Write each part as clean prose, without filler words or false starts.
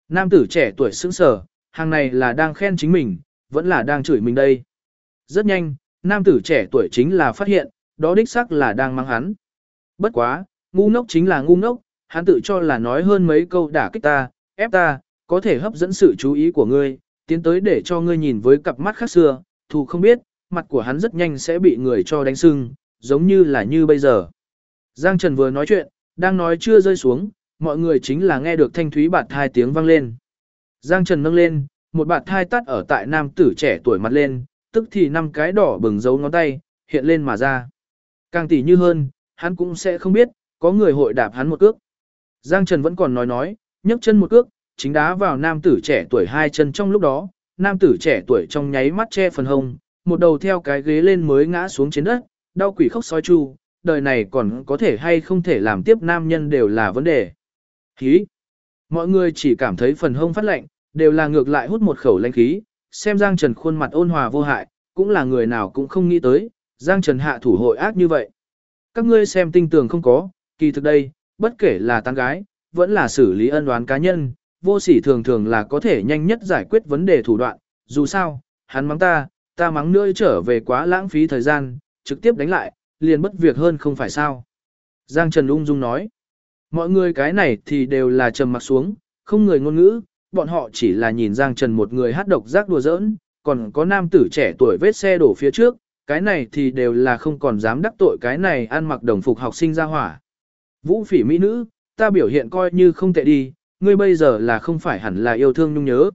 Nam tử trẻ tuổi sững sờ, hàng này là đang khen chính mình, vẫn là đang chửi mình đây. Rất nhanh, nam tử trẻ tuổi chính là phát hiện, đó đích xác là đang mắng hắn. Bất quá, ngu ngốc chính là ngu ngốc, hắn tự cho là nói hơn mấy câu đả kích ta, ép ta, có thể hấp dẫn sự chú ý của ngươi, tiến tới để cho ngươi nhìn với cặp mắt khác xưa, thù không biết, mặt của hắn rất nhanh sẽ bị người cho đánh sưng, giống như là như bây giờ. Giang Trần vừa nói chuyện, đang nói chưa rơi xuống, mọi người chính là nghe được thanh thúy bạt thai tiếng vang lên. Giang Trần nâng lên, một bạt thai tắt ở tại nam tử trẻ tuổi mặt lên, tức thì 5 cái đỏ bừng dấu ngón tay, hiện lên mà ra. Càng tỉ như hơn, hắn cũng sẽ không biết, có người hội đạp hắn một cước. Giang Trần vẫn còn nói, nhấc chân một cước, chính đá vào nam tử trẻ tuổi hai chân trong lúc đó, nam tử trẻ tuổi trong nháy mắt che phần hông, một đầu theo cái ghế lên mới ngã xuống trên đất, đau quỷ khóc sói chu, đời này còn có thể hay không thể làm tiếp nam nhân đều là vấn đề. Khí! Mọi người chỉ cảm thấy phần hông phát lạnh, đều là ngược lại hút một khẩu lãnh khí, xem Giang Trần khuôn mặt ôn hòa vô hại, cũng là người nào cũng không nghĩ tới, Giang Trần hạ thủ hội ác như vậy. Các ngươi xem tinh tường không có, kỳ thực đây, bất kể là tán gái, vẫn là xử lý ân oán cá nhân, vô sỉ thường thường là có thể nhanh nhất giải quyết vấn đề thủ đoạn, dù sao, hắn mắng ta mắng nữa trở về quá lãng phí thời gian, trực tiếp đánh lại, liền bất việc hơn không phải sao. Giang Trần ung dung nói, mọi người cái này thì đều là trầm mặc xuống, không người ngôn ngữ, bọn họ chỉ là nhìn Giang Trần một người hát độc giác đùa giỡn, còn có nam tử trẻ tuổi vết xe đổ phía trước, cái này thì đều là không còn dám đắc tội cái này ăn mặc đồng phục học sinh ra hỏa. Vũ phỉ mỹ nữ, ta biểu hiện coi như không tệ đi, ngươi bây giờ là không phải hẳn là yêu thương nhung nhớ,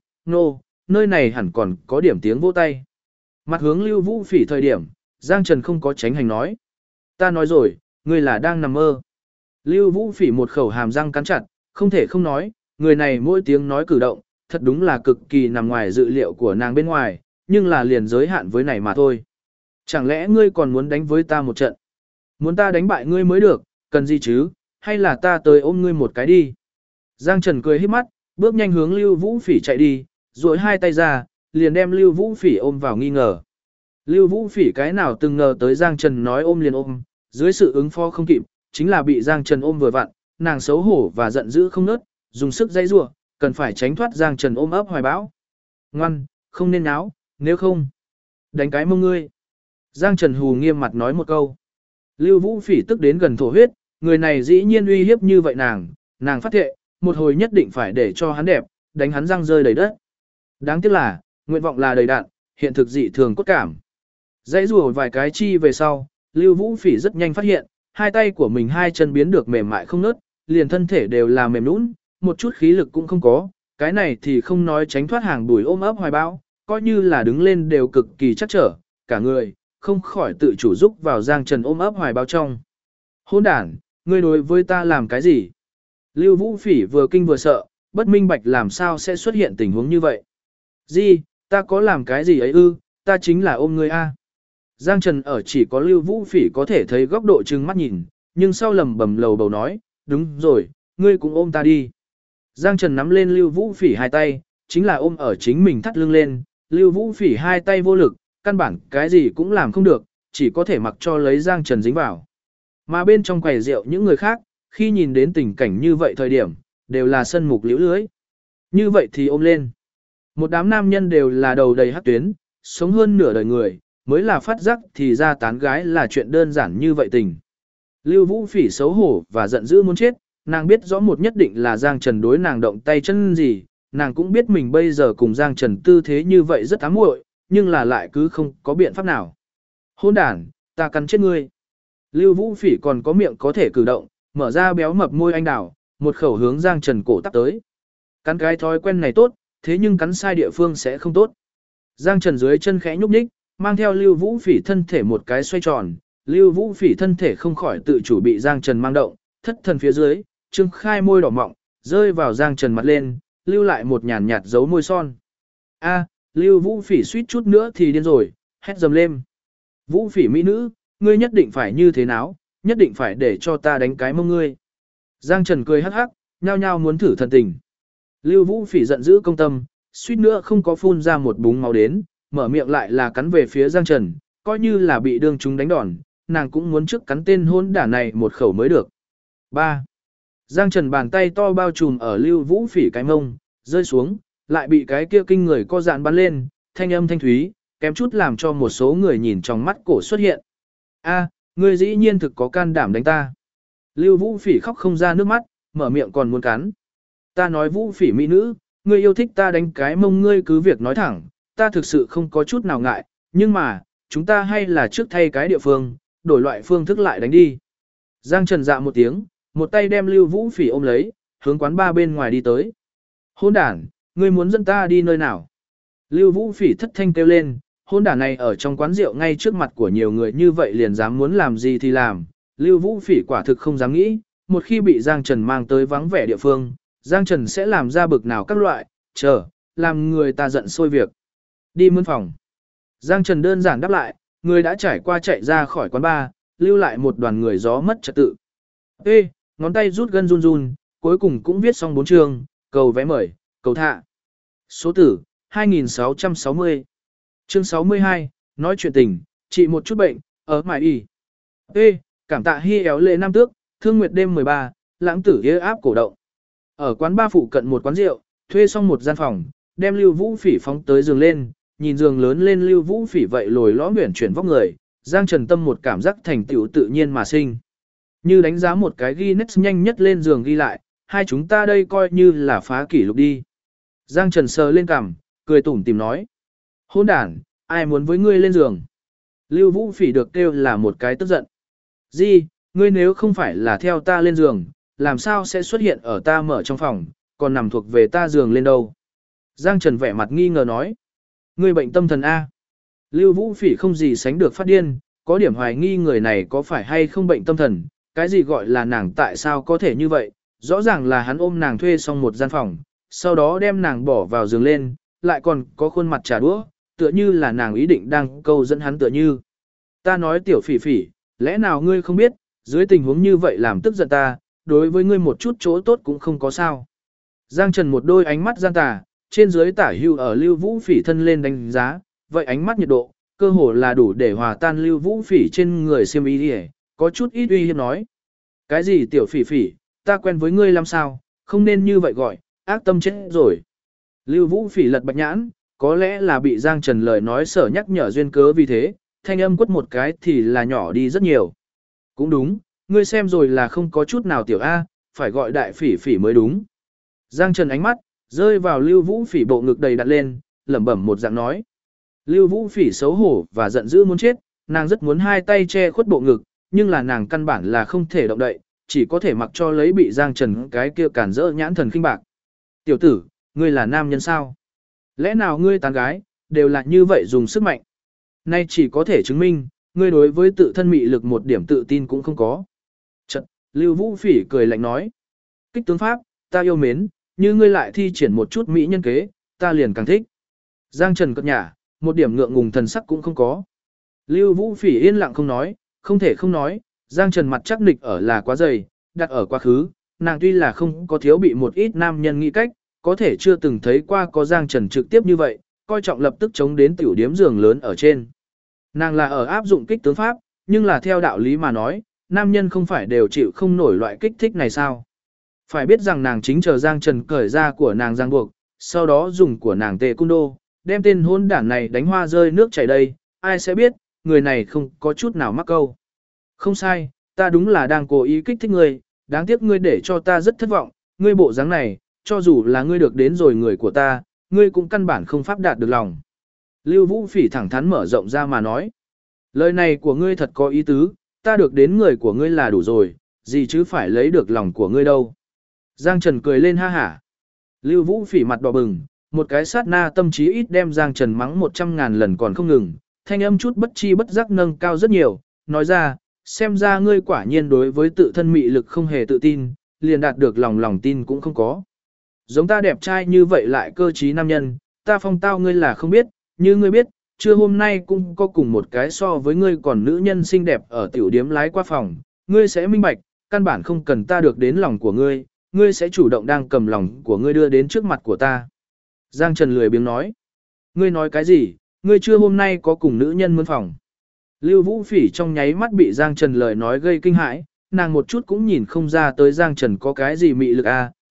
nơi này hẳn còn có điểm tiếng vỗ tay. Mặt hướng Lưu Vũ phỉ thời điểm, Giang Trần không có tránh hành nói. Ta nói rồi, ngươi là đang nằm mơ. Lưu Vũ phỉ một khẩu hàm răng cắn chặt, không thể không nói, người này mỗi tiếng nói cử động, thật đúng là cực kỳ nằm ngoài dự liệu của nàng bên ngoài, nhưng là liền giới hạn với này mà thôi. Chẳng lẽ ngươi còn muốn đánh với ta một trận? Muốn ta đánh bại ngươi mới được, cần gì chứ, hay là ta tới ôm ngươi một cái đi? Giang Trần cười híp mắt, bước nhanh hướng Lưu Vũ phỉ chạy đi, duỗi hai tay ra, liền đem Lưu Vũ phỉ ôm vào nghi ngờ. Lưu Vũ phỉ cái nào từng ngờ tới Giang Trần nói ôm liền ôm, dưới sự ứng phó không kịp, chính là bị Giang Trần ôm vừa vặn, nàng xấu hổ và giận dữ không nớt, dùng sức dây rủa, cần phải tránh thoát Giang Trần ôm ấp hoài bão. Ngoan, không nên náo, nếu không, đánh cái mông ngươi. Giang Trần hù nghiêm mặt nói một câu. Lưu Vũ phỉ tức đến gần thổ huyết, người này dĩ nhiên uy hiếp như vậy nàng phát thệ, một hồi nhất định phải để cho hắn đẹp, đánh hắn răng rơi đầy đất. Đáng tiếc là, nguyện vọng là đầy đạn, hiện thực dị thường cốt cảm. Dãy rùa vài cái chi về sau, Lưu Vũ phỉ rất nhanh phát hiện, hai tay của mình hai chân biến được mềm mại không nớt, liền thân thể đều là mềm nũng, một chút khí lực cũng không có, cái này thì không nói tránh thoát hàng đùi ôm ấp hoài bão, coi như là đứng lên đều cực kỳ chắc trở, cả người, không khỏi tự chủ giúp vào Giang Trần ôm ấp hoài bão trong. Hôn đản, ngươi đối với ta làm cái gì? Lưu Vũ phỉ vừa kinh vừa sợ, bất minh bạch làm sao sẽ xuất hiện tình huống như vậy. Gì, ta có làm cái gì ấy ư, ta chính là ôm ngươi a. Giang Trần ở chỉ có Lưu Vũ phỉ có thể thấy góc độ trừng mắt nhìn, nhưng sau lầm bầm lầu bầu nói, đúng rồi, ngươi cũng ôm ta đi. Giang Trần nắm lên Lưu Vũ phỉ hai tay, chính là ôm ở chính mình thắt lưng lên, Lưu Vũ phỉ hai tay vô lực, căn bản cái gì cũng làm không được, chỉ có thể mặc cho lấy Giang Trần dính vào. Mà bên trong quầy rượu những người khác, khi nhìn đến tình cảnh như vậy thời điểm, đều là sân mục liễu lưới. Như vậy thì ôm lên. Một đám nam nhân đều là đầu đầy hắc tuyến, sống hơn nửa đời người, mới là phát giác thì ra tán gái là chuyện đơn giản như vậy tình. Lưu Vũ phỉ xấu hổ và giận dữ muốn chết, nàng biết rõ một nhất định là Giang Trần đối nàng động tay chân gì, nàng cũng biết mình bây giờ cùng Giang Trần tư thế như vậy rất ám muội, nhưng là lại cứ không có biện pháp nào. Hôn đản, ta cắn chết ngươi. Lưu Vũ phỉ còn có miệng có thể cử động, mở ra béo mập môi anh đào, một khẩu hướng Giang Trần cổ tắp tới. Cắn cái thói quen này tốt, thế nhưng cắn sai địa phương sẽ không tốt. Giang Trần dưới chân khẽ nhúc nhích, mang theo Lưu Vũ phỉ thân thể một cái xoay tròn, Lưu Vũ phỉ thân thể không khỏi tự chủ bị Giang Trần mang động, thất thần phía dưới, trương khai môi đỏ mọng, rơi vào Giang Trần mặt lên, lưu lại một nhàn nhạt dấu môi son. A, Lưu Vũ phỉ suýt chút nữa thì điên rồi, hét dầm lên. Vũ phỉ mỹ nữ, ngươi nhất định phải như thế nào, nhất định phải để cho ta đánh cái mông ngươi. Giang Trần cười hắc hắc, nhao nhao muốn thử thần tình. Lưu Vũ phỉ giận dữ công tâm, suýt nữa không có phun ra một búng máu đến, mở miệng lại là cắn về phía Giang Trần, coi như là bị đương chúng đánh đòn, nàng cũng muốn trước cắn tên hôn đả này một khẩu mới được. 3. Giang Trần bàn tay to bao trùm ở Lưu Vũ phỉ cái mông, rơi xuống, lại bị cái kia kinh người co dạn bắn lên, thanh âm thanh thúy, kém chút làm cho một số người nhìn trong mắt cổ xuất hiện. A, ngươi dĩ nhiên thực có can đảm đánh ta. Lưu Vũ Phỉ khóc không ra nước mắt, mở miệng còn muốn cắn. Ta nói Vũ Phỉ mỹ nữ, ngươi yêu thích ta đánh cái mông ngươi cứ việc nói thẳng, ta thực sự không có chút nào ngại, nhưng mà, chúng ta hay là trước thay cái địa phương, đổi loại phương thức lại đánh đi. Giang Trần dạ một tiếng, một tay đem Lưu Vũ Phỉ ôm lấy, hướng quán ba bên ngoài đi tới. Hôn đản, ngươi muốn dẫn ta đi nơi nào? Lưu Vũ Phỉ thất thanh kêu lên, hôn đản này ở trong quán rượu ngay trước mặt của nhiều người như vậy liền dám muốn làm gì thì làm. Lưu Vũ Phỉ quả thực không dám nghĩ, một khi bị Giang Trần mang tới vắng vẻ địa phương, Giang Trần sẽ làm ra bực nào các loại, làm người ta giận sôi việc. Đi mướn phòng. Giang Trần đơn giản đáp lại, người đã trải qua chạy ra khỏi quán bar, lưu lại một đoàn người gió mất trật tự. Ê, ngón tay rút gân run run, cuối cùng cũng viết xong 4 chương, cầu vé mời, cầu thạ. Số tử, 2660. Chương 62, nói chuyện tình, trị một chút bệnh, ở mải y. Ê, cảm tạ hi éo lệ nam tước, thương nguyệt đêm 13, lãng tử ghế áp cổ động. Ở quán ba phụ cận một quán rượu, thuê xong một gian phòng, đem Lưu Vũ Phỉ phóng tới giường lên, nhìn giường lớn lên Lưu Vũ Phỉ vậy lồi lõm uyển chuyển vóc người, Giang Trần tâm một cảm giác thành tựu tự nhiên mà sinh. Như đánh giá một cái Guinness nhanh nhất lên giường ghi lại, hai chúng ta đây coi như là phá kỷ lục đi. Giang Trần sờ lên cằm, cười tủm tìm nói. Hôn đản, ai muốn với ngươi lên giường? Lưu Vũ Phỉ được kêu là một cái tức giận. Gì, ngươi nếu không phải là theo ta lên giường, làm sao sẽ xuất hiện ở ta mở trong phòng, còn nằm thuộc về ta giường lên đâu? Giang Trần vẻ mặt nghi ngờ nói. Ngươi bệnh tâm thần A. Lưu Vũ Phỉ không gì sánh được phát điên, có điểm hoài nghi người này có phải hay không bệnh tâm thần, cái gì gọi là nàng tại sao có thể như vậy, rõ ràng là hắn ôm nàng thuê xong một gian phòng, sau đó đem nàng bỏ vào giường lên, lại còn có khuôn mặt trà đũa, tựa như là nàng ý định đang câu dẫn hắn tựa như. Ta nói tiểu Phỉ Phỉ, lẽ nào ngươi không biết, dưới tình huống như vậy làm tức giận ta, đối với ngươi một chút chỗ tốt cũng không có sao. Giang Trần một đôi ánh mắt gian tà, trên dưới tả hưu ở Lưu Vũ Phỉ thân lên đánh giá, vậy ánh mắt nhiệt độ, cơ hồ là đủ để hòa tan Lưu Vũ Phỉ trên người xiêm y đi, có chút ít uy hiếp nói. Cái gì tiểu Phỉ Phỉ, ta quen với ngươi làm sao, không nên như vậy gọi, ác tâm chết rồi. Lưu Vũ Phỉ lật bạch nhãn, có lẽ là bị Giang Trần lời nói sở nhắc nhở duyên cớ vì thế, thanh âm quất một cái thì là nhỏ đi rất nhiều. Cũng đúng, ngươi xem rồi là không có chút nào tiểu A, phải gọi đại Phỉ Phỉ mới đúng. Giang Trần ánh mắt, rơi vào Lưu Vũ Phỉ bộ ngực đầy đặt lên, lẩm bẩm một dạng nói. Lưu Vũ Phỉ xấu hổ và giận dữ muốn chết, nàng rất muốn hai tay che khuất bộ ngực, nhưng là nàng căn bản là không thể động đậy, chỉ có thể mặc cho lấy bị Giang Trần cái kia cản rỡ nhãn thần khinh bạc. Tiểu tử, ngươi là nam nhân sao? Lẽ nào ngươi tán gái, đều là như vậy dùng sức mạnh? Nay chỉ có thể chứng minh, ngươi đối với tự thân mị lực một điểm tự tin cũng không có. Chật, Lưu Vũ Phỉ cười lạnh nói. Kích tướng pháp, ta yêu mến, như ngươi lại thi triển một chút mỹ nhân kế, ta liền càng thích. Giang Trần cất nhả, một điểm ngượng ngùng thần sắc cũng không có. Lưu Vũ Phỉ yên lặng không nói, không thể không nói, Giang Trần mặt chắc nịch ở là quá dày, đặt ở quá khứ, nàng tuy là không có thiếu bị một ít nam nhân nghĩ cách, có thể chưa từng thấy qua có Giang Trần trực tiếp như vậy, coi trọng lập tức chống đến tiểu điếm giường lớn ở trên. Nàng là ở áp dụng kích tướng pháp, nhưng là theo đạo lý mà nói, nam nhân không phải đều chịu không nổi loại kích thích này sao? Phải biết rằng nàng chính chờ Giang Trần cởi ra của nàng giang buộc, sau đó dùng của nàng tề cung đô, đem tên hôn đản này đánh hoa rơi nước chảy đây, ai sẽ biết, người này không có chút nào mắc câu. Không sai, ta đúng là đang cố ý kích thích ngươi, đáng tiếc ngươi để cho ta rất thất vọng, ngươi bộ dáng này, cho dù là ngươi được đến rồi người của ta, ngươi cũng căn bản không pháp đạt được lòng. Lưu Vũ Phỉ thẳng thắn mở rộng ra mà nói, lời này của ngươi thật có ý tứ, ta được đến người của ngươi là đủ rồi, gì chứ phải lấy được lòng của ngươi đâu. Giang Trần cười lên ha hả. Lưu Vũ Phỉ mặt đỏ bừng, một cái sát na tâm trí ít đem Giang Trần mắng 100.000 lần còn không ngừng, thanh âm chút bất chi bất giác nâng cao rất nhiều, nói ra, xem ra ngươi quả nhiên đối với tự thân mị lực không hề tự tin, liền đạt được lòng tin cũng không có. Giống ta đẹp trai như vậy lại cơ trí nam nhân, ta phong tao ngươi là không biết, như ngươi biết, trưa hôm nay cũng có cùng một cái so với ngươi còn nữ nhân xinh đẹp ở tiểu điếm lái qua phòng, ngươi sẽ minh bạch, căn bản không cần ta được đến lòng của ngươi, ngươi sẽ chủ động đang cầm lòng của ngươi đưa đến trước mặt của ta. Giang Trần lười biếng nói, ngươi nói cái gì, ngươi trưa hôm nay có cùng nữ nhân mướn phòng. Lưu Vũ Phỉ trong nháy mắt bị Giang Trần lời nói gây kinh hãi, nàng một chút cũng nhìn không ra tới Giang Trần có cái gì mị lực a,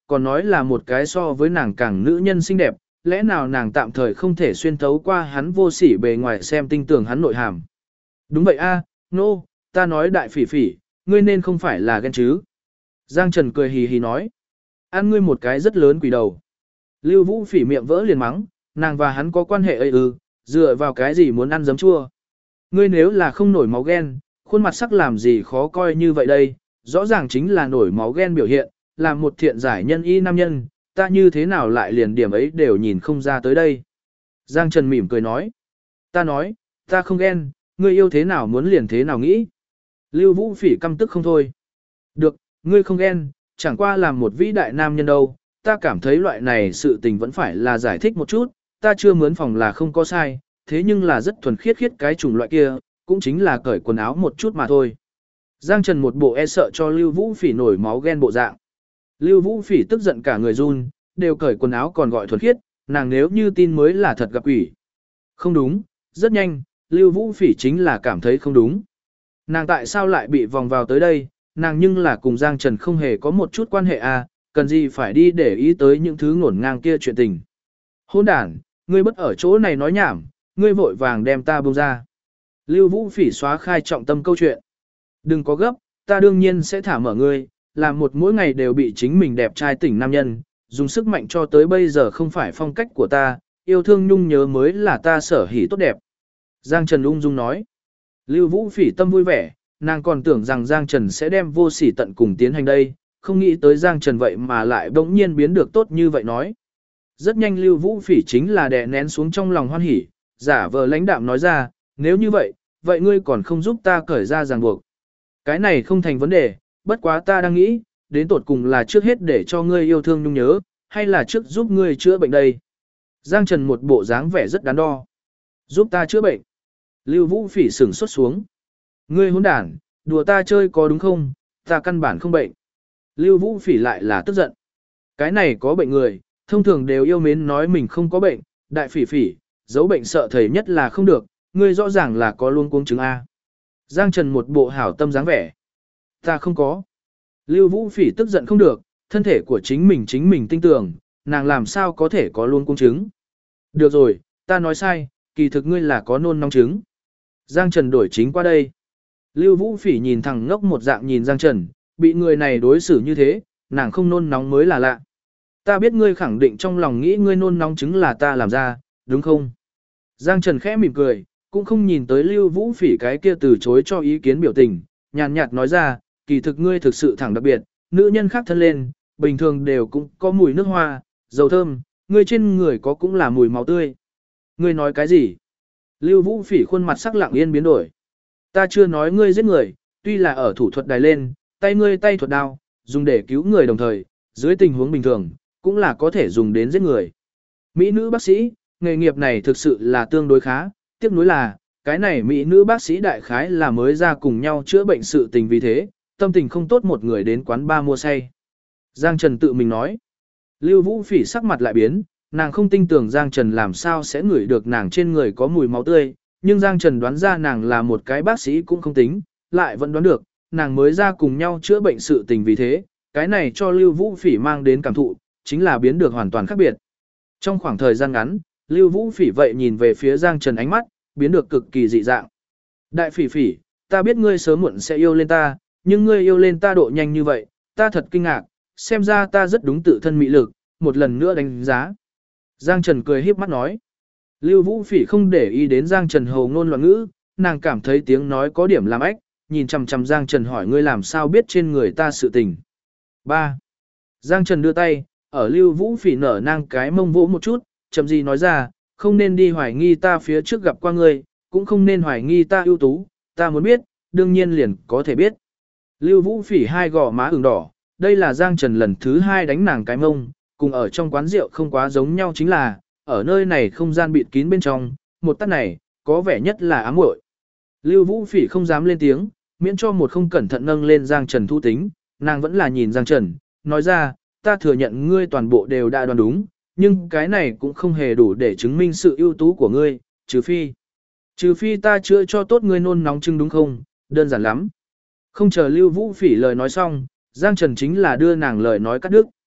còn nói là một cái so với nàng càng nữ nhân xinh đẹp, lẽ nào nàng tạm thời không thể xuyên thấu qua hắn vô sỉ bề ngoài xem tinh tường hắn nội hàm. Đúng vậy a, nô, ta nói đại phỉ phỉ, ngươi nên không phải là ghen chứ. Giang Trần cười hì hì nói. Ăn ngươi một cái rất lớn quỷ đầu. Lưu Vũ Phỉ miệng vỡ liền mắng, nàng và hắn có quan hệ ấy dựa vào cái gì muốn ăn giấm chua. Ngươi nếu là không nổi máu ghen, khuôn mặt sắc làm gì khó coi như vậy đây, rõ ràng chính là nổi máu ghen biểu hiện, làm một thiện giải nhân y nam nhân, ta như thế nào lại liền điểm ấy đều nhìn không ra tới đây. Giang Trần mỉm cười nói. Ta nói, ta không ghen, ngươi yêu thế nào muốn liền thế nào nghĩ. Lưu Vũ Phỉ căm tức không thôi. Được, ngươi không ghen, chẳng qua làm một vĩ đại nam nhân đâu, ta cảm thấy loại này sự tình vẫn phải là giải thích một chút, ta chưa mướn phòng là không có sai, thế nhưng là rất thuần khiết cái chủng loại kia, cũng chính là cởi quần áo một chút mà thôi. Giang Trần một bộ e sợ cho Lưu Vũ Phỉ nổi máu ghen bộ dạng. Lưu Vũ Phỉ tức giận cả người run, đều cởi quần áo còn gọi thuần khiết, nàng nếu như tin mới là thật gặp quỷ. Không đúng, rất nhanh, Lưu Vũ Phỉ chính là cảm thấy không đúng. Nàng tại sao lại bị vòng vào tới đây, nàng nhưng là cùng Giang Trần không hề có một chút quan hệ à, cần gì phải đi để ý tới những thứ ngổn ngang kia chuyện tình. Hôn đản, ngươi bất ở chỗ này nói nhảm, ngươi vội vàng đem ta buông ra. Lưu Vũ Phỉ xóa khai trọng tâm câu chuyện. Đừng có gấp, ta đương nhiên sẽ thả mở ngươi, làm một mỗi ngày đều bị chính mình đẹp trai tỉnh nam nhân, dùng sức mạnh cho tới bây giờ không phải phong cách của ta, yêu thương nhung nhớ mới là ta sở hỉ tốt đẹp. Giang Trần ung dung nói. Lưu Vũ Phỉ tâm vui vẻ, nàng còn tưởng rằng Giang Trần sẽ đem vô sỉ tận cùng tiến hành đây, không nghĩ tới Giang Trần vậy mà lại bỗng nhiên biến được tốt như vậy nói. Rất nhanh Lưu Vũ Phỉ chính là đè nén xuống trong lòng hoan hỉ, giả vờ lãnh đạm nói ra, nếu như vậy, vậy ngươi còn không giúp ta cởi ra ràng buộc. Cái này không thành vấn đề, bất quá ta đang nghĩ, đến tột cùng là trước hết để cho ngươi yêu thương nhung nhớ, hay là trước giúp ngươi chữa bệnh đây. Giang Trần một bộ dáng vẻ rất đắn đo. Giúp ta chữa bệnh. Lưu Vũ Phỉ sửng sốt xuống. Ngươi hỗn đản, đùa ta chơi có đúng không, ta căn bản không bệnh. Lưu Vũ Phỉ lại là tức giận. Cái này có bệnh người, thông thường đều yêu mến nói mình không có bệnh, đại phỉ phỉ, giấu bệnh sợ thầy nhất là không được, ngươi rõ ràng là có luôn cuống chứng A. Giang Trần một bộ hảo tâm dáng vẻ. Ta không có. Lưu Vũ Phỉ tức giận không được, thân thể của chính mình tin tưởng, nàng làm sao có thể có luôn cuống chứng. Được rồi, ta nói sai, kỳ thực ngươi là có nôn nóng chứng. Giang Trần đổi chính qua đây. Lưu Vũ Phỉ nhìn thằng ngốc một dạng nhìn Giang Trần, bị người này đối xử như thế, nàng không nôn nóng mới là lạ. Ta biết ngươi khẳng định trong lòng nghĩ ngươi nôn nóng chứng là ta làm ra, đúng không? Giang Trần khẽ mỉm cười, cũng không nhìn tới Lưu Vũ Phỉ cái kia từ chối cho ý kiến biểu tình, nhàn nhạt nói ra, kỳ thực ngươi thực sự thẳng đặc biệt, nữ nhân khác thân lên, bình thường đều cũng có mùi nước hoa, dầu thơm, ngươi trên người có cũng là mùi máu tươi. Ngươi nói cái gì? Lưu Vũ Phỉ khuôn mặt sắc lặng yên biến đổi. Ta chưa nói ngươi giết người, tuy là ở thủ thuật đài lên, tay ngươi tay thuật đao, dùng để cứu người đồng thời, dưới tình huống bình thường, cũng là có thể dùng đến giết người. Mỹ nữ bác sĩ, nghề nghiệp này thực sự là tương đối khá, tiếc nuối là, cái này Mỹ nữ bác sĩ đại khái là mới ra cùng nhau chữa bệnh sự tình vì thế, tâm tình không tốt một người đến quán bar mua say. Giang Trần tự mình nói. Lưu Vũ Phỉ sắc mặt lại biến, nàng không tin tưởng Giang Trần làm sao sẽ ngửi được nàng trên người có mùi máu tươi, nhưng Giang Trần đoán ra nàng là một cái bác sĩ cũng không tính, lại vẫn đoán được, nàng mới ra cùng nhau chữa bệnh sự tình vì thế, cái này cho Lưu Vũ Phỉ mang đến cảm thụ, chính là biến được hoàn toàn khác biệt. Trong khoảng thời gian ngắn, Lưu Vũ Phỉ vậy nhìn về phía Giang Trần ánh mắt, biến được cực kỳ dị dạng. Đại Phỉ Phỉ, ta biết ngươi sớm muộn sẽ yêu lên ta, nhưng ngươi yêu lên ta độ nhanh như vậy, ta thật kinh ngạc, xem ra ta rất đúng tự thân mị lực, một lần nữa đánh giá. Giang Trần cười híp mắt nói. Lưu Vũ Phỉ không để ý đến Giang Trần hồ ngôn loạn ngữ, nàng cảm thấy tiếng nói có điểm làm ách, nhìn chằm chằm Giang Trần hỏi ngươi làm sao biết trên người ta sự tình. 3. Giang Trần đưa tay, ở Lưu Vũ Phỉ nở nang cái mông vỗ một chút, chậm gì nói ra, không nên đi hoài nghi ta phía trước gặp qua ngươi, cũng không nên hoài nghi ta ưu tú, ta muốn biết, đương nhiên liền có thể biết. Lưu Vũ Phỉ hai gò má ửng đỏ, đây là Giang Trần lần thứ 2 đánh nàng cái mông, cùng ở trong quán rượu không quá giống nhau chính là, ở nơi này không gian bịt kín bên trong, một tát này, có vẻ nhất là ám muội. Lưu Vũ Phỉ không dám lên tiếng, miễn cho một không cẩn thận nâng lên Giang Trần thu tính, nàng vẫn là nhìn Giang Trần, nói ra, ta thừa nhận ngươi toàn bộ đều đã đoán đúng, nhưng cái này cũng không hề đủ để chứng minh sự ưu tú của ngươi, trừ phi ta chữa cho tốt ngươi nôn nóng chứng đúng không, đơn giản lắm. Không chờ Lưu Vũ Phỉ lời nói xong, Giang Trần chính là đưa nàng lời nói cắt đứt.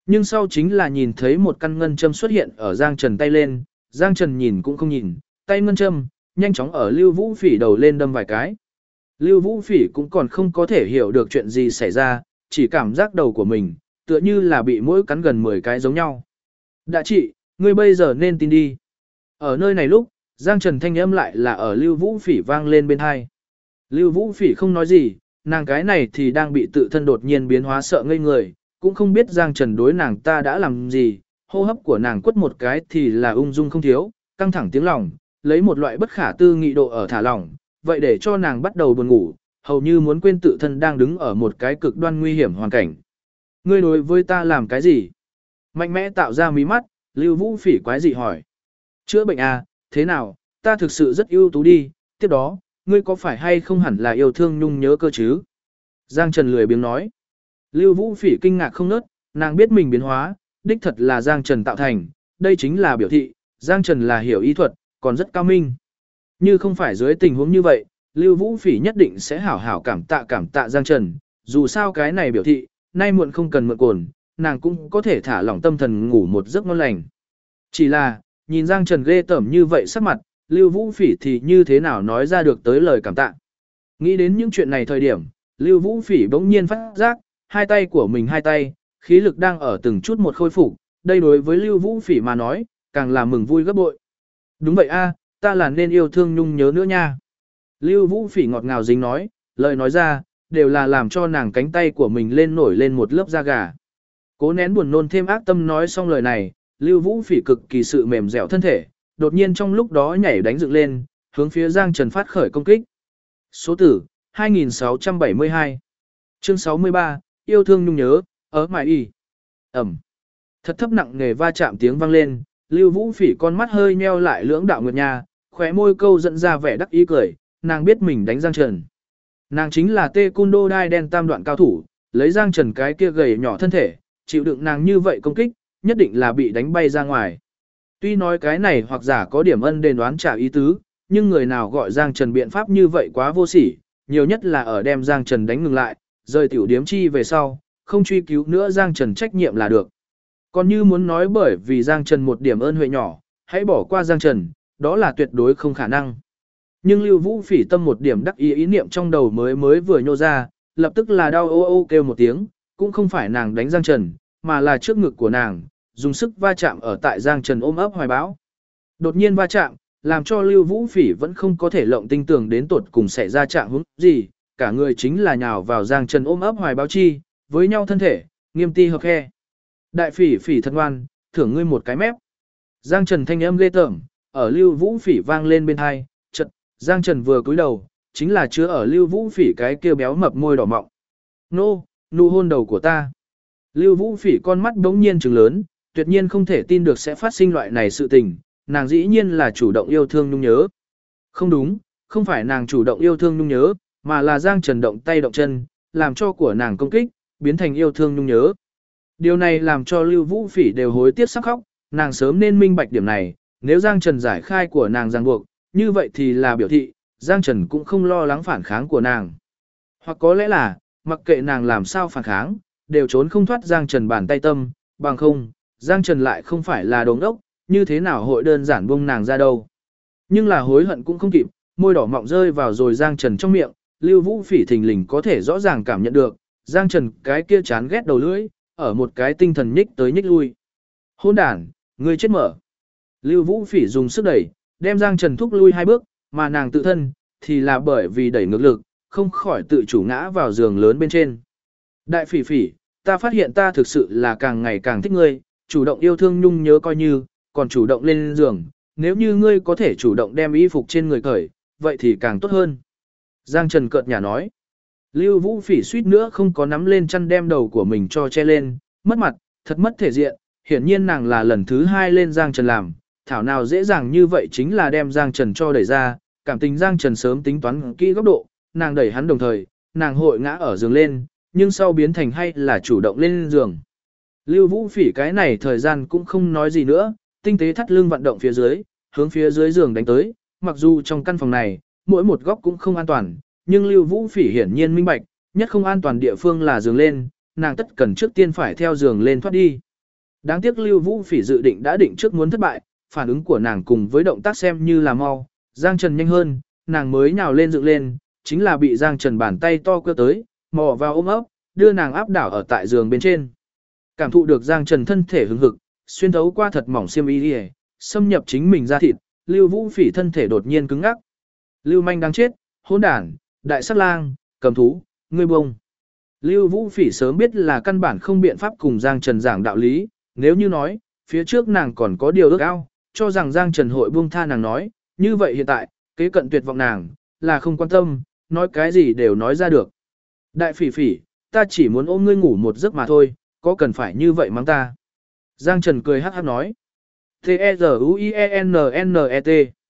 Nhưng sau chính là nhìn thấy một căn ngân châm xuất hiện ở Giang Trần tay lên, Giang Trần nhìn cũng không nhìn, tay ngân châm, nhanh chóng ở Lưu Vũ Phỉ đầu lên đâm vài cái. Lưu Vũ Phỉ cũng còn không có thể hiểu được chuyện gì xảy ra, chỉ cảm giác đầu của mình, tựa như là bị mũi cắn gần 10 cái giống nhau. Đã chị, ngươi bây giờ nên tin đi. Ở nơi này lúc, Giang Trần thanh âm lại là ở Lưu Vũ Phỉ vang lên bên tai. Lưu Vũ Phỉ không nói gì, nàng cái này thì đang bị tự thân đột nhiên biến hóa sợ ngây người, cũng không biết Giang Trần đối nàng ta đã làm gì, hô hấp của nàng quất một cái thì là ung dung không thiếu, căng thẳng tiếng lòng, lấy một loại bất khả tư nghị độ ở thả lỏng, vậy để cho nàng bắt đầu buồn ngủ, hầu như muốn quên tự thân đang đứng ở một cái cực đoan nguy hiểm hoàn cảnh. Ngươi đối với ta làm cái gì? Mạnh mẽ tạo ra mí mắt, Lưu Vũ Phỉ quái dị hỏi. Chữa bệnh à, thế nào, ta thực sự rất ưu tú đi, tiếp đó, ngươi có phải hay không hẳn là yêu thương nhung nhớ cơ chứ? Giang Trần lười biếng nói. Lưu Vũ Phỉ kinh ngạc không nớt, nàng biết mình biến hóa, đích thật là Giang Trần tạo thành, đây chính là biểu thị, Giang Trần là hiểu y thuật, còn rất cao minh. Như không phải dưới tình huống như vậy, Lưu Vũ Phỉ nhất định sẽ hảo hảo cảm tạ Giang Trần, dù sao cái này biểu thị, nay muộn không cần mượn cồn, nàng cũng có thể thả lỏng tâm thần ngủ một giấc ngon lành. Chỉ là, nhìn Giang Trần ghê tởm như vậy sắc mặt, Lưu Vũ Phỉ thì như thế nào nói ra được tới lời cảm tạ. Nghĩ đến những chuyện này thời điểm, Lưu Vũ Phỉ bỗng nhiên phát giác, hai tay của mình hai tay, khí lực đang ở từng chút một khôi phục, đây đối với Lưu Vũ Phỉ mà nói, càng là mừng vui gấp bội. Đúng vậy a, ta là nên yêu thương nhung nhớ nữa nha. Lưu Vũ Phỉ ngọt ngào dính nói, lời nói ra, đều là làm cho nàng cánh tay của mình lên nổi lên một lớp da gà. Cố nén buồn nôn thêm ác tâm nói xong lời này, Lưu Vũ Phỉ cực kỳ sự mềm dẻo thân thể, đột nhiên trong lúc đó nhảy đánh dựng lên, hướng phía Giang Trần phát khởi công kích. Số tử, 2672. Chương 63, yêu thương nhung nhớ, ở mãi y. Ẩm. Thật thấp nặng nề va chạm tiếng vang lên, Lưu Vũ Phỉ con mắt hơi nheo lại lưỡng đạo nguyệt nha, khóe môi câu dẫn ra vẻ đắc ý cười, nàng biết mình đánh Giang Trần. Nàng chính là Taekwondo đai đen tam đoạn cao thủ, lấy Giang Trần cái kia gầy nhỏ thân thể, chịu đựng nàng như vậy công kích, nhất định là bị đánh bay ra ngoài. Tuy nói cái này hoặc giả có điểm ân đền đoán trả ý tứ, nhưng người nào gọi Giang Trần biện pháp như vậy quá vô sỉ, nhiều nhất là ở đem Giang Trần đánh ngừng lại, rời tiểu điếm chi về sau, không truy cứu nữa Giang Trần trách nhiệm là được. Còn như muốn nói bởi vì Giang Trần một điểm ơn huệ nhỏ, hãy bỏ qua Giang Trần, đó là tuyệt đối không khả năng. Nhưng Lưu Vũ Phỉ tâm một điểm đắc ý niệm trong đầu mới vừa nhô ra, lập tức là đau ô ô kêu một tiếng, cũng không phải nàng đánh Giang Trần, mà là trước ngực của nàng, dùng sức va chạm ở tại Giang Trần ôm ấp hoài bão. Đột nhiên va chạm, làm cho Lưu Vũ Phỉ vẫn không có thể lộng tinh tưởng đến tột cùng xảy ra trạng huống gì, cả người chính là nhào vào Giang Trần ôm ấp hoài bão chi, với nhau thân thể, nghiêm ti hợp khe. Đại Phỉ Phỉ thân ngoan, thưởng ngươi một cái mép. Giang Trần thanh âm ghê tởm, ở Lưu Vũ Phỉ vang lên bên tai, chợt, Giang Trần vừa cúi đầu, chính là chứa ở Lưu Vũ Phỉ cái kia béo mập môi đỏ mọng. Nô, nụ hôn đầu của ta. Lưu Vũ Phỉ con mắt đống nhiên trừng lớn, tuyệt nhiên không thể tin được sẽ phát sinh loại này sự tình, nàng dĩ nhiên là chủ động yêu thương nhung nhớ. Không đúng, không phải nàng chủ động yêu thương nhung nhớ, mà là Giang Trần động tay động chân, làm cho của nàng công kích, biến thành yêu thương nhung nhớ. Điều này làm cho Lưu Vũ Phỉ đều hối tiếc sắp khóc, nàng sớm nên minh bạch điểm này, nếu Giang Trần giải khai của nàng ràng buộc, như vậy thì là biểu thị, Giang Trần cũng không lo lắng phản kháng của nàng. Hoặc có lẽ là, mặc kệ nàng làm sao phản kháng, đều trốn không thoát Giang Trần bàn tay tâm, bằng không, Giang Trần lại không phải là đồ ngốc, như thế nào hội đơn giản buông nàng ra đâu. Nhưng là hối hận cũng không kịp, môi đỏ mọng rơi vào rồi Giang Trần trong miệng, Lưu Vũ Phỉ thình lình có thể rõ ràng cảm nhận được, Giang Trần cái kia chán ghét đầu lưỡi, ở một cái tinh thần nhích tới nhích lui. Hôn đản, ngươi chết mở. Lưu Vũ Phỉ dùng sức đẩy, đem Giang Trần thúc lui 2 bước, mà nàng tự thân, thì là bởi vì đẩy ngược lực, không khỏi tự chủ ngã vào giường lớn bên trên. Đại Phỉ Phỉ, ta phát hiện ta thực sự là càng ngày càng thích ngươi, chủ động yêu thương nhung nhớ coi như, còn chủ động lên giường, nếu như ngươi có thể chủ động đem y phục trên người cởi, vậy thì càng tốt hơn. Giang Trần cợt nhả nói. Lưu Vũ Phỉ suýt nữa không có nắm lên chăn đem đầu của mình cho che lên, mất mặt, thật mất thể diện, hiển nhiên nàng là lần thứ 2 lên Giang Trần làm, thảo nào dễ dàng như vậy chính là đem Giang Trần cho đẩy ra, cảm tình Giang Trần sớm tính toán kỹ góc độ, nàng đẩy hắn đồng thời, nàng hội ngã ở giường lên, nhưng sau biến thành hay là chủ động lên giường. Lưu Vũ Phỉ cái này thời gian cũng không nói gì nữa, tinh tế thắt lưng vận động phía dưới, hướng phía dưới giường đánh tới, mặc dù trong căn phòng này, mỗi một góc cũng không an toàn, nhưng Lưu Vũ Phỉ hiển nhiên minh bạch, nhất không an toàn địa phương là giường lên, nàng tất cần trước tiên phải theo giường lên thoát đi. Đáng tiếc Lưu Vũ Phỉ dự định đã định trước muốn thất bại, phản ứng của nàng cùng với động tác xem như là mau, Giang Trần nhanh hơn, nàng mới nhào lên dựng lên, chính là bị Giang Trần bàn tay to cơ tới, mò vào ôm ấp, đưa nàng áp đảo ở tại giường bên trên. Cảm thụ được Giang Trần thân thể hứng hực, xuyên thấu qua thật mỏng xiêm y, xâm nhập chính mình ra thịt, Lưu Vũ Phỉ thân thể đột nhiên cứng ngắc. Lưu manh đang chết, hỗn đản, đại sát lang, cầm thú, ngươi bông. Lưu Vũ Phỉ sớm biết là căn bản không biện pháp cùng Giang Trần giảng đạo lý, nếu như nói, phía trước nàng còn có điều ước ao, cho rằng Giang Trần hội buông tha nàng nói, như vậy hiện tại, kế cận tuyệt vọng nàng, là không quan tâm, nói cái gì đều nói ra được. Đại Phỉ Phỉ, ta chỉ muốn ôm ngươi ngủ một giấc mà thôi, có cần phải như vậy mắng ta? Giang Trần cười hắc hắc nói. T-E-Z-U-I-E-N-N-E-T.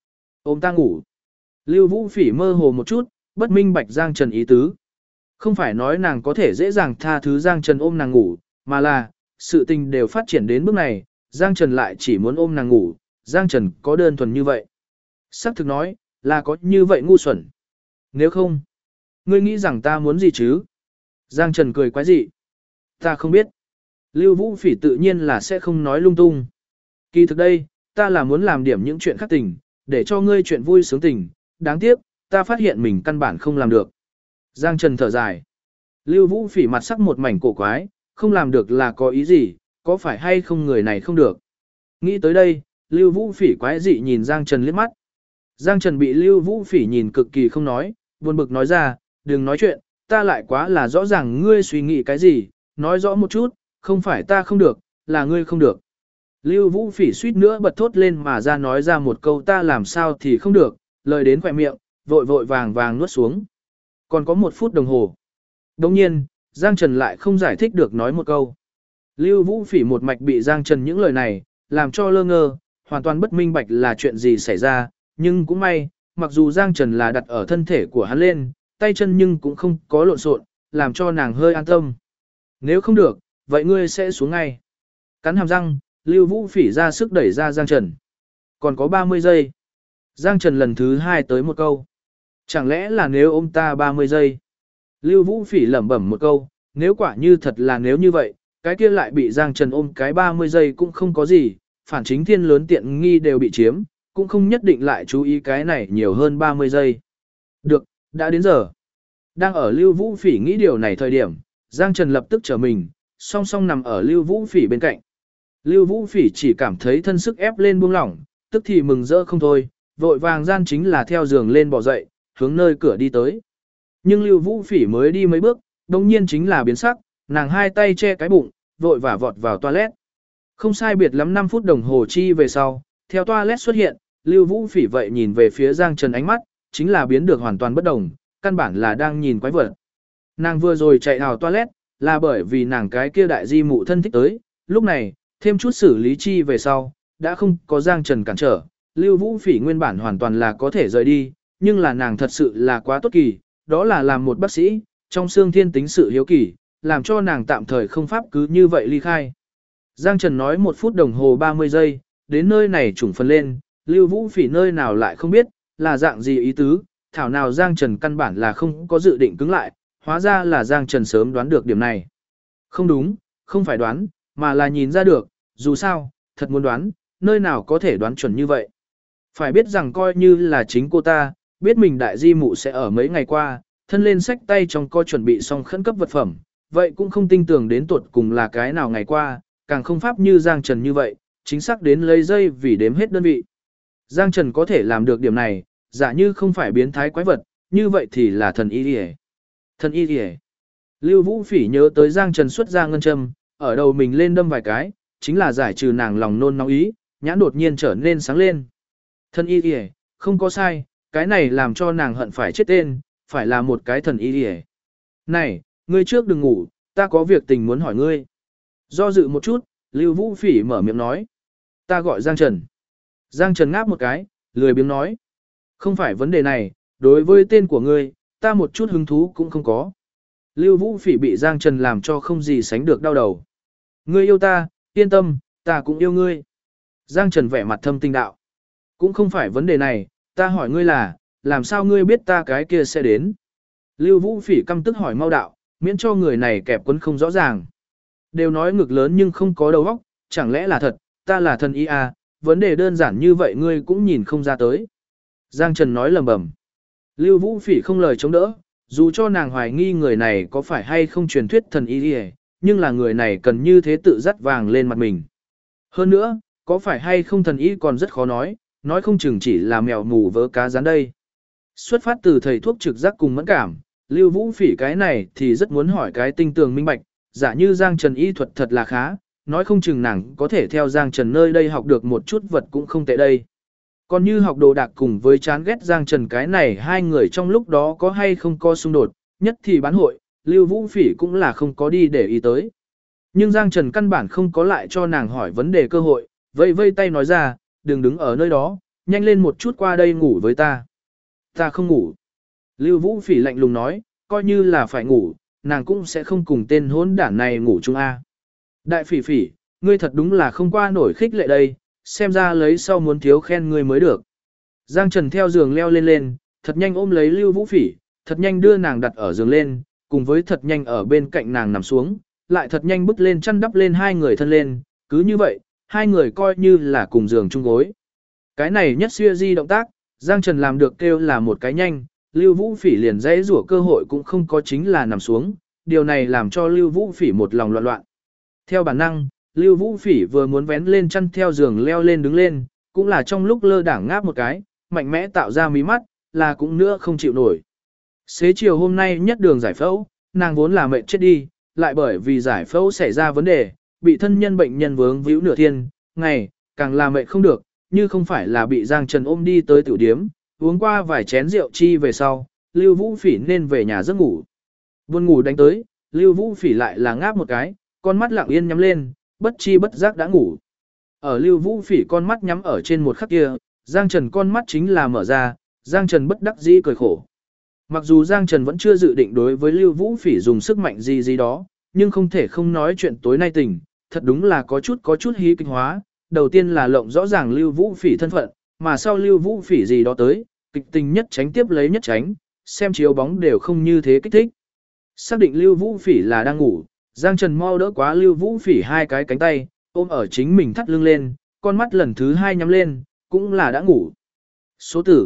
Ôm ta ngủ. Lưu Vũ Phỉ mơ hồ một chút, bất minh bạch Giang Trần ý tứ. Không phải nói nàng có thể dễ dàng tha thứ Giang Trần ôm nàng ngủ, mà là, sự tình đều phát triển đến bước này, Giang Trần lại chỉ muốn ôm nàng ngủ, Giang Trần có đơn thuần như vậy. Sắc thực nói, là có như vậy ngu xuẩn. Nếu không, ngươi nghĩ rằng ta muốn gì chứ? Giang Trần cười quái dị. Ta không biết. Lưu Vũ Phỉ tự nhiên là sẽ không nói lung tung. Kỳ thực đây, ta là muốn làm điểm những chuyện khác tình, để cho ngươi chuyện vui sướng tình, đáng tiếc, ta phát hiện mình căn bản không làm được. Giang Trần thở dài. Lưu Vũ Phỉ mặt sắc một mảnh cổ quái, không làm được là có ý gì, có phải hay không người này không được. Nghĩ tới đây, Lưu Vũ Phỉ quái dị nhìn Giang Trần liếc mắt. Giang Trần bị Lưu Vũ Phỉ nhìn cực kỳ không nói, buồn bực nói ra, đừng nói chuyện, ta lại quá là rõ ràng ngươi suy nghĩ cái gì, nói rõ một chút, không phải ta không được, là ngươi không được. Lưu Vũ Phỉ suýt nữa bật thốt lên mà ra nói ra một câu ta làm sao thì không được, lời đến khỏe miệng, vội vội vàng vàng nuốt xuống. Còn có 1 phút đồng hồ. Đồng nhiên, Giang Trần lại không giải thích được nói một câu. Lưu Vũ Phỉ một mạch bị Giang Trần những lời này, làm cho lơ ngơ, hoàn toàn bất minh bạch là chuyện gì xảy ra, nhưng cũng may, mặc dù Giang Trần là đặt ở thân thể của hắn lên, tay chân nhưng cũng không có lộn xộn, làm cho nàng hơi an tâm. Nếu không được, vậy ngươi sẽ xuống ngay. Cắn hàm răng, Lưu Vũ Phỉ ra sức đẩy ra Giang Trần. Còn có 30 giây. Giang Trần lần thứ 2 tới một câu. Chẳng lẽ là nếu ôm ta 30 giây? Lưu Vũ Phỉ lẩm bẩm một câu, nếu quả như thật là nếu như vậy, cái kia lại bị Giang Trần ôm cái 30 giây cũng không có gì, phản chính thiên lớn tiện nghi đều bị chiếm, cũng không nhất định lại chú ý cái này nhiều hơn 30 giây. Được, đã đến giờ. Đang ở Lưu Vũ Phỉ nghĩ điều này thời điểm, Giang Trần lập tức trở mình, song song nằm ở Lưu Vũ Phỉ bên cạnh. Lưu Vũ Phỉ chỉ cảm thấy thân sức ép lên buông lỏng, tức thì mừng rỡ không thôi, vội vàng gian chính là theo giường lên bỏ dậy, hướng nơi cửa đi tới. Nhưng Lưu Vũ Phỉ mới đi mấy bước, đồng nhiên chính là biến sắc, nàng hai tay che cái bụng, vội vã vọt vào toilet. Không sai biệt lắm 5 phút đồng hồ chi về sau, theo toilet xuất hiện, Lưu Vũ Phỉ vậy nhìn về phía Giang Trần ánh mắt, chính là biến được hoàn toàn bất đồng, căn bản là đang nhìn quái vật. Nàng vừa rồi chạy vào toilet, là bởi vì nàng cái kia đại di mụ thân thích tới, lúc này, thêm chút xử lý chi về sau, đã không có Giang Trần cản trở, Lưu Vũ Phỉ nguyên bản hoàn toàn là có thể rời đi, nhưng là nàng thật sự là quá tốt kỳ, đó là làm một bác sĩ, trong xương thiên tính sự hiếu kỳ, làm cho nàng tạm thời không pháp cứ như vậy ly khai. Giang Trần nói 1 phút đồng hồ 30 giây, đến nơi này trùng phần lên, Lưu Vũ Phỉ nơi nào lại không biết, là dạng gì ý tứ, thảo nào Giang Trần căn bản là không có dự định cứng lại, hóa ra là Giang Trần sớm đoán được điểm này. Không đúng, không phải đoán, mà là nhìn ra được, dù sao, thật muốn đoán, nơi nào có thể đoán chuẩn như vậy. Phải biết rằng coi như là chính cô ta, biết mình đại di mụ sẽ ở mấy ngày qua, thân lên sách tay trong co chuẩn bị xong khẩn cấp vật phẩm, vậy cũng không tin tưởng đến tuột cùng là cái nào ngày qua, càng không pháp như Giang Trần như vậy, chính xác đến lấy dây vì đếm hết đơn vị. Giang Trần có thể làm được điểm này, giả như không phải biến thái quái vật, như vậy thì là thần y điề. Thần y điề. Lưu Vũ Phỉ nhớ tới Giang Trần xuất ra ngân châm, ở đầu mình lên đâm vài cái, chính là giải trừ nàng lòng nôn nóng ý, nhãn đột nhiên trở nên sáng lên. Thần y điề, không có sai, cái này làm cho nàng hận phải chết tên, phải là một cái thần y điề. Này, ngươi trước đừng ngủ, ta có việc tình muốn hỏi ngươi. Do dự một chút, Lưu Vũ Phỉ mở miệng nói. Ta gọi Giang Trần. Giang Trần ngáp một cái, lười biếng nói. Không phải vấn đề này, đối với tên của ngươi, ta một chút hứng thú cũng không có. Lưu Vũ Phỉ bị Giang Trần làm cho không gì sánh được đau đầu. Ngươi yêu ta, yên tâm, ta cũng yêu ngươi. Giang Trần vẻ mặt thâm tinh đạo. Cũng không phải vấn đề này, ta hỏi ngươi là, làm sao ngươi biết ta cái kia sẽ đến? Lưu Vũ Phỉ căm tức hỏi mau đạo, miễn cho người này kẹp quấn không rõ ràng. Đều nói ngực lớn nhưng không có đầu óc, chẳng lẽ là thật, ta là thần y à, vấn đề đơn giản như vậy ngươi cũng nhìn không ra tới. Giang Trần nói lầm bầm. Lưu Vũ Phỉ không lời chống đỡ, dù cho nàng hoài nghi người này có phải hay không truyền thuyết thần y, nhưng là người này cần như thế tự dắt vàng lên mặt mình. Hơn nữa, có phải hay không thần y còn rất khó nói không chừng chỉ là mèo mù vớ cá rán đây. Xuất phát từ thầy thuốc trực giác cùng mẫn cảm, Lưu Vũ Phỉ cái này thì rất muốn hỏi cái tinh tường minh bạch, giả như Giang Trần y thuật thật là khá, nói không chừng nàng có thể theo Giang Trần nơi đây học được một chút vật cũng không tệ đây. Còn như học đồ đạc cùng với chán ghét Giang Trần cái này hai người trong lúc đó có hay không có xung đột, nhất thì bán hội, Lưu Vũ Phỉ cũng là không có đi để ý tới. Nhưng Giang Trần căn bản không có lại cho nàng hỏi vấn đề cơ hội, vây vây tay nói ra, đừng đứng ở nơi đó, nhanh lên một chút qua đây ngủ với ta. Ta không ngủ. Lưu Vũ Phỉ lạnh lùng nói, coi như là phải ngủ, nàng cũng sẽ không cùng tên hỗn đản này ngủ chung a. Đại Phỉ Phỉ, ngươi thật đúng là không qua nổi khích lệ đây, xem ra lấy sau muốn thiếu khen ngươi mới được. Giang Trần theo giường leo lên, thật nhanh ôm lấy Lưu Vũ Phỉ, thật nhanh đưa nàng đặt ở giường lên, cùng với thật nhanh ở bên cạnh nàng nằm xuống, lại thật nhanh bứt lên chăn đắp lên hai người thân lên, cứ như vậy, hai người coi như là cùng giường chung gối. Cái này nhất siêu di động tác, Giang Trần làm được kêu là một cái nhanh, Lưu Vũ Phỉ liền dãy rủa cơ hội cũng không có, chính là nằm xuống, điều này làm cho Lưu Vũ Phỉ một lòng loạn loạn. Theo bản năng, Lưu Vũ Phỉ vừa muốn vén lên chăn theo giường leo lên đứng lên, cũng là trong lúc lơ đảng ngáp một cái, mạnh mẽ tạo ra mí mắt, là cũng nữa không chịu nổi. Xế chiều hôm nay nhất đường giải phẫu, nàng vốn là mệt chết đi, lại bởi vì giải phẫu xảy ra vấn đề, bị thân nhân bệnh nhân vướng víu nửa thiên, ngày, càng là mệt không được, như không phải là bị Giang Trần ôm đi tới tiểu điếm, uống qua vài chén rượu chi về sau, Lưu Vũ Phỉ nên về nhà giấc ngủ. Buồn ngủ đánh tới, Lưu Vũ Phỉ lại là ngáp một cái, con mắt lặng yên nhắm lên, bất chi bất giác đã ngủ. Ở Lưu Vũ Phỉ con mắt nhắm ở trên một khắc kia, Giang Trần con mắt chính là mở ra, Giang Trần bất đắc dĩ cười khổ. Mặc dù Giang Trần vẫn chưa dự định đối với Lưu Vũ Phỉ dùng sức mạnh gì đó, nhưng không thể không nói chuyện tối nay tình, thật đúng là có chút hí kịch hóa. Đầu tiên là lộng rõ ràng Lưu Vũ Phỉ thân phận, mà sau Lưu Vũ Phỉ gì đó tới, kịch tình nhất tránh tiếp lấy nhất tránh, xem chiếu bóng đều không như thế kích thích. Xác định Lưu Vũ Phỉ là đang ngủ, Giang Trần mau đỡ quá Lưu Vũ Phỉ hai cái cánh tay, ôm ở chính mình thắt lưng lên, con mắt lần thứ hai nhắm lên, cũng là đã ngủ. Số tử,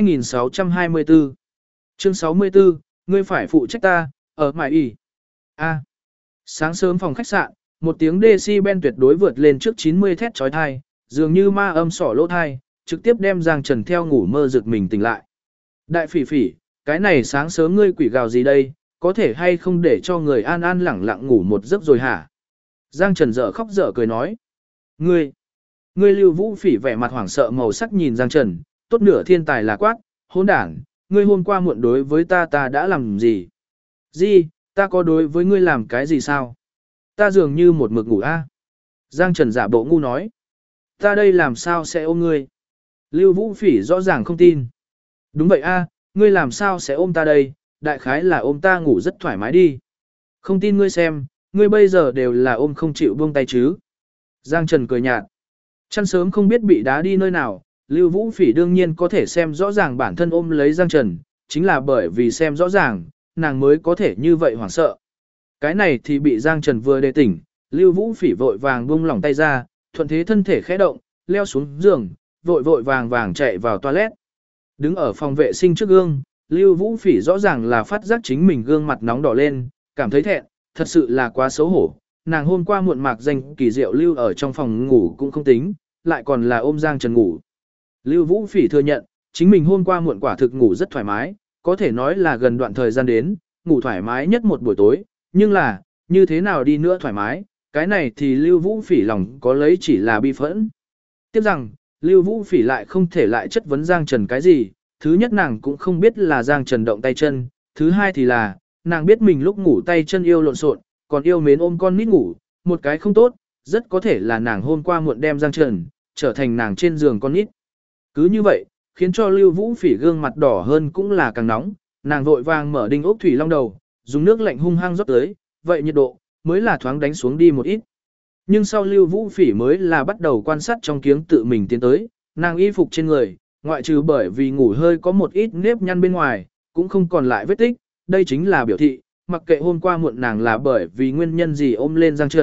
2624. Chương 64, ngươi phải phụ trách ta, ở mải ỉ. A. Sáng sớm phòng khách sạn, một tiếng decibel tuyệt đối vượt lên trước 90 thét chói tai, dường như ma âm sỏ lỗ tai, trực tiếp đem Giang Trần theo ngủ mơ giật mình tỉnh lại. Đại Phỉ Phỉ, cái này sáng sớm ngươi quỷ gào gì đây, có thể hay không để cho người an an lẳng lặng ngủ một giấc rồi hả? Giang Trần dở khóc dở cười nói. Ngươi Lưu Vũ Phỉ vẻ mặt hoảng sợ màu sắc nhìn Giang Trần, tốt nửa thiên tài là quát, hỗn đản, ngươi hôm qua muộn đối với ta đã làm gì? Gì, ta có đối với ngươi làm cái gì sao? Ta dường như một mực ngủ a. Giang Trần giả bộ ngu nói. Ta đây làm sao sẽ ôm ngươi? Lưu Vũ Phỉ rõ ràng không tin. Đúng vậy a, ngươi làm sao sẽ ôm ta đây? Đại khái là ôm ta ngủ rất thoải mái đi. Không tin ngươi xem, ngươi bây giờ đều là ôm không chịu buông tay chứ. Giang Trần cười nhạt. Chăn sớm không biết bị đá đi nơi nào, Lưu Vũ Phỉ đương nhiên có thể xem rõ ràng bản thân ôm lấy Giang Trần, chính là bởi vì xem rõ ràng, nàng mới có thể như vậy hoảng sợ. Cái này thì bị Giang Trần vừa đề tỉnh, Lưu Vũ Phỉ vội vàng buông lỏng tay ra, thuận thế thân thể khẽ động, leo xuống giường, vội vàng chạy vào toilet. Đứng ở phòng vệ sinh trước gương, Lưu Vũ Phỉ rõ ràng là phát giác chính mình gương mặt nóng đỏ lên, cảm thấy thẹn, thật sự là quá xấu hổ. Nàng hôm qua muộn mạc danh kỳ diệu lưu ở trong phòng ngủ cũng không tính, lại còn là ôm Giang Trần ngủ. Lưu Vũ Phỉ thừa nhận, chính mình hôm qua muộn quả thực ngủ rất thoải mái, có thể nói là gần đoạn thời gian đến, ngủ thoải mái nhất một buổi tối, nhưng là, như thế nào đi nữa thoải mái, cái này thì Lưu Vũ Phỉ lòng có lấy chỉ là bi phẫn. Tiếp rằng, Lưu Vũ Phỉ lại không thể lại chất vấn Giang Trần cái gì, thứ nhất nàng cũng không biết là Giang Trần động tay chân, thứ hai thì là, nàng biết mình lúc ngủ tay chân yêu lộn xộn, còn yêu mến ôm con nít ngủ, một cái không tốt, rất có thể là nàng hôm qua muộn đem Giang Trần, trở thành nàng trên giường con nít. Cứ như vậy, khiến cho Lưu Vũ Phỉ gương mặt đỏ hơn cũng là càng nóng, nàng vội vàng mở đinh ốc thủy long đầu, dùng nước lạnh hung hăng rót tới, vậy nhiệt độ mới là thoáng đánh xuống đi một ít. Nhưng sau Lưu Vũ Phỉ mới là bắt đầu quan sát trong kiếng tự mình tiến tới, nàng y phục trên người, ngoại trừ bởi vì ngủ hơi có một ít nếp nhăn bên ngoài, cũng không còn lại vết tích, đây chính là biểu thị, mặc kệ hôm qua muộn nàng là bởi vì nguyên nhân gì ôm lên Giang Trần,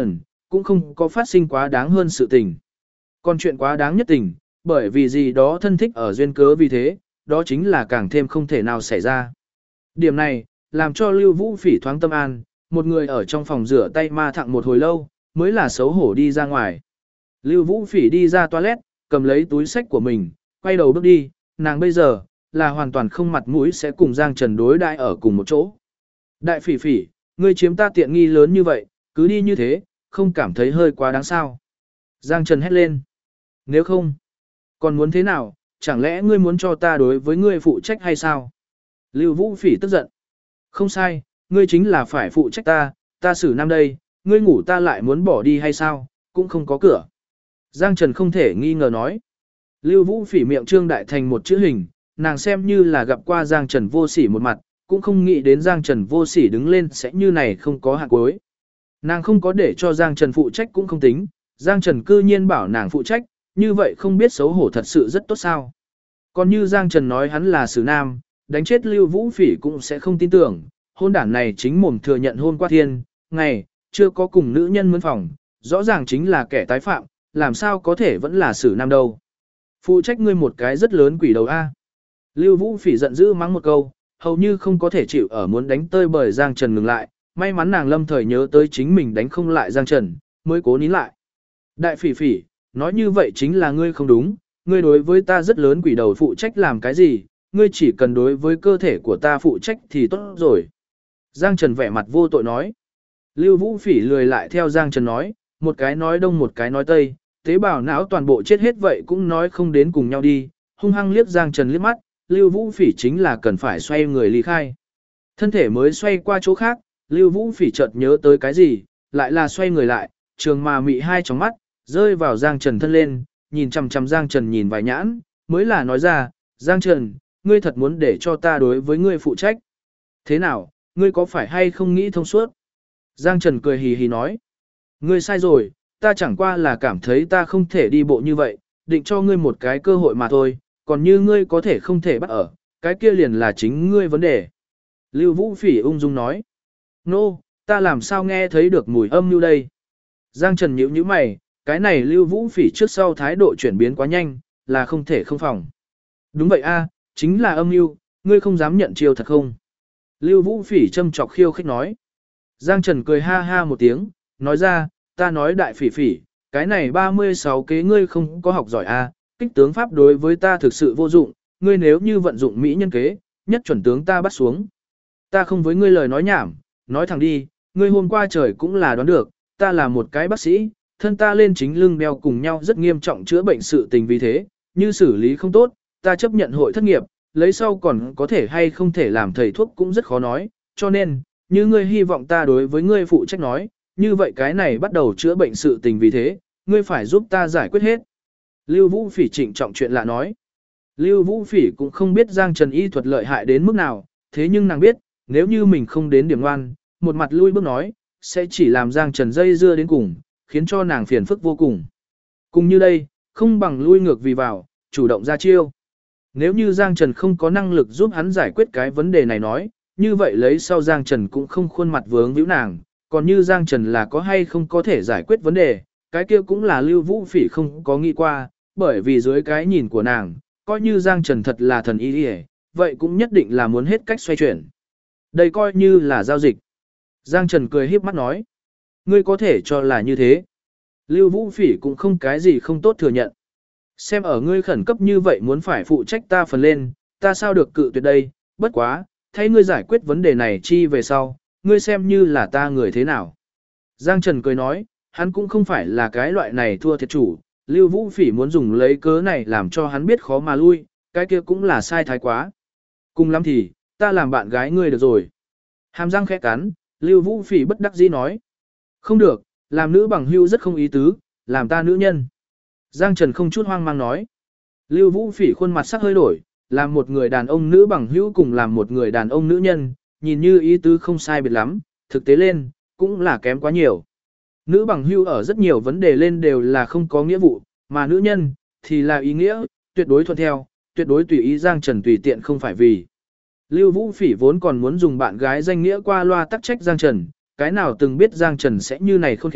cũng không có phát sinh quá đáng hơn sự tình. Còn chuyện quá đáng nhất tình, bởi vì gì đó thân thích ở duyên cớ vì thế, đó chính là càng thêm không thể nào xảy ra. Điểm này, làm cho Lưu Vũ Phỉ thoáng tâm an, một người ở trong phòng rửa tay ma thẳng một hồi lâu, mới là xấu hổ đi ra ngoài. Lưu Vũ Phỉ đi ra toilet, cầm lấy túi sách của mình, quay đầu bước đi, nàng bây giờ, là hoàn toàn không mặt mũi sẽ cùng Giang Trần đối đãi ở cùng một chỗ. Đại Phỉ Phỉ, ngươi chiếm ta tiện nghi lớn như vậy, cứ đi như thế, không cảm thấy hơi quá đáng sao. Giang Trần hét lên. Nếu không, còn muốn thế nào, chẳng lẽ ngươi muốn cho ta đối với ngươi phụ trách hay sao? Lưu Vũ Phỉ tức giận. Không sai, ngươi chính là phải phụ trách ta xử năm đây, ngươi ngủ ta lại muốn bỏ đi hay sao, cũng không có cửa. Giang Trần không thể nghi ngờ nói. Lưu Vũ Phỉ miệng trương đại thành một chữ hình, nàng xem như là gặp qua Giang Trần vô sỉ một mặt, cũng không nghĩ đến Giang Trần vô sỉ đứng lên sẽ như này không có hạn cuối. Nàng không có để cho Giang Trần phụ trách cũng không tính, Giang Trần cư nhiên bảo nàng phụ trách, như vậy không biết xấu hổ thật sự rất tốt sao. Còn như Giang Trần nói hắn là xử nam, đánh chết Lưu Vũ Phỉ cũng sẽ không tin tưởng, hôn đản này chính mồm thừa nhận hôn qua thiên, ngày, chưa có cùng nữ nhân mướn phòng, rõ ràng chính là kẻ tái phạm, làm sao có thể vẫn là xử nam đâu. Phụ trách ngươi một cái rất lớn quỷ đầu A. Lưu Vũ Phỉ giận dữ mắng một câu, hầu như không có thể chịu ở muốn đánh tơi bởi Giang Trần ngừng lại, may mắn nàng lâm thời nhớ tới chính mình đánh không lại Giang Trần, mới cố nín lại. Đại Phỉ Phỉ, nói như vậy chính là ngươi không đúng, ngươi đối với ta rất lớn quỷ đầu phụ trách làm cái gì, ngươi chỉ cần đối với cơ thể của ta phụ trách thì tốt rồi. Giang Trần vẻ mặt vô tội nói. Lưu Vũ Phỉ lười lại theo Giang Trần nói, một cái nói đông một cái nói tây, tế bào não toàn bộ chết hết vậy cũng nói không đến cùng nhau đi, hung hăng liếc Giang Trần liếc mắt, Lưu Vũ Phỉ chính là cần phải xoay người ly khai. Thân thể mới xoay qua chỗ khác, Lưu Vũ Phỉ chợt nhớ tới cái gì, lại là xoay người lại, trường mà mị hai tròng mắt, rơi vào Giang Trần thân lên, nhìn chằm chằm Giang Trần nhìn vài nhãn, mới là nói ra, Giang Trần, ngươi thật muốn để cho ta đối với ngươi phụ trách. Thế nào, ngươi có phải hay không nghĩ thông suốt? Giang Trần cười hì hì nói, ngươi sai rồi, ta chẳng qua là cảm thấy ta không thể đi bộ như vậy, định cho ngươi một cái cơ hội mà thôi, còn như ngươi có thể không thể bắt ở, cái kia liền là chính ngươi vấn đề. Lưu Vũ Phỉ ung dung nói, nô, ta làm sao nghe thấy được mùi âm như đây? Giang Trần nhíu nhíu mày, cái này Lưu Vũ Phỉ trước sau thái độ chuyển biến quá nhanh, là không thể không phòng. Đúng vậy a, chính là âm mưu, ngươi không dám nhận chiêu thật không? Lưu Vũ Phỉ châm chọc khiêu khích nói. Giang Trần cười ha ha một tiếng, nói ra, ta nói Đại Phỉ Phỉ, cái này 36 kế ngươi không có học giỏi a, kích tướng pháp đối với ta thực sự vô dụng, ngươi nếu như vận dụng mỹ nhân kế, nhất chuẩn tướng ta bắt xuống. Ta không với ngươi lời nói nhảm, nói thẳng đi, ngươi hôm qua trời cũng là đoán được, ta là một cái bác sĩ, thân ta lên chính lưng đeo cùng nhau rất nghiêm trọng chữa bệnh sự tình vì thế, như xử lý không tốt, ta chấp nhận hội thất nghiệp, lấy sau còn có thể hay không thể làm thầy thuốc cũng rất khó nói, cho nên, như ngươi hy vọng ta đối với ngươi phụ trách nói, như vậy cái này bắt đầu chữa bệnh sự tình vì thế, ngươi phải giúp ta giải quyết hết. Lưu Vũ Phỉ trịnh trọng chuyện lạ nói. Lưu Vũ Phỉ cũng không biết Giang Trần y thuật lợi hại đến mức nào, thế nhưng nàng biết, nếu như mình không đến điểm ngoan, một mặt lui bước nói, sẽ chỉ làm Giang Trần dây dưa đến cùng, khiến cho nàng phiền phức vô cùng. Cùng như đây, không bằng lui ngược vì vào, chủ động ra chiêu. Nếu như Giang Trần không có năng lực giúp hắn giải quyết cái vấn đề này nói, như vậy lấy sau Giang Trần cũng không khuôn mặt vướng víu nàng, còn như Giang Trần là có hay không có thể giải quyết vấn đề, cái kia cũng là Lưu Vũ Phỉ không có nghĩ qua, bởi vì dưới cái nhìn của nàng, coi như Giang Trần thật là thần y vậy cũng nhất định là muốn hết cách xoay chuyển. Đây coi như là giao dịch. Giang Trần cười híp mắt nói, ngươi có thể cho là như thế. Lưu Vũ Phỉ cũng không cái gì không tốt thừa nhận. Xem ở ngươi khẩn cấp như vậy muốn phải phụ trách ta phần lên, ta sao được cự tuyệt đây, bất quá, thay ngươi giải quyết vấn đề này chi về sau, ngươi xem như là ta người thế nào. Giang Trần cười nói, hắn cũng không phải là cái loại này thua thiệt chủ, Lưu Vũ Phỉ muốn dùng lấy cớ này làm cho hắn biết khó mà lui, cái kia cũng là sai thái quá. Cùng lắm thì, ta làm bạn gái ngươi được rồi. Hàm răng khẽ cắn, Lưu Vũ Phỉ bất đắc dĩ nói. Không được, làm nữ bằng hữu rất không ý tứ, làm ta nữ nhân. Giang Trần không chút hoang mang nói. Lưu Vũ Phỉ khuôn mặt sắc hơi đổi, làm một người đàn ông nữ bằng hữu cùng làm một người đàn ông nữ nhân, nhìn như ý tứ không sai biệt lắm, thực tế lên, cũng là kém quá nhiều. Nữ bằng hữu ở rất nhiều vấn đề lên đều là không có nghĩa vụ, mà nữ nhân, thì là ý nghĩa, tuyệt đối thuận theo, tuyệt đối tùy ý Giang Trần tùy tiện không phải vì. Lưu Vũ Phỉ vốn còn muốn dùng bạn gái danh nghĩa qua loa tắc trách Giang Trần, cái nào từng biết Giang Trần sẽ như này khôn khéo,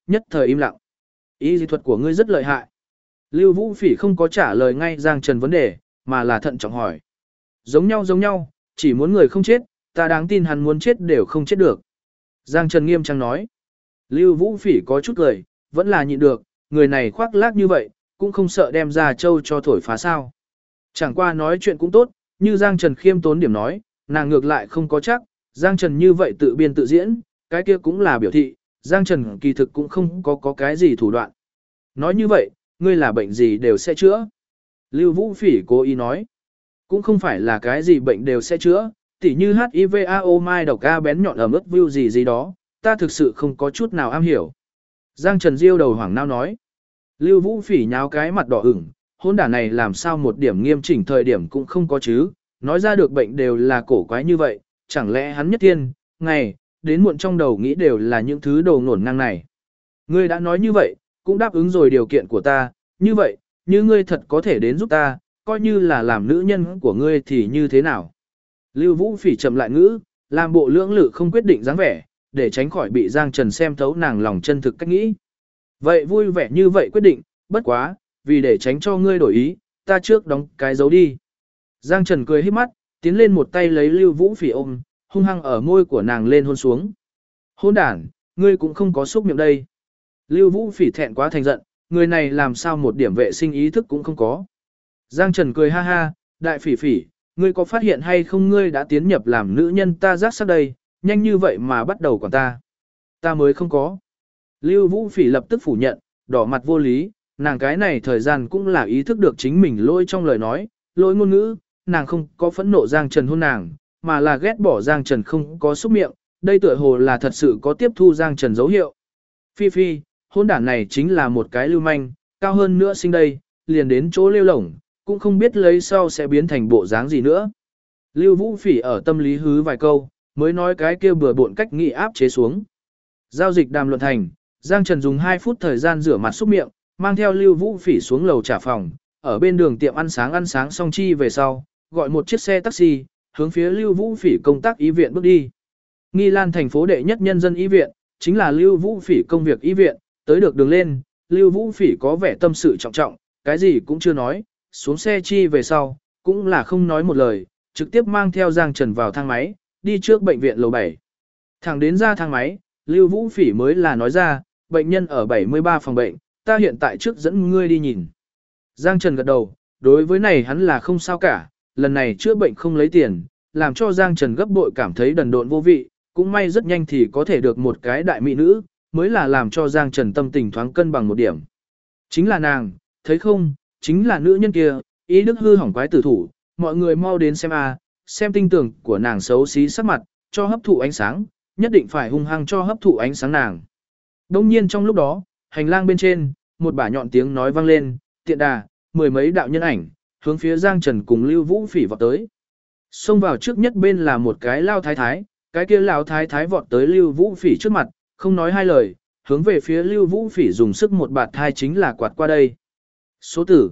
nhất thời im lặng. Y dị thuật của ngươi rất lợi hại. Lưu Vũ Phỉ không có trả lời ngay Giang Trần vấn đề, mà là thận trọng hỏi. Giống nhau, chỉ muốn người không chết, ta đáng tin hắn muốn chết đều không chết được. Giang Trần nghiêm trang nói. Lưu Vũ Phỉ có chút cười, vẫn là nhịn được, người này khoác lác như vậy, cũng không sợ đem ra châu cho thổi phá sao. Chẳng qua nói chuyện cũng tốt, như Giang Trần khiêm tốn điểm nói, nàng ngược lại không có chắc, Giang Trần như vậy tự biên tự diễn, cái kia cũng là biểu thị, Giang Trần kỳ thực cũng không có cái gì thủ đoạn. Nói như vậy, ngươi là bệnh gì đều sẽ chữa. Lưu Vũ Phỉ cố ý nói, cũng không phải là cái gì bệnh đều sẽ chữa, tỉ như HIV/AIDS mai độc A bén nhọn ẩm ướt view gì đó, ta thực sự không có chút nào am hiểu. Giang Trần diêu đầu hoảng nao nói. Lưu Vũ Phỉ nháo cái mặt đỏ ửng, hôn đả này làm sao một điểm nghiêm chỉnh thời điểm cũng không có chứ, nói ra được bệnh đều là cổ quái như vậy, chẳng lẽ hắn nhất thiên, ngày, đến muộn trong đầu nghĩ đều là những thứ đồ ngổn ngang này. Ngươi đã nói như vậy, cũng đáp ứng rồi điều kiện của ta, như vậy, như ngươi thật có thể đến giúp ta, coi như là làm nữ nhân của ngươi thì như thế nào. Lưu Vũ Phỉ chậm lại ngữ, làm bộ lưỡng lự không quyết định dáng vẻ, để tránh khỏi bị Giang Trần xem thấu nàng lòng chân thực cách nghĩ. Vậy vui vẻ như vậy quyết định, bất quá, vì để tránh cho ngươi đổi ý, ta trước đóng cái dấu đi. Giang Trần cười híp mắt, tiến lên một tay lấy Lưu Vũ Phỉ ôm, hung hăng ở môi của nàng lên hôn xuống. Hôn đản, ngươi cũng không có xúc miệng đây. Lưu Vũ Phỉ thẹn quá thành giận, người này làm sao một điểm vệ sinh ý thức cũng không có. Giang Trần cười ha ha, đại phỉ phỉ, ngươi có phát hiện hay không ngươi đã tiến nhập làm nữ nhân ta giác sắc đây, nhanh như vậy mà bắt đầu quản ta. Ta mới không có. Lưu Vũ Phỉ lập tức phủ nhận, đỏ mặt vô lý, nàng cái này thời gian cũng là ý thức được chính mình lỗi trong lời nói, lỗi ngôn ngữ, nàng không có phẫn nộ Giang Trần hôn nàng, mà là ghét bỏ Giang Trần không có xúc miệng, đây tựa hồ là thật sự có tiếp thu Giang Trần dấu hiệu. Phi Phi, hôn đản này chính là một cái lưu manh, cao hơn nữa sinh đây, liền đến chỗ lêu lổng, cũng không biết lấy sau sẽ biến thành bộ dáng gì nữa. Lưu Vũ Phỉ ở tâm lý hứ vài câu, mới nói cái kia bừa bộn cách nghị áp chế xuống. Giao dịch đàm luận thành, Giang Trần dùng 2 phút thời gian rửa mặt xúc miệng, mang theo Lưu Vũ Phỉ xuống lầu trả phòng, ở bên đường tiệm ăn sáng xong chi về sau, gọi một chiếc xe taxi, hướng phía Lưu Vũ Phỉ công tác y viện bước đi. Nghi Lan thành phố đệ nhất nhân dân y viện, chính là Lưu Vũ Phỉ công việc y viện, tới được đường lên, Lưu Vũ Phỉ có vẻ tâm sự trọng trọng, cái gì cũng chưa nói, xuống xe chi về sau, cũng là không nói một lời, trực tiếp mang theo Giang Trần vào thang máy, đi trước bệnh viện lầu 7. Thẳng đến ra thang máy, Lưu Vũ Phỉ mới là nói ra, bệnh nhân ở 73 phòng bệnh, ta hiện tại trước dẫn ngươi đi nhìn. Giang Trần gật đầu, đối với này hắn là không sao cả, lần này chữa bệnh không lấy tiền, làm cho Giang Trần gấp bội cảm thấy đần độn vô vị, cũng may rất nhanh thì có thể được một cái đại mỹ nữ, mới là làm cho Giang Trần tâm tình thoáng cân bằng một điểm. Chính là nàng, thấy không, chính là nữ nhân kia, ý đức hư hỏng quái tử thủ, mọi người mau đến xem xem tinh tưởng của nàng xấu xí sắc mặt, cho hấp thụ ánh sáng, nhất định phải hung hăng cho hấp thụ ánh sáng nàng. Đông nhiên trong lúc đó, hành lang bên trên, một bả nhọn tiếng nói vang lên, tiện đà, 10 mấy đạo nhân ảnh, hướng phía Giang Trần cùng Lưu Vũ Phỉ vọt tới. Xông vào trước nhất bên là một cái lao thái thái, cái kia lao thái thái vọt tới Lưu Vũ Phỉ trước mặt, không nói hai lời, hướng về phía Lưu Vũ Phỉ dùng sức một bạt thai chính là quạt qua đây. Số tử,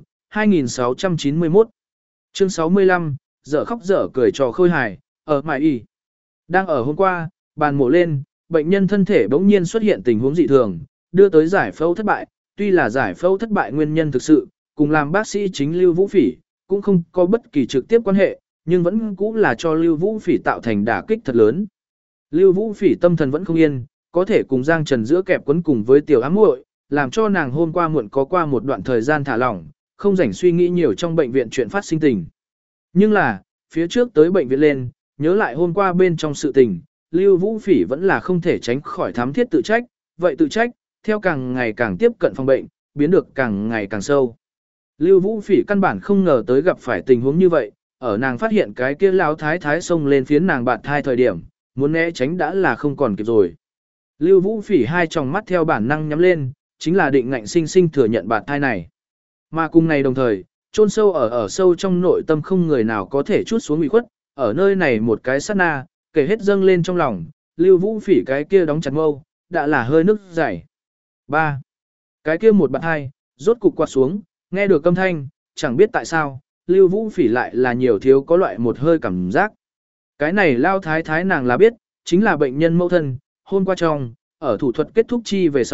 2691. Chương 65, dở khóc dở cười trò khôi hài, ở mại y. Đang ở hôm qua, bàn mổ lên, bệnh nhân thân thể bỗng nhiên xuất hiện tình huống dị thường, đưa tới giải phẫu thất bại, tuy là giải phẫu thất bại nguyên nhân thực sự, cùng làm bác sĩ chính Lưu Vũ Phỉ, cũng không có bất kỳ trực tiếp quan hệ, nhưng vẫn cũng là cho Lưu Vũ Phỉ tạo thành đả kích thật lớn. Lưu Vũ Phỉ tâm thần vẫn không yên, có thể cùng Giang Trần giữa kẹp quấn cùng với tiểu ám muội, làm cho nàng hôm qua muộn có qua một đoạn thời gian thả lỏng, không rảnh suy nghĩ nhiều trong bệnh viện chuyện phát sinh tình. Nhưng là, phía trước tới bệnh viện lên, nhớ lại hôm qua bên trong sự tình, Lưu Vũ Phỉ vẫn là không thể tránh khỏi thám thiết tự trách, vậy tự trách, theo càng ngày càng tiếp cận phòng bệnh, biến được càng ngày càng sâu. Lưu Vũ Phỉ căn bản không ngờ tới gặp phải tình huống như vậy, ở nàng phát hiện cái kia lão thái thái xông lên phiến nàng bạn thai thời điểm, muốn né tránh đã là không còn kịp rồi. Lưu Vũ Phỉ hai tròng mắt theo bản năng nhắm lên, chính là định ngạnh sinh sinh thừa nhận bạn thai này. Mà cùng này đồng thời, chôn sâu ở sâu trong nội tâm không người nào có thể chút xuống ủy khuất, ở nơi này một cái sát na, kể hết dâng lên trong lòng, Lưu Vũ Phỉ cái kia đóng chặt mâu, đã là hơi nức chảy. 3. Cái kia một bạn hai, rốt cục quạt xuống, nghe được âm thanh, chẳng biết tại sao, Lưu Vũ Phỉ lại là nhiều thiếu có loại một hơi cảm giác. Cái này lao thái thái nàng là biết, chính là bệnh nhân mẫu thân, hôm qua trong, ở thủ thuật kết thúc chi về sau,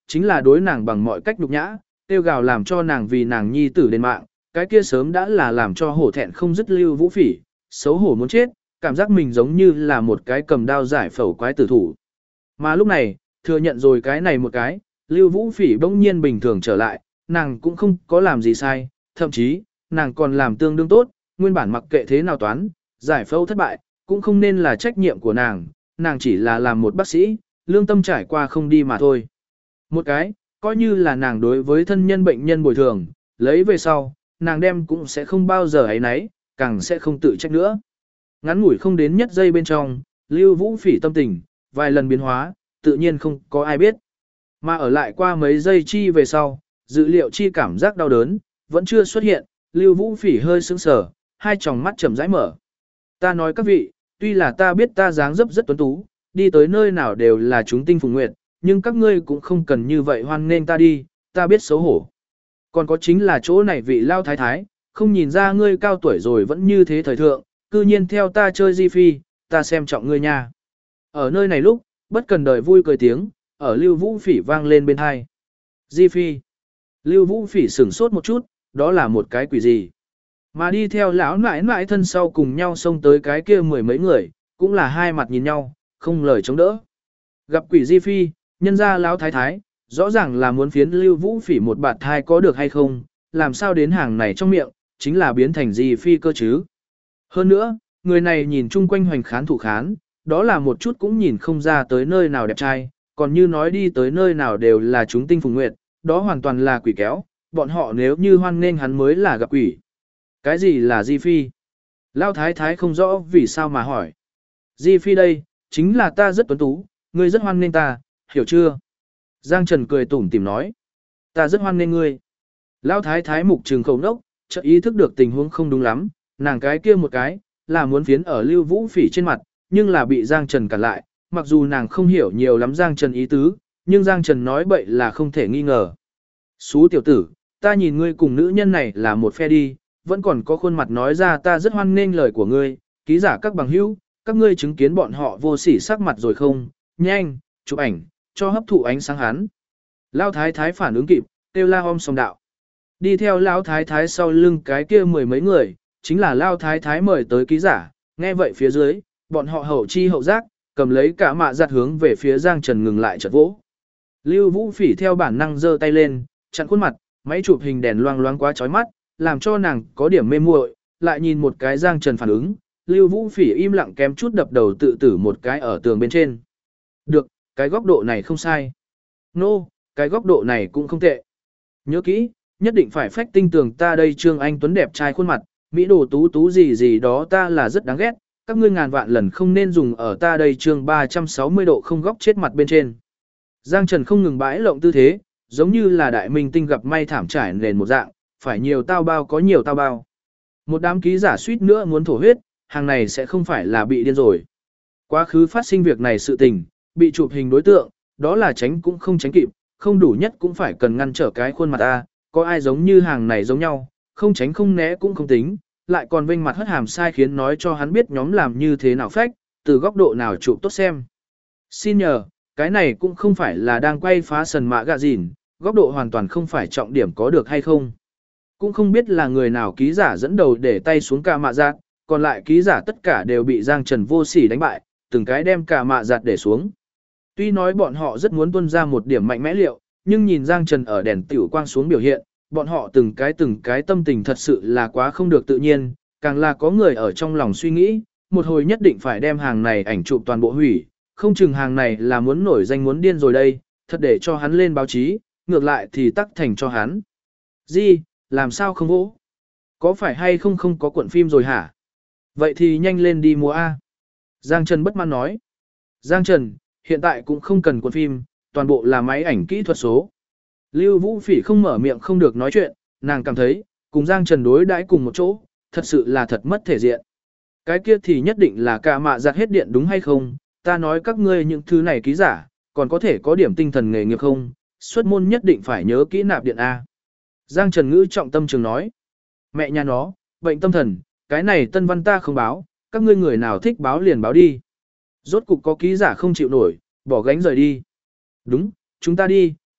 chính là đối nàng bằng mọi cách nhục nhã, tiêu gào làm cho nàng vì nàng nhi tử đền mạng, cái kia sớm đã là làm cho hổ thẹn không dứt Lưu Vũ Phỉ, xấu hổ muốn chết, cảm giác mình giống như là một cái cầm đao giải phẫu quái tử thủ. Mà lúc này, thừa nhận rồi cái này một cái, Lưu Vũ Phỉ bỗng nhiên bình thường trở lại, nàng cũng không có làm gì sai, thậm chí, nàng còn làm tương đương tốt, nguyên bản mặc kệ thế nào toán, giải phẫu thất bại, cũng không nên là trách nhiệm của nàng chỉ là làm một bác sĩ, lương tâm trải qua không đi mà thôi. Một cái, coi như là nàng đối với thân nhân bệnh nhân bồi thường, lấy về sau, nàng đem cũng sẽ không bao giờ ấy nấy, càng sẽ không tự trách nữa. Ngắn ngủi không đến nhất giây bên trong, Lưu Vũ Phỉ tâm tình, vài lần biến hóa, tự nhiên không có ai biết. Mà ở lại qua mấy giây chi về sau, dữ liệu chi cảm giác đau đớn, vẫn chưa xuất hiện, Lưu Vũ Phỉ hơi sững sờ, hai tròng mắt chậm rãi mở. Ta nói các vị, tuy là ta biết ta dáng dấp rất tuấn tú, đi tới nơi nào đều là chúng tinh phùng nguyệt, nhưng các ngươi cũng không cần như vậy hoan nghênh ta đi, ta biết xấu hổ. Còn có chính là chỗ này vị lao thái thái, không nhìn ra ngươi cao tuổi rồi vẫn như thế thời thượng, cư nhiên theo ta chơi di phi, ta xem trọng ngươi nha. Ở nơi này lúc, bất cần đời vui cười tiếng, ở Lưu Vũ Phỉ vang lên bên hai. Di phi. Lưu Vũ Phỉ sửng sốt một chút, đó là một cái quỷ gì. Mà đi theo lão nãi nãi thân sau cùng nhau xông tới cái kia mười mấy người, cũng là hai mặt nhìn nhau, không lời chống đỡ. Gặp quỷ di phi, nhân ra lão thái thái, rõ ràng là muốn phiến Lưu Vũ Phỉ một bạt thai có được hay không, làm sao đến hàng này trong miệng, chính là biến thành di phi cơ chứ. Hơn nữa, người này nhìn chung quanh hoành khán thủ khán, đó là một chút cũng nhìn không ra tới nơi nào đẹp trai, còn như nói đi tới nơi nào đều là chúng tinh phùng nguyệt, đó hoàn toàn là quỷ kéo, bọn họ nếu như hoan nghênh hắn mới là gặp quỷ. Cái gì là di phi? Lão thái thái không rõ vì sao mà hỏi. Di phi đây, chính là ta rất tuấn tú, ngươi rất hoan nghênh ta, hiểu chưa? Giang Trần cười tủm tỉm nói. Ta rất hoan nghênh ngươi. Lão thái thái mục trừng khẩu nốc, chợt ý thức được tình huống không đúng lắm, nàng cái kia một cái, là muốn phiến ở Lưu Vũ Phỉ trên mặt, nhưng là bị Giang Trần cản lại, mặc dù nàng không hiểu nhiều lắm Giang Trần ý tứ, nhưng Giang Trần nói bậy là không thể nghi ngờ. Xú tiểu tử, ta nhìn ngươi cùng nữ nhân này là một phe đi, vẫn còn có khuôn mặt nói ra ta rất hoan nghênh lời của ngươi, ký giả các bằng hữu, các ngươi chứng kiến bọn họ vô sỉ sắc mặt rồi không, nhanh, chụp ảnh, cho hấp thụ ánh sáng hắn. Lão thái thái phản ứng kịp, kêu la om song đạo. Đi theo lão thái thái sau lưng cái kia mười mấy người, chính là lão thái thái mời tới ký giả, nghe vậy phía dưới, bọn họ hậu chi hậu giác, cầm lấy cả mạ giặt hướng về phía Giang Trần ngừng lại chợt vỗ. Lưu Vũ Phỉ theo bản năng giơ tay lên, chặn khuôn mặt, máy chụp hình đèn loang loáng quá chói mắt, làm cho nàng có điểm mê muội, lại nhìn một cái Giang Trần phản ứng, Lưu Vũ Phỉ im lặng kém chút đập đầu tự tử một cái ở tường bên trên. Được, cái góc độ này không sai. Nô, cái góc độ này cũng không tệ. Nhớ kỹ, nhất định phải phách tinh tường ta đây Trương Anh Tuấn đẹp trai khuôn mặt, mỹ đồ tú tú gì gì đó ta là rất đáng ghét, các ngươi ngàn vạn lần không nên dùng ở ta đây Trương 360 độ không góc chết mặt bên trên. Giang Trần không ngừng bãi lộng tư thế, giống như là đại minh tinh gặp may thảm trải nền một dạng, phải nhiều tao bao có nhiều tao bao. Một đám ký giả suýt nữa muốn thổ huyết, hàng này sẽ không phải là bị điên rồi. Quá khứ phát sinh việc này sự tình, bị chụp hình đối tượng, đó là tránh cũng không tránh kịp, không đủ nhất cũng phải cần ngăn trở cái khuôn mặt ta, có ai giống như hàng này giống nhau, không tránh không né cũng không tính, lại còn vênh mặt hất hàm sai khiến nói cho hắn biết nhóm làm như thế nào phách, từ góc độ nào chụp tốt xem. Xin nhờ, cái này cũng không phải là đang quay phá sần mạ gạ gìn, góc độ hoàn toàn không phải trọng điểm có được hay không. Cũng không biết là người nào ký giả dẫn đầu để tay xuống cả mạ giặt, còn lại ký giả tất cả đều bị Giang Trần vô sỉ đánh bại, từng cái đem cả mạ giặt để xuống. Tuy nói bọn họ rất muốn tuân ra một điểm mạnh mẽ liệu, nhưng nhìn Giang Trần ở đèn tiểu quang xuống biểu hiện, bọn họ từng cái tâm tình thật sự là quá không được tự nhiên, càng là có người ở trong lòng suy nghĩ, một hồi nhất định phải đem hàng này ảnh chụp toàn bộ hủy, không chừng hàng này là muốn nổi danh muốn điên rồi đây, thật để cho hắn lên báo chí, ngược lại thì tắc thành cho hắn. Gì, làm sao không vỗ? Có phải hay không có cuộn phim rồi hả? Vậy thì nhanh lên đi mua A. Giang Trần bất mãn nói. Giang Trần, hiện tại cũng không cần cuộn phim, toàn bộ là máy ảnh kỹ thuật số. Lưu Vũ Phỉ không mở miệng không được nói chuyện, nàng cảm thấy, cùng Giang Trần đối đãi cùng một chỗ, thật sự là thật mất thể diện. Cái kia thì nhất định là cả mạ giặt hết điện đúng hay không? Ta nói các ngươi những thứ này ký giả, còn có thể có điểm tinh thần nghề nghiệp không? Xuất môn nhất định phải nhớ kỹ nạp điện A. Giang Trần ngữ trọng tâm trường nói. Mẹ nhà nó, bệnh tâm thần, cái này tân văn ta không báo, các ngươi người nào thích báo liền báo đi. Rốt cục có ký giả không chịu nổi, bỏ gánh rời đi. Đúng, chúng ta đi,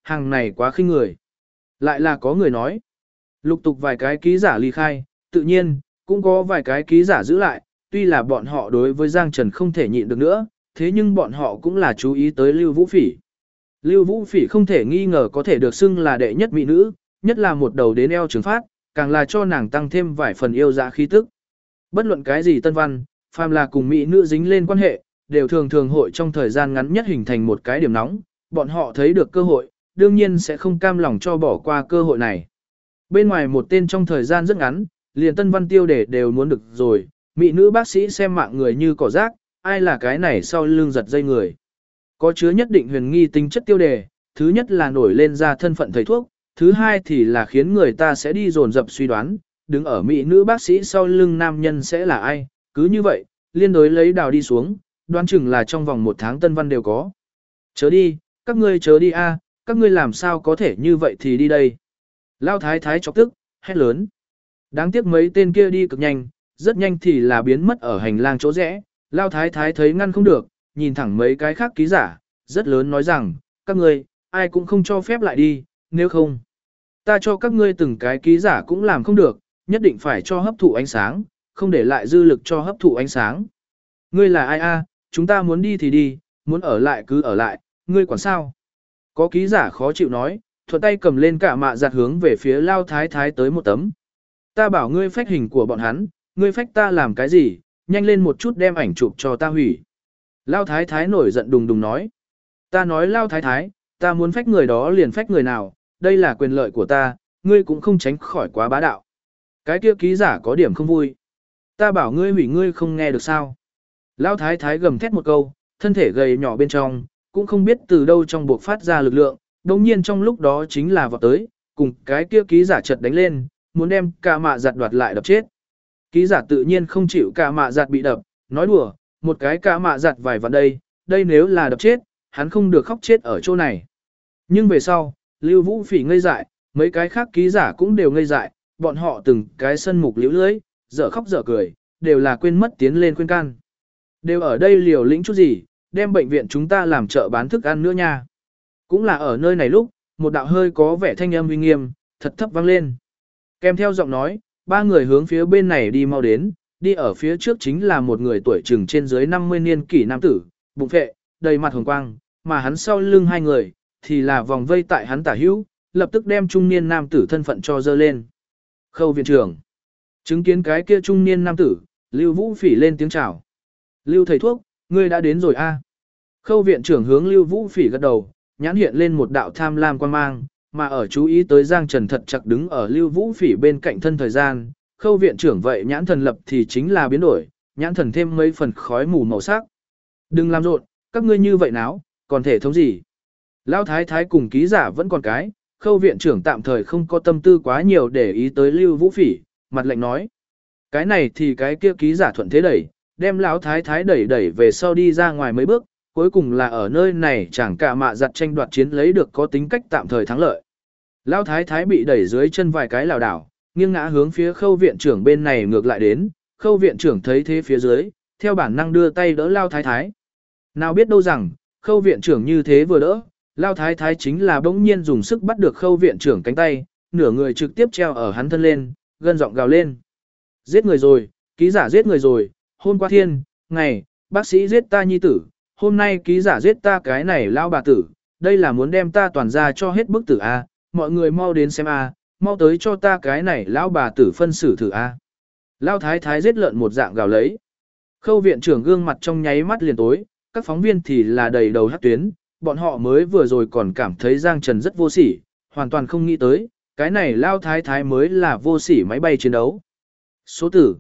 hàng này quá khinh người. Lại là có người nói. Lục tục vài cái ký giả ly khai, tự nhiên, cũng có vài cái ký giả giữ lại, tuy là bọn họ đối với Giang Trần không thể nhịn được nữa, thế nhưng bọn họ cũng là chú ý tới Lưu Vũ Phỉ. Lưu Vũ Phỉ không thể nghi ngờ có thể được xưng là đệ nhất mỹ nữ, nhất là một đầu đến eo trứng phát, càng là cho nàng tăng thêm vài phần yêu dã khí tức. Bất luận cái gì tân văn, phàm là cùng mỹ nữ dính lên quan hệ, đều thường thường hội trong thời gian ngắn nhất hình thành một cái điểm nóng, bọn họ thấy được cơ hội, đương nhiên sẽ không cam lòng cho bỏ qua cơ hội này. Bên ngoài một tên trong thời gian rất ngắn, liền tân văn tiêu đề đều muốn được rồi, mỹ nữ bác sĩ xem mạng người như cỏ rác, ai là cái này sau lưng giật dây người. Có chứa nhất định huyền nghi tính chất tiêu đề, thứ nhất là nổi lên ra thân phận thầy thuốc, thứ hai thì là khiến người ta sẽ đi dồn dập suy đoán, đứng ở mỹ nữ bác sĩ sau lưng nam nhân sẽ là ai, cứ như vậy, liên đối lấy đào đi xuống, đoán chừng là trong vòng 1 tháng tân văn đều có. Chớ đi, các ngươi chớ đi a, các ngươi làm sao có thể như vậy thì đi đây. Lao thái thái chọc tức, hét lớn. Đáng tiếc mấy tên kia đi cực nhanh, rất nhanh thì là biến mất ở hành lang chỗ rẽ. Lao thái thái thấy ngăn không được, nhìn thẳng mấy cái khác ký giả, rất lớn nói rằng, các ngươi, ai cũng không cho phép lại đi, nếu không. Ta cho các ngươi từng cái ký giả cũng làm không được, nhất định phải cho hấp thụ ánh sáng, không để lại dư lực cho hấp thụ ánh sáng. Ngươi là ai a? Chúng ta muốn đi thì đi, muốn ở lại cứ ở lại, ngươi quản sao? Có ký giả khó chịu nói, thuận tay cầm lên cả mạ giặt hướng về phía Lao thái thái tới một tấm. Ta bảo ngươi phách hình của bọn hắn, ngươi phách ta làm cái gì, nhanh lên một chút đem ảnh chụp cho ta hủy. Lao thái thái nổi giận đùng đùng nói. Ta nói Lao thái thái, ta muốn phách người đó liền phách người nào, đây là quyền lợi của ta, ngươi cũng không tránh khỏi quá bá đạo. Cái kia ký giả có điểm không vui. Ta bảo ngươi hủy ngươi không nghe được sao. Lao thái thái gầm thét một câu, thân thể gầy nhỏ bên trong, cũng không biết từ đâu trong buộc phát ra lực lượng, đồng nhiên trong lúc đó chính là vọt tới, cùng cái kia ký giả chợt đánh lên, muốn đem cả mạ giặt đoạt lại đập chết. Ký giả tự nhiên không chịu cả mạ giặt bị đập, nói đùa, một cái cả mạ giặt vài vạn đây nếu là đập chết, hắn không được khóc chết ở chỗ này. Nhưng về sau, Lưu Vũ Phỉ ngây dại, mấy cái khác ký giả cũng đều ngây dại, bọn họ từng cái sân mục liễu lưới, dở khóc dở cười, đều là quên mất tiến lên khuyên can. Đều ở đây liều lĩnh chút gì, đem bệnh viện chúng ta làm chợ bán thức ăn nữa nha. Cũng là ở nơi này lúc, một đạo hơi có vẻ thanh âm uy nghiêm, thật thấp vang lên. Kèm theo giọng nói, 3 người hướng phía bên này đi mau đến, đi ở phía trước chính là một người tuổi chừng trên dưới 50 niên kỷ nam tử, bụng phệ, đầy mặt hồng quang, mà hắn sau lưng 2 người, thì là vòng vây tại hắn tả hữu, lập tức đem trung niên nam tử thân phận cho dơ lên. Khâu viện trưởng. Chứng kiến cái kia trung niên nam tử, Lưu Vũ Phỉ lên tiếng chào. Lưu thầy thuốc, ngươi đã đến rồi a. Khâu viện trưởng hướng Lưu Vũ Phỉ gật đầu, nhãn hiện lên một đạo tham lam quan mang, mà ở chú ý tới Giang Trần thật chặt đứng ở Lưu Vũ Phỉ bên cạnh thân thời gian, Khâu viện trưởng vậy nhãn thần lập thì chính là biến đổi, nhãn thần thêm mấy phần khói mù màu sắc. Đừng làm rộn, các ngươi như vậy náo, còn thể thống gì? Lão thái thái cùng ký giả vẫn còn cái, Khâu viện trưởng tạm thời không có tâm tư quá nhiều để ý tới Lưu Vũ Phỉ, mặt lạnh nói. Cái này thì cái kia ký giả thuận thế đẩy, đem lão thái thái đẩy về sau đi ra ngoài mấy bước, cuối cùng là ở nơi này chẳng cả mạ giặt tranh đoạt chiến lấy được có tính cách tạm thời thắng lợi. Lão thái thái bị đẩy dưới chân vài cái lảo đảo, nghiêng ngã hướng phía Khâu viện trưởng bên này ngược lại đến, Khâu viện trưởng thấy thế phía dưới, theo bản năng đưa tay đỡ Lão thái thái. Nào biết đâu rằng, Khâu viện trưởng như thế vừa đỡ, Lão thái thái chính là bỗng nhiên dùng sức bắt được Khâu viện trưởng cánh tay, nửa người trực tiếp treo ở hắn thân lên, gân giọng gào lên. Giết người rồi, ký giả giết người rồi, hôm qua thiên, ngày, bác sĩ giết ta nhi tử, hôm nay ký giả giết ta cái này lao bà tử, đây là muốn đem ta toàn ra cho hết bức tử a, mọi người mau đến xem a, mau tới cho ta cái này lao bà tử phân xử thử a. Lao thái thái giết lợn một dạng gào lấy. Khâu viện trưởng gương mặt trong nháy mắt liền tối, các phóng viên thì là đầy đầu hắc tuyến, bọn họ mới vừa rồi còn cảm thấy Giang Trần rất vô sỉ, hoàn toàn không nghĩ tới, cái này lao thái thái mới là vô sỉ máy bay chiến đấu. Số tử,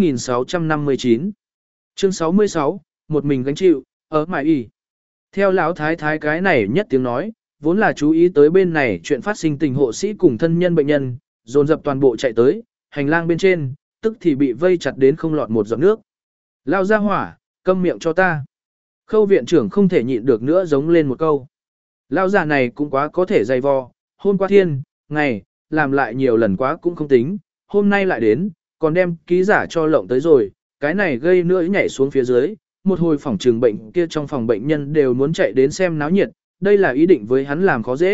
2659. Chương 66, một mình gánh chịu, ở mãi y. Theo lão thái thái cái này nhất tiếng nói, vốn là chú ý tới bên này chuyện phát sinh tình hộ sĩ cùng thân nhân bệnh nhân, dồn dập toàn bộ chạy tới, hành lang bên trên, tức thì bị vây chặt đến không lọt một giọt nước. Lao ra hỏa, câm miệng cho ta. Khâu viện trưởng không thể nhịn được nữa giống lên một câu. Lao già này cũng quá có thể dày vò, hôm qua thiên, ngày, làm lại nhiều lần quá cũng không tính, hôm nay lại đến, còn đem ký giả cho lộng tới rồi, cái này gây nữa nhảy xuống phía dưới, một hồi phòng trường bệnh kia trong phòng bệnh nhân đều muốn chạy đến xem náo nhiệt, đây là ý định với hắn làm khó dễ,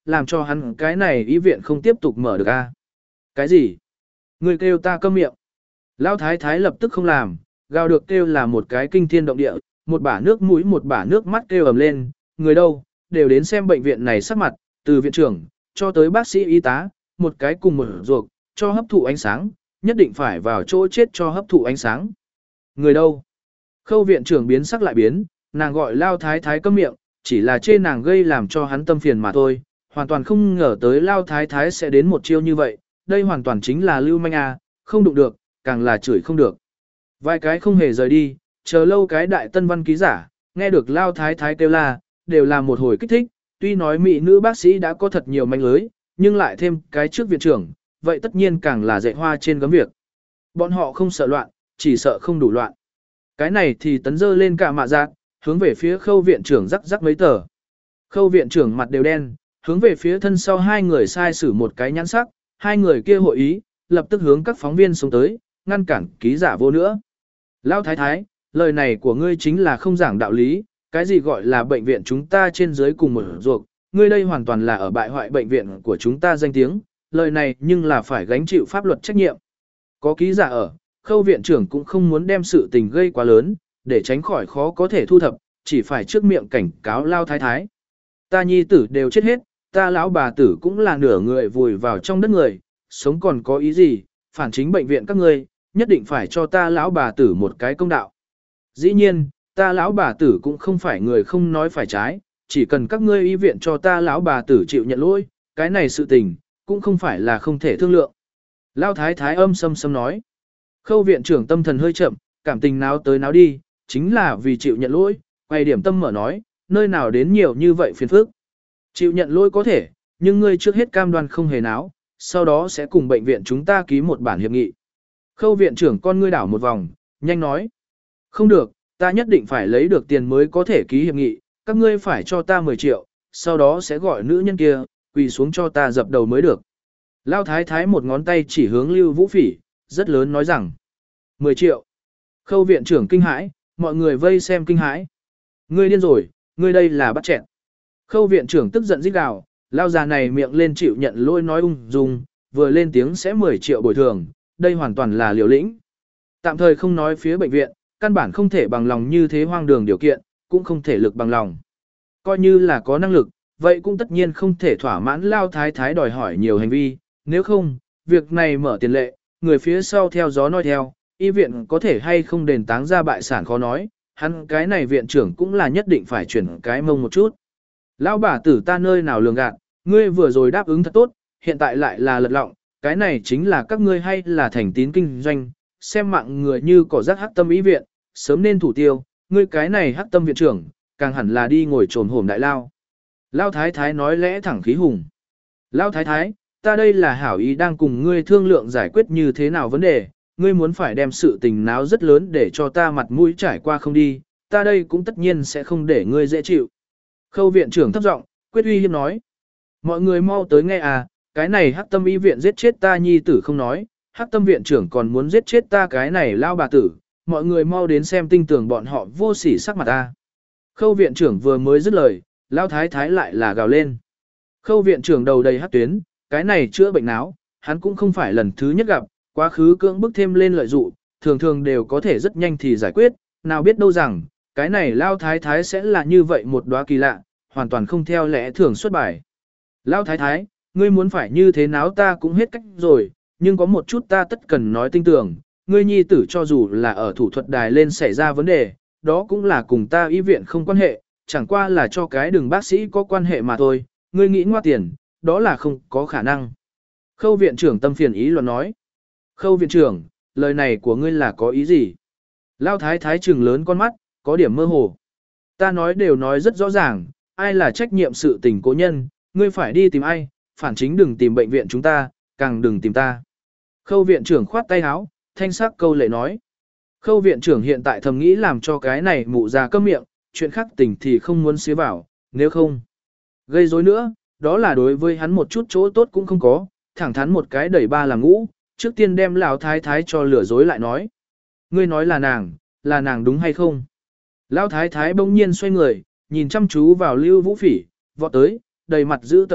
làm cho hắn cái này y viện không tiếp tục mở được a. Cái gì? Ngươi kêu ta câm miệng. Lão thái thái lập tức không làm, gào được kêu là một cái kinh thiên động địa, một bả nước mũi một bả nước mắt kêu ầm lên, người đâu, đều đến xem bệnh viện này sắc mặt, từ viện trưởng, cho tới bác sĩ y tá, một cái cùng một ruột, cho hấp thụ ánh sáng, nhất định phải vào chỗ chết cho hấp thụ ánh sáng. Người đâu? Khâu viện trưởng biến sắc lại biến, nàng gọi Lao thái thái câm miệng, chỉ là chê nàng gây làm cho hắn tâm phiền mà thôi, hoàn toàn không ngờ tới Lao thái thái sẽ đến một chiêu như vậy, đây hoàn toàn chính là lưu manh à, không đụng được, càng là chửi không được. Vài cái không hề rời đi, chờ lâu cái đại tân văn ký giả, nghe được Lao thái thái kêu la, đều là một hồi kích thích, tuy nói mỹ nữ bác sĩ đã có thật nhiều manh lưới, nhưng lại thêm cái trước viện trưởng, vậy tất nhiên càng là dạy hoa trên gấm việc. Bọn họ không sợ loạn, chỉ sợ không đủ loạn. Cái này thì tấn dơ lên cả mạ giác, hướng về phía khâu viện trưởng rắc rắc mấy tờ. Khâu viện trưởng mặt đều đen, hướng về phía thân sau hai người sai sử một cái nhãn sắc, hai người kia hội ý, lập tức hướng các phóng viên xuống tới, ngăn cản ký giả vô nữa. Lão thái thái, lời này của ngươi chính là không giảng đạo lý, cái gì gọi là bệnh viện chúng ta trên dưới cùng một ruột, ngươi đây hoàn toàn là ở bại hoại bệnh viện của chúng ta danh tiếng, lời này nhưng là phải gánh chịu pháp luật trách nhiệm. Có ký giả ở, khâu viện trưởng cũng không muốn đem sự tình gây quá lớn, để tránh khỏi khó có thể thu thập, chỉ phải trước miệng cảnh cáo Lao thái thái. Ta nhi tử đều chết hết, ta lão bà tử cũng là nửa người vùi vào trong đất người, sống còn có ý gì, phản chính bệnh viện các ngươi, nhất định phải cho ta lão bà tử một cái công đạo. Dĩ nhiên, ta lão bà tử cũng không phải người không nói phải trái, chỉ cần các ngươi y viện cho ta lão bà tử chịu nhận lỗi, cái này sự tình, cũng không phải là không thể thương lượng. Lao thái thái âm sâm sâm nói. Khâu viện trưởng tâm thần hơi chậm, cảm tình náo tới náo đi, chính là vì chịu nhận lỗi, quay điểm tâm mở nói, nơi nào đến nhiều như vậy phiền phức. Chịu nhận lỗi có thể, nhưng ngươi trước hết cam đoan không hề náo, sau đó sẽ cùng bệnh viện chúng ta ký một bản hiệp nghị. Khâu viện trưởng con ngươi đảo một vòng, nhanh nói. Không được, ta nhất định phải lấy được tiền mới có thể ký hiệp nghị, các ngươi phải cho ta 10 triệu, sau đó sẽ gọi nữ nhân kia, quỳ xuống cho ta dập đầu mới được. Lao thái thái một ngón tay chỉ hướng Lưu Vũ Phỉ, rất lớn nói rằng 10 triệu. Khâu viện trưởng kinh hãi, mọi người vây xem kinh hãi. Ngươi điên rồi, ngươi đây là bắt chẹn. Khâu viện trưởng tức giận rít gào, Lao già này miệng lên chịu nhận lỗi nói ung dung, vừa lên tiếng sẽ 10 triệu bồi thường, đây hoàn toàn là liều lĩnh. Tạm thời không nói phía bệnh viện, căn bản không thể bằng lòng như thế hoang đường điều kiện, cũng không thể lực bằng lòng. Coi như là có năng lực, vậy cũng tất nhiên không thể thỏa mãn Lao thái thái đòi hỏi nhiều hành vi, nếu không, việc này mở tiền lệ, người phía sau theo gió nói theo, y viện có thể hay không đền táng ra bại sản khó nói, hắn cái này viện trưởng cũng là nhất định phải chuyển cái mông một chút. Lão bà tử ta nơi nào lường gạt, ngươi vừa rồi đáp ứng thật tốt, hiện tại lại là lật lọng, cái này chính là các ngươi hay là thành tín kinh doanh, xem mạng người như cỏ rác hắc tâm y viện, sớm nên thủ tiêu, ngươi cái này hắc tâm viện trưởng, càng hẳn là đi ngồi trồn hổm đại lao. Lao thái thái nói lẽ thẳng khí hùng. Lao thái thái, ta đây là hảo ý đang cùng ngươi thương lượng giải quyết như thế nào vấn đề, ngươi muốn phải đem sự tình náo rất lớn để cho ta mặt mũi trải qua không đi, ta đây cũng tất nhiên sẽ không để ngươi dễ chịu. Khâu viện trưởng thấp giọng, quyết uy hiếp nói. Mọi người mau tới nghe à, cái này hắc tâm y viện giết chết ta nhi tử không nói, hắc tâm viện trưởng còn muốn giết chết ta cái này lao bà tử, mọi người mau đến xem tinh tường bọn họ vô sỉ sắc mặt ta. Khâu viện trưởng vừa mới dứt lời, lao thái thái lại là gào lên. Khâu viện trưởng đầu đầy hắc tuyến, cái này chữa bệnh náo, hắn cũng không phải lần thứ nhất gặp, quá khứ cưỡng bức thêm lên lợi dụ, thường thường đều có thể rất nhanh thì giải quyết, nào biết đâu rằng, cái này lao thái thái sẽ là như vậy một đóa kỳ lạ, hoàn toàn không theo lẽ thường xuất bài. Lao thái thái, ngươi muốn phải như thế nào ta cũng hết cách rồi, nhưng có một chút ta tất cần nói tinh tưởng, ngươi nhi tử cho dù là ở thủ thuật đài lên xảy ra vấn đề, đó cũng là cùng ta y viện không quan hệ, chẳng qua là cho cái đường bác sĩ có quan hệ mà thôi, ngươi nghĩ ngoa tiền, đó là không có khả năng. Khâu viện trưởng tâm phiền ý luận nói. Khâu viện trưởng, lời này của ngươi là có ý gì? Lao thái thái trừng lớn con mắt, có điểm mơ hồ. Ta nói đều nói rất rõ ràng, ai là trách nhiệm sự tình cố nhân, ngươi phải đi tìm ai, phản chính đừng tìm bệnh viện chúng ta, càng đừng tìm ta. Khâu viện trưởng khoát tay áo, thanh sắc câu lệ nói. Khâu viện trưởng hiện tại thầm nghĩ làm cho cái này mụ già câm miệng, chuyện khác tình thì không muốn xía vào, nếu không gây rối nữa, đó là đối với hắn một chút chỗ tốt cũng không có, thẳng thắn một cái đẩy ba làm ngũ, trước tiên đem lão thái thái cho lừa dối lại nói. Ngươi nói là nàng đúng hay không? Lão thái thái bỗng nhiên xoay người, nhìn chăm chú vào Lưu Vũ Phỉ, vọt tới, đầy mặt giữ tận quát,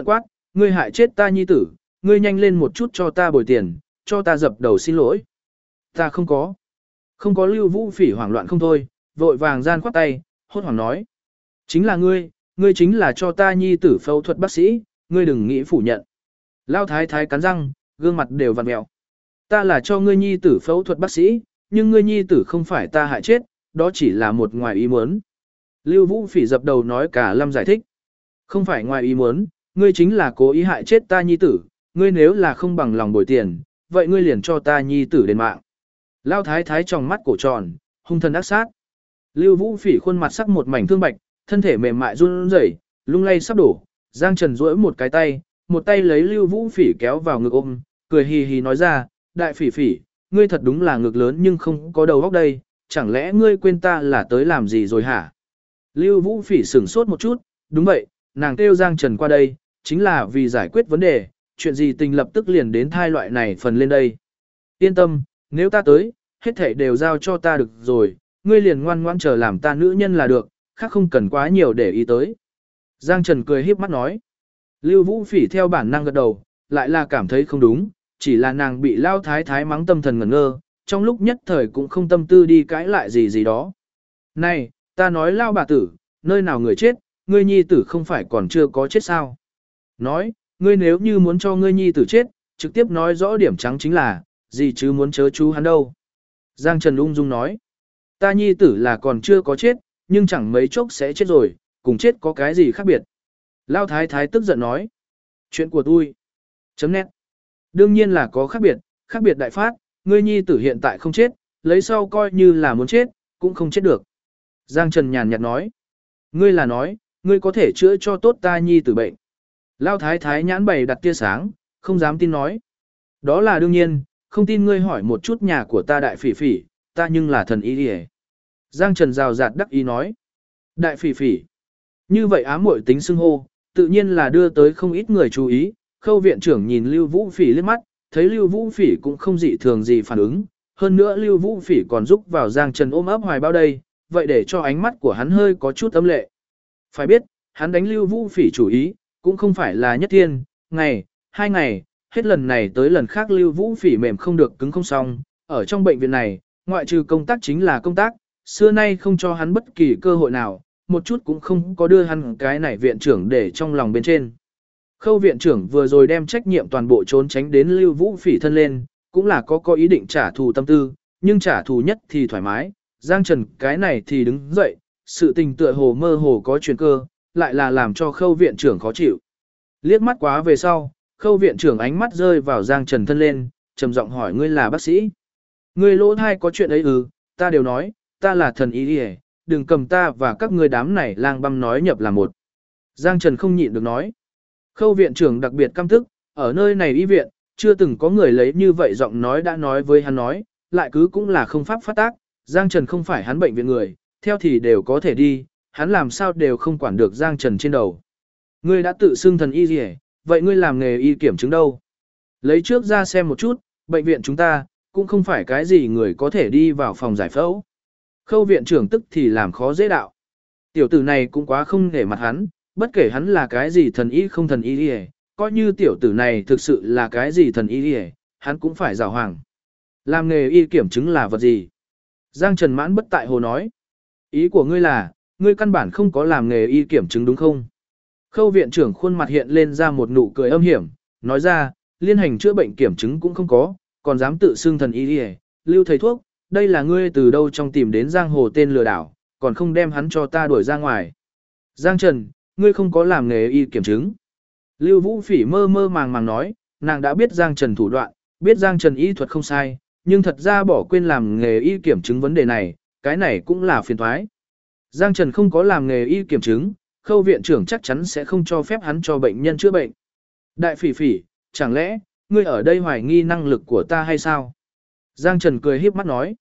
ngươi hại chết ta nhi tử, ngươi nhanh lên một chút cho ta bồi tiền, cho ta dập đầu xin lỗi. Ta không có. Không có Lưu Vũ Phỉ hoảng loạn không thôi, vội vàng gian khoát tay, hốt hoảng nói. Chính là ngươi chính là cho ta nhi tử phẫu thuật bác sĩ, ngươi đừng nghĩ phủ nhận. Lao thái thái cắn răng, gương mặt đều vặn mẹo. Ta là cho ngươi nhi tử phẫu thuật bác sĩ, nhưng ngươi nhi tử không phải ta hại chết, đó chỉ là một ngoài ý muốn. Lưu Vũ Phỉ dập đầu nói cả lâm giải thích. Không phải ngoài ý muốn, ngươi chính là cố ý hại chết ta nhi tử, ngươi nếu là không bằng lòng bồi tiền, vậy ngươi liền cho ta nhi tử đền mạng. Lao thái thái tròng mắt cổ tròn, hung thần ác sát. Lưu Vũ Phỉ khuôn mặt sắc một mảnh thương bạch, thân thể mềm mại run rẩy, lung lay sắp đổ. Giang Trần duỗi một cái tay, một tay lấy Lưu Vũ Phỉ kéo vào ngực ôm, cười hì hì nói ra, đại phỉ phỉ, ngươi thật đúng là ngực lớn nhưng không có đầu óc đây, chẳng lẽ ngươi quên ta là tới làm gì rồi hả? Lưu Vũ Phỉ sửng sốt một chút, đúng vậy, nàng kêu Giang Trần qua đây, chính là vì giải quyết vấn đề, chuyện gì tình lập tức liền đến thai loại này phần lên đây. Yên tâm, nếu ta tới, hết thảy đều giao cho ta được rồi, ngươi liền ngoan ngoãn chờ làm ta nữ nhân là được, khác không cần quá nhiều để ý tới. Giang Trần cười híp mắt nói. Lưu Vũ Phỉ theo bản năng gật đầu, lại là cảm thấy không đúng, chỉ là nàng bị Lao Thái Thái mắng tâm thần ngẩn ngơ, trong lúc nhất thời cũng không tâm tư đi cãi lại gì đó. Này, ta nói Lao bà tử, nơi nào người chết, ngươi nhi tử không phải còn chưa có chết sao? Nói, ngươi nếu như muốn cho ngươi nhi tử chết, trực tiếp nói rõ điểm trắng chính là, gì chứ muốn chớ chú hắn đâu. Giang Trần ung dung nói, ta nhi tử là còn chưa có chết, nhưng chẳng mấy chốc sẽ chết rồi, cùng chết có cái gì khác biệt. Lao Thái Thái tức giận nói, chuyện của tôi. Chấm nét. Đương nhiên là có khác biệt đại phát, ngươi nhi tử hiện tại không chết, lấy sau coi như là muốn chết, cũng không chết được. Giang Trần nhàn nhạt nói, ngươi là nói, ngươi có thể chữa cho tốt ta nhi tử bệnh. Lao Thái Thái nhãn bày đặt tia sáng, không dám tin nói. Đó là đương nhiên, không tin ngươi hỏi một chút nhà của ta đại phỉ phỉ, ta nhưng là thần y đi. Giang Trần rào rạt đắc ý nói. Đại phỉ phỉ. Như vậy ám muội tính xưng hô, tự nhiên là đưa tới không ít người chú ý. Khâu viện trưởng nhìn Lưu Vũ Phỉ liếc mắt, thấy Lưu Vũ Phỉ cũng không dị thường gì phản ứng. Hơn nữa Lưu Vũ Phỉ còn giúp vào Giang Trần ôm ấp hoài bao đây, vậy để cho ánh mắt của hắn hơi có chút âm lệ. Phải biết, hắn đánh Lưu Vũ Phỉ chủ ý, cũng không phải là nhất thiên, ngày, 2 ngày, hết lần này tới lần khác Lưu Vũ Phỉ mềm không được cứng không xong. Ở trong bệnh viện này, ngoại trừ công tác chính là công tác, xưa nay không cho hắn bất kỳ cơ hội nào, một chút cũng không có đưa hắn cái này viện trưởng để trong lòng bên trên. Khâu viện trưởng vừa rồi đem trách nhiệm toàn bộ trốn tránh đến Lưu Vũ Phỉ thân lên, cũng là có ý định trả thù tâm tư, nhưng trả thù nhất thì thoải mái, Giang Trần cái này thì đứng dậy, sự tình tựa hồ mơ hồ có chuyển cơ, lại là làm cho khâu viện trưởng khó chịu. Liếc mắt quá về sau, khâu viện trưởng ánh mắt rơi vào Giang Trần thân lên, trầm giọng hỏi ngươi là bác sĩ. Ngươi lỗ thai có chuyện ấy ta đều nói, ta là thần y đi, đừng cầm ta và các ngươi đám này lang băm nói nhập là một. Giang Trần không nhịn được nói. Khâu viện trưởng đặc biệt căm tức, ở nơi này y viện, chưa từng có người lấy như vậy giọng nói đã nói với hắn nói, lại cứ cũng là không pháp phát tác, Giang Trần không phải hắn bệnh viện người, theo thì đều có thể đi, hắn làm sao đều không quản được Giang Trần trên đầu. Ngươi đã tự xưng thần y gì vậy ngươi làm nghề y kiểm chứng đâu? Lấy trước ra xem một chút, bệnh viện chúng ta, cũng không phải cái gì người có thể đi vào phòng giải phẫu. Khâu viện trưởng tức thì làm khó dễ đạo. Tiểu tử này cũng quá không để mặt hắn, bất kể hắn là cái gì thần y không thần y đi coi như tiểu tử này thực sự là cái gì thần y đi hắn cũng phải giảo hoàng. Làm nghề y kiểm chứng là vật gì? Giang Trần mãn bất tại hồ nói. Ý của ngươi là, ngươi căn bản không có làm nghề y kiểm chứng đúng không? Khâu viện trưởng khuôn mặt hiện lên ra một nụ cười âm hiểm, nói ra, liên hành chữa bệnh kiểm chứng cũng không có, còn dám tự xưng thần y đi Lưu thầy thuốc, đây là ngươi từ đâu trong tìm đến giang hồ tên lừa đảo, còn không đem hắn cho ta đuổi ra ngoài. Giang Trần, ngươi không có làm nghề y kiểm chứng. Lưu Vũ Phỉ mơ mơ màng màng nói, nàng đã biết Giang Trần thủ đoạn, biết Giang Trần y thuật không sai, nhưng thật ra bỏ quên làm nghề y kiểm chứng vấn đề này, cái này cũng là phiền toái. Giang Trần không có làm nghề y kiểm chứng, khâu viện trưởng chắc chắn sẽ không cho phép hắn cho bệnh nhân chữa bệnh. Đại phỉ phỉ, chẳng lẽ, ngươi ở đây hoài nghi năng lực của ta hay sao? Giang Trần cười híp mắt nói.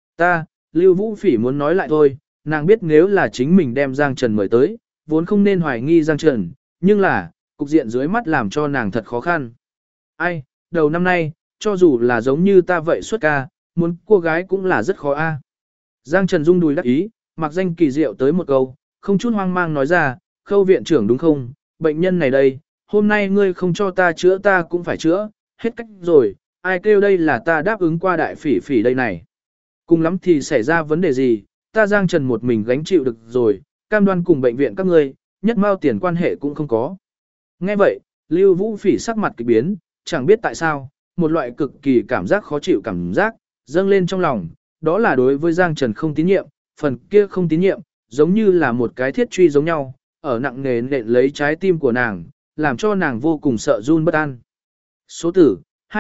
Lưu Vũ Phỉ muốn nói lại thôi, nàng biết nếu là chính mình đem Giang Trần mời tới, vốn không nên hoài nghi Giang Trần, nhưng là, cục diện dưới mắt làm cho nàng thật khó khăn. Ai, đầu năm nay, cho dù là giống như ta vậy suốt ca, muốn cô gái cũng là rất khó a. Giang Trần rung đùi đắc ý, mặc danh kỳ diệu tới một câu, không chút hoang mang nói ra, khâu viện trưởng đúng không, bệnh nhân này đây, hôm nay ngươi không cho ta chữa ta cũng phải chữa, hết cách rồi, ai kêu đây là ta đáp ứng qua đại phỉ phỉ đây này. Cùng lắm thì xảy ra vấn đề gì, ta Giang Trần một mình gánh chịu được rồi, cam đoan cùng bệnh viện các ngươi, nhất mao tiền quan hệ cũng không có. Nghe vậy, Lưu Vũ Phỉ sắc mặt kỳ biến, chẳng biết tại sao, một loại cực kỳ cảm giác khó chịu cảm giác, dâng lên trong lòng, đó là đối với Giang Trần không tín nhiệm, phần kia không tín nhiệm, giống như là một cái thiết truy giống nhau, ở nặng nề nện lấy trái tim của nàng, làm cho nàng vô cùng sợ run bất an. Số tử,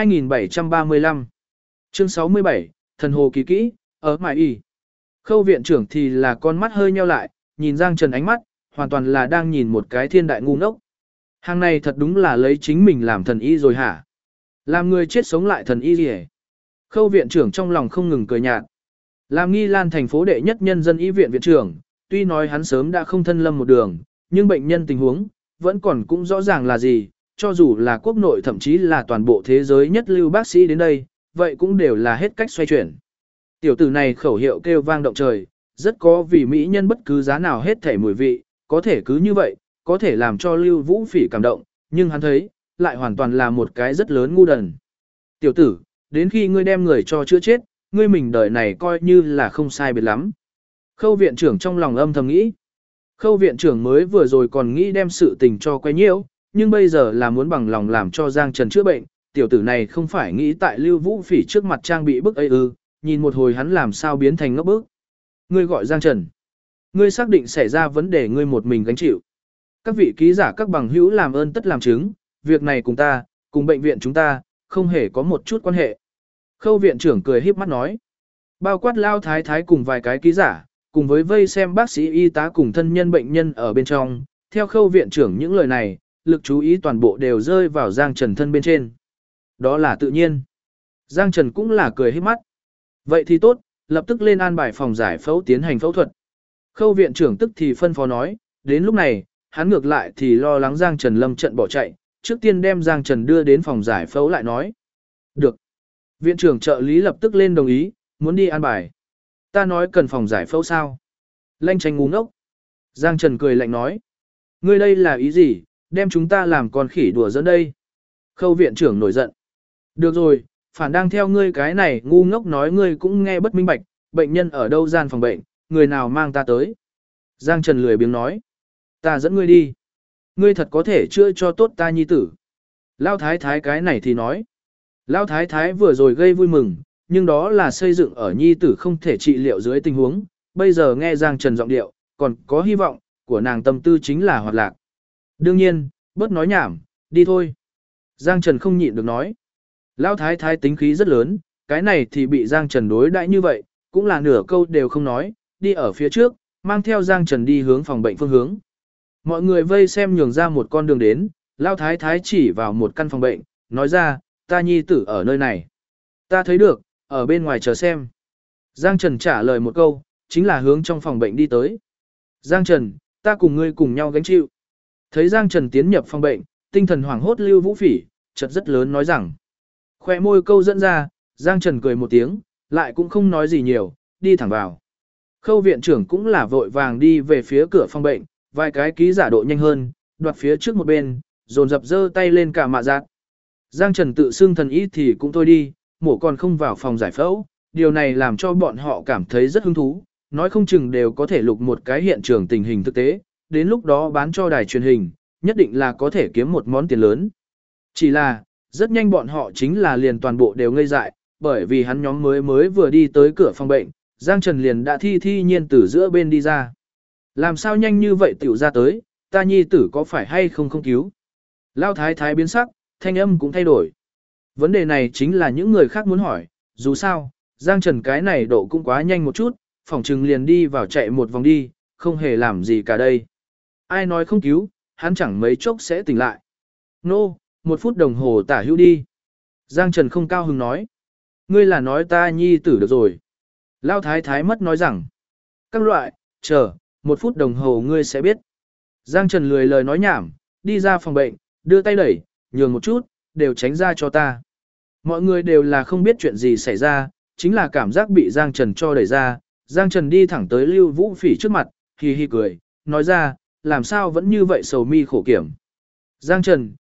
2735. Chương 67, Thần Hồ Kỳ Kỹ, ở Mại Y. Khâu viện trưởng thì là con mắt hơi nheo lại, nhìn Giang Trần ánh mắt, hoàn toàn là đang nhìn một cái thiên đại ngu ngốc. Hàng này thật đúng là lấy chính mình làm thần y rồi hả? Làm người chết sống lại thần y gì hết? Khâu viện trưởng trong lòng không ngừng cười nhạt. Làm Nghi Lan thành phố đệ nhất nhân dân y viện viện trưởng, tuy nói hắn sớm đã không thân lâm một đường, nhưng bệnh nhân tình huống, vẫn còn cũng rõ ràng là gì, cho dù là quốc nội thậm chí là toàn bộ thế giới nhất lưu bác sĩ đến đây, vậy cũng đều là hết cách xoay chuyển. Tiểu tử này khẩu hiệu kêu vang động trời, rất có vì mỹ nhân bất cứ giá nào hết thể mùi vị, có thể cứ như vậy, có thể làm cho Lưu Vũ Phỉ cảm động, nhưng hắn thấy, lại hoàn toàn là một cái rất lớn ngu đần. Tiểu tử, đến khi ngươi đem người cho chữa chết, ngươi mình đời này coi như là không sai biệt lắm. Khâu viện trưởng trong lòng âm thầm nghĩ. Khâu viện trưởng mới vừa rồi còn nghĩ đem sự tình cho quay nhiễu, nhưng bây giờ là muốn bằng lòng làm cho Giang Trần chữa bệnh, tiểu tử này không phải nghĩ tại Lưu Vũ Phỉ trước mặt trang bị bức ấy ư, nhìn một hồi hắn làm sao biến thành ngốc bức. Ngươi gọi Giang Trần. Ngươi xác định xảy ra vấn đề ngươi một mình gánh chịu. Các vị ký giả các bằng hữu làm ơn tất làm chứng, việc này cùng ta, cùng bệnh viện chúng ta, không hề có một chút quan hệ. Khâu viện trưởng cười híp mắt nói. Bao quát Lao Thái Thái cùng vài cái ký giả, cùng với vây xem bác sĩ y tá cùng thân nhân bệnh nhân ở bên trong, theo khâu viện trưởng những lời này, lực chú ý toàn bộ đều rơi vào Giang Trần thân bên trên. Đó là tự nhiên. Giang Trần cũng là cười híp mắt. Vậy thì tốt, lập tức lên an bài phòng giải phẫu tiến hành phẫu thuật. Khâu viện trưởng tức thì phân phó nói, đến lúc này, hắn ngược lại thì lo lắng Giang Trần lâm trận bỏ chạy, trước tiên đem Giang Trần đưa đến phòng giải phẫu lại nói. Được. Viện trưởng trợ lý lập tức lên đồng ý, muốn đi an bài. Ta nói cần phòng giải phẫu sao? Lanh tranh ngu ngốc. Giang Trần cười lạnh nói. Ngươi đây là ý gì, đem chúng ta làm con khỉ đùa dẫn đây. Khâu viện trưởng nổi giận. Được rồi, phản đang theo ngươi cái này ngu ngốc nói ngươi cũng nghe bất minh bạch, bệnh nhân ở đâu gian phòng bệnh, người nào mang ta tới. Giang Trần lười biếng nói. Ta dẫn ngươi đi. Ngươi thật có thể chữa cho tốt ta nhi tử. Lao thái thái cái này thì nói. Lao thái thái vừa rồi gây vui mừng, nhưng đó là xây dựng ở nhi tử không thể trị liệu dưới tình huống. Bây giờ nghe Giang Trần giọng điệu, còn có hy vọng, của nàng tâm tư chính là hoạt lạc. Đương nhiên, bớt nói nhảm, đi thôi. Giang Trần không nhịn được nói. Lao thái thái tính khí rất lớn, cái này thì bị Giang Trần đối đãi như vậy, cũng là nửa câu đều không nói, đi ở phía trước, mang theo Giang Trần đi hướng phòng bệnh phương hướng. Mọi người vây xem nhường ra một con đường đến, Lao thái thái chỉ vào một căn phòng bệnh, nói ra, ta nhi tử ở nơi này. Ta thấy được, ở bên ngoài chờ xem. Giang Trần trả lời một câu, chính là hướng trong phòng bệnh đi tới. Giang Trần, ta cùng ngươi cùng nhau gánh chịu. Thấy Giang Trần tiến nhập phòng bệnh, tinh thần hoảng hốt Lưu Vũ Phỉ, chợt rất lớn nói rằng. Khoe môi câu dẫn ra, Giang Trần cười một tiếng, lại cũng không nói gì nhiều, đi thẳng vào. Khâu viện trưởng cũng là vội vàng đi về phía cửa phòng bệnh, vài cái ký giả độ nhanh hơn, đoạt phía trước một bên, dồn dập giơ tay lên cả mạ giác. Giang Trần tự xưng thần ý thì cũng thôi đi, mổ còn không vào phòng giải phẫu, điều này làm cho bọn họ cảm thấy rất hứng thú, nói không chừng đều có thể lục một cái hiện trường tình hình thực tế, đến lúc đó bán cho đài truyền hình, nhất định là có thể kiếm một món tiền lớn. Chỉ là, rất nhanh bọn họ chính là liền toàn bộ đều ngây dại, bởi vì hắn nhóm mới vừa đi tới cửa phòng bệnh, Giang Trần liền đã thi nhiên từ giữa bên đi ra. Làm sao nhanh như vậy tiểu ra tới, ta nhi tử có phải hay không không cứu? Lao thái thái biến sắc, thanh âm cũng thay đổi. Vấn đề này chính là những người khác muốn hỏi, dù sao, Giang Trần cái này độ cũng quá nhanh một chút, phỏng chừng liền đi vào chạy một vòng đi, không hề làm gì cả đây. Ai nói không cứu, hắn chẳng mấy chốc sẽ tỉnh lại. Nô, 1 phút đồng hồ tả hữu đi. Giang Trần không cao hứng nói. Ngươi là nói ta nhi tử được rồi. Lao thái thái mất nói rằng. Các loại, chờ, 1 phút đồng hồ ngươi sẽ biết. Giang Trần lười lời nói nhảm, đi ra phòng bệnh, đưa tay đẩy, nhường một chút, đều tránh ra cho ta. Mọi người đều là không biết chuyện gì xảy ra, chính là cảm giác bị Giang Trần cho đẩy ra. Giang Trần đi thẳng tới Lưu Vũ Phỉ trước mặt, hì hì cười, nói ra, làm sao vẫn như vậy sầu mi khổ kiểm. Giang Trần,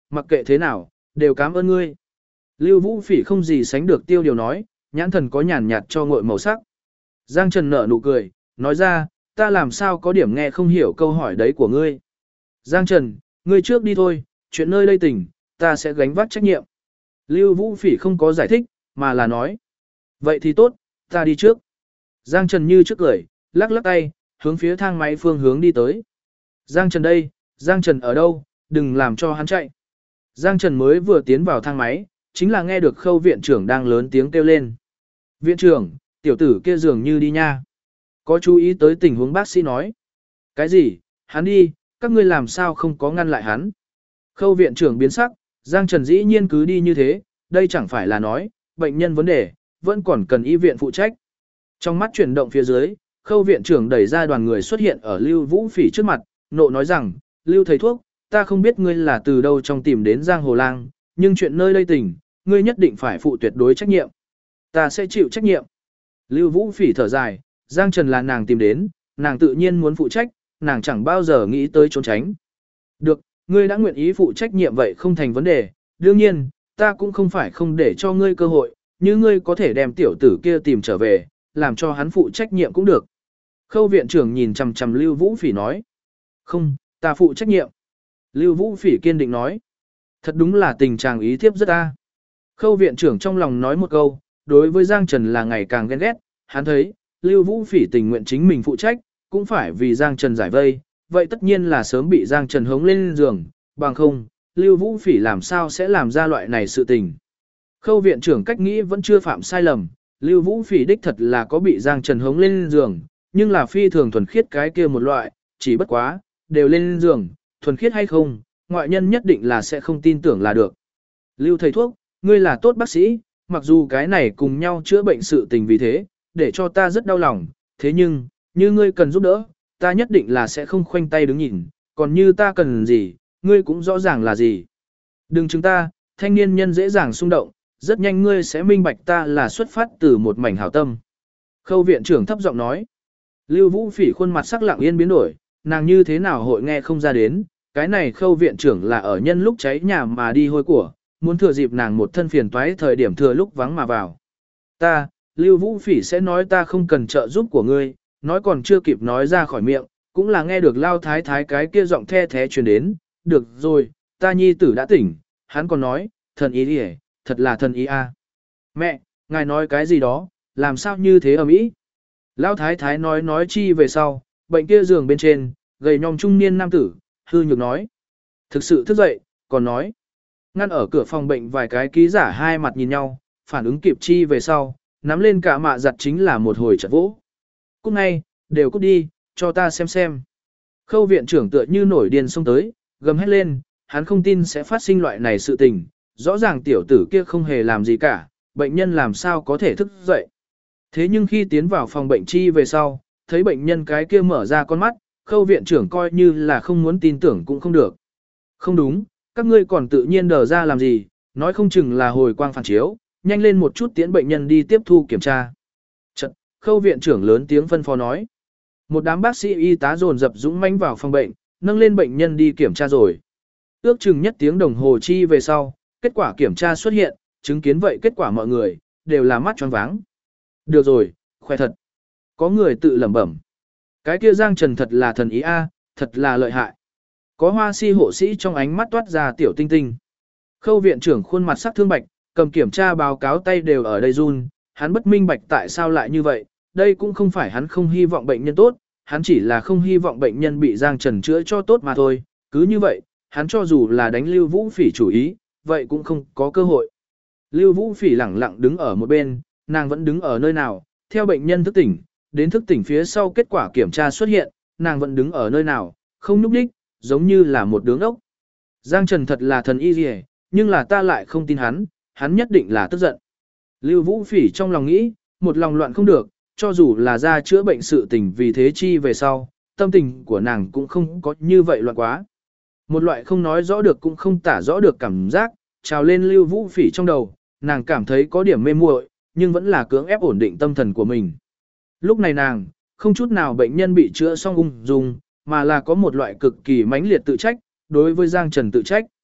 mặc kệ thế nào, đều cảm ơn ngươi. Lưu Vũ Phỉ không gì sánh được tiêu điều nói, nhãn thần có nhàn nhạt cho ngội màu sắc. Giang Trần nở nụ cười, nói ra, ta làm sao có điểm nghe không hiểu câu hỏi đấy của ngươi. Giang Trần, ngươi trước đi thôi, chuyện nơi đây tỉnh, ta sẽ gánh vác trách nhiệm. Lưu Vũ Phỉ không có giải thích, mà là nói. Vậy thì tốt, ta đi trước. Giang Trần như trước cười, lắc lắc tay, hướng phía thang máy phương hướng đi tới. Giang Trần đây, Giang Trần ở đâu, đừng làm cho hắn chạy. Giang Trần mới vừa tiến vào thang máy, chính là nghe được Khâu viện trưởng đang lớn tiếng kêu lên. Viện trưởng, tiểu tử kia dường như đi nha. Có chú ý tới tình huống bác sĩ nói. Cái gì, hắn đi, các ngươi làm sao không có ngăn lại hắn. Khâu viện trưởng biến sắc, Giang Trần dĩ nhiên cứ đi như thế, đây chẳng phải là nói, bệnh nhân vấn đề, vẫn còn cần y viện phụ trách. Trong mắt chuyển động phía dưới, Khâu viện trưởng đẩy ra đoàn người xuất hiện ở Lưu Vũ Phỉ trước mặt, nộ nói rằng, Lưu thầy thuốc, ta không biết ngươi là từ đâu trong tìm đến Giang Hồ Lang, nhưng chuyện nơi đây tỉnh, ngươi nhất định phải phụ tuyệt đối trách nhiệm. Ta sẽ chịu trách nhiệm. Lưu Vũ Phỉ thở dài, Giang Trần là nàng tìm đến, nàng tự nhiên muốn phụ trách, nàng chẳng bao giờ nghĩ tới trốn tránh. Được, ngươi đã nguyện ý phụ trách nhiệm vậy không thành vấn đề, đương nhiên, ta cũng không phải không để cho ngươi cơ hội, như ngươi có thể đem tiểu tử kia tìm trở về, làm cho hắn phụ trách nhiệm cũng được. Khâu viện trưởng nhìn chằm chằm Lưu Vũ Phỉ nói. Không, ta phụ trách nhiệm. Lưu Vũ Phỉ kiên định nói. Thật đúng là tình trạng ý thiếp rất ta. Khâu viện trưởng trong lòng nói một câu, đối với Giang Trần là ngày càng ghen ghét, hắn thấy, Lưu Vũ Phỉ tình nguyện chính mình phụ trách, cũng phải vì Giang Trần giải vây, vậy tất nhiên là sớm bị Giang Trần hống lên giường, bằng không, Lưu Vũ Phỉ làm sao sẽ làm ra loại này sự tình. Khâu viện trưởng cách nghĩ vẫn chưa phạm sai lầm, Lưu Vũ Phỉ đích thật là có bị Giang Trần hống lên giường, nhưng là phi thường thuần khiết cái kia một loại, chỉ bất quá, đều lên giường, thuần khiết hay không, ngoại nhân nhất định là sẽ không tin tưởng là được. Lưu thầy thuốc, ngươi là tốt bác sĩ, mặc dù cái này cùng nhau chữa bệnh sự tình vì thế, để cho ta rất đau lòng, thế nhưng, như ngươi cần giúp đỡ, ta nhất định là sẽ không khoanh tay đứng nhìn, còn như ta cần gì, ngươi cũng rõ ràng là gì. Đừng chứng ta, thanh niên nhân dễ dàng xung động, rất nhanh ngươi sẽ minh bạch ta là xuất phát từ một mảnh hảo tâm. Khâu viện trưởng thấp giọng nói. Lưu Vũ Phỉ khuôn mặt sắc lặng yên biến đổi, nàng như thế nào hội nghe không ra đến, cái này khâu viện trưởng là ở nhân lúc cháy nhà mà đi hôi của, muốn thừa dịp nàng một thân phiền toái thời điểm thừa lúc vắng mà vào. Ta, Lưu Vũ Phỉ sẽ nói ta không cần trợ giúp của ngươi, nói còn chưa kịp nói ra khỏi miệng, cũng là nghe được Lao Thái Thái cái kia giọng the thế truyền đến, được rồi, ta nhi tử đã tỉnh, hắn còn nói, thần ý đi thật là thần ý a. Mẹ, ngài nói cái gì đó, làm sao như thế ầm ĩ? Lão Thái Thái nói chi về sau, bệnh kia giường bên trên, gầy nhom trung niên nam tử, hư nhược nói. Thực sự thức dậy, còn nói. Ngăn ở cửa phòng bệnh vài cái ký giả hai mặt nhìn nhau, phản ứng kịp chi về sau, nắm lên cả mạ giặt chính là một hồi chật vỗ. Cút ngay, đều cút đi, cho ta xem. Khâu viện trưởng tựa như nổi điên xông tới, gầm hét lên, hắn không tin sẽ phát sinh loại này sự tình, rõ ràng tiểu tử kia không hề làm gì cả, bệnh nhân làm sao có thể thức dậy. Thế nhưng khi tiến vào phòng bệnh chi về sau, thấy bệnh nhân cái kia mở ra con mắt, khâu viện trưởng coi như là không muốn tin tưởng cũng không được. Không đúng, các ngươi còn tự nhiên đờ ra làm gì, nói không chừng là hồi quang phản chiếu, nhanh lên một chút tiến bệnh nhân đi tiếp thu kiểm tra. Chật, khâu viện trưởng lớn tiếng phân phó nói. Một đám bác sĩ y tá dồn dập dũng mãnh vào phòng bệnh, nâng lên bệnh nhân đi kiểm tra rồi. Ước chừng nhất tiếng đồng hồ chi về sau, kết quả kiểm tra xuất hiện, chứng kiến vậy kết quả mọi người, đều là mắt choáng váng. Được rồi, khỏe thật. Có người tự lẩm bẩm. Cái kia Giang Trần thật là thần ý a, thật là lợi hại. Có hoa si hộ sĩ trong ánh mắt toát ra tiểu tinh tinh. Khâu viện trưởng khuôn mặt sắc thương bạch, cầm kiểm tra báo cáo tay đều ở đây run, hắn bất minh bạch tại sao lại như vậy, đây cũng không phải hắn không hy vọng bệnh nhân tốt, hắn chỉ là không hy vọng bệnh nhân bị Giang Trần chữa cho tốt mà thôi, cứ như vậy, hắn cho dù là đánh Lưu Vũ Phỉ chủ ý, vậy cũng không có cơ hội. Lưu Vũ Phỉ lẳng lặng đứng ở một bên, nàng vẫn đứng ở nơi nào, theo bệnh nhân thức tỉnh, đến thức tỉnh phía sau kết quả kiểm tra xuất hiện, nàng vẫn đứng ở nơi nào, không nhúc nhích, giống như là một đứa ốc. Giang Trần thật là thần y gì, nhưng là ta lại không tin hắn nhất định là tức giận. Lưu Vũ Phỉ trong lòng nghĩ, một lòng loạn không được, cho dù là ra chữa bệnh sự tình vì thế chi về sau, tâm tình của nàng cũng không có như vậy loạn quá. Một loại không nói rõ được cũng không tả rõ được cảm giác, trào lên Lưu Vũ Phỉ trong đầu, nàng cảm thấy có điểm mê muội, nhưng vẫn là cưỡng ép ổn định tâm thần của mình. Lúc này nàng, không chút nào bệnh nhân bị chữa xong ung dung, mà là có một loại cực kỳ mãnh liệt tự trách, đối với Giang Trần tự trách.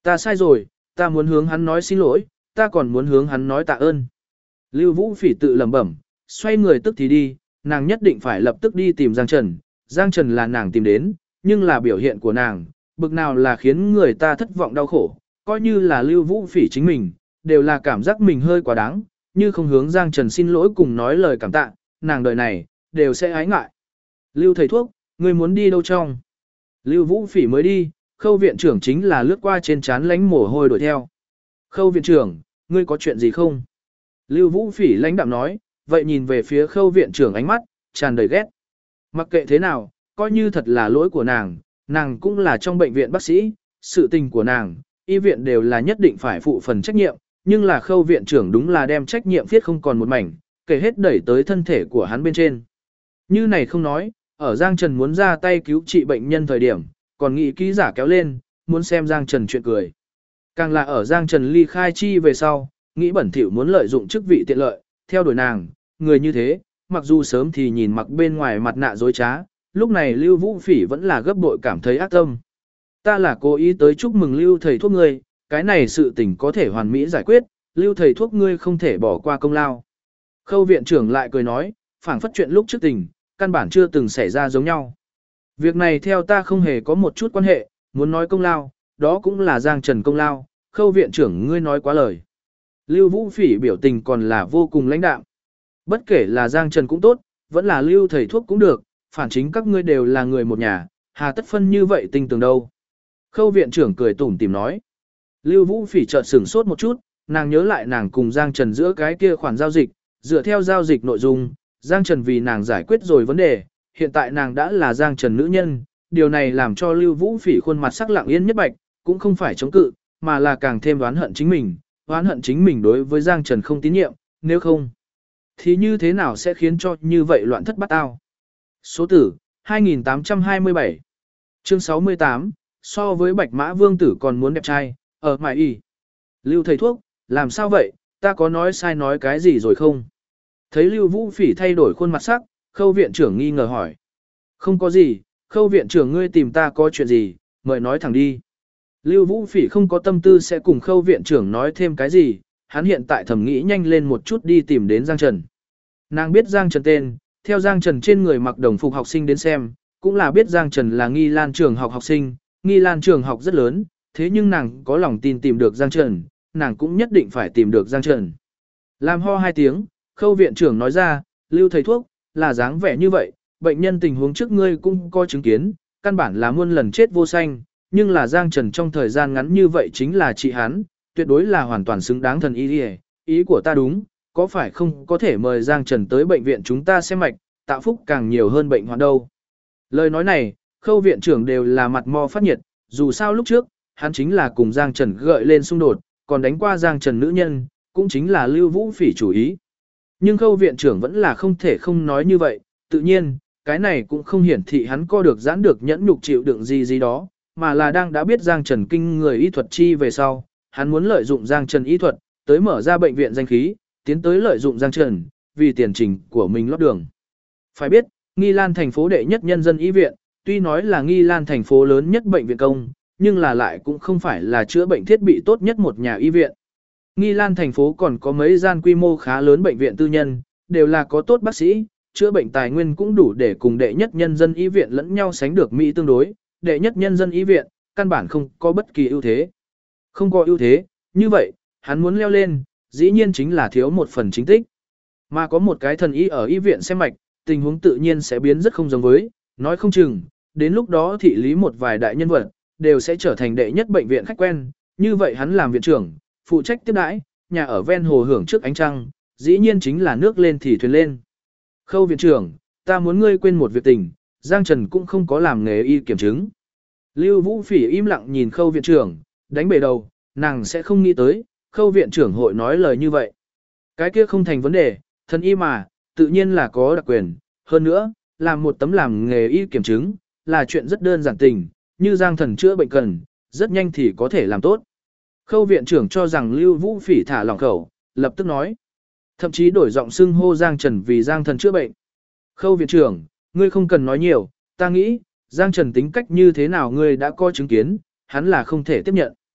Ta sai rồi, ta muốn hướng hắn nói xin lỗi, ta còn muốn hướng hắn nói tạ ơn. Lưu Vũ Phỉ tự lẩm bẩm, xoay người tức thì đi, nàng nhất định phải lập tức đi tìm Giang Trần. Giang Trần là nàng tìm đến, nhưng là biểu hiện của nàng, bực nào là khiến người ta thất vọng đau khổ, coi như là Lưu Vũ Phỉ chính mình, đều là cảm giác mình hơi quá đáng, như không hướng Giang Trần xin lỗi cùng nói lời cảm tạ, nàng đời này, đều sẽ ái ngại. Lưu thầy thuốc, ngươi muốn đi đâu trong? Lưu Vũ Phỉ mới đi, Khâu viện trưởng chính là lướt qua trên trán lánh mồ hôi đuổi theo. Khâu viện trưởng, ngươi có chuyện gì không? Lưu Vũ Phỉ lãnh đạm nói, vậy nhìn về phía Khâu viện trưởng ánh mắt, tràn đầy ghét. Mặc kệ thế nào, coi như thật là lỗi của nàng cũng là trong bệnh viện bác sĩ, sự tình của nàng, y viện đều là nhất định phải phụ phần trách nhiệm, nhưng là Khâu viện trưởng đúng là đem trách nhiệm viết không còn một mảnh, kể hết đẩy tới thân thể của hắn bên trên. Như này không nói, ở Giang Trần muốn ra tay cứu trị bệnh nhân thời điểm, còn nghĩ ký giả kéo lên, muốn xem Giang Trần chuyện cười. Càng là ở Giang Trần ly khai chi về sau, nghĩ bẩn thỉu muốn lợi dụng chức vị tiện lợi, theo đuổi nàng, người như thế, mặc dù sớm thì nhìn mặc bên ngoài mặt nạ dối trá, lúc này Lưu Vũ Phỉ vẫn là gấp bội cảm thấy ác tâm. Ta là cố ý tới chúc mừng Lưu thầy thuốc ngươi, cái này sự tình có thể hoàn mỹ giải quyết, Lưu thầy thuốc ngươi không thể bỏ qua công lao. Khâu viện trưởng lại cười nói, phảng phất chuyện lúc trước tình, căn bản chưa từng xảy ra giống nhau. Việc này theo ta không hề có một chút quan hệ, muốn nói công lao, đó cũng là Giang Trần công lao, Khâu viện trưởng ngươi nói quá lời. Lưu Vũ Phỉ biểu tình còn là vô cùng lãnh đạm. Bất kể là Giang Trần cũng tốt, vẫn là Lưu thầy thuốc cũng được, phản chính các ngươi đều là người một nhà, hà tất phân như vậy tinh tường đâu. Khâu viện trưởng cười tủm tỉm nói. Lưu Vũ Phỉ chợt sửng sốt một chút, nàng nhớ lại nàng cùng Giang Trần giữa cái kia khoản giao dịch, dựa theo giao dịch nội dung, Giang Trần vì nàng giải quyết rồi vấn đề, hiện tại nàng đã là Giang Trần nữ nhân, điều này làm cho Lưu Vũ Phỉ khuôn mặt sắc lặng yên nhất bạch, cũng không phải chống cự, mà là càng thêm oán hận chính mình đối với Giang Trần không tín nhiệm, nếu không thì như thế nào sẽ khiến cho như vậy loạn thất bát ao. Số tử 2827 chương 68 so với Bạch Mã Vương tử còn muốn đẹp trai, ở mại y. Lưu thầy thuốc, làm sao vậy, ta có nói sai nói cái gì rồi không? Thấy Lưu Vũ Phỉ thay đổi khuôn mặt sắc, Khâu viện trưởng nghi ngờ hỏi. Không có gì, Khâu viện trưởng ngươi tìm ta có chuyện gì, mời nói thẳng đi. Lưu Vũ Phỉ không có tâm tư sẽ cùng Khâu viện trưởng nói thêm cái gì, hắn hiện tại thầm nghĩ nhanh lên một chút đi tìm đến Giang Trần. Nàng biết Giang Trần tên, theo Giang Trần trên người mặc đồng phục học sinh đến xem, cũng là biết Giang Trần là Nghi Lan trường học học sinh, Nghi Lan trường học rất lớn, thế nhưng nàng có lòng tin tìm được Giang Trần, nàng cũng nhất định phải tìm được Giang Trần. Làm ho hai tiếng, Khâu viện trưởng nói ra, Lưu thầy thuốc, là dáng vẻ như vậy, bệnh nhân tình huống trước ngươi cũng có chứng kiến, căn bản là muôn lần chết vô sanh, nhưng là Giang Trần trong thời gian ngắn như vậy chính là trị hắn, tuyệt đối là hoàn toàn xứng đáng thần y. Ý của ta đúng, có phải không có thể mời Giang Trần tới bệnh viện chúng ta xem mạch, tạo phúc càng nhiều hơn bệnh hoạn đâu. Lời nói này, Khâu viện trưởng đều là mặt mo phát nhiệt, dù sao lúc trước, hắn chính là cùng Giang Trần gợi lên xung đột, còn đánh qua Giang Trần nữ nhân, cũng chính là Lưu Vũ Phỉ chủ ý. Nhưng Khâu viện trưởng vẫn là không thể không nói như vậy, tự nhiên, cái này cũng không hiển thị hắn co được giãn được nhẫn nhục chịu đựng gì đó, mà là đang đã biết Giang Trần kinh người y thuật chi về sau, hắn muốn lợi dụng Giang Trần y thuật, tới mở ra bệnh viện danh khí, tiến tới lợi dụng Giang Trần, vì tiền trình của mình lót đường. Phải biết, Nghi Lan thành phố đệ nhất nhân dân y viện, tuy nói là Nghi Lan thành phố lớn nhất bệnh viện công, nhưng là lại cũng không phải là chữa bệnh thiết bị tốt nhất một nhà y viện. Nghi Lan thành phố còn có mấy gian quy mô khá lớn bệnh viện tư nhân, đều là có tốt bác sĩ, chữa bệnh tài nguyên cũng đủ để cùng đệ nhất nhân dân y viện lẫn nhau sánh được Mỹ tương đối, đệ nhất nhân dân y viện, căn bản không có bất kỳ ưu thế. Không có ưu thế, như vậy, hắn muốn leo lên, dĩ nhiên chính là thiếu một phần chính tích. Mà có một cái thần y ở y viện xem mạch, tình huống tự nhiên sẽ biến rất không giống với, nói không chừng, đến lúc đó thị lý một vài đại nhân vật, đều sẽ trở thành đệ nhất bệnh viện khách quen, như vậy hắn làm viện trưởng, phụ trách tiếp đãi, nhà ở ven hồ hưởng trước ánh trăng, dĩ nhiên chính là nước lên thì thuyền lên. Khâu viện trưởng, ta muốn ngươi quên một việc tình, Giang Trần cũng không có làm nghề y kiểm chứng. Lưu Vũ Phỉ im lặng nhìn Khâu viện trưởng, đánh bể đầu, nàng sẽ không nghĩ tới, Khâu viện trưởng hội nói lời như vậy. Cái kia không thành vấn đề, thần y mà, tự nhiên là có đặc quyền, hơn nữa, làm một tấm làm nghề y kiểm chứng, là chuyện rất đơn giản tình, như Giang Thần chữa bệnh cần, rất nhanh thì có thể làm tốt. Khâu viện trưởng cho rằng Lưu Vũ Phỉ thả lỏng khẩu, lập tức nói. Thậm chí đổi giọng xưng hô Giang Trần vì Giang Thần chữa bệnh. Khâu viện trưởng, ngươi không cần nói nhiều, ta nghĩ, Giang Trần tính cách như thế nào ngươi đã có chứng kiến, hắn là không thể tiếp nhận.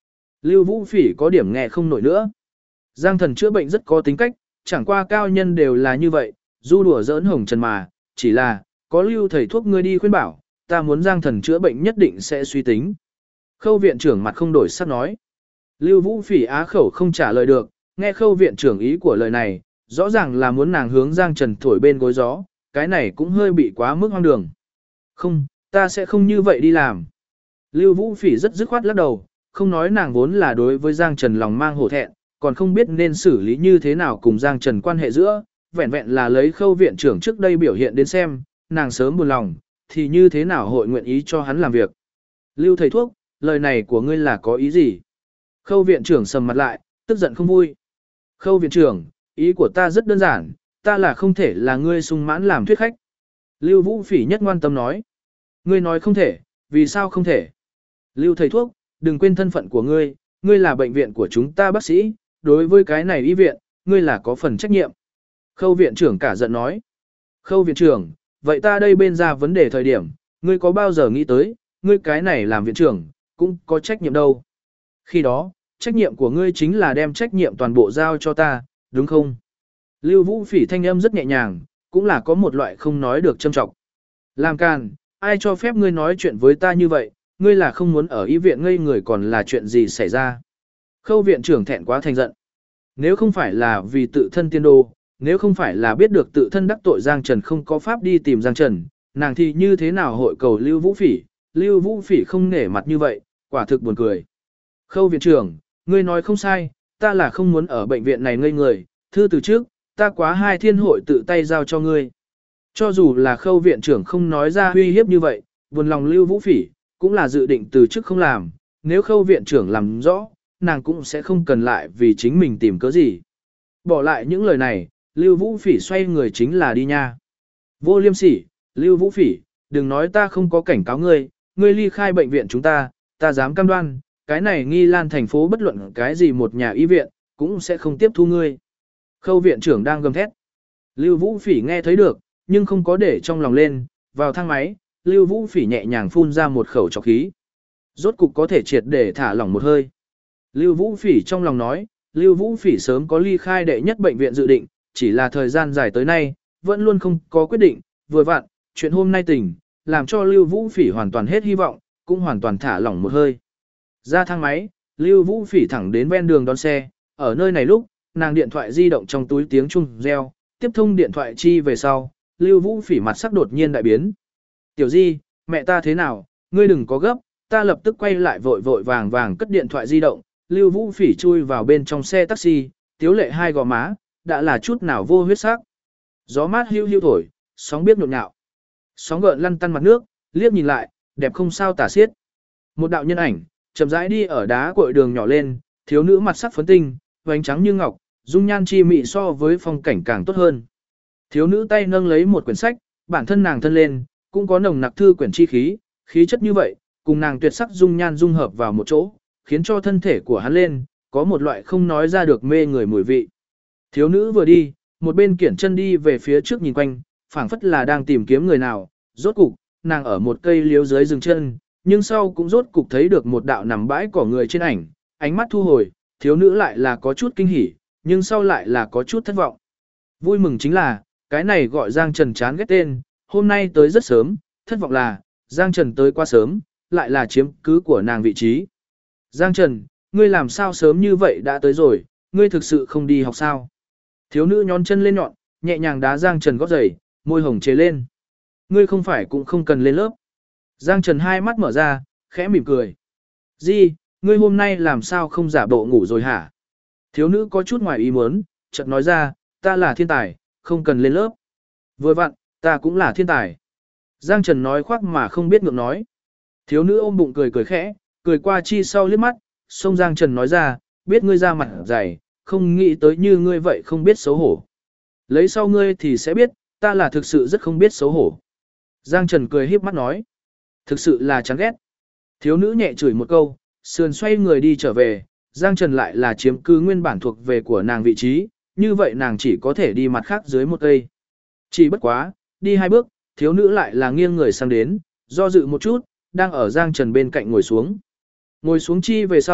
Lưu Vũ Phỉ có điểm nghe không nổi nữa. Giang Thần chữa bệnh rất có tính cách, chẳng qua cao nhân đều là như vậy, du đùa giỡn hồng trần mà, chỉ là, có Lưu thầy thuốc ngươi đi khuyên bảo, ta muốn Giang Thần chữa bệnh nhất định sẽ suy tính. Khâu viện trưởng mặt không đổi sắc nói. Lưu Vũ Phỉ á khẩu không trả lời được, nghe khâu viện trưởng ý của lời này, rõ ràng là muốn nàng hướng Giang Trần thổi bên gối gió, cái này cũng hơi bị quá mức hoang đường. Không, ta sẽ không như vậy đi làm. Lưu Vũ Phỉ rất dứt khoát lắc đầu, không nói nàng vốn là đối với Giang Trần lòng mang hổ thẹn, còn không biết nên xử lý như thế nào cùng Giang Trần quan hệ giữa, vẹn vẹn là lấy khâu viện trưởng trước đây biểu hiện đến xem, nàng sớm buồn lòng, thì như thế nào hội nguyện ý cho hắn làm việc. Lưu thầy thuốc, lời này của ngươi là có ý gì? Khâu viện trưởng sầm mặt lại, tức giận không vui. Khâu viện trưởng, ý của ta rất đơn giản, ta là không thể là ngươi sung mãn làm thuyết khách. Lưu Vũ Phỉ nhất ngoan tâm nói. Ngươi nói không thể, vì sao không thể? Lưu thầy thuốc, đừng quên thân phận của ngươi, ngươi là bệnh viện của chúng ta bác sĩ, đối với cái này y viện, ngươi là có phần trách nhiệm. Khâu viện trưởng cả giận nói. Khâu viện trưởng, vậy ta đây bên ra vấn đề thời điểm, ngươi có bao giờ nghĩ tới, ngươi cái này làm viện trưởng, cũng có trách nhiệm đâu. Khi đó, trách nhiệm của ngươi chính là đem trách nhiệm toàn bộ giao cho ta, đúng không? Lưu Vũ Phỉ thanh âm rất nhẹ nhàng, cũng là có một loại không nói được châm trọng. Làm càn, ai cho phép ngươi nói chuyện với ta như vậy, ngươi là không muốn ở y viện ngây người còn là chuyện gì xảy ra. Khâu viện trưởng thẹn quá thành giận. Nếu không phải là vì tự thân tiên đô, nếu không phải là biết được tự thân đắc tội Giang Trần không có pháp đi tìm Giang Trần, nàng thì như thế nào hội cầu Lưu Vũ Phỉ, Lưu Vũ Phỉ không nể mặt như vậy, quả thực buồn cười. Khâu viện trưởng, ngươi nói không sai, ta là không muốn ở bệnh viện này ngây người, thư từ trước, ta quá 2 thiên hội tự tay giao cho ngươi. Cho dù là khâu viện trưởng không nói ra uy hiếp như vậy, buồn lòng Lưu Vũ Phỉ, cũng là dự định từ trước không làm, nếu khâu viện trưởng làm rõ, nàng cũng sẽ không cần lại vì chính mình tìm cớ gì. Bỏ lại những lời này, Lưu Vũ Phỉ xoay người chính là đi nha. Vô liêm sỉ, Lưu Vũ Phỉ, đừng nói ta không có cảnh cáo ngươi, ngươi ly khai bệnh viện chúng ta, ta dám cam đoan, cái này Nghi Lan thành phố bất luận cái gì một nhà y viện, cũng sẽ không tiếp thu ngươi. Khâu viện trưởng đang gầm thét. Lưu Vũ Phỉ nghe thấy được, nhưng không có để trong lòng lên, vào thang máy, Lưu Vũ Phỉ nhẹ nhàng phun ra một khẩu trọc khí. Rốt cục có thể triệt để thả lỏng một hơi. Lưu Vũ Phỉ trong lòng nói, Lưu Vũ Phỉ sớm có ly khai đệ nhất bệnh viện dự định, chỉ là thời gian dài tới nay, vẫn luôn không có quyết định, vừa vặn, chuyện hôm nay tỉnh, làm cho Lưu Vũ Phỉ hoàn toàn hết hy vọng, cũng hoàn toàn thả lỏng một hơi. Ra thang máy, Lưu Vũ Phỉ thẳng đến ven đường đón xe, ở nơi này lúc, nàng điện thoại di động trong túi tiếng chuông reo, tiếp thông điện thoại chi về sau, Lưu Vũ Phỉ mặt sắc đột nhiên đại biến. Tiểu Di, mẹ ta thế nào, ngươi đừng có gấp, ta lập tức quay lại vội vội vàng vàng cất điện thoại di động, Lưu Vũ Phỉ chui vào bên trong xe taxi, tiếu lệ hai gò má, đã là chút nào vô huyết sắc. Gió mát hiu hiu thổi, sóng biết nhộn nhạo. Sóng gợn lăn tăn mặt nước, liếc nhìn lại, đẹp không sao tả xiết. Một đạo nhân ảnh, chậm rãi đi ở đá cội đường nhỏ lên, thiếu nữ mặt sắc phấn tinh, vành trắng như ngọc, dung nhan chi mị so với phong cảnh càng tốt hơn. Thiếu nữ tay nâng lấy một quyển sách, bản thân nàng thân lên, cũng có nồng nặc thư quyển chi khí, khí chất như vậy, cùng nàng tuyệt sắc dung nhan dung hợp vào một chỗ, khiến cho thân thể của hắn lên, có một loại không nói ra được mê người mùi vị. Thiếu nữ vừa đi, một bên kiển chân đi về phía trước nhìn quanh, phảng phất là đang tìm kiếm người nào, rốt cục, nàng ở một cây liếu dưới dừng chân, nhưng sau cũng rốt cục thấy được một đạo nằm bãi cỏ người trên ảnh, ánh mắt thu hồi, thiếu nữ lại là có chút kinh hỉ, nhưng sau lại là có chút thất vọng. Vui mừng chính là, cái này gọi Giang Trần chán ghét tên, hôm nay tới rất sớm, thất vọng là, Giang Trần tới quá sớm, lại là chiếm cứ của nàng vị trí. Giang Trần, ngươi làm sao sớm như vậy đã tới rồi, ngươi thực sự không đi học sao? Thiếu nữ nhón chân lên nhọn, nhẹ nhàng đá Giang Trần gót giày, môi hồng chế lên. Ngươi không phải cũng không cần lên lớp. Giang Trần hai mắt mở ra, khẽ mỉm cười. Di, ngươi hôm nay làm sao không giả bộ ngủ rồi hả? Thiếu nữ có chút ngoài ý muốn, chợt nói ra, ta là thiên tài, không cần lên lớp. Vừa vặn, ta cũng là thiên tài. Giang Trần nói khoác mà không biết ngượng nói. Thiếu nữ ôm bụng cười cười khẽ, cười qua chi sau liếc mắt, xông Giang Trần nói ra, biết ngươi ra mặt dày, không nghĩ tới như ngươi vậy không biết xấu hổ. Lấy sau ngươi thì sẽ biết, ta là thực sự rất không biết xấu hổ. Giang Trần cười híp mắt nói, thực sự là chán ghét. Thiếu nữ nhẹ chửi một câu, sườn xoay người đi trở về, Giang Trần lại là chiếm cứ nguyên bản thuộc về của nàng vị trí, như vậy nàng chỉ có thể đi mặt khác dưới một cây. Chỉ bất quá, đi 2 bước, thiếu nữ lại là nghiêng người sang đến, do dự một chút, đang ở Giang Trần bên cạnh ngồi xuống. Ngồi xuống chi về sau,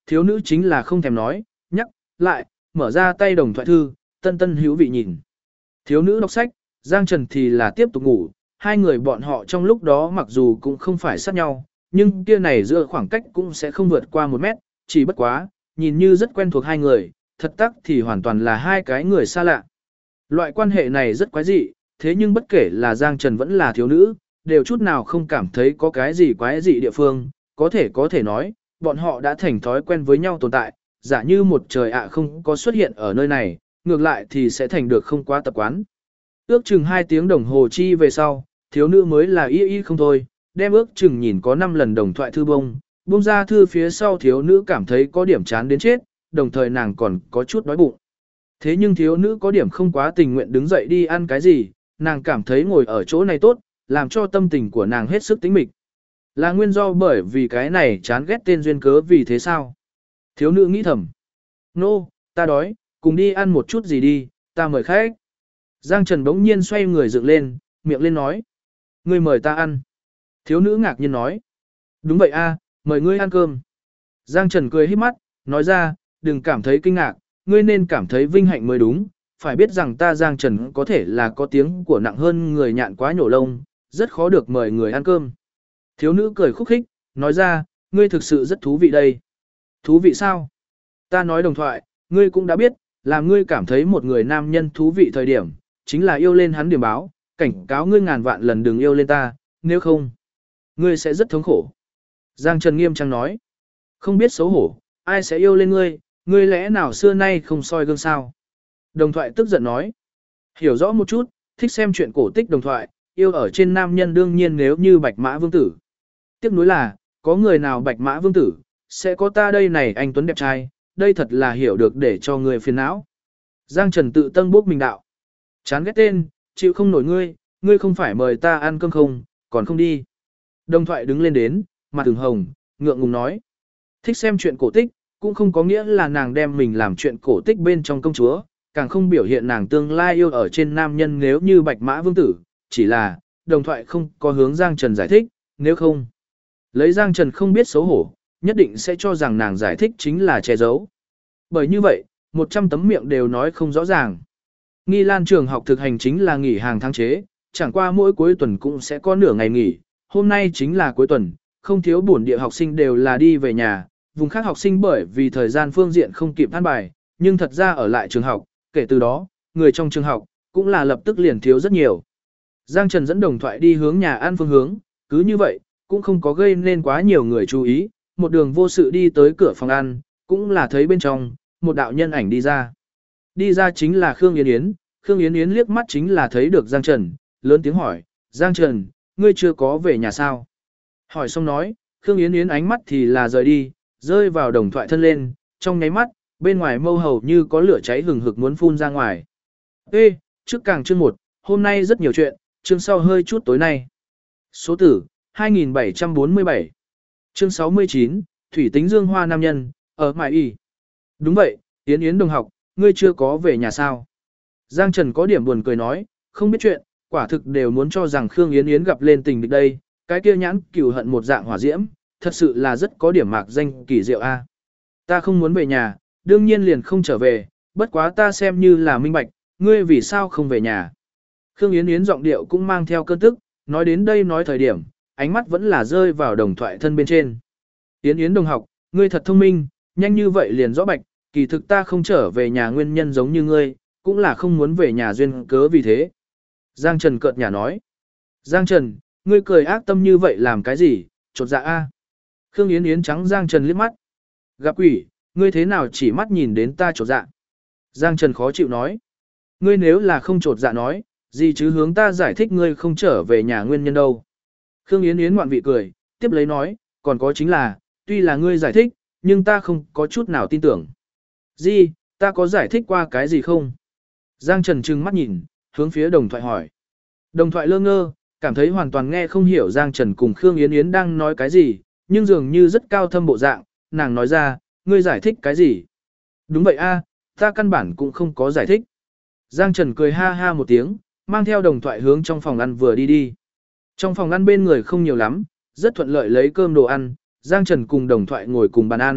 thiếu nữ chính là không thèm nói, nhắc, lại, mở ra tay đồng thoại thư, tân tân hữu vị nhìn. Thiếu nữ đọc sách, Giang Trần thì là tiếp tục ngủ, hai người bọn họ trong lúc đó mặc dù cũng không phải sát nhau, nhưng kia này giữa khoảng cách cũng sẽ không vượt qua 1 mét, chỉ bất quá, nhìn như rất quen thuộc hai người, thật tắc thì hoàn toàn là hai cái người xa lạ. Loại quan hệ này rất quái dị, thế nhưng bất kể là Giang Trần vẫn là thiếu nữ, đều chút nào không cảm thấy có cái gì quái dị địa phương, có thể nói, bọn họ đã thành thói quen với nhau tồn tại, giả như một trời ạ không có xuất hiện ở nơi này, ngược lại thì sẽ thành được không quá tập quán. Ước chừng 2 tiếng đồng hồ chi về sau, thiếu nữ mới là y không thôi, đem ước chừng nhìn có 5 lần đồng thoại thư bông ra thư phía sau thiếu nữ cảm thấy có điểm chán đến chết, đồng thời nàng còn có chút đói bụng. Thế nhưng thiếu nữ có điểm không quá tình nguyện đứng dậy đi ăn cái gì, nàng cảm thấy ngồi ở chỗ này tốt, làm cho tâm tình của nàng hết sức tĩnh mịch. Là nguyên do bởi vì cái này chán ghét tên duyên cớ vì thế sao? Thiếu nữ nghĩ thầm. Nô, ta đói, cùng đi ăn một chút gì đi, ta mời khách. Giang Trần bỗng nhiên xoay người dựng lên, miệng lên nói. Ngươi mời ta ăn. Thiếu nữ ngạc nhiên nói. Đúng vậy a, mời ngươi ăn cơm. Giang Trần cười híp mắt, nói ra, đừng cảm thấy kinh ngạc, ngươi nên cảm thấy vinh hạnh mới đúng. Phải biết rằng ta Giang Trần có thể là có tiếng của nặng hơn người nhạn quá nhổ lông, rất khó được mời người ăn cơm. Thiếu nữ cười khúc khích, nói ra, ngươi thực sự rất thú vị đây. Thú vị sao? Ta nói đồng thoại, ngươi cũng đã biết, làm ngươi cảm thấy một người nam nhân thú vị thời điểm, chính là yêu lên hắn điểm báo, cảnh cáo ngươi ngàn vạn lần đừng yêu lên ta, nếu không, ngươi sẽ rất thống khổ. Giang Trần nghiêm trang nói, không biết xấu hổ, ai sẽ yêu lên ngươi, ngươi lẽ nào xưa nay không soi gương sao? Đồng thoại tức giận nói, hiểu rõ một chút, thích xem chuyện cổ tích đồng thoại, yêu ở trên nam nhân đương nhiên nếu như Bạch Mã Vương Tử. Tiếc nuối là, có người nào Bạch Mã Vương Tử, sẽ có ta đây này anh Tuấn đẹp trai, đây thật là hiểu được để cho người phiền não. Giang Trần tự tân bốc mình đạo. Chán ghét tên, chịu không nổi ngươi không phải mời ta ăn cơm không, còn không đi. Đồng thoại đứng lên đến, mặt ửng hồng, ngượng ngùng nói. Thích xem chuyện cổ tích, cũng không có nghĩa là nàng đem mình làm chuyện cổ tích bên trong công chúa, càng không biểu hiện nàng tương lai yêu ở trên nam nhân nếu như Bạch Mã Vương Tử, chỉ là, đồng thoại không có hướng Giang Trần giải thích, nếu không. Lấy Giang Trần không biết xấu hổ, nhất định sẽ cho rằng nàng giải thích chính là che giấu. Bởi như vậy, 100 tấm miệng đều nói không rõ ràng. Nghi Lan trường học thực hành chính là nghỉ hàng tháng chế, chẳng qua mỗi cuối tuần cũng sẽ có nửa ngày nghỉ, hôm nay chính là cuối tuần, không thiếu bổn địa học sinh đều là đi về nhà, vùng khác học sinh bởi vì thời gian phương diện không kịp an bài, nhưng thật ra ở lại trường học, kể từ đó, người trong trường học cũng là lập tức liền thiếu rất nhiều. Giang Trần dẫn đồng thoại đi hướng nhà ăn phương hướng, cứ như vậy, cũng không có gây nên quá nhiều người chú ý, một đường vô sự đi tới cửa phòng ăn, cũng là thấy bên trong, một đạo nhân ảnh đi ra. Đi ra chính là Khương Yến Yến, Khương Yến Yến liếc mắt chính là thấy được Giang Trần, lớn tiếng hỏi, Giang Trần, ngươi chưa có về nhà sao? Hỏi xong nói, Khương Yến Yến ánh mắt thì là rời đi, rơi vào đồng thoại thân lên, trong nháy mắt, bên ngoài mâu hầu như có lửa cháy hừng hực muốn phun ra ngoài. Ê, trước càng chương 1, hôm nay rất nhiều chuyện, chương sau hơi chút tối nay. Số tử, 2747. Chương 69, Thủy tính dương hoa nam nhân, ở Mại Y. Đúng vậy, Yến Yến đồng học, ngươi chưa có về nhà sao? Giang Trần có điểm buồn cười nói, không biết chuyện, quả thực đều muốn cho rằng Khương Yến Yến gặp lên tình địch đây, cái kia nhãn cừu hận một dạng hỏa diễm, thật sự là rất có điểm mạc danh kỳ diệu a. Ta không muốn về nhà, đương nhiên liền không trở về, bất quá ta xem như là minh bạch, ngươi vì sao không về nhà? Khương Yến Yến giọng điệu cũng mang theo cơn tức, nói đến đây nói thời điểm, ánh mắt vẫn là rơi vào đồng thoại thân bên trên. Yến Yến đồng học, ngươi thật thông minh, nhanh như vậy liền rõ bạch, kỳ thực ta không trở về nhà nguyên nhân giống như ngươi, cũng là không muốn về nhà duyên cớ vì thế. Giang Trần cợt nhả nói. Giang Trần, ngươi cười ác tâm như vậy làm cái gì, chột dạ a. Khương Yến Yến trắng Giang Trần liếc mắt. Gặp quỷ, ngươi thế nào chỉ mắt nhìn đến ta chột dạ. Giang Trần khó chịu nói. Ngươi nếu là không chột dạ nói, gì chứ hướng ta giải thích ngươi không trở về nhà nguyên nhân đâu. Khương Yến Yến ngoạn vị cười, tiếp lấy nói, còn có chính là, tuy là ngươi giải thích, nhưng ta không có chút nào tin tưởng. Gì, ta có giải thích qua cái gì không? Giang Trần trừng mắt nhìn, hướng phía đồng thoại hỏi. Đồng thoại lơ ngơ, cảm thấy hoàn toàn nghe không hiểu Giang Trần cùng Khương Yến Yến đang nói cái gì, nhưng dường như rất cao thâm bộ dạng, nàng nói ra, ngươi giải thích cái gì? Đúng vậy a, ta căn bản cũng không có giải thích. Giang Trần cười ha ha một tiếng, mang theo đồng thoại hướng trong phòng ăn vừa đi đi. Trong phòng ăn bên người không nhiều lắm, rất thuận lợi lấy cơm đồ ăn, Giang Trần cùng đồng thoại ngồi cùng bàn ăn,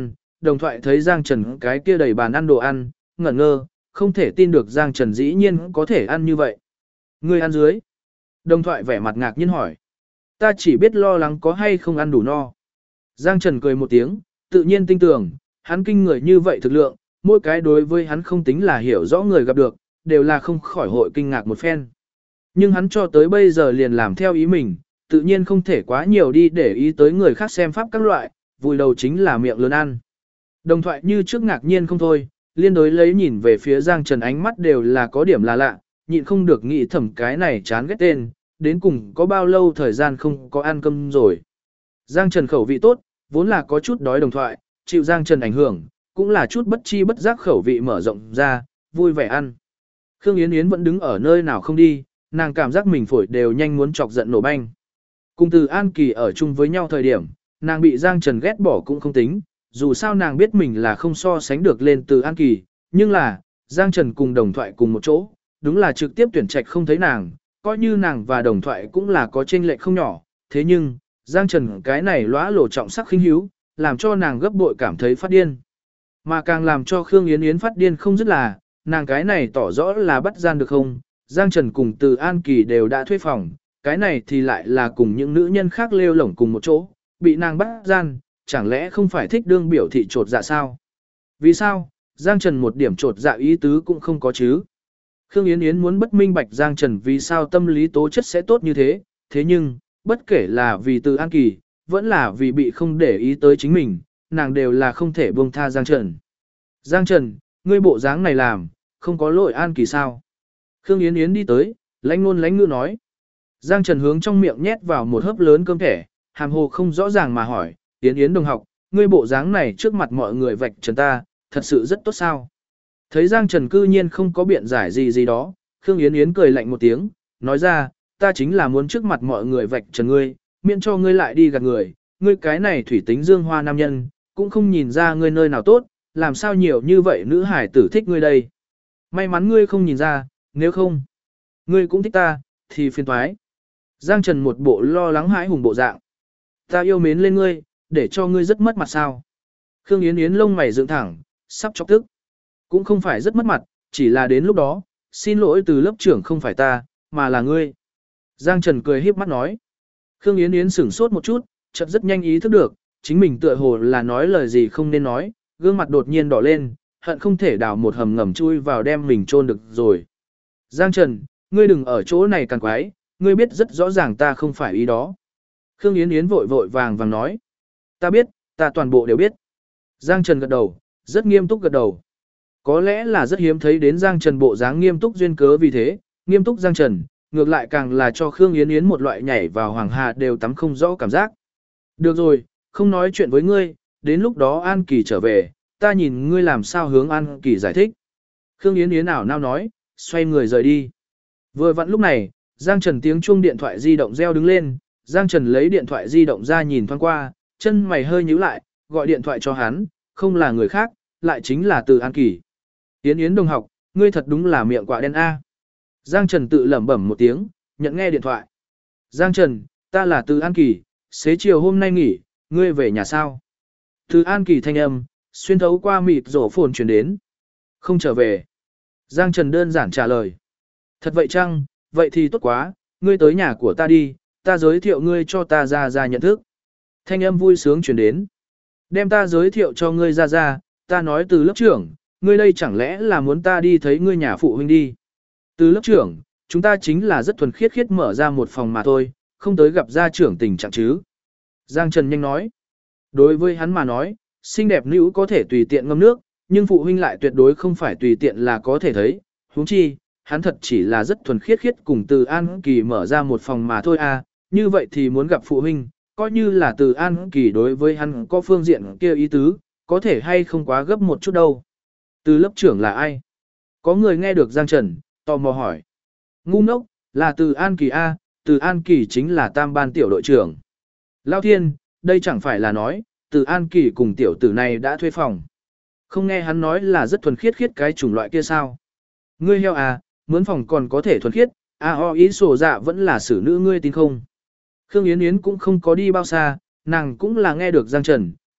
đồng thoại thấy Giang Trần cái kia đầy bàn ăn đồ ăn, ngẩn ngơ, không thể tin được Giang Trần dĩ nhiên có thể ăn như vậy. Ngươi ăn dưới. Đồng thoại vẻ mặt ngạc nhiên hỏi. Ta chỉ biết lo lắng có hay không ăn đủ no. Giang Trần cười một tiếng, tự nhiên tin tưởng, hắn kinh người như vậy thực lượng, mỗi cái đối với hắn không tính là hiểu rõ người gặp được, đều là không khỏi hội kinh ngạc một phen. Nhưng hắn cho tới bây giờ liền làm theo ý mình, tự nhiên không thể quá nhiều đi để ý tới người khác xem pháp các loại, vùi đầu chính là miệng lớn ăn. Đồng thoại như trước ngạc nhiên không thôi, liên đối lấy nhìn về phía Giang Trần ánh mắt đều là có điểm là lạ, nhịn không được nghĩ thầm cái này chán ghét tên, đến cùng có bao lâu thời gian không có ăn cơm rồi. Giang Trần khẩu vị tốt, vốn là có chút đói đồng thoại, chịu Giang Trần ảnh hưởng, cũng là chút bất chi bất giác khẩu vị mở rộng ra, vui vẻ ăn. Khương Yến Yến vẫn đứng ở nơi nào không đi, nàng cảm giác mình phổi đều nhanh muốn chọc giận nổ banh. Cùng Từ An Kỳ ở chung với nhau thời điểm, nàng bị Giang Trần ghét bỏ cũng không tính, dù sao nàng biết mình là không so sánh được lên Từ An Kỳ, nhưng là, Giang Trần cùng đồng thoại cùng một chỗ, đúng là trực tiếp tuyển trạch không thấy nàng, coi như nàng và đồng thoại cũng là có chênh lệch không nhỏ, thế nhưng, Giang Trần cái này lóa lổ trọng sắc khinh hiếu, làm cho nàng gấp bội cảm thấy phát điên. Mà càng làm cho Khương Yến Yến phát điên không dứt là, nàng cái này tỏ rõ là bắt gian được không, Giang Trần cùng Từ An Kỳ đều đã thuê phòng, cái này thì lại là cùng những nữ nhân khác lêu lổng cùng một chỗ, bị nàng bắt gian, chẳng lẽ không phải thích đương biểu thị trột dạ sao? Vì sao, Giang Trần một điểm trột dạ ý tứ cũng không có chứ? Khương Yến Yến muốn bất minh bạch Giang Trần vì sao tâm lý tố chất sẽ tốt như thế, thế nhưng, bất kể là vì Từ An Kỳ, vẫn là vì bị không để ý tới chính mình, nàng đều là không thể buông tha Giang Trần. Giang Trần, ngươi bộ dáng này làm, không có lỗi An Kỳ sao? Khương Yến Yến đi tới, lãnh ngôn lãnh ngữ nói. Giang Trần hướng trong miệng nhét vào một hớp lớn cơm thẻ, hàm hồ không rõ ràng mà hỏi, Yến Yến đồng học, ngươi bộ dáng này trước mặt mọi người vạch trần ta, thật sự rất tốt sao? Thấy Giang Trần cư nhiên không có biện giải gì đó, Khương Yến Yến cười lạnh một tiếng, nói ra, ta chính là muốn trước mặt mọi người vạch trần ngươi, miễn cho ngươi lại đi gạt người, ngươi cái này thủy tính dương hoa nam nhân, cũng không nhìn ra ngươi nơi nào tốt, làm sao nhiều như vậy nữ hải tử thích ngươi đây. May mắn ngươi không nhìn ra, nếu không, ngươi cũng thích ta, thì phiền toái. Giang Trần một bộ lo lắng hãi hùng bộ dạng. Ta yêu mến lên ngươi, để cho ngươi rất mất mặt sao. Khương Yến Yến lông mày dựng thẳng, sắp chọc tức. Cũng không phải rất mất mặt, chỉ là đến lúc đó, xin lỗi từ lớp trưởng không phải ta, mà là ngươi. Giang Trần cười híp mắt nói. Khương Yến Yến sửng sốt một chút, chợt rất nhanh ý thức được, chính mình tựa hồ là nói lời gì không nên nói, gương mặt đột nhiên đỏ lên, hận không thể đào một hầm ngầm chui vào đem mình chôn được rồi. Giang Trần, ngươi đừng ở chỗ này càng quái, ngươi biết rất rõ ràng ta không phải ý đó. Khương Yến Yến vội vội vàng vàng nói. Ta biết, ta toàn bộ đều biết. Giang Trần gật đầu, rất nghiêm túc gật đầu. Có lẽ là rất hiếm thấy đến Giang Trần bộ dáng nghiêm túc duyên cớ vì thế, nghiêm túc Giang Trần, ngược lại càng là cho Khương Yến Yến một loại nhảy vào hoàng hà đều tắm không rõ cảm giác. Được rồi, không nói chuyện với ngươi, đến lúc đó An Kỳ trở về, ta nhìn ngươi làm sao hướng An Kỳ giải thích. Khương Yến Yến ảo nao nói, xoay người rời đi. Vừa vặn lúc này, Giang Trần tiếng chuông điện thoại di động reo đứng lên, Giang Trần lấy điện thoại di động ra nhìn thoáng qua, chân mày hơi nhíu lại, gọi điện thoại cho hắn, không là người khác, lại chính là Từ An Kỳ. Yến Yến đồng học, ngươi thật đúng là miệng quạ đen a. Giang Trần tự lẩm bẩm một tiếng, nhận nghe điện thoại. Giang Trần, ta là Từ An Kỳ, xế chiều hôm nay nghỉ, ngươi về nhà sao? Từ An Kỳ thanh âm, xuyên thấu qua mịt rổ phồn truyền đến. Không trở về. Giang Trần đơn giản trả lời. Thật vậy chăng, vậy thì tốt quá, ngươi tới nhà của ta đi, ta giới thiệu ngươi cho ta ra nhận thức. Thanh âm vui sướng truyền đến. Đem ta giới thiệu cho ngươi ra, ta nói từ lớp trưởng, ngươi đây chẳng lẽ là muốn ta đi thấy ngươi nhà phụ huynh đi. Từ lớp trưởng, chúng ta chính là rất thuần khiết mở ra một phòng mà thôi, không tới gặp gia trưởng tình trạng chứ. Giang Trần nhanh nói. Đối với hắn mà nói, xinh đẹp nữ có thể tùy tiện ngâm nước, nhưng phụ huynh lại tuyệt đối không phải tùy tiện là có thể thấy. Huống chi, hắn thật chỉ là rất thuần khiết cùng Từ An Kỳ mở ra một phòng mà thôi à, như vậy thì muốn gặp phụ huynh, coi như là Từ An Kỳ đối với hắn có phương diện kia ý tứ, có thể hay không quá gấp một chút đâu. Từ lớp trưởng là ai? Có người nghe được Giang Trần, tò mò hỏi. Ngu ngốc, là Từ An Kỳ A, Từ An Kỳ chính là tam ban tiểu đội trưởng. Lao Thiên, đây chẳng phải là nói, Từ An Kỳ cùng tiểu tử này đã thuê phòng. Không nghe hắn nói là rất thuần khiết cái chủng loại kia sao? Ngươi heo à, mướn phòng còn có thể thuần khiết, ý sổ dạ vẫn là xử nữ ngươi tin không? Khương Yến Yến cũng không có đi bao xa, nàng cũng là nghe được Giang Trần,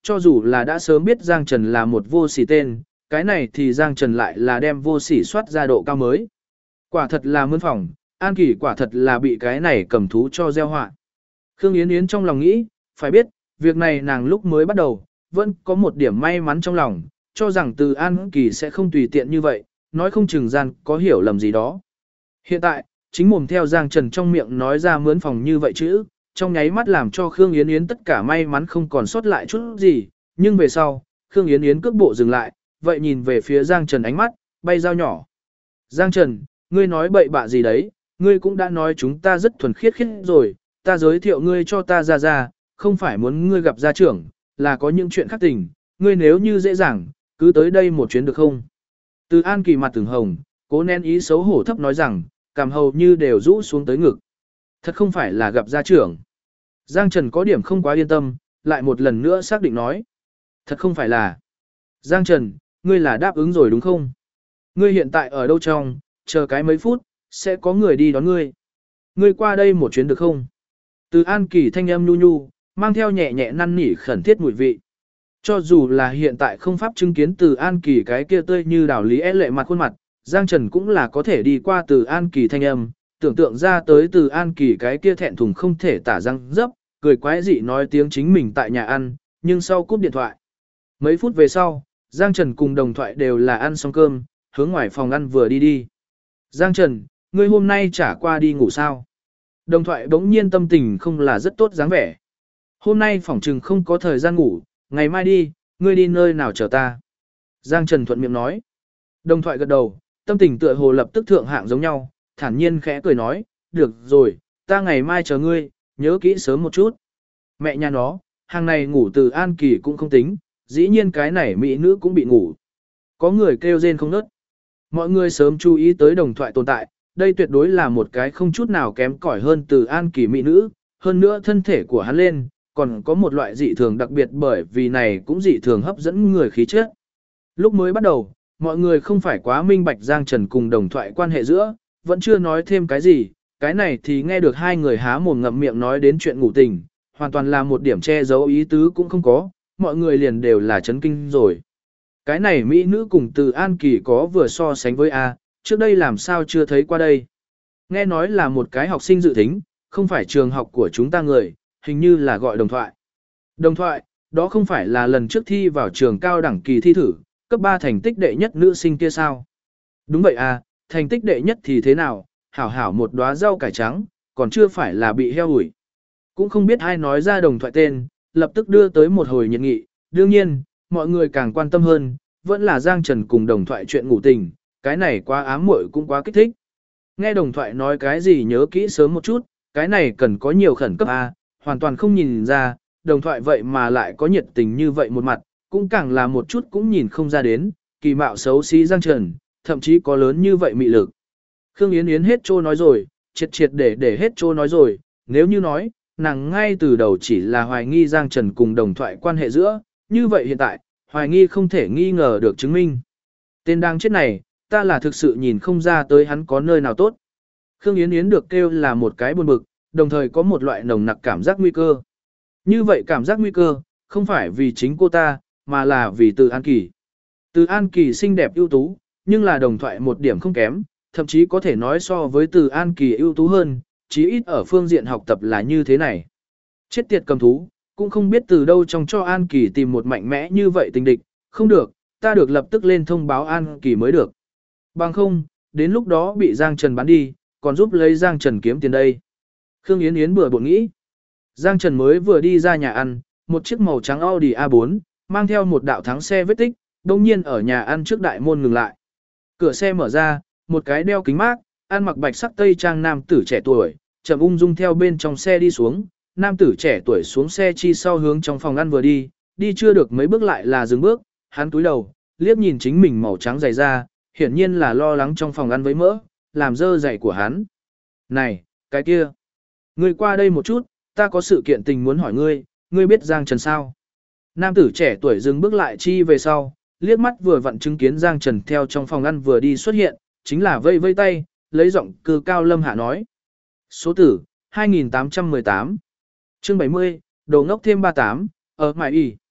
cho dù là đã sớm biết Giang Trần là một vô sỉ tên, cái này thì Giang Trần lại là đem vô sỉ soát ra độ cao mới. Quả thật là mướn phòng, An Kỳ quả thật là bị cái này cầm thú cho gieo họa. Khương Yến Yến trong lòng nghĩ, phải biết, việc này nàng lúc mới bắt đầu, vẫn có một điểm may mắn trong lòng, cho rằng từ An Kỳ sẽ không tùy tiện như vậy, nói không chừng gian có hiểu lầm gì đó. Hiện tại, chính mồm theo Giang Trần trong miệng nói ra mướn phòng như vậy chứ, trong nháy mắt làm cho Khương Yến Yến tất cả may mắn không còn sót lại chút gì, nhưng về sau, Khương Yến Yến cước bộ dừng lại, vậy nhìn về phía Giang Trần ánh mắt, bay dao nhỏ. Giang Trần, ngươi nói bậy bạ gì đấy, ngươi cũng đã nói chúng ta rất thuần khiết khiết rồi, ta giới thiệu ngươi cho ta ra, không phải muốn ngươi gặp gia trưởng, là có những chuyện khác tình, ngươi nếu như dễ dàng, cứ tới đây một chuyến được không? Từ An Kỳ mặt từng hồng, cố nén ý xấu hổ thấp nói rằng, cảm hầu như đều rũ xuống tới ngực. Thật không phải là gặp gia trưởng. Giang Trần có điểm không quá yên tâm, lại một lần nữa xác định nói. Thật không phải là. Giang Trần, ngươi là đáp ứng rồi đúng không? Ngươi hiện tại ở đâu trong, chờ cái mấy phút, sẽ có người đi đón ngươi. Ngươi qua đây một chuyến được không? Từ An Kỳ thanh âm nhu nhu, mang theo nhẹ nhẹ năn nỉ khẩn thiết mùi vị. Cho dù là hiện tại không pháp chứng kiến từ An Kỳ cái kia tươi như đảo lý lệ mặt khuôn mặt, Giang Trần cũng là có thể đi qua từ An Kỳ thanh âm, tưởng tượng ra tới từ An Kỳ cái kia thẹn thùng không thể tả răng dấp, cười quái dị nói tiếng chính mình tại nhà ăn, nhưng sau cúp điện thoại. Mấy phút về sau, Giang Trần cùng đồng thoại đều là ăn xong cơm, hướng ngoài phòng ăn vừa đi. Giang Trần, ngươi hôm nay trả qua đi ngủ sao? Đồng thoại bỗng nhiên tâm tình không là rất tốt dáng vẻ. Hôm nay phỏng trừng không có thời gian ngủ, ngày mai đi, ngươi đi nơi nào chờ ta? Giang Trần thuận miệng nói. Đồng thoại gật đầu, tâm tình tựa hồ lập tức thượng hạng giống nhau, thản nhiên khẽ cười nói, được rồi, ta ngày mai chờ ngươi, nhớ kỹ sớm một chút. Mẹ nhà nó, hàng này ngủ từ An Kỳ cũng không tính, dĩ nhiên cái này mỹ nữ cũng bị ngủ. Có người kêu rên không nớt. Mọi người sớm chú ý tới đồng thoại tồn tại, đây tuyệt đối là một cái không chút nào kém cỏi hơn từ An Kỳ mỹ nữ, hơn nữa thân thể của hắn lên, còn có một loại dị thường đặc biệt bởi vì này cũng dị thường hấp dẫn người khí chất. Lúc mới bắt đầu, mọi người không phải quá minh bạch Giang Trần cùng đồng thoại quan hệ giữa, vẫn chưa nói thêm cái gì, cái này thì nghe được hai người há mồm ngậm miệng nói đến chuyện ngủ tình, hoàn toàn là một điểm che giấu ý tứ cũng không có, mọi người liền đều là chấn kinh rồi. Cái này mỹ nữ cùng từ An Kỳ có vừa so sánh với A, trước đây làm sao chưa thấy qua đây. Nghe nói là một cái học sinh dự thính, không phải trường học của chúng ta người, hình như là gọi đồng thoại. Đồng thoại, đó không phải là lần trước thi vào trường cao đẳng kỳ thi thử, cấp 3 thành tích đệ nhất nữ sinh kia sao? Đúng vậy à, thành tích đệ nhất thì thế nào, hảo hảo một đóa rau cải trắng, còn chưa phải là bị heo ủi. Cũng không biết ai nói ra đồng thoại tên, lập tức đưa tới một hồi nhiệt nghị, đương nhiên, mọi người càng quan tâm hơn, vẫn là Giang Trần cùng đồng thoại chuyện ngủ tình, cái này quá ám muội cũng quá kích thích. Nghe đồng thoại nói cái gì nhớ kỹ sớm một chút, cái này cần có nhiều khẩn cấp à, hoàn toàn không nhìn ra, đồng thoại vậy mà lại có nhiệt tình như vậy một mặt, cũng càng là một chút cũng nhìn không ra đến, kỳ mạo xấu xí Giang Trần, thậm chí có lớn như vậy mị lực. Khương Yến Yến hết trô nói rồi, triệt để hết trô nói rồi, nếu như nói, nàng ngay từ đầu chỉ là hoài nghi Giang Trần cùng đồng thoại quan hệ giữa, như vậy hiện tại, hoài nghi không thể nghi ngờ được chứng minh. Tên đang chết này, ta là thực sự nhìn không ra tới hắn có nơi nào tốt. Khương Yến Yến được kêu là một cái buồn bực, đồng thời có một loại nồng nặc cảm giác nguy cơ. Như vậy cảm giác nguy cơ, không phải vì chính cô ta, mà là vì Từ An Kỳ. Từ An Kỳ xinh đẹp ưu tú, nhưng là đồng thoại một điểm không kém, thậm chí có thể nói so với Từ An Kỳ ưu tú hơn, chí ít ở phương diện học tập là như thế này. Chết tiệt cầm thú, cũng không biết từ đâu trong cho An Kỳ tìm một mạnh mẽ như vậy tình địch, không được, ta được lập tức lên thông báo An Kỳ mới được. Bằng không, đến lúc đó bị Giang Trần bán đi, còn giúp lấy Giang Trần kiếm tiền đây. Khương Yến Yến bừa bộn nghĩ. Giang Trần mới vừa đi ra nhà ăn, một chiếc màu trắng Audi A4, mang theo một đạo thắng xe vết tích, đồng nhiên ở nhà ăn trước đại môn ngừng lại. Cửa xe mở ra, một cái đeo kính mát, ăn mặc bạch sắc tây trang nam tử trẻ tuổi, chậm ung dung theo bên trong xe đi xuống. Nam tử trẻ tuổi xuống xe chi sau hướng trong phòng ăn vừa đi, đi chưa được mấy bước lại là dừng bước, hắn túi đầu, liếc nhìn chính mình màu trắng dày da, hiển nhiên là lo lắng trong phòng ăn với mỡ, làm dơ giày của hắn. Này, cái kia, ngươi qua đây một chút, ta có sự kiện tình muốn hỏi ngươi, ngươi biết Giang Trần sao? Nam tử trẻ tuổi dừng bước lại chi về sau, liếc mắt vừa vặn chứng kiến Giang Trần theo trong phòng ăn vừa đi xuất hiện, chính là vây vây tay, lấy giọng cư cao lâm hạ nói. Số tử, 2818. Chương 70, đồ ngốc thêm 38, ở mại y.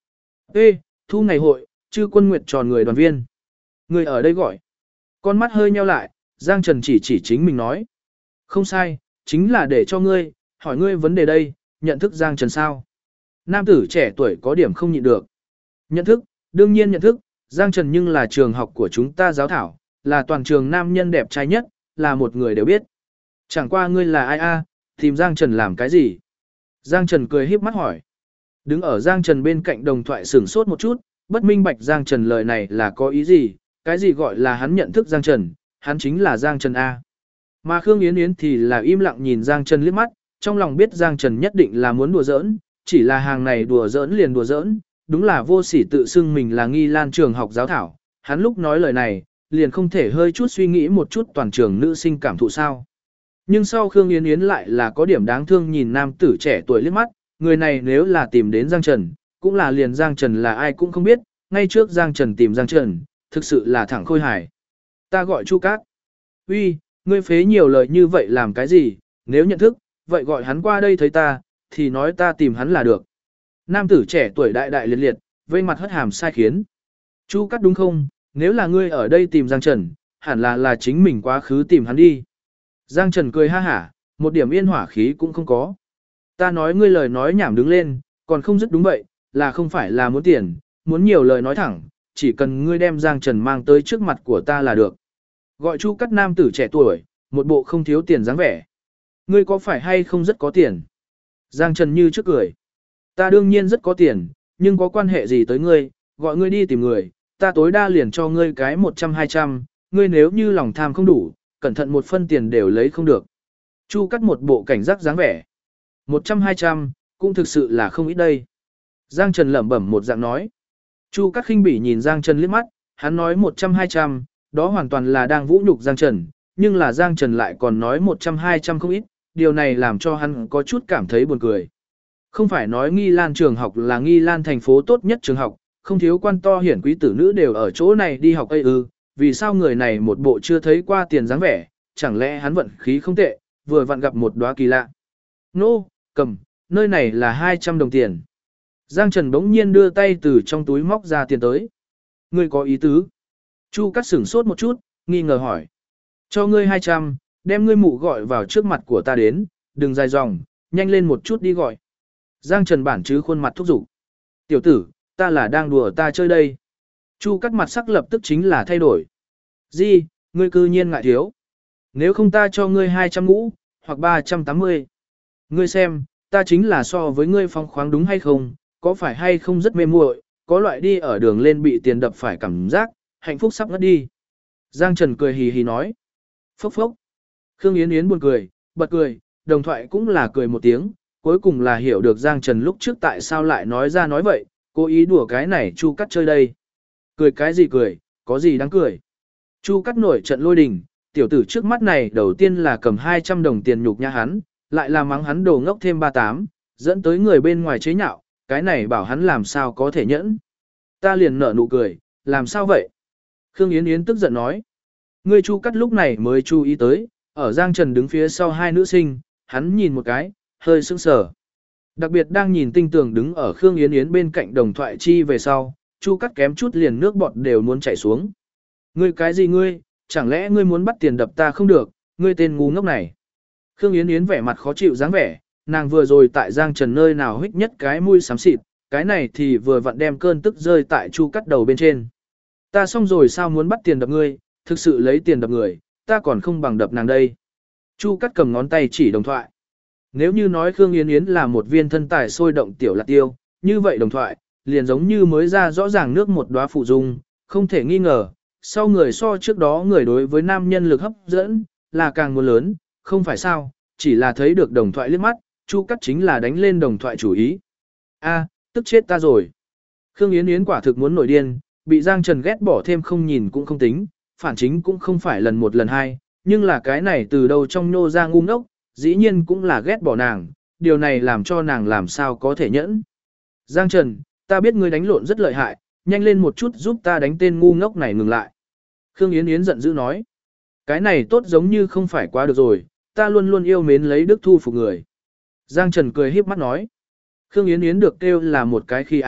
Ê, thu ngày hội, chư quân nguyệt tròn người đoàn viên. Người ở đây gọi. Con mắt hơi nheo lại, Giang Trần chỉ chính mình nói. Không sai, chính là để cho ngươi, hỏi ngươi vấn đề đây, nhận thức Giang Trần sao? Nam tử trẻ tuổi có điểm không nhịn được. Nhận thức, đương nhiên nhận thức, Giang Trần nhưng là trường học của chúng ta giáo thảo, là toàn trường nam nhân đẹp trai nhất, là một người đều biết. Chẳng qua ngươi là ai a, tìm Giang Trần làm cái gì? Giang Trần cười híp mắt hỏi. Đứng ở Giang Trần bên cạnh đồng thoại sửng sốt một chút, bất minh bạch Giang Trần lời này là có ý gì, cái gì gọi là hắn nhận thức Giang Trần, hắn chính là Giang Trần A. Mà Khương Yến Yến thì là im lặng nhìn Giang Trần liếc mắt, trong lòng biết Giang Trần nhất định là muốn đùa giỡn, chỉ là hàng này đùa giỡn liền đùa giỡn, đúng là vô sỉ tự xưng mình là Nghi Lan trường học giáo thảo, hắn lúc nói lời này, liền không thể hơi chút suy nghĩ một chút toàn trường nữ sinh cảm thụ sao. Nhưng sau Khương Yến Yến lại là có điểm đáng thương nhìn nam tử trẻ tuổi liếc mắt, người này nếu là tìm đến Giang Trần, cũng là liền Giang Trần là ai cũng không biết, ngay trước Giang Trần tìm Giang Trần, thực sự là thẳng khôi hài. Ta gọi Chu Cát. Uy, ngươi phế nhiều lời như vậy làm cái gì, nếu nhận thức, vậy gọi hắn qua đây thấy ta, thì nói ta tìm hắn là được. Nam tử trẻ tuổi đại đại liệt liệt, vây mặt hất hàm sai khiến. Chu Cát đúng không, nếu là ngươi ở đây tìm Giang Trần, hẳn là chính mình quá khứ tìm hắn đi. Giang Trần cười ha hả, một điểm yên hỏa khí cũng không có. Ta nói ngươi lời nói nhảm đứng lên, còn không dứt đúng vậy, là không phải là muốn tiền, muốn nhiều lời nói thẳng, chỉ cần ngươi đem Giang Trần mang tới trước mặt của ta là được. Gọi Chu Cát nam tử trẻ tuổi, một bộ không thiếu tiền dáng vẻ. Ngươi có phải hay không rất có tiền? Giang Trần như trước cười. Ta đương nhiên rất có tiền, nhưng có quan hệ gì tới ngươi, gọi ngươi đi tìm người, ta tối đa liền cho ngươi cái 100-200, ngươi nếu như lòng tham không đủ, cẩn thận một phân tiền đều lấy không được. Chu Cát một bộ cảnh giác dáng vẻ. 100-200, cũng thực sự là không ít đây. Giang Trần lẩm bẩm một dạng nói. Chu Cát khinh bỉ nhìn Giang Trần liếc mắt, hắn nói 100-200, đó hoàn toàn là đang vũ nhục Giang Trần, nhưng là Giang Trần lại còn nói 100-200 không ít, điều này làm cho hắn có chút cảm thấy buồn cười. Không phải nói Nghi Lan trường học là Nghi Lan thành phố tốt nhất trường học, không thiếu quan to hiển quý tử nữ đều ở chỗ này đi học ư, vì sao người này một bộ chưa thấy qua tiền dáng vẻ, chẳng lẽ hắn vận khí không tệ, vừa vặn gặp một đóa kỳ lạ. Nô, cầm, nơi này là 200 đồng tiền. Giang Trần bỗng nhiên đưa tay từ trong túi móc ra tiền tới. Ngươi có ý tứ? Chu Cát sửng sốt một chút, nghi ngờ hỏi. Cho ngươi 200, đem ngươi mụ gọi vào trước mặt của ta đến, đừng dài dòng, nhanh lên một chút đi gọi. Giang Trần bản chứ khuôn mặt thúc giục. Tiểu tử, ta là đang đùa ta chơi đây. Chu Cát mặt sắc lập tức chính là thay đổi. Gì, ngươi cư nhiên ngại thiếu. Nếu không ta cho ngươi 200 ngũ, hoặc 380. Ngươi xem, ta chính là so với ngươi phong khoáng đúng hay không, có phải hay không rất mê muội, có loại đi ở đường lên bị tiền đập phải cảm giác, hạnh phúc sắp ngất đi. Giang Trần cười hì hì nói. Phốc phốc. Khương Yến Yến buồn cười, bật cười, đồng thoại cũng là cười một tiếng, cuối cùng là hiểu được Giang Trần lúc trước tại sao lại nói ra nói vậy, cố ý đùa cái này Chu Cát chơi đây. Cười cái gì cười, có gì đáng cười. Chu Cát nổi trận lôi đình, tiểu tử trước mắt này đầu tiên là cầm 200 đồng tiền nhục nhã hắn, lại là mắng hắn đồ ngốc thêm 38, dẫn tới người bên ngoài chế nhạo, cái này bảo hắn làm sao có thể nhẫn. Ta liền nở nụ cười, làm sao vậy? Khương Yến Yến tức giận nói. Ngươi Chu Cát lúc này mới chú ý tới, ở Giang Trần đứng phía sau hai nữ sinh, hắn nhìn một cái, hơi sững sờ. Đặc biệt đang nhìn tinh tường đứng ở Khương Yến Yến bên cạnh đồng thoại chi về sau, Chu Cát kém chút liền nước bọt đều muốn chảy xuống. Ngươi cái gì ngươi, chẳng lẽ ngươi muốn bắt tiền đập ta không được, ngươi tên ngu ngốc này. Khương Yến Yến vẻ mặt khó chịu dáng vẻ, nàng vừa rồi tại Giang Trần nơi nào hích nhất cái mũi xám xịt, cái này thì vừa vặn đem cơn tức rơi tại Chu Cát đầu bên trên. Ta xong rồi sao muốn bắt tiền đập ngươi, thực sự lấy tiền đập người, ta còn không bằng đập nàng đây. Chu Cát cầm ngón tay chỉ đồng thoại. Nếu như nói Khương Yến Yến là một viên thân tài sôi động tiểu lạc tiêu, như vậy đồng thoại, liền giống như mới ra rõ ràng nước một đóa phụ dung, không thể nghi ngờ, sau người so trước đó người đối với nam nhân lực hấp dẫn, là càng muốn lớn, không phải sao, chỉ là thấy được đồng thoại liếc mắt, Chu Cát chính là đánh lên đồng thoại chủ ý. A, tức chết ta rồi. Khương Yến Yến quả thực muốn nổi điên, bị Giang Trần ghét bỏ thêm không nhìn cũng không tính, phản chính cũng không phải lần một lần hai, nhưng là cái này từ đâu trong nhô ra ngu ngốc, dĩ nhiên cũng là ghét bỏ nàng, điều này làm cho nàng làm sao có thể nhẫn. Giang Trần, ta biết ngươi đánh lộn rất lợi hại, nhanh lên một chút giúp ta đánh tên ngu ngốc này ngừng lại. Khương Yến Yến giận dữ nói, cái này tốt giống như không phải quá được rồi, ta luôn luôn yêu mến lấy đức thu phục người. Giang Trần cười híp mắt nói, Khương Yến Yến được kêu là một cái khi a,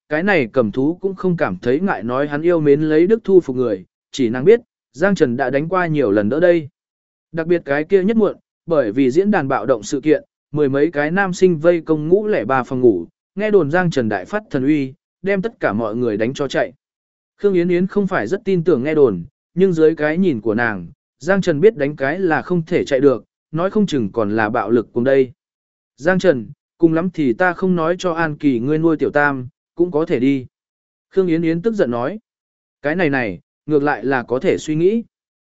cái này cầm thú cũng không cảm thấy ngại nói hắn yêu mến lấy đức thu phục người, chỉ nàng biết, Giang Trần đã đánh qua nhiều lần đỡ đây. Đặc biệt cái kia nhất muộn, bởi vì diễn đàn bạo động sự kiện, mười mấy cái nam sinh vây công ngũ lẻ ba phòng ngủ, nghe đồn Giang Trần đại phát thần uy, đem tất cả mọi người đánh cho chạy. Khương Yến Yến không phải rất tin tưởng nghe đồn, nhưng dưới cái nhìn của nàng, Giang Trần biết đánh cái là không thể chạy được, nói không chừng còn là bạo lực cùng đây. Giang Trần, cùng lắm thì ta không nói cho An Kỳ ngươi nuôi tiểu tam, cũng có thể đi. Khương Yến Yến tức giận nói. Cái này, ngược lại là có thể suy nghĩ.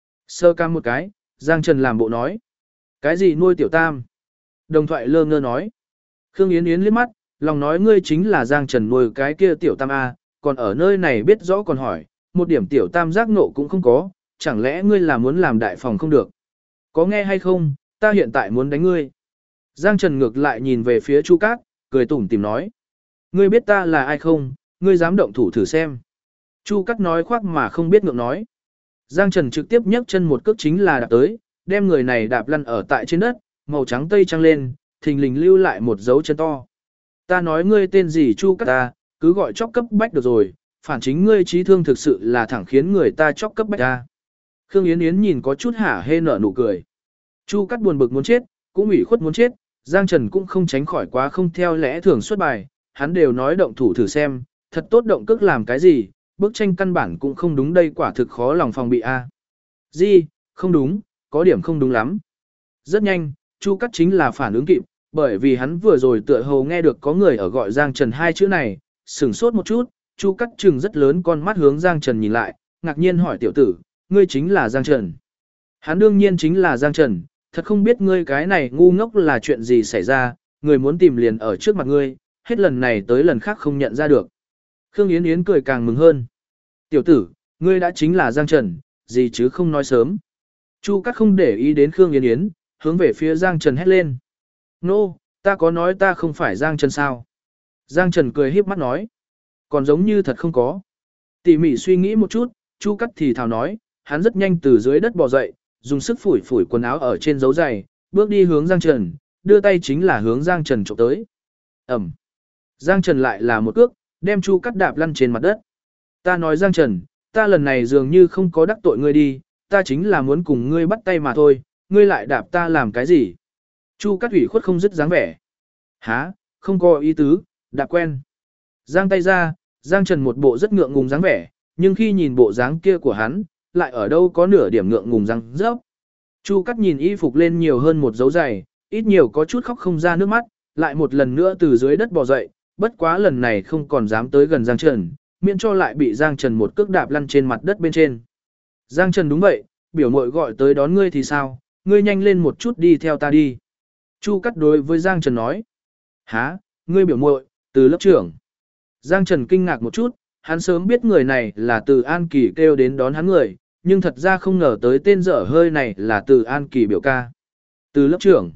Sơ cam một cái, Giang Trần làm bộ nói. Cái gì nuôi tiểu tam? Đồng thoại lơ ngơ nói. Khương Yến Yến liếc mắt, lòng nói ngươi chính là Giang Trần nuôi cái kia tiểu tam A, còn ở nơi này biết rõ còn hỏi, một điểm tiểu tam giác nộ cũng không có, chẳng lẽ ngươi là muốn làm đại phòng không được? Có nghe hay không, ta hiện tại muốn đánh ngươi. Giang Trần ngược lại nhìn về phía Chu Cát, cười tủm tỉm nói. Ngươi biết ta là ai không, ngươi dám động thủ thử xem. Chu Cát nói khoác mà không biết ngượng nói. Giang Trần trực tiếp nhấc chân một cước chính là đạp tới, đem người này đạp lăn ở tại trên đất, màu trắng tây trăng lên, thình lình lưu lại một dấu chân to. Ta nói ngươi tên gì Chu Cát ta, cứ gọi chóc cấp bách được rồi, phản chính ngươi trí thương thực sự là thẳng khiến người ta chóc cấp bách ta. Khương Yến Yến nhìn có chút hả hê nở nụ cười. Chu Cát buồn bực muốn chết, cũng ủy khuất muốn chết, Giang Trần cũng không tránh khỏi quá không theo lẽ thường xuất bài, hắn đều nói động thủ thử xem, thật tốt động cước làm cái gì, bức tranh căn bản cũng không đúng đây quả thực khó lòng phòng bị a. Gì, không đúng, có điểm không đúng lắm. Rất nhanh, Chu Cát chính là phản ứng kịp, bởi vì hắn vừa rồi tựa hồ nghe được có người ở gọi Giang Trần hai chữ này, sửng sốt một chút, Chu Cát trừng rất lớn con mắt hướng Giang Trần nhìn lại, ngạc nhiên hỏi tiểu tử, ngươi chính là Giang Trần. Hắn đương nhiên chính là Giang Trần, thật không biết ngươi cái này ngu ngốc là chuyện gì xảy ra, người muốn tìm liền ở trước mặt ngươi, hết lần này tới lần khác không nhận ra được. Khương Yến Yến cười càng mừng hơn. Tiểu tử, ngươi đã chính là Giang Trần, gì chứ không nói sớm. Chu Cát không để ý đến Khương Yến Yến, hướng về phía Giang Trần hét lên. Nô, ta có nói ta không phải Giang Trần sao? Giang Trần cười híp mắt nói. Còn giống như thật không có. Tỉ mỉ suy nghĩ một chút, Chu Cát thì thào nói, hắn rất nhanh từ dưới đất bò dậy, dùng sức phủi phủi quần áo ở trên dấu giày, bước đi hướng Giang Trần, đưa tay chính là hướng Giang Trần chụp tới. Ẩm. Giang Trần lại là một cước, đem Chu Cát đạp lăn trên mặt đất. Ta nói Giang Trần, ta lần này dường như không có đắc tội ngươi đi, ta chính là muốn cùng ngươi bắt tay mà thôi, ngươi lại đạp ta làm cái gì? Chu Cát ủy khuất không dứt dáng vẻ. Hả, không có ý tứ, đạp quen. Giang tay ra, Giang Trần một bộ rất ngượng ngùng dáng vẻ, nhưng khi nhìn bộ dáng kia của hắn, lại ở đâu có nửa điểm ngượng ngùng răng rớp. Chu Cát nhìn y phục lên nhiều hơn một dấu giày, ít nhiều có chút khóc không ra nước mắt, lại một lần nữa từ dưới đất bò dậy, bất quá lần này không còn dám tới gần Giang Trần, miễn cho lại bị Giang Trần một cước đạp lăn trên mặt đất bên trên. Giang Trần đúng vậy, biểu muội gọi tới đón ngươi thì sao, ngươi nhanh lên một chút đi theo ta đi. Chu Cát đối với Giang Trần nói. Hả, ngươi biểu muội, từ lớp trưởng. Giang Trần kinh ngạc một chút, hắn sớm biết người này là từ An Kỳ kêu đến đón hắn người, nhưng thật ra không ngờ tới tên dở hơi này là từ An Kỳ biểu ca. Từ lớp trưởng.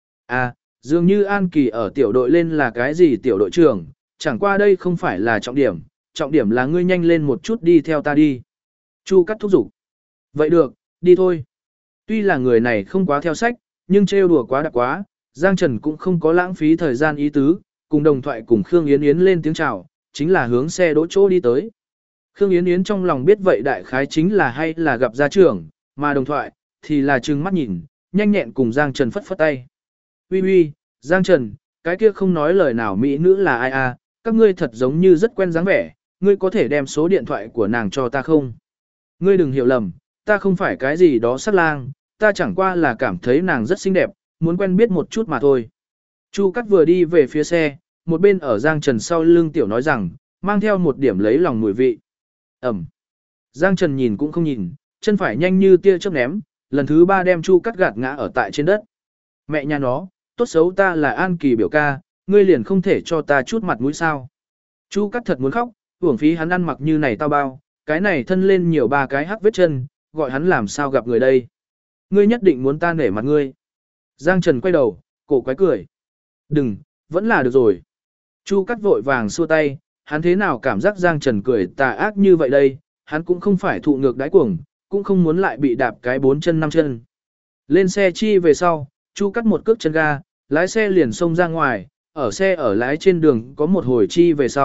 À, dường như An Kỳ ở tiểu đội lên là cái gì tiểu đội trưởng, chẳng qua đây không phải là trọng điểm là ngươi nhanh lên một chút đi theo ta đi. Chu Cát thúc giục. Vậy được, đi thôi. Tuy là người này không quá theo sách, nhưng trêu đùa quá đặc quá, Giang Trần cũng không có lãng phí thời gian ý tứ, cùng đồng thoại cùng Khương Yến Yến lên tiếng chào, chính là hướng xe đỗ chỗ đi tới. Khương Yến Yến trong lòng biết vậy đại khái chính là hay là gặp gia trưởng, mà đồng thoại, thì là trừng mắt nhìn, nhanh nhẹn cùng Giang Trần phất phất tay. Uy uy, Giang Trần, cái kia không nói lời nào mỹ nữ là ai à, các ngươi thật giống như rất quen dáng vẻ, ngươi có thể đem số điện thoại của nàng cho ta không? Ngươi đừng hiểu lầm, ta không phải cái gì đó sắc lang, ta chẳng qua là cảm thấy nàng rất xinh đẹp, muốn quen biết một chút mà thôi. Chu Cát vừa đi về phía xe, một bên ở Giang Trần sau lưng tiểu nói rằng, mang theo một điểm lấy lòng mùi vị. Ẩm. Giang Trần nhìn cũng không nhìn, chân phải nhanh như tia chớp ném, lần thứ 3 đem Chu Cát gạt ngã ở tại trên đất. Mẹ nhà nó, tốt xấu ta là An Kỳ biểu ca, ngươi liền không thể cho ta chút mặt mũi sao. Chu Cát thật muốn khóc, uổng phí hắn ăn mặc như này tao bao, cái này thân lên nhiều 3 cái hắc vết chân, gọi hắn làm sao gặp người đây. Ngươi nhất định muốn ta nể mặt ngươi. Giang Trần quay đầu, cổ quái cười. Đừng, vẫn là được rồi. Chu Cát vội vàng xua tay, hắn thế nào cảm giác Giang Trần cười tà ác như vậy đây, hắn cũng không phải thụ ngược đáy cuồng, cũng không muốn lại bị đạp cái 4 chân 5 chân. Lên xe chi về sau, Chu Cát một cước chân ga, lái xe liền xông ra ngoài, ở xe ở lái trên đường có một hồi chi về sau,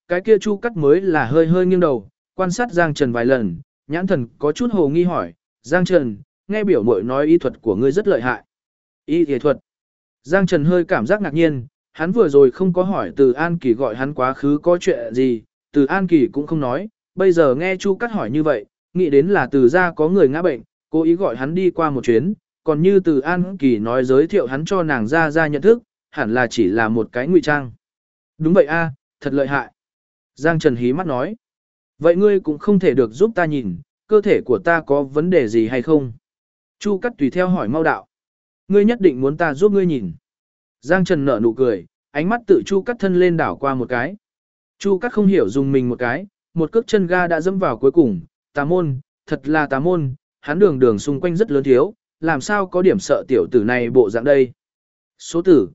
cái kia Chu Cắt mới là hơi hơi nghiêng đầu, quan sát Giang Trần vài lần, nhãn thần có chút hồ nghi hỏi, Giang Trần, nghe biểu muội nói y thuật của ngươi rất lợi hại. Y thuật. Giang Trần hơi cảm giác ngạc nhiên, hắn vừa rồi không có hỏi Từ An Kỳ gọi hắn quá khứ có chuyện gì, Từ An Kỳ cũng không nói, bây giờ nghe Chu Cắt hỏi như vậy, nghĩ đến là Từ gia có người ngã bệnh, cố ý gọi hắn đi qua một chuyến, còn như Từ An Kỳ nói giới thiệu hắn cho nàng ra nhận thức, hẳn là chỉ là một cái ngụy trang. Đúng vậy a, thật lợi hại. Giang Trần hí mắt nói. Vậy ngươi cũng không thể được giúp ta nhìn, cơ thể của ta có vấn đề gì hay không? Chu Cắt tùy theo hỏi mau đạo. Ngươi nhất định muốn ta giúp ngươi nhìn. Giang Trần nở nụ cười, ánh mắt tự Chu Cắt thân lên đảo qua một cái. Chu Cắt không hiểu dùng mình một cái, một cước chân ga đã dẫm vào cuối cùng, tà môn, thật là tà môn, hắn đường đường xung quanh rất lớn thiếu, làm sao có điểm sợ tiểu tử này bộ dạng đây. Số tử,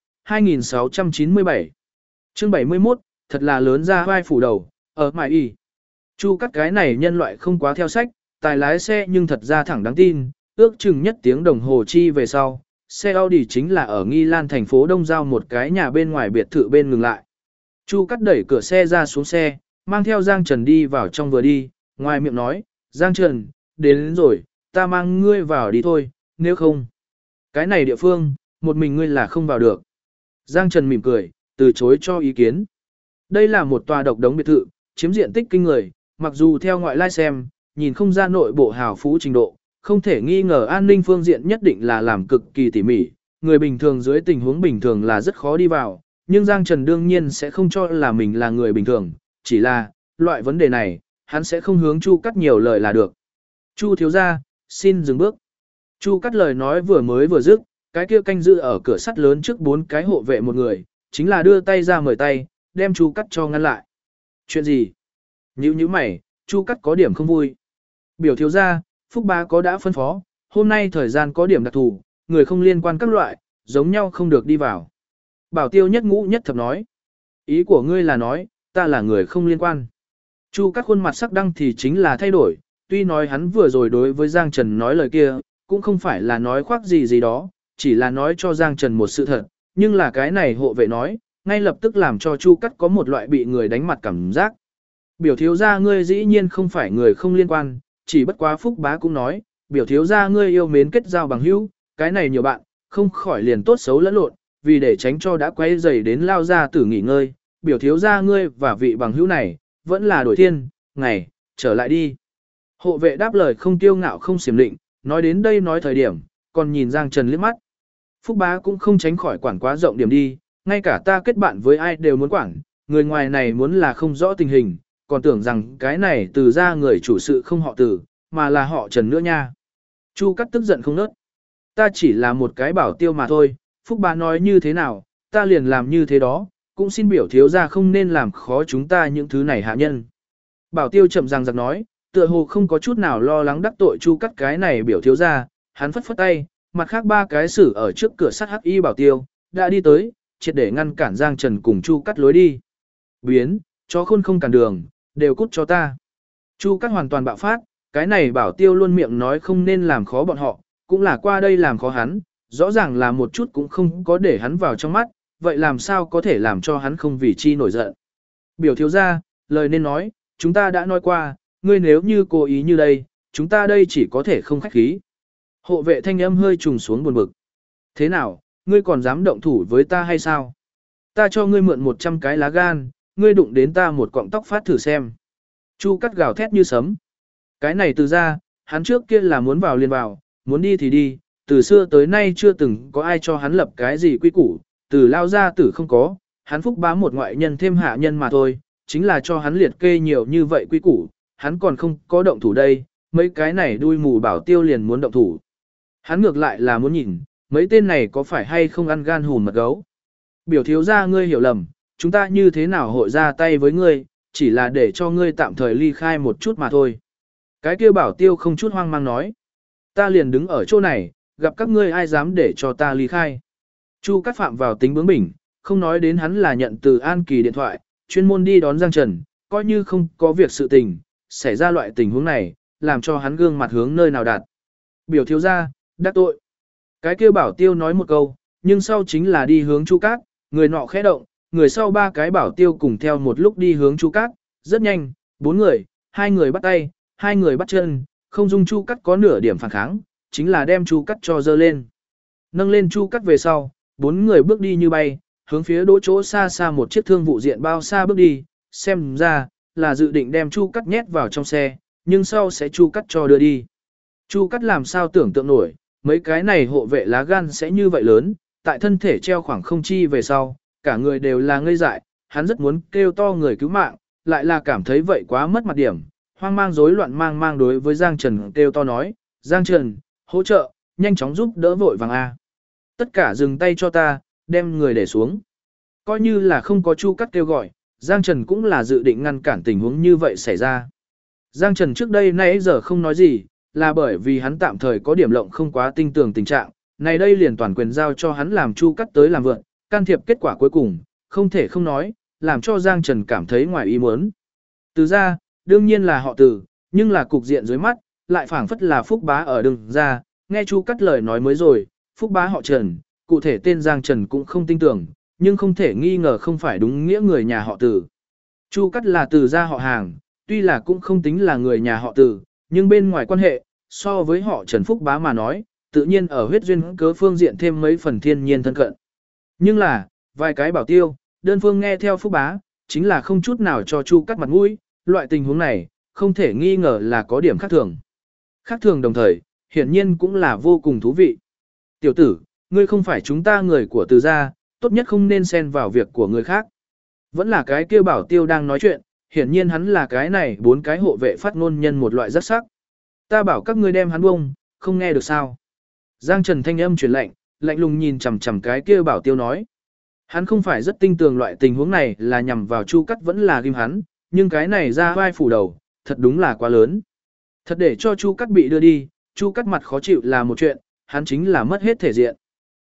2697. Chương 71, thật là lớn ra vai phủ đầu, ở mại y. Chu Cắt cái này nhân loại không quá theo sách, tài lái xe nhưng thật ra thẳng đáng tin, ước chừng nhất tiếng đồng hồ chi về sau, xe Audi chính là ở Nghi Lan thành phố Đông Giao một cái nhà bên ngoài biệt thự bên ngừng lại. Chu Cắt đẩy cửa xe ra xuống xe, mang theo Giang Trần đi vào trong vừa đi, ngoài miệng nói, Giang Trần, đến rồi, ta mang ngươi vào đi thôi, nếu không. Cái này địa phương, một mình ngươi là không vào được. Giang Trần mỉm cười, từ chối cho ý kiến. Đây là một tòa độc đống biệt thự, chiếm diện tích kinh người, mặc dù theo ngoại lai xem, nhìn không ra nội bộ hào phú trình độ, không thể nghi ngờ an ninh phương diện nhất định là làm cực kỳ tỉ mỉ, người bình thường dưới tình huống bình thường là rất khó đi vào, nhưng Giang Trần đương nhiên sẽ không cho là mình là người bình thường, chỉ là, loại vấn đề này, hắn sẽ không hướng Chu Cắt nhiều lời là được. Chu thiếu gia, xin dừng bước. Chu Cắt lời nói vừa dứt, cái kia canh giữ ở cửa sắt lớn trước 4 cái hộ vệ một người, chính là đưa tay ra mời tay, đem Chu Cắt cho ngăn lại. Chuyện gì? Nhíu mày, Chu Cắt có điểm không vui. Biểu thiếu gia, Phúc Bá có đã phân phó, hôm nay thời gian có điểm đặc thù, người không liên quan các loại, giống nhau không được đi vào. Bảo Tiêu nhất ngũ nhất thập nói. Ý của ngươi là nói, ta là người không liên quan. Chu Cắt khuôn mặt sắc đăng thì chính là thay đổi, tuy nói hắn vừa rồi đối với Giang Trần nói lời kia, cũng không phải là nói khoác gì đó, chỉ là nói cho Giang Trần một sự thật, nhưng là cái này hộ vệ nói, ngay lập tức làm cho Chu Cắt có một loại bị người đánh mặt cảm giác. Biểu thiếu gia ngươi dĩ nhiên không phải người không liên quan, chỉ bất quá Phúc Bá cũng nói, biểu thiếu gia ngươi yêu mến kết giao bằng hữu, cái này nhiều bạn, không khỏi liền tốt xấu lẫn lộn, vì để tránh cho đã quay dày đến lao ra tử nghỉ ngơi, biểu thiếu gia ngươi và vị bằng hữu này, vẫn là đổi thiên, ngày, trở lại đi. Hộ vệ đáp lời không tiêu ngạo không xiểm định, nói đến đây nói thời điểm, còn nhìn Giang Trần liếc mắt. Phúc Bá cũng không tránh khỏi quản quá rộng điểm đi, ngay cả ta kết bạn với ai đều muốn quản, người ngoài này muốn là không rõ tình hình, còn tưởng rằng cái này từ ra người chủ sự không họ Từ, mà là họ Trần nữa nha. Chu Cắt tức giận không nớt. Ta chỉ là một cái bảo tiêu mà thôi, Phúc Bá nói như thế nào, ta liền làm như thế đó, cũng xin biểu thiếu gia không nên làm khó chúng ta những thứ này hạ nhân. Bảo tiêu chậm ràng giặc nói, tựa hồ không có chút nào lo lắng đắc tội Chu Cắt cái này biểu thiếu gia, hắn phất phất tay, mặt khác 3 cái xử ở trước cửa sắt hắc y bảo tiêu, đã đi tới, triệt để ngăn cản Giang Trần cùng Chu Cắt lối đi. Biến, chó khôn không cản đường, đều cút cho ta. Chu Cắt hoàn toàn bạo phát, cái này bảo tiêu luôn miệng nói không nên làm khó bọn họ, cũng là qua đây làm khó hắn, rõ ràng là một chút cũng không có để hắn vào trong mắt, vậy làm sao có thể làm cho hắn không vì chi nổi giận. Biểu thiếu gia, lời nên nói, chúng ta đã nói qua, ngươi nếu như cố ý như đây, chúng ta đây chỉ có thể không khách khí. Hộ vệ thanh âm hơi trùng xuống buồn bực. Thế nào, ngươi còn dám động thủ với ta hay sao? Ta cho ngươi mượn 100 cái lá gan, ngươi đụng đến ta một cọng tóc phát thử xem. Chu Cắt gào thét như sấm. Cái này từ ra, hắn trước kia là muốn vào liền vào, muốn đi thì đi, từ xưa tới nay chưa từng có ai cho hắn lập cái gì quy củ, từ lao ra tử không có, hắn Phúc Bá một ngoại nhân thêm hạ nhân mà thôi, chính là cho hắn liệt kê nhiều như vậy quy củ, hắn còn không có động thủ đây, mấy cái này đuôi mù bảo tiêu liền muốn động thủ. Hắn ngược lại là muốn nhìn, mấy tên này có phải hay không ăn gan hùn mật gấu. Biểu thiếu gia ngươi hiểu lầm, chúng ta như thế nào hội ra tay với ngươi, chỉ là để cho ngươi tạm thời ly khai một chút mà thôi. Cái kia bảo tiêu không chút hoang mang nói. Ta liền đứng ở chỗ này, gặp các ngươi ai dám để cho ta ly khai. Chu Cắt phạm vào tính bướng bỉnh, không nói đến hắn là nhận từ An Kỳ điện thoại, chuyên môn đi đón Giang Trần, coi như không có việc sự tình, xảy ra loại tình huống này, làm cho hắn gương mặt hướng nơi nào đạt. Biểu thiếu gia, đắc tội. Cái kia bảo tiêu nói một câu, nhưng sau chính là đi hướng Chu Cát, người nọ khẽ động, người sau ba cái bảo tiêu cùng theo một lúc đi hướng Chu Cát, rất nhanh, 4 người, 2 người bắt tay, 2 người bắt chân, không dung Chu Cát có nửa điểm phản kháng, chính là đem Chu Cát cho dơ lên. Nâng lên Chu Cát về sau, 4 người bước đi như bay, hướng phía đỗ chỗ xa xa một chiếc thương vụ diện bao xa bước đi, xem ra là dự định đem Chu Cát nhét vào trong xe, nhưng sau sẽ Chu Cát cho đưa đi. Chu Cát làm sao tưởng tượng nổi, mấy cái này hộ vệ lá gan sẽ như vậy lớn, tại thân thể treo khoảng không chi về sau, cả người đều là ngây dại, hắn rất muốn kêu to người cứu mạng, lại là cảm thấy vậy quá mất mặt điểm, hoang mang rối loạn mang đối với Giang Trần kêu to nói, Giang Trần, hỗ trợ, nhanh chóng giúp đỡ vội vàng A. Tất cả dừng tay cho ta, đem người để xuống. Coi như là không có Chu Cát kêu gọi, Giang Trần cũng là dự định ngăn cản tình huống như vậy xảy ra. Giang Trần trước đây nãy giờ không nói gì, là bởi vì hắn tạm thời có điểm lộng không quá tinh tường tình trạng, này đây liền toàn quyền giao cho hắn làm Chu Cát tới làm vượn, can thiệp kết quả cuối cùng, không thể không nói, làm cho Giang Trần cảm thấy ngoài ý muốn. Từ ra, đương nhiên là họ Từ, nhưng là cục diện dưới mắt, lại phảng phất là Phúc Bá ở đường ra, nghe Chu Cát lời nói mới rồi, Phúc Bá họ Trần, cụ thể tên Giang Trần cũng không tin tưởng, nhưng không thể nghi ngờ không phải đúng nghĩa người nhà họ Từ. Chu Cát là Từ gia họ hàng, tuy là cũng không tính là người nhà họ Từ, nhưng bên ngoài quan hệ, so với họ Trần Phúc Bá mà nói, tự nhiên ở huyết duyên cớ phương diện thêm mấy phần thiên nhiên thân cận. Nhưng là, vài cái bảo tiêu, đơn phương nghe theo Phúc Bá, chính là không chút nào cho Chu Cát mặt mũi, loại tình huống này, không thể nghi ngờ là có điểm khác thường. Khác thường đồng thời, hiển nhiên cũng là vô cùng thú vị. Tiểu tử, ngươi không phải chúng ta người của Từ gia, tốt nhất không nên xen vào việc của người khác. Vẫn là cái kia bảo tiêu đang nói chuyện, hiển nhiên hắn là cái này 4 cái hộ vệ phát ngôn nhân một loại rất sắc. Ta bảo các ngươi đem hắn bông, không nghe được sao. Giang Trần thanh âm truyền lạnh, lạnh lùng nhìn chằm chằm cái kia bảo tiêu nói. Hắn không phải rất tinh tường loại tình huống này là nhằm vào Chu Cát vẫn là ghim hắn, nhưng cái này ra vai phủ đầu, thật đúng là quá lớn. Thật để cho Chu Cát bị đưa đi, Chu Cát mặt khó chịu là một chuyện, hắn chính là mất hết thể diện.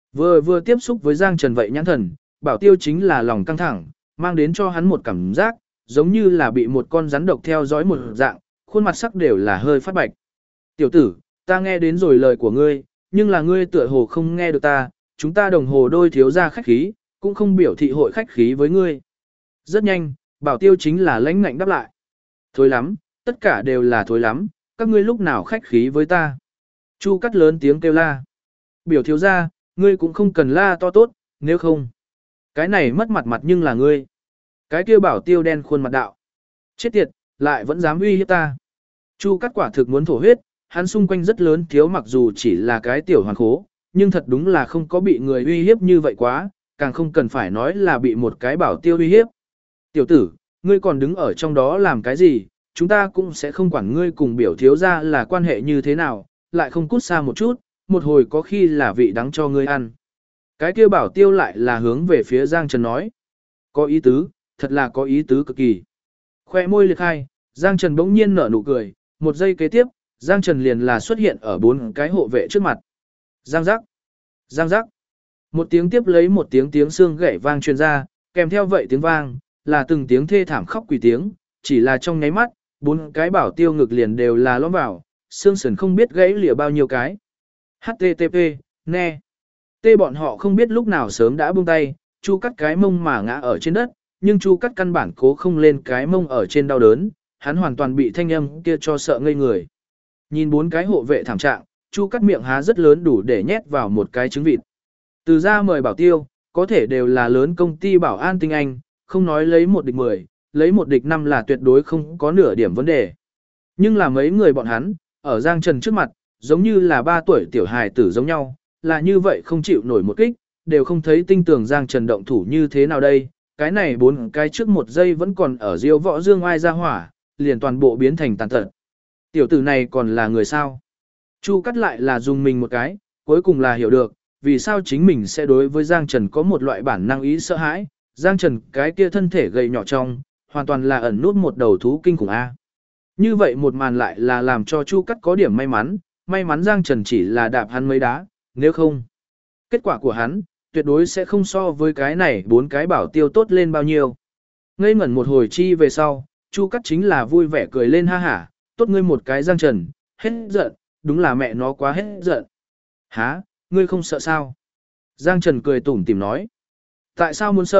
Vừa tiếp xúc với Giang Trần vậy nhãn thần, bảo tiêu chính là lòng căng thẳng, mang đến cho hắn một cảm giác, giống như là bị một con rắn độc theo dõi một dạng, khuôn mặt sắc đều là hơi phát bạch. Tiểu tử, ta nghe đến rồi lời của ngươi, nhưng là ngươi tựa hồ không nghe được ta, chúng ta đồng hồ đôi thiếu ra khách khí, cũng không biểu thị hội khách khí với ngươi. Rất nhanh, bảo tiêu chính là lãnh ngạnh đáp lại. Thối lắm, tất cả đều là thối lắm, các ngươi lúc nào khách khí với ta. Chu Cát lớn tiếng kêu la. Biểu thiếu ra, ngươi cũng không cần la to tốt, nếu không. Cái này mất mặt nhưng là ngươi. Cái kia bảo tiêu đen khuôn mặt đạo. Chết tiệt, lại vẫn dám uy hiếp ta. Chu Cát quả thực muốn thổ huyết, hắn xung quanh rất lớn thiếu mặc dù chỉ là cái tiểu hoàn khố, nhưng thật đúng là không có bị người uy hiếp như vậy quá, càng không cần phải nói là bị một cái bảo tiêu uy hiếp. Tiểu tử, ngươi còn đứng ở trong đó làm cái gì, chúng ta cũng sẽ không quản ngươi cùng biểu thiếu ra là quan hệ như thế nào, lại không cút xa một chút, một hồi có khi là vị đắng cho ngươi ăn. Cái kia bảo tiêu lại là hướng về phía Giang Trần nói. Có ý tứ, thật là có ý tứ cực kỳ. Khoe môi liệt khai, Giang Trần bỗng nhiên nở nụ cười, một giây kế tiếp, Giang Trần liền là xuất hiện ở 4 cái hộ vệ trước mặt. Giang giác, giang giác. Một tiếng tiếp lấy một tiếng xương gãy vang truyền ra, kèm theo vậy tiếng vang, là từng tiếng thê thảm khóc quỷ tiếng, chỉ là trong nháy mắt, 4 cái bảo tiêu ngực liền đều là lõm vào, xương sườn không biết gãy lìa bao nhiêu cái. HTTP, nghe. Tê bọn họ không biết lúc nào sớm đã buông tay, Chu Cát cái mông mà ngã ở trên đất, nhưng Chu Cát căn bản cố không lên cái mông ở trên đau đớn, hắn hoàn toàn bị thanh âm kia cho sợ ngây người. Nhìn 4 cái hộ vệ thảm trạng, Chu Cát miệng há rất lớn đủ để nhét vào một cái trứng vịt. Từ ra mời bảo tiêu, có thể đều là lớn công ty bảo an tinh anh, không nói lấy 1 địch 10, lấy 1 địch 5 là tuyệt đối không có nửa điểm vấn đề. Nhưng là mấy người bọn hắn, ở Giang Trần trước mặt, giống như là 3 tuổi tiểu hài tử giống nhau, là như vậy không chịu nổi một kích, đều không thấy tinh tường Giang Trần động thủ như thế nào đây, cái này 4 cái trước 1 giây vẫn còn ở diêu võ dương ai ra hỏa, liền toàn bộ biến thành tàn tật. Tiểu tử này còn là người sao? Chu Cát lại là dùng mình một cái, cuối cùng là hiểu được, vì sao chính mình sẽ đối với Giang Trần có một loại bản năng ý sợ hãi, Giang Trần cái kia thân thể gầy nhỏ trong, hoàn toàn là ẩn nút một đầu thú kinh khủng A. Như vậy một màn lại là làm cho Chu Cát có điểm may mắn Giang Trần chỉ là đạp hắn mấy đá, nếu không. Kết quả của hắn, tuyệt đối sẽ không so với cái này 4 cái bảo tiêu tốt lên bao nhiêu. Ngây ngẩn một hồi chi về sau, Chu Cát chính là vui vẻ cười lên ha hả, tốt ngươi một cái Giang Trần, hết giận, đúng là mẹ nó quá hết giận. Hả, ngươi không sợ sao? Giang Trần cười tủm tỉm nói. Tại sao muốn sợ,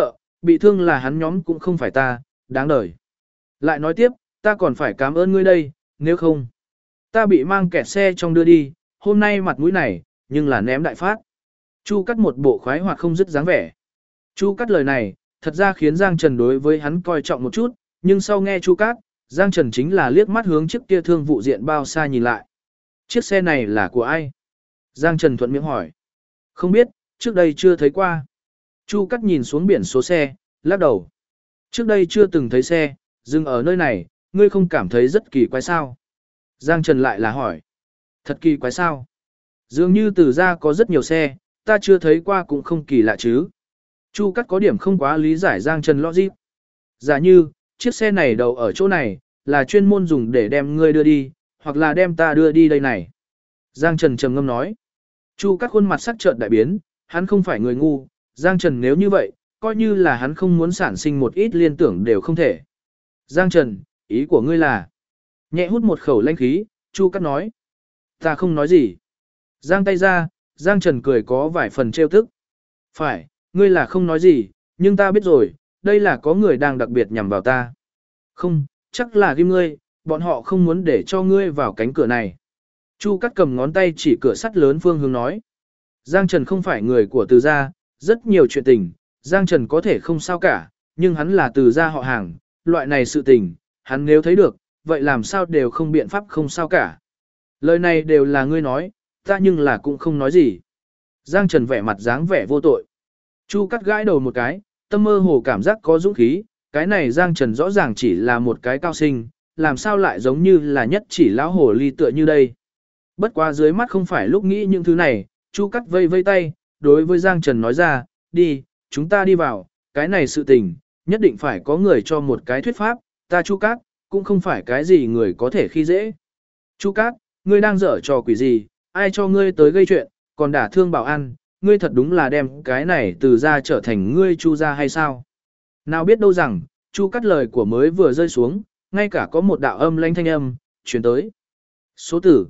bị thương là hắn nhóm cũng không phải ta, đáng đời. Lại nói tiếp, ta còn phải cảm ơn ngươi đây, nếu không, ta bị mang kẹt xe trong đưa đi, hôm nay mặt mũi này, nhưng là ném đại phát. Chu Cắt một bộ khoái hoạt không dứt dáng vẻ. Chu Cắt lời này, thật ra khiến Giang Trần đối với hắn coi trọng một chút, nhưng sau nghe Chu Cắt, Giang Trần chính là liếc mắt hướng chiếc kia thương vụ diện bao xa nhìn lại. Chiếc xe này là của ai? Giang Trần thuận miệng hỏi. Không biết, trước đây chưa thấy qua. Chu Cắt nhìn xuống biển số xe, lắc đầu. Trước đây chưa từng thấy xe, dừng ở nơi này, ngươi không cảm thấy rất kỳ quái sao? Giang Trần lại là hỏi. Thật kỳ quái sao? Dường như từ ra có rất nhiều xe, ta chưa thấy qua cũng không kỳ lạ chứ. Chu Cắt có điểm không quá lý giải Giang Trần logic. Giả như, chiếc xe này đậu ở chỗ này, là chuyên môn dùng để đem ngươi đưa đi, hoặc là đem ta đưa đi đây này. Giang Trần trầm ngâm nói. Chu Cắt khuôn mặt sắc trợn đại biến, hắn không phải người ngu, Giang Trần nếu như vậy, coi như là hắn không muốn sản sinh một ít liên tưởng đều không thể. Giang Trần, ý của ngươi là? Nhẹ hút một khẩu lanh khí, Chu Cắt nói. Ta không nói gì. Giang tay ra, Giang Trần cười có vài phần trêu tức. Phải, ngươi là không nói gì, nhưng ta biết rồi, đây là có người đang đặc biệt nhằm vào ta. Không, chắc là ghim ngươi, bọn họ không muốn để cho ngươi vào cánh cửa này. Chu Cắt cầm ngón tay chỉ cửa sắt lớn phương hướng nói. Giang Trần không phải người của Từ gia, rất nhiều chuyện tình, Giang Trần có thể không sao cả, nhưng hắn là Từ gia họ hàng, loại này sự tình, hắn nếu thấy được, vậy làm sao đều không biện pháp không sao cả. Lời này đều là ngươi nói, ta nhưng là cũng không nói gì. Giang Trần vẻ mặt dáng vẻ vô tội. Chu Cắt gãi đầu một cái, tâm mơ hồ cảm giác có dũng khí, cái này Giang Trần rõ ràng chỉ là một cái cao sinh, làm sao lại giống như là nhất chỉ lão hồ ly tựa như đây. Bất quá dưới mắt không phải lúc nghĩ những thứ này, Chu Cắt vây vây tay, đối với Giang Trần nói ra, đi, chúng ta đi vào, cái này sự tình, nhất định phải có người cho một cái thuyết pháp, ta Chu Cắt, cũng không phải cái gì người có thể khi dễ. Chu Cắt, ngươi đang dở trò quỷ gì, ai cho ngươi tới gây chuyện, còn đả thương bảo an, ngươi thật đúng là đem cái này từ ra trở thành ngươi Chu gia hay sao? Nào biết đâu rằng, Chu Cắt lời của mới vừa rơi xuống, ngay cả có một đạo âm lãnh thanh âm, chuyển tới. Số tử,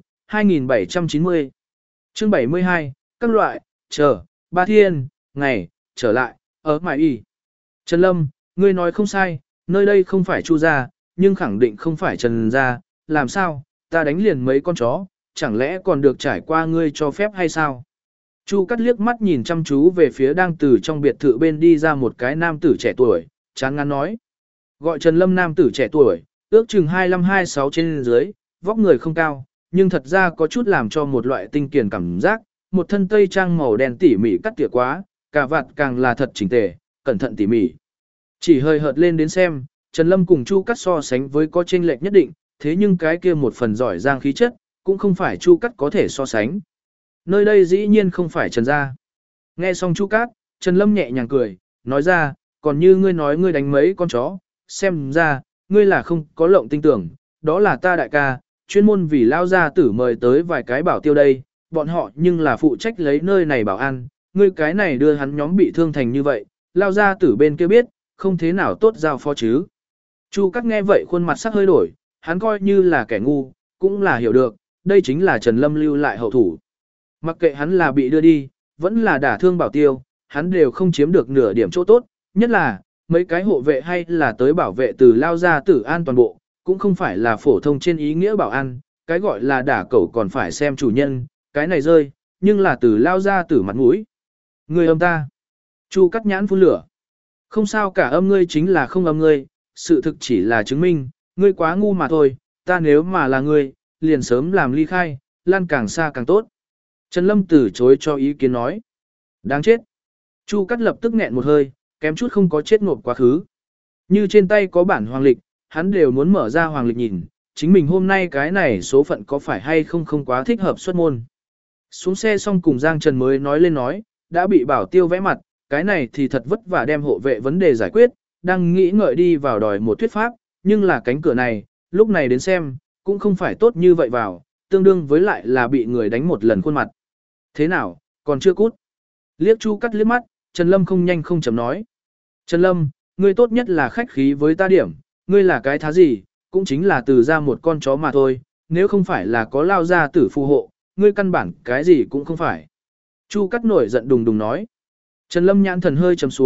2790. Chương 72, các loại, chờ, ba thiên, ngày, trở lại, ở mải y. Trần Lâm, ngươi nói không sai, nơi đây không phải Chu gia, nhưng khẳng định không phải Trần gia, làm sao, ta đánh liền mấy con chó, chẳng lẽ còn được trải qua ngươi cho phép hay sao? Chu Cắt liếc mắt nhìn chăm chú về phía đang từ trong biệt thự bên đi ra một cái nam tử trẻ tuổi, chán ngán nói. Gọi Trần Lâm nam tử trẻ tuổi, ước chừng 25-26 trên dưới, vóc người không cao, nhưng thật ra có chút làm cho một loại tinh kiền cảm giác, một thân tây trang màu đen tỉ mỉ cắt tỉa quá, cả vạt càng là thật chỉnh tề, cẩn thận tỉ mỉ. Chỉ hơi hợt lên đến xem, Trần Lâm cùng Chu Cắt so sánh với có chênh lệch nhất định, thế nhưng cái kia một phần giỏi giang khí chất, cũng không phải Chu Cắt có thể so sánh. Nơi đây dĩ nhiên không phải Trần gia. Nghe xong Chu Cát, Trần Lâm nhẹ nhàng cười, nói ra, còn như ngươi nói ngươi đánh mấy con chó, xem ra, ngươi là không có lộng tinh tưởng, đó là ta đại ca, chuyên môn vì lao gia tử mời tới vài cái bảo tiêu đây, bọn họ nhưng là phụ trách lấy nơi này bảo an, ngươi cái này đưa hắn nhóm bị thương thành như vậy, lao gia tử bên kia biết, không thế nào tốt giao phó chứ. Chu Cát nghe vậy khuôn mặt sắc hơi đổi, hắn coi như là kẻ ngu, cũng là hiểu được, đây chính là Trần Lâm lưu lại hậu thủ. Mặc kệ hắn là bị đưa đi, vẫn là đả thương bảo tiêu, hắn đều không chiếm được nửa điểm chỗ tốt, nhất là, mấy cái hộ vệ hay là tới bảo vệ từ lao gia tử an toàn bộ, cũng không phải là phổ thông trên ý nghĩa bảo an, cái gọi là đả cẩu còn phải xem chủ nhân, cái này rơi, nhưng là từ lao gia tử mặt mũi. Ngươi âm ta. Chu Cắt nhãn phun lửa. Không sao cả, âm ngươi chính là không âm ngươi, sự thực chỉ là chứng minh, ngươi quá ngu mà thôi, ta nếu mà là ngươi, liền sớm làm ly khai, lan càng xa càng tốt. Trần Lâm từ chối cho ý kiến nói. Đáng chết. Chu Cắt lập tức nghẹn một hơi, kém chút không có chết ngộp quá khứ. Như trên tay có bản hoàng lịch, hắn đều muốn mở ra hoàng lịch nhìn, chính mình hôm nay cái này số phận có phải hay không quá thích hợp xuất môn. Xuống xe xong cùng Giang Trần mới nói lên nói, đã bị bảo tiêu vẽ mặt, cái này thì thật vất vả đem hộ vệ vấn đề giải quyết, đang nghĩ ngợi đi vào đòi một thuyết pháp, nhưng là cánh cửa này, lúc này đến xem, cũng không phải tốt như vậy vào, tương đương với lại là bị người đánh một lần khuôn mặt. Thế nào, còn chưa cút. Liếc Chu Cắt liếc mắt, Trần Lâm không nhanh không chậm nói. Trần Lâm, ngươi tốt nhất là khách khí với ta điểm, ngươi là cái thá gì, cũng chính là từ ra một con chó mà thôi, nếu không phải là có lao ra tử phù hộ, ngươi căn bản cái gì cũng không phải. Chu Cắt nổi giận đùng đùng nói. Trần Lâm nhãn thần hơi trầm xuống,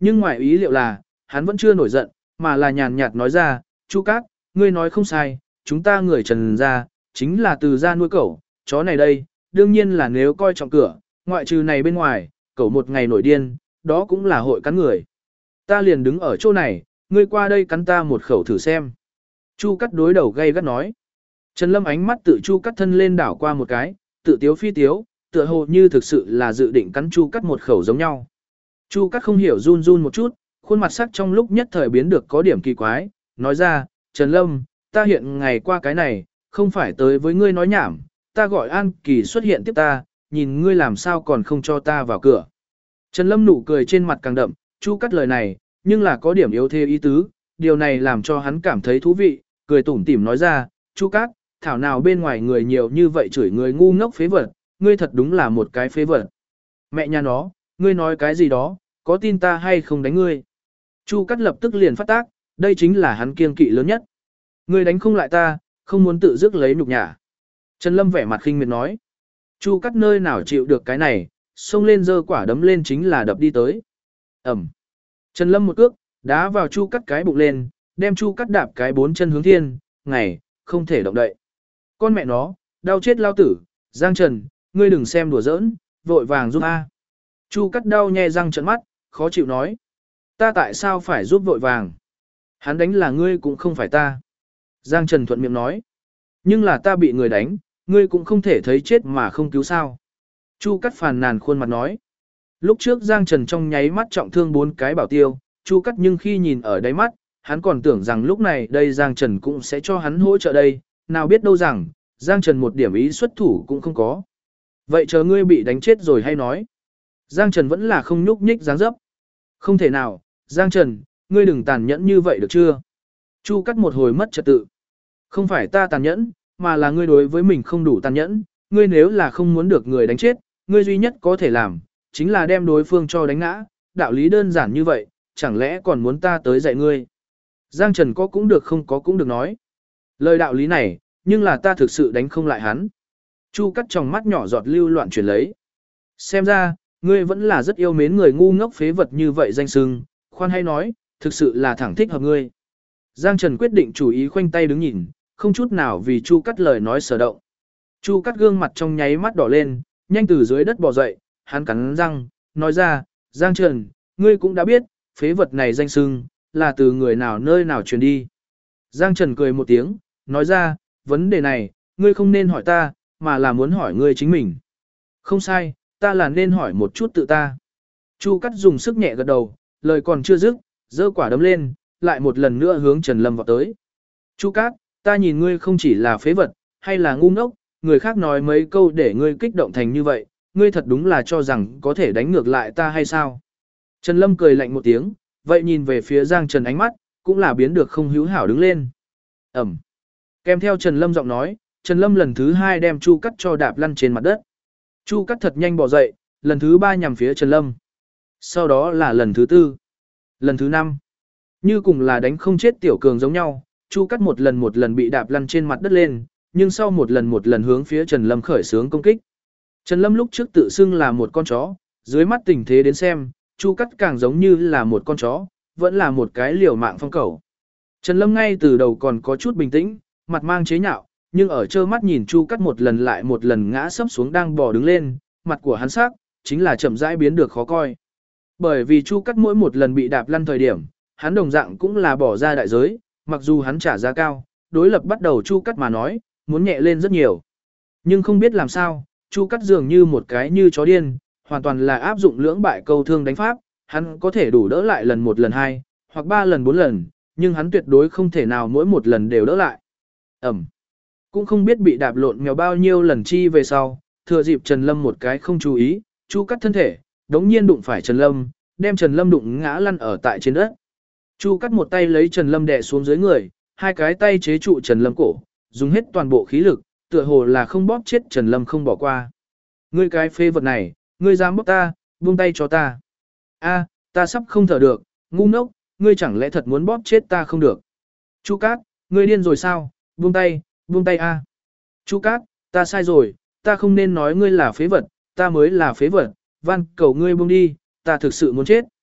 Nhưng ngoài ý liệu là, hắn vẫn chưa nổi giận, mà là nhàn nhạt nói ra, Chu Cát, ngươi nói không sai, chúng ta người Trần gia, chính là từ gia nuôi cẩu, chó này đây, đương nhiên là nếu coi trọng cửa, ngoại trừ này bên ngoài, cẩu một ngày nổi điên, đó cũng là hội cắn người. Ta liền đứng ở chỗ này, ngươi qua đây cắn ta một khẩu thử xem. Chu Cát đối đầu gay gắt nói. Trần Lâm ánh mắt tự Chu Cát thân lên đảo qua một cái, tự tiếu phi tiếu, tựa hồ như thực sự là dự định cắn Chu Cát một khẩu giống nhau. Chu Cát không hiểu run run một chút, khuôn mặt sắc trong lúc nhất thời biến được có điểm kỳ quái, nói ra, Trần Lâm, ta hiện ngày qua cái này, không phải tới với ngươi nói nhảm, ta gọi An Kỳ xuất hiện tiếp ta, nhìn ngươi làm sao còn không cho ta vào cửa. Trần Lâm nụ cười trên mặt càng đậm, Chu Cát lời này, nhưng là có điểm yếu thế ý tứ, điều này làm cho hắn cảm thấy thú vị, cười tủm tỉm nói ra, Chu Cát, thảo nào bên ngoài người nhiều như vậy chửi người ngu ngốc phế vật, ngươi thật đúng là một cái phế vật. Mẹ nhà nó, ngươi nói cái gì đó, có tin ta hay không đánh ngươi. Chu Cát lập tức liền phát tác, đây chính là hắn kiêng kỵ lớn nhất. Ngươi đánh không lại ta, không muốn tự dứt lấy nhục nhã. Trần Lâm vẻ mặt khinh miệt nói. Chu Cát nơi nào chịu được cái này, xông lên giơ quả đấm lên chính là đập đi tới. Ẩm. Trần Lâm một cước, đá vào Chu Cát cái bụng lên, đem Chu Cát đạp cái 4 chân hướng thiên, ngày, không thể động đậy. Con mẹ nó, đau chết lao tử, Giang Trần, ngươi đừng xem đùa giỡn, vội vàng giúp A. Chu Cát đau nhe răng trợn mắt, khó chịu nói. Ta tại sao phải giúp vội vàng? Hắn đánh là ngươi cũng không phải ta. Giang Trần thuận miệng nói. Nhưng là ta bị người đánh, ngươi cũng không thể thấy chết mà không cứu sao. Chu Cát phàn nàn khuôn mặt nói. Lúc trước Giang Trần trong nháy mắt trọng thương 4 cái bảo tiêu, Chu Cát nhưng khi nhìn ở đáy mắt, hắn còn tưởng rằng lúc này đây Giang Trần cũng sẽ cho hắn hỗ trợ đây, nào biết đâu rằng, Giang Trần một điểm ý xuất thủ cũng không có. Vậy chờ ngươi bị đánh chết rồi hay nói. Giang Trần vẫn là không nhúc nhích dáng dấp. Không thể nào, Giang Trần, ngươi đừng tàn nhẫn như vậy được chưa? Chu Cát một hồi mất trật tự. Không phải ta tàn nhẫn, mà là ngươi đối với mình không đủ tàn nhẫn, ngươi nếu là không muốn được người đánh chết, ngươi duy nhất có thể làm, chính là đem đối phương cho đánh ngã, đạo lý đơn giản như vậy, chẳng lẽ còn muốn ta tới dạy ngươi. Giang Trần có cũng được không có cũng được nói. Lời đạo lý này, nhưng là ta thực sự đánh không lại hắn. Chu Cát trong mắt nhỏ giọt lưu loạn chuyển lấy. Xem ra, ngươi vẫn là rất yêu mến người ngu ngốc phế vật như vậy danh sưng, khoan hay nói, thực sự là thẳng thích hợp ngươi. Giang Trần quyết định chủ ý khoanh tay đứng nhìn, không chút nào vì Chu Cát lời nói sở động. Chu Cát gương mặt trong nháy mắt đỏ lên, nhanh từ dưới đất bò dậy, hắn cắn răng, nói ra, Giang Trần, ngươi cũng đã biết, phế vật này danh sưng, là từ người nào nơi nào truyền đi. Giang Trần cười một tiếng, nói ra, vấn đề này, ngươi không nên hỏi ta, mà là muốn hỏi ngươi chính mình. Không sai, ta là nên hỏi một chút tự ta. Chu Cát dùng sức nhẹ gật đầu, lời còn chưa dứt, giơ quả đấm lên, lại một lần nữa hướng Trần Lâm vào tới. Chu Cát, ta nhìn ngươi không chỉ là phế vật, hay là ngu ngốc, người khác nói mấy câu để ngươi kích động thành như vậy, ngươi thật đúng là cho rằng có thể đánh ngược lại ta hay sao? Trần Lâm cười lạnh một tiếng, vậy nhìn về phía Giang Trần ánh mắt, cũng là biến được không hữu hảo đứng lên. Ẩm. Kèm theo Trần Lâm giọng nói, Trần Lâm lần thứ 2 đem Chu Cát cho đạp lăn trên mặt đất. Chu Cát thật nhanh bỏ dậy, lần thứ 3 nhằm phía Trần Lâm. Sau đó là lần thứ 4, lần thứ 5. Như cùng là đánh không chết tiểu cường giống nhau, Chu Cát một lần bị đạp lăn trên mặt đất lên, nhưng sau một lần hướng phía Trần Lâm khởi xướng công kích. Trần Lâm lúc trước tự xưng là một con chó, dưới mắt tình thế đến xem, Chu Cát càng giống như là một con chó, vẫn là một cái liều mạng phong cẩu. Trần Lâm ngay từ đầu còn có chút bình tĩnh, mặt mang chế nhạo, nhưng ở trơ mắt nhìn Chu Cát một lần lại một lần ngã sấp xuống đang bò đứng lên, mặt của hắn sắc, chính là chậm rãi biến được khó coi. Bởi vì Chu Cát mỗi một lần bị đạp lăn thời điểm, hắn đồng dạng cũng là bỏ ra đại giới, mặc dù hắn trả giá cao, đối lập bắt đầu Chu Cát mà nói, muốn nhẹ lên rất nhiều. Nhưng không biết làm sao, Chu Cát dường như một cái như chó điên, hoàn toàn là áp dụng lưỡng bại câu thương đánh pháp, hắn có thể đủ đỡ lại lần 1 lần 2, hoặc 3 lần 4 lần, nhưng hắn tuyệt đối không thể nào mỗi một lần đều đỡ lại. Ẩm. Cũng không biết bị đạp lộn mèo bao nhiêu lần chi về sau, thừa dịp Trần Lâm một cái không chú ý, Chu Cát thân thể, đống nhiên đụng phải Trần Lâm, đem Trần Lâm đụng ngã lăn ở tại trên đất. Chu Cát một tay lấy Trần Lâm đè xuống dưới người, hai cái tay chế trụ Trần Lâm cổ, dùng hết toàn bộ khí lực, tựa hồ là không bóp chết Trần Lâm không bỏ qua. Ngươi cái phế vật này, ngươi dám bóp ta, buông tay cho ta. A, ta sắp không thở được, ngu ngốc, ngươi chẳng lẽ thật muốn bóp chết ta không được. Chu Cát, ngươi điên rồi sao, buông tay a. Chu Cát, ta sai rồi, ta không nên nói ngươi là phế vật, ta mới là phế vật, van cầu ngươi buông đi, ta thực sự muốn chết.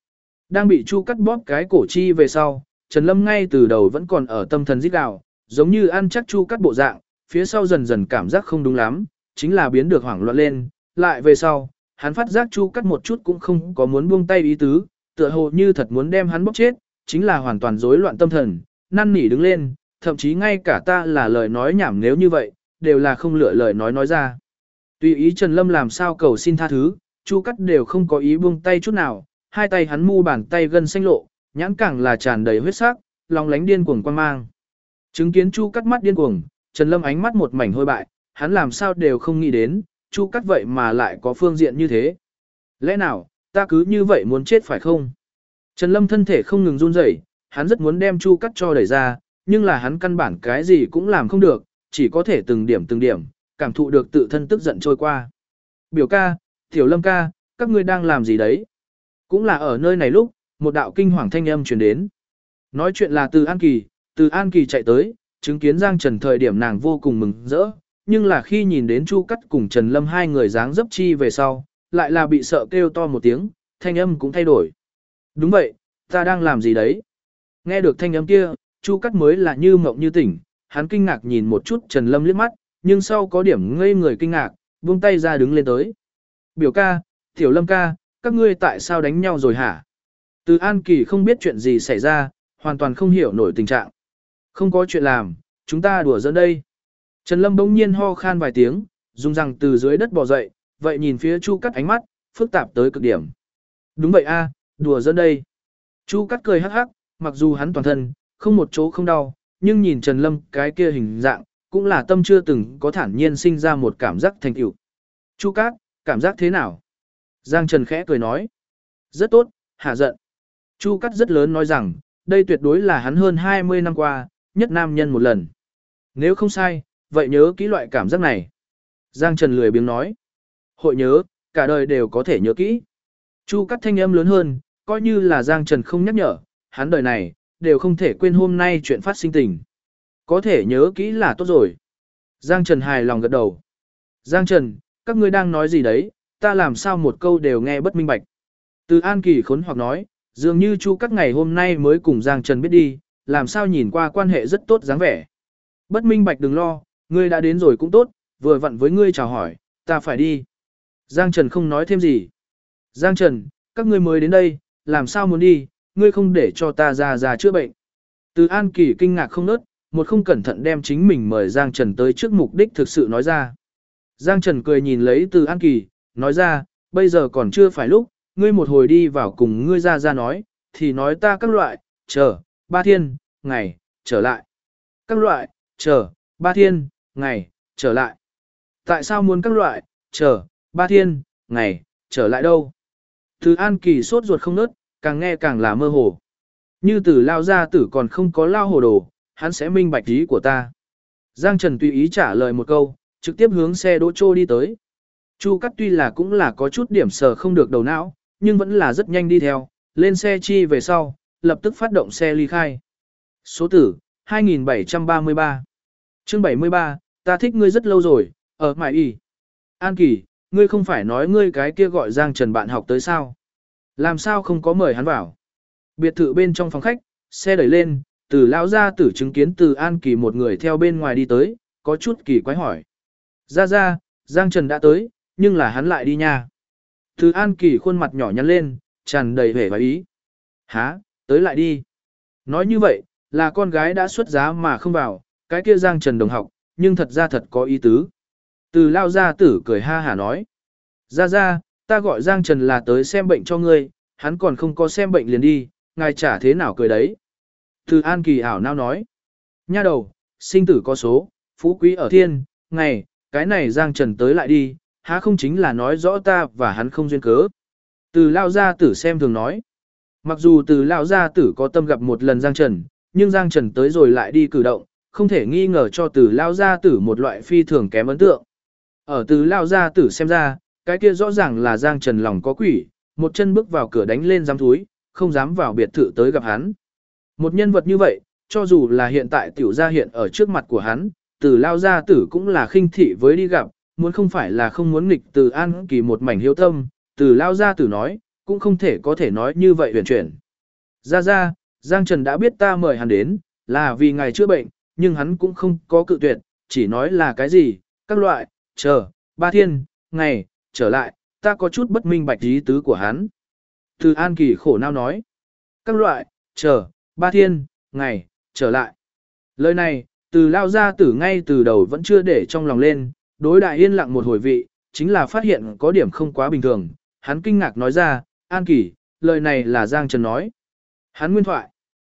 Đang bị Chu cắt bóp cái cổ chi về sau, Trần Lâm ngay từ đầu vẫn còn ở tâm thần rít gào, giống như ăn chắc Chu cắt bộ dạng, phía sau dần dần cảm giác không đúng lắm, chính là biến được hoảng loạn lên, lại về sau, hắn phát giác Chu cắt một chút cũng không có muốn buông tay ý tứ, tựa hồ như thật muốn đem hắn bóp chết, chính là hoàn toàn rối loạn tâm thần, năn nỉ đứng lên, thậm chí ngay cả ta là lời nói nhảm nếu như vậy, đều là không lựa lời nói ra. Tùy ý Trần Lâm làm sao cầu xin tha thứ, Chu cắt đều không có ý buông tay chút nào, hai tay hắn mu bàn tay gân xanh lộ, nhãn càng là tràn đầy huyết sắc, lòng lánh điên cuồng quan mang. Chứng kiến Chu cắt mắt điên cuồng, Trần Lâm ánh mắt một mảnh hôi bại, hắn làm sao đều không nghĩ đến, Chu cắt vậy mà lại có phương diện như thế. Lẽ nào, ta cứ như vậy muốn chết phải không? Trần Lâm thân thể không ngừng run rẩy, hắn rất muốn đem Chu cắt cho đẩy ra, nhưng là hắn căn bản cái gì cũng làm không được, chỉ có thể từng điểm, cảm thụ được tự thân tức giận trôi qua. Biểu ca, Tiểu Lâm ca, các ngươi đang làm gì đấy? Cũng là ở nơi này lúc, một đạo kinh hoàng thanh âm truyền đến. Nói chuyện là Từ An Kỳ chạy tới, chứng kiến Giang Trần thời điểm nàng vô cùng mừng rỡ, nhưng là khi nhìn đến Chu Cắt cùng Trần Lâm hai người dáng dấp chi về sau, lại là bị sợ kêu to một tiếng, thanh âm cũng thay đổi. Đúng vậy, ta đang làm gì đấy? Nghe được thanh âm kia, Chu Cắt mới là như mộng như tỉnh, hắn kinh ngạc nhìn một chút Trần Lâm liếc mắt, nhưng sau có điểm ngây người kinh ngạc, buông tay ra đứng lên tới. Biểu ca, Tiểu Lâm ca, các ngươi tại sao đánh nhau rồi hả? Từ An Kỳ không biết chuyện gì xảy ra, hoàn toàn không hiểu nổi tình trạng. Không có chuyện làm, chúng ta đùa giỡn đây. Trần Lâm bỗng nhiên ho khan vài tiếng, dùng răng từ dưới đất bò dậy, vậy nhìn phía Chu Cắt ánh mắt, phức tạp tới cực điểm. Đúng vậy a, đùa giỡn đây. Chu Cắt cười hắc hắc, mặc dù hắn toàn thân, không một chỗ không đau, nhưng nhìn Trần Lâm cái kia hình dạng, cũng là tâm chưa từng có thản nhiên sinh ra một cảm giác thành tựu. Chu Cắt, cảm giác thế nào? Giang Trần khẽ cười nói. Rất tốt, hả giận. Chu Cắt rất lớn nói rằng, đây tuyệt đối là hắn hơn 20 năm qua, nhất nam nhân một lần. Nếu không sai, vậy nhớ kỹ loại cảm giác này. Giang Trần lười biếng nói. Hội nhớ, cả đời đều có thể nhớ kỹ. Chu Cắt thanh âm lớn hơn, coi như là Giang Trần không nhắc nhở, hắn đời này, đều không thể quên hôm nay chuyện phát sinh tình. Có thể nhớ kỹ là tốt rồi. Giang Trần hài lòng gật đầu. Giang Trần, các ngươi đang nói gì đấy, ta làm sao một câu đều nghe bất minh bạch. Từ An Kỳ khốn hoặc nói, dường như Chu Cắt ngày hôm nay mới cùng Giang Trần biết đi, làm sao nhìn qua quan hệ rất tốt dáng vẻ. Bất minh bạch đừng lo, ngươi đã đến rồi cũng tốt, vừa vặn với ngươi chào hỏi, ta phải đi. Giang Trần không nói thêm gì. Giang Trần, các ngươi mới đến đây, làm sao muốn đi, ngươi không để cho ta ra chữa bệnh. Từ An Kỳ kinh ngạc không nớt, một không cẩn thận đem chính mình mời Giang Trần tới trước mục đích thực sự nói ra. Giang Trần cười nhìn lấy Từ An Kỳ, nói ra, bây giờ còn chưa phải lúc, ngươi một hồi đi vào cùng ngươi ra nói, thì nói ta các loại, chờ, 3 thiên, ngày, trở lại. Các loại, chờ, 3 thiên, ngày, trở lại. Tại sao muốn các loại, chờ, 3 thiên, ngày, trở lại đâu? Từ An Kỳ sốt ruột không nớt, càng nghe càng là mơ hồ. Như Từ lao gia tử còn không có lao hồ đồ, hắn sẽ minh bạch ý của ta. Giang Trần tùy ý trả lời một câu, trực tiếp hướng xe đỗ trô đi tới. Chu Cắt tuy là cũng là có chút điểm sờ không được đầu não, nhưng vẫn là rất nhanh đi theo, lên xe chi về sau, lập tức phát động xe ly khai. Số tử, 2733. Chương 73, ta thích ngươi rất lâu rồi, ở mãi y. An Kỳ, ngươi không phải nói ngươi cái kia gọi Giang Trần bạn học tới sao? Làm sao không có mời hắn vào? Biệt thự bên trong phòng khách, xe đẩy lên, Từ lão gia tử chứng kiến Từ An Kỳ một người theo bên ngoài đi tới, có chút kỳ quái hỏi. Ra, Giang Trần đã tới, nhưng là hắn lại đi nha. Từ An Kỳ khuôn mặt nhỏ nhắn lên, tràn đầy vẻ vài ý. Hả, tới lại đi. Nói như vậy, là con gái đã xuất giá mà không vào, cái kia Giang Trần đồng học, nhưng thật ra thật có ý tứ. Từ lao gia tử cười ha hả nói. Ra, ta gọi Giang Trần là tới xem bệnh cho ngươi, hắn còn không có xem bệnh liền đi, ngài chả thế nào cười đấy. Từ An Kỳ ảo nao nói. Nha đầu, sinh tử có số, phú quý ở thiên, ngày, cái này Giang Trần tới lại đi, há không chính là nói rõ ta và hắn không duyên cớ. Từ lao gia tử xem thường nói. Mặc dù từ lao gia tử có tâm gặp một lần Giang Trần, nhưng Giang Trần tới rồi lại đi cử động, không thể nghi ngờ cho từ lao gia tử một loại phi thường kém ấn tượng. Ở từ lao gia tử xem ra, cái kia rõ ràng là Giang Trần lòng có quỷ, một chân bước vào cửa đánh lên giám thúi, không dám vào biệt thự tới gặp hắn. Một nhân vật như vậy, cho dù là hiện tại tiểu gia hiện ở trước mặt của hắn, từ lao gia tử cũng là khinh thị với đi gặp, muốn không phải là không muốn nghịch từ An Kỳ một mảnh hiếu tâm, từ lao gia tử nói, cũng không thể có thể nói như vậy huyền chuyển. Ra, Giang Trần đã biết ta mời hắn đến, là vì ngài chữa bệnh, nhưng hắn cũng không có cự tuyệt, chỉ nói là cái gì, các loại, chờ, 3 thiên, ngày, trở lại, ta có chút bất minh bạch ý tứ của hắn. Từ An Kỳ khổ não nói, các loại, chờ, 3 thiên, ngày, trở lại. Lời này, từ lao gia tử ngay từ đầu vẫn chưa để trong lòng lên, đối đại yên lặng một hồi vị, chính là phát hiện có điểm không quá bình thường, hắn kinh ngạc nói ra, An Kỳ, lời này là Giang Trần nói. Hắn nguyên thoại.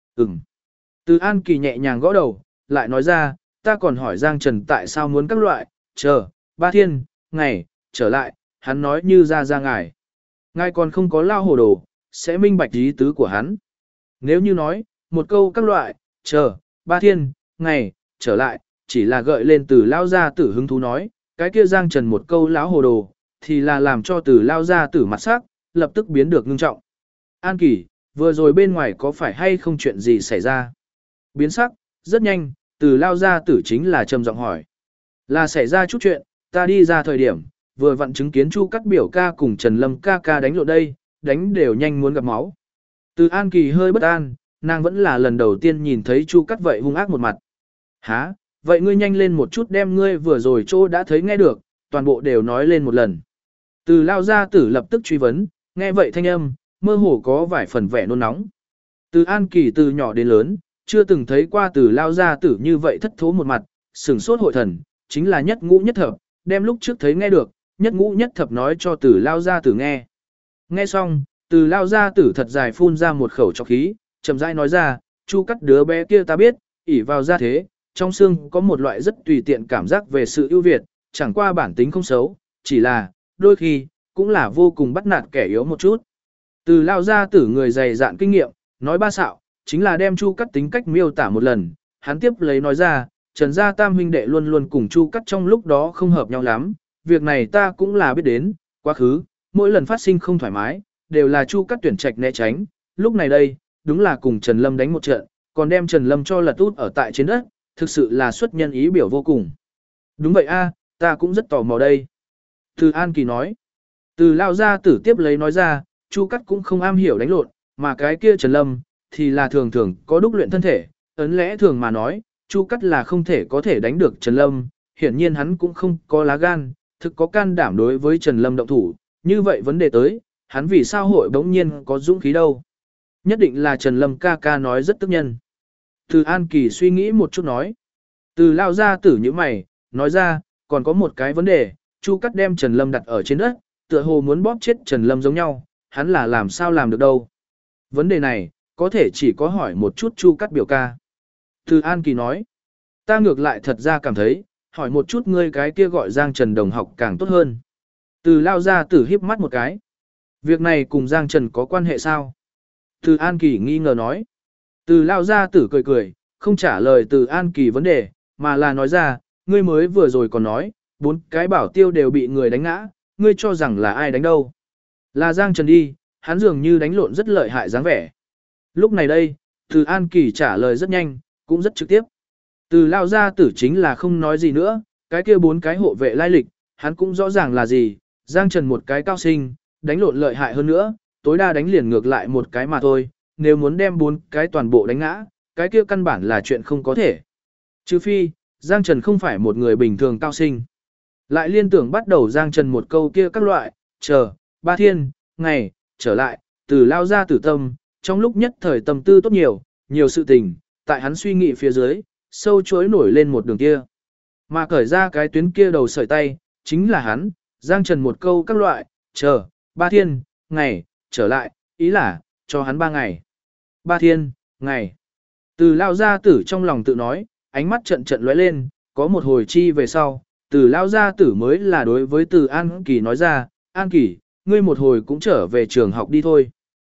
Từ An Kỳ nhẹ nhàng gõ đầu, lại nói ra, ta còn hỏi Giang Trần tại sao muốn các loại, chờ, 3 thiên, ngày, trở lại, hắn nói như ra ngài. Ngài còn không có lao hồ đồ, sẽ minh bạch ý tứ của hắn. Nếu như nói, một câu các loại, chờ, 3 thiên, ngày, trở lại, chỉ là gợi lên từ lao gia tử hứng thú nói, cái kia Giang Trần một câu lão hồ đồ, thì là làm cho từ lao gia tử mặt sắc, lập tức biến được ngưng trọng. An Kỳ, vừa rồi bên ngoài có phải hay không chuyện gì xảy ra? Biến sắc, rất nhanh, từ lao gia tử chính là trầm giọng hỏi. Là xảy ra chút chuyện, ta đi ra thời điểm, vừa vặn chứng kiến Chu Cắt biểu ca cùng Trần Lâm ca ca đánh lộn đây, đánh đều nhanh muốn gặp máu. Từ An Kỳ hơi bất an, nàng vẫn là lần đầu tiên nhìn thấy Chu Cắt vậy hung ác một mặt. Hả, vậy ngươi nhanh lên một chút đem ngươi vừa rồi chỗ đã thấy nghe được, toàn bộ đều nói lên một lần. Từ lao gia tử lập tức truy vấn, nghe vậy thanh âm, mơ hồ có vài phần vẻ nôn nóng. Từ An Kỳ từ nhỏ đến lớn, chưa từng thấy qua từ lao gia tử như vậy thất thố một mặt, sửng sốt hội thần, chính là nhất ngũ nhất thập, đem lúc trước thấy nghe được, nhất ngũ nhất thập nói cho từ lao gia tử nghe. Nghe xong, từ lao gia tử thật dài phun ra một khẩu trọc khí, chậm rãi nói ra, Chu Cắt đứa bé kia ta biết, ỷ vào gia thế, trong xương có một loại rất tùy tiện cảm giác về sự ưu việt, chẳng qua bản tính không xấu, chỉ là, đôi khi, cũng là vô cùng bắt nạt kẻ yếu một chút. Từ lao gia tử người dày dạn kinh nghiệm, nói ba xạo, chính là đem Chu Cắt tính cách miêu tả một lần, hắn tiếp lấy nói ra, Trần gia tam huynh đệ luôn luôn cùng Chu Cắt trong lúc đó không hợp nhau lắm, việc này ta cũng là biết đến, quá khứ, mỗi lần phát sinh không thoải mái, đều là Chu Cắt tuyển trạch né tránh, lúc này đây, đúng là cùng Trần Lâm đánh một trận, còn đem Trần Lâm cho lật út ở tại trên đất, thực sự là xuất nhân ý biểu vô cùng. Đúng vậy a, ta cũng rất tò mò đây. Từ An Kỳ nói, từ lao gia tử tiếp lấy nói ra, Chu Cắt cũng không am hiểu đánh lộn, mà cái kia Trần Lâm, thì là thường thường có đúc luyện thân thể, ấn lẽ thường mà nói, Chu Cắt là không thể có thể đánh được Trần Lâm, hiển nhiên hắn cũng không có lá gan, thực có can đảm đối với Trần Lâm động thủ, như vậy vấn đề tới, hắn vì sao hội bỗng nhiên có dũng khí đâu. Nhất định là Trần Lâm ca ca nói rất tức nhân. Từ An Kỳ suy nghĩ một chút nói. Từ lao ra tử như mày, nói ra, còn có một cái vấn đề, Chu Cắt đem Trần Lâm đặt ở trên đất, tựa hồ muốn bóp chết Trần Lâm giống nhau, hắn là làm sao làm được đâu. Vấn đề này, có thể chỉ có hỏi một chút Chu Cắt biểu ca. Từ An Kỳ nói, ta ngược lại thật ra cảm thấy, hỏi một chút ngươi cái kia gọi Giang Trần đồng học càng tốt hơn. Từ lao ra tử híp mắt một cái. Việc này cùng Giang Trần có quan hệ sao? Từ An Kỳ nghi ngờ nói. Từ lao ra tử cười cười, không trả lời từ An Kỳ vấn đề, mà là nói ra, ngươi mới vừa rồi còn nói, 4 cái bảo tiêu đều bị người đánh ngã, ngươi cho rằng là ai đánh đâu. Là Giang Trần đi, hắn dường như đánh lộn rất lợi hại dáng vẻ. Lúc này đây, từ An Kỳ trả lời rất nhanh, cũng rất trực tiếp. Từ lao ra tử chính là không nói gì nữa, cái kia 4 cái hộ vệ lai lịch, hắn cũng rõ ràng là gì, Giang Trần một cái cao sinh, đánh lộn lợi hại hơn nữa, tối đa đánh liền ngược lại một cái mà thôi, nếu muốn đem 4 cái toàn bộ đánh ngã, cái kia căn bản là chuyện không có thể. Trừ phi, Giang Trần không phải một người bình thường cao sinh. Lại liên tưởng bắt đầu Giang Trần một câu kia các loại, chờ, 3 thiên, ngày, trở lại, từ lao ra tử tâm, trong lúc nhất thời tâm tư tốt nhiều, nhiều sự tình, tại hắn suy nghĩ phía dưới, sâu chối nổi lên một đường kia. Mà cởi ra cái tuyến kia đầu sợi tay, chính là hắn, Giang Trần một câu các loại, chờ, 3 thiên, ngày, trở lại, ý là, cho hắn 3 ngày. 3 thiên, ngày. Từ lao gia tử trong lòng tự nói, ánh mắt trận trận lóe lên, có một hồi chi về sau, từ lao gia tử mới là đối với từ An Kỳ nói ra, An Kỳ, ngươi một hồi cũng trở về trường học đi thôi.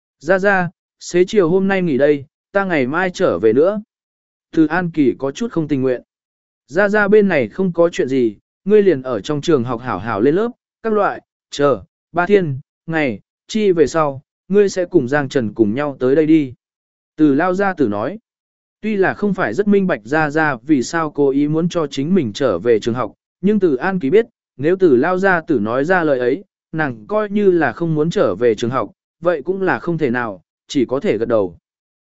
Ra, xế chiều hôm nay nghỉ đây, ta ngày mai trở về nữa. Từ An Kỳ có chút không tình nguyện. Ra bên này không có chuyện gì, ngươi liền ở trong trường học hảo hảo lên lớp, các loại, chờ, 3 thiên, ngày, chi về sau, ngươi sẽ cùng Giang Trần cùng nhau tới đây đi. Từ lao gia tử nói, tuy là không phải rất minh bạch ra vì sao cô ý muốn cho chính mình trở về trường học, nhưng từ An Kỳ biết, nếu từ lao gia tử nói ra lời ấy, nàng coi như là không muốn trở về trường học, vậy cũng là không thể nào, chỉ có thể gật đầu.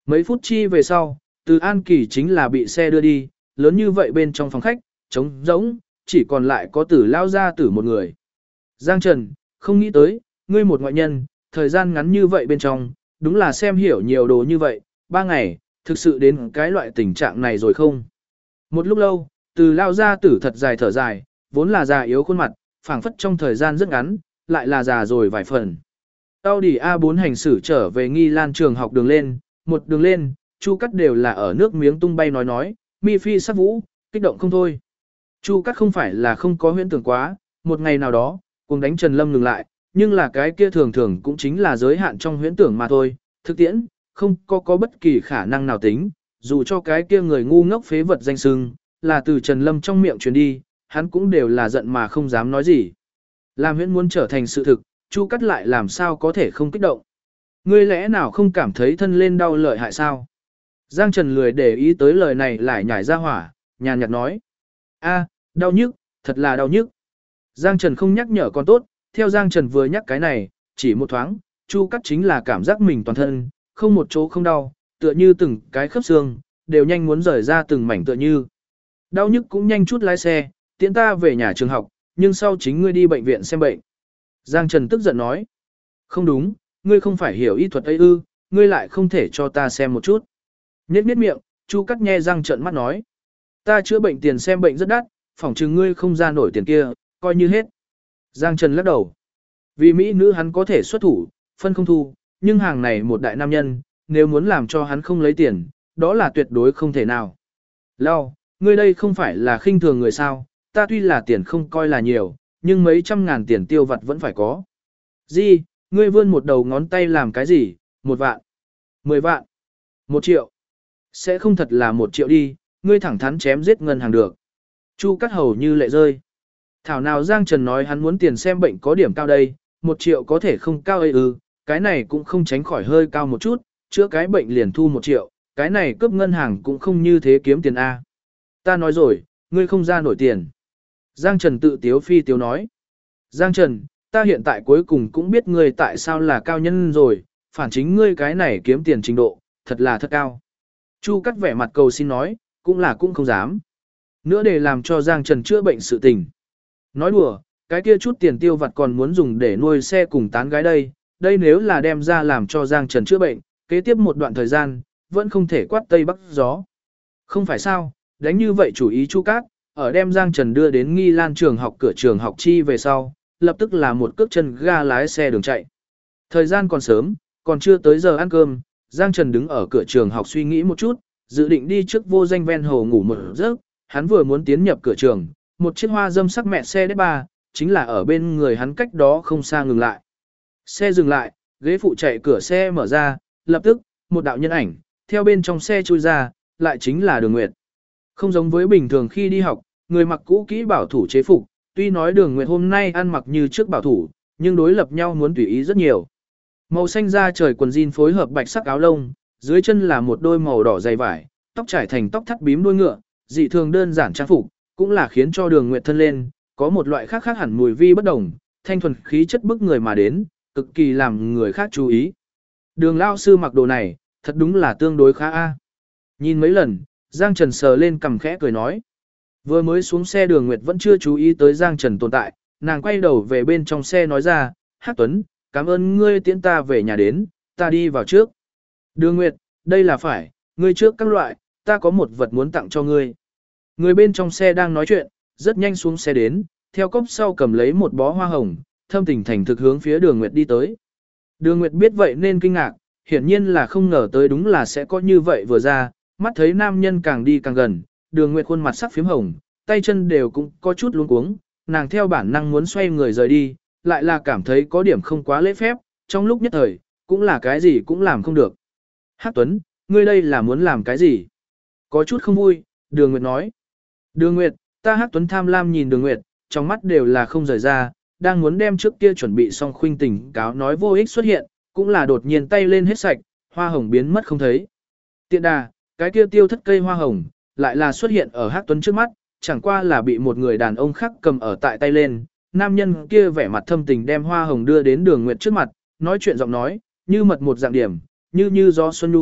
Mấy phút chi về sau, từ An Kỳ chính là bị xe đưa đi, lớn như vậy bên trong phòng khách, trống rỗng, chỉ còn lại có Tử lao ra tử một người. Giang Trần, không nghĩ tới, ngươi một ngoại nhân, thời gian ngắn như vậy bên trong, đúng là xem hiểu nhiều đồ như vậy, 3 ngày, thực sự đến cái loại tình trạng này rồi không? Một lúc lâu, Từ lao ra tử thật dài thở dài, vốn là già yếu khuôn mặt, phảng phất trong thời gian rất ngắn, lại là già rồi vài phần. Audi A4 hành xử trở về Nghi Lan trường học đường lên, một đường lên, Chu Cắt đều là ở nước miếng tung bay nói, mi phi sắc vũ, kích động không thôi. Chu Cắt không phải là không có huyễn tưởng quá, một ngày nào đó, cùng đánh Trần Lâm ngừng lại, nhưng là cái kia thường thường cũng chính là giới hạn trong huyễn tưởng mà thôi, thực tiễn, không có bất kỳ khả năng nào tính, dù cho cái kia người ngu ngốc phế vật danh sưng, là từ Trần Lâm trong miệng truyền đi, hắn cũng đều là giận mà không dám nói gì. Làm huyễn muốn trở thành sự thực, Chu Cắt lại làm sao có thể không kích động. Ngươi lẽ nào không cảm thấy thân lên đau lợi hại sao? Giang Trần lười để ý tới lời này lại nhảy ra hỏa, nhàn nhạt nói. A, đau nhức, thật là đau nhức. Giang Trần không nhắc nhở còn tốt, theo Giang Trần vừa nhắc cái này, chỉ một thoáng, Chu Cắt chính là cảm giác mình toàn thân, không một chỗ không đau, tựa như từng cái khớp xương, đều nhanh muốn rời ra từng mảnh tựa như. Đau nhức cũng nhanh chút lái xe, tiễn ta về nhà trường học, nhưng sau chính ngươi đi bệnh viện xem bệnh. Giang Trần tức giận nói. Không đúng, ngươi không phải hiểu y thuật ấy ư, ngươi lại không thể cho ta xem một chút. Nhếch miệng, Chu Cắt nhe răng trợn mắt nói. Ta chữa bệnh tiền xem bệnh rất đắt, phỏng chừng ngươi không ra nổi tiền kia, coi như hết. Giang Trần lắc đầu. Vì mỹ nữ hắn có thể xuất thủ, phân không thu, nhưng hàng này một đại nam nhân, nếu muốn làm cho hắn không lấy tiền, đó là tuyệt đối không thể nào. Lao, ngươi đây không phải là khinh thường người sao, ta tuy là tiền không coi là nhiều, nhưng mấy trăm ngàn tiền tiêu vặt vẫn phải có. Gì, ngươi vươn một đầu ngón tay làm cái gì, 1 vạn, 10 vạn, 1 triệu. Sẽ không thật là 1 triệu đi, ngươi thẳng thắn chém giết ngân hàng được. Chu Cắt hầu như lệ rơi. Thảo nào Giang Trần nói hắn muốn tiền xem bệnh có điểm cao đây, 1 triệu có thể không cao ấy ư, cái này cũng không tránh khỏi hơi cao một chút, chữa cái bệnh liền thu 1 triệu, cái này cướp ngân hàng cũng không như thế kiếm tiền A. Ta nói rồi, ngươi không ra nổi tiền. Giang Trần tự tiếu phi tiếu nói. Giang Trần, ta hiện tại cuối cùng cũng biết ngươi tại sao là cao nhân rồi, phản chính ngươi cái này kiếm tiền trình độ, thật là thật cao. Chu Cắt vẻ mặt cầu xin nói, cũng không dám. Nữa để làm cho Giang Trần chữa bệnh sự tình. Nói đùa, cái kia chút tiền tiêu vặt còn muốn dùng để nuôi xe cùng tán gái đây nếu là đem ra làm cho Giang Trần chữa bệnh, kế tiếp một đoạn thời gian, vẫn không thể quát tây bắc gió. Không phải sao, đánh như vậy chủ ý Chu Cát, ở đem Giang Trần đưa đến Nghi Lan trường học cửa trường học chi về sau, lập tức là một cước chân ga lái xe đường chạy. Thời gian còn sớm, còn chưa tới giờ ăn cơm, Giang Trần đứng ở cửa trường học suy nghĩ một chút, dự định đi trước vô danh ven hồ ngủ một giấc, hắn vừa muốn tiến nhập cửa trường, một chiếc hoa dâm sắc mẹ xe đếp chính là ở bên người hắn cách đó không xa ngừng lại. Xe dừng lại, ghế phụ chạy cửa xe mở ra, lập tức, một đạo nhân ảnh, theo bên trong xe chui ra, lại chính là Đường Nguyệt. Không giống với bình thường khi đi học, người mặc cũ kỹ bảo thủ chế phục, tuy nói Đường Nguyệt hôm nay ăn mặc như trước bảo thủ, nhưng đối lập nhau muốn tùy ý rất nhiều. Màu xanh da trời quần jean phối hợp bạch sắc áo lông, dưới chân là một đôi màu đỏ dày vải, tóc trải thành tóc thắt bím đuôi ngựa, dị thường đơn giản trang phục, cũng là khiến cho Đường Nguyệt thân lên, có một loại khác khác hẳn mùi vi bất đồng, thanh thuần khí chất bức người mà đến, cực kỳ làm người khác chú ý. Đường lao sư mặc đồ này, thật đúng là tương đối khá a. Nhìn mấy lần, Giang Trần sờ lên cằm khẽ cười nói. Vừa mới xuống xe Đường Nguyệt vẫn chưa chú ý tới Giang Trần tồn tại, nàng quay đầu về bên trong xe nói ra, Hắc Tuấn, cảm ơn ngươi tiễn ta về nhà đến, ta đi vào trước. Đường Nguyệt, đây là phải, ngươi trước các loại, ta có một vật muốn tặng cho ngươi. Người bên trong xe đang nói chuyện, rất nhanh xuống xe đến, theo cốc sau cầm lấy một bó hoa hồng, thâm tình thành thực hướng phía Đường Nguyệt đi tới. Đường Nguyệt biết vậy nên kinh ngạc, hiển nhiên là không ngờ tới đúng là sẽ có như vậy vừa ra, mắt thấy nam nhân càng đi càng gần, Đường Nguyệt khuôn mặt sắc phím hồng, tay chân đều cũng có chút luống cuống, nàng theo bản năng muốn xoay người rời đi, lại là cảm thấy có điểm không quá lễ phép, trong lúc nhất thời, cũng là cái gì cũng làm không được. Hắc Tuấn, ngươi đây là muốn làm cái gì? Có chút không vui, Đường Nguyệt nói. Đường Nguyệt, ta Hắc Tuấn tham lam nhìn Đường Nguyệt, trong mắt đều là không rời ra, đang muốn đem trước kia chuẩn bị xong khuynh tình cáo nói vô ích xuất hiện, cũng là đột nhiên tay lên hết sạch, hoa hồng biến mất không thấy. Tiện đà, cái kia tiêu thất cây hoa hồng, lại là xuất hiện ở Hắc Tuấn trước mắt, chẳng qua là bị một người đàn ông khác cầm ở tại tay lên. Nam nhân kia vẻ mặt thâm tình đem hoa hồng đưa đến Đường Nguyệt trước mặt, nói chuyện giọng nói, như mật một dạng điểm, như gió xuân nhu,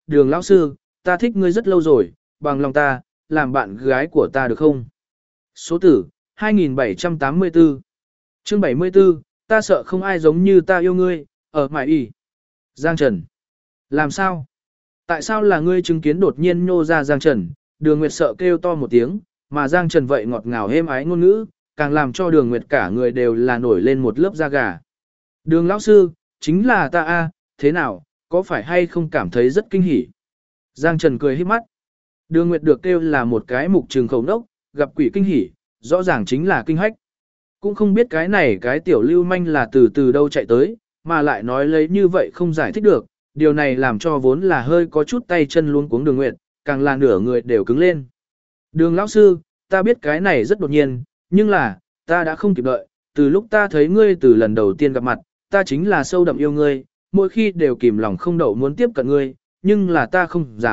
Đường lão sư, ta thích ngươi rất lâu rồi, bằng lòng ta, làm bạn gái của ta được không? Số tử, 2784. Chương 74, ta sợ không ai giống như ta yêu ngươi, ở mải ỉ. Giang Trần. Làm sao? Tại sao là ngươi chứng kiến đột nhiên nhô ra Giang Trần? Đường Nguyệt sợ kêu to một tiếng, mà Giang Trần vậy ngọt ngào êm ái ngôn ngữ, càng làm cho Đường Nguyệt cả người đều là nổi lên một lớp da gà. Đường lão sư, chính là ta a, thế nào, có phải hay không cảm thấy rất kinh hỉ? Giang Trần cười híp mắt. Đường Nguyệt được kêu là một cái mục trường khẩu nốc, gặp quỷ kinh hỉ, rõ ràng chính là kinh hách. Cũng không biết cái này cái tiểu lưu manh là từ đâu chạy tới, mà lại nói lấy như vậy không giải thích được, điều này làm cho vốn là hơi có chút tay chân luống cuống Đường Nguyệt, càng là nửa người đều cứng lên. Đường lão sư, ta biết cái này rất đột nhiên, nhưng là, ta đã không kịp đợi, từ lúc ta thấy ngươi từ lần đầu tiên gặp mặt, ta chính là sâu đậm yêu ngươi, mỗi khi đều kìm lòng không đậu muốn tiếp cận ngươi, nhưng là ta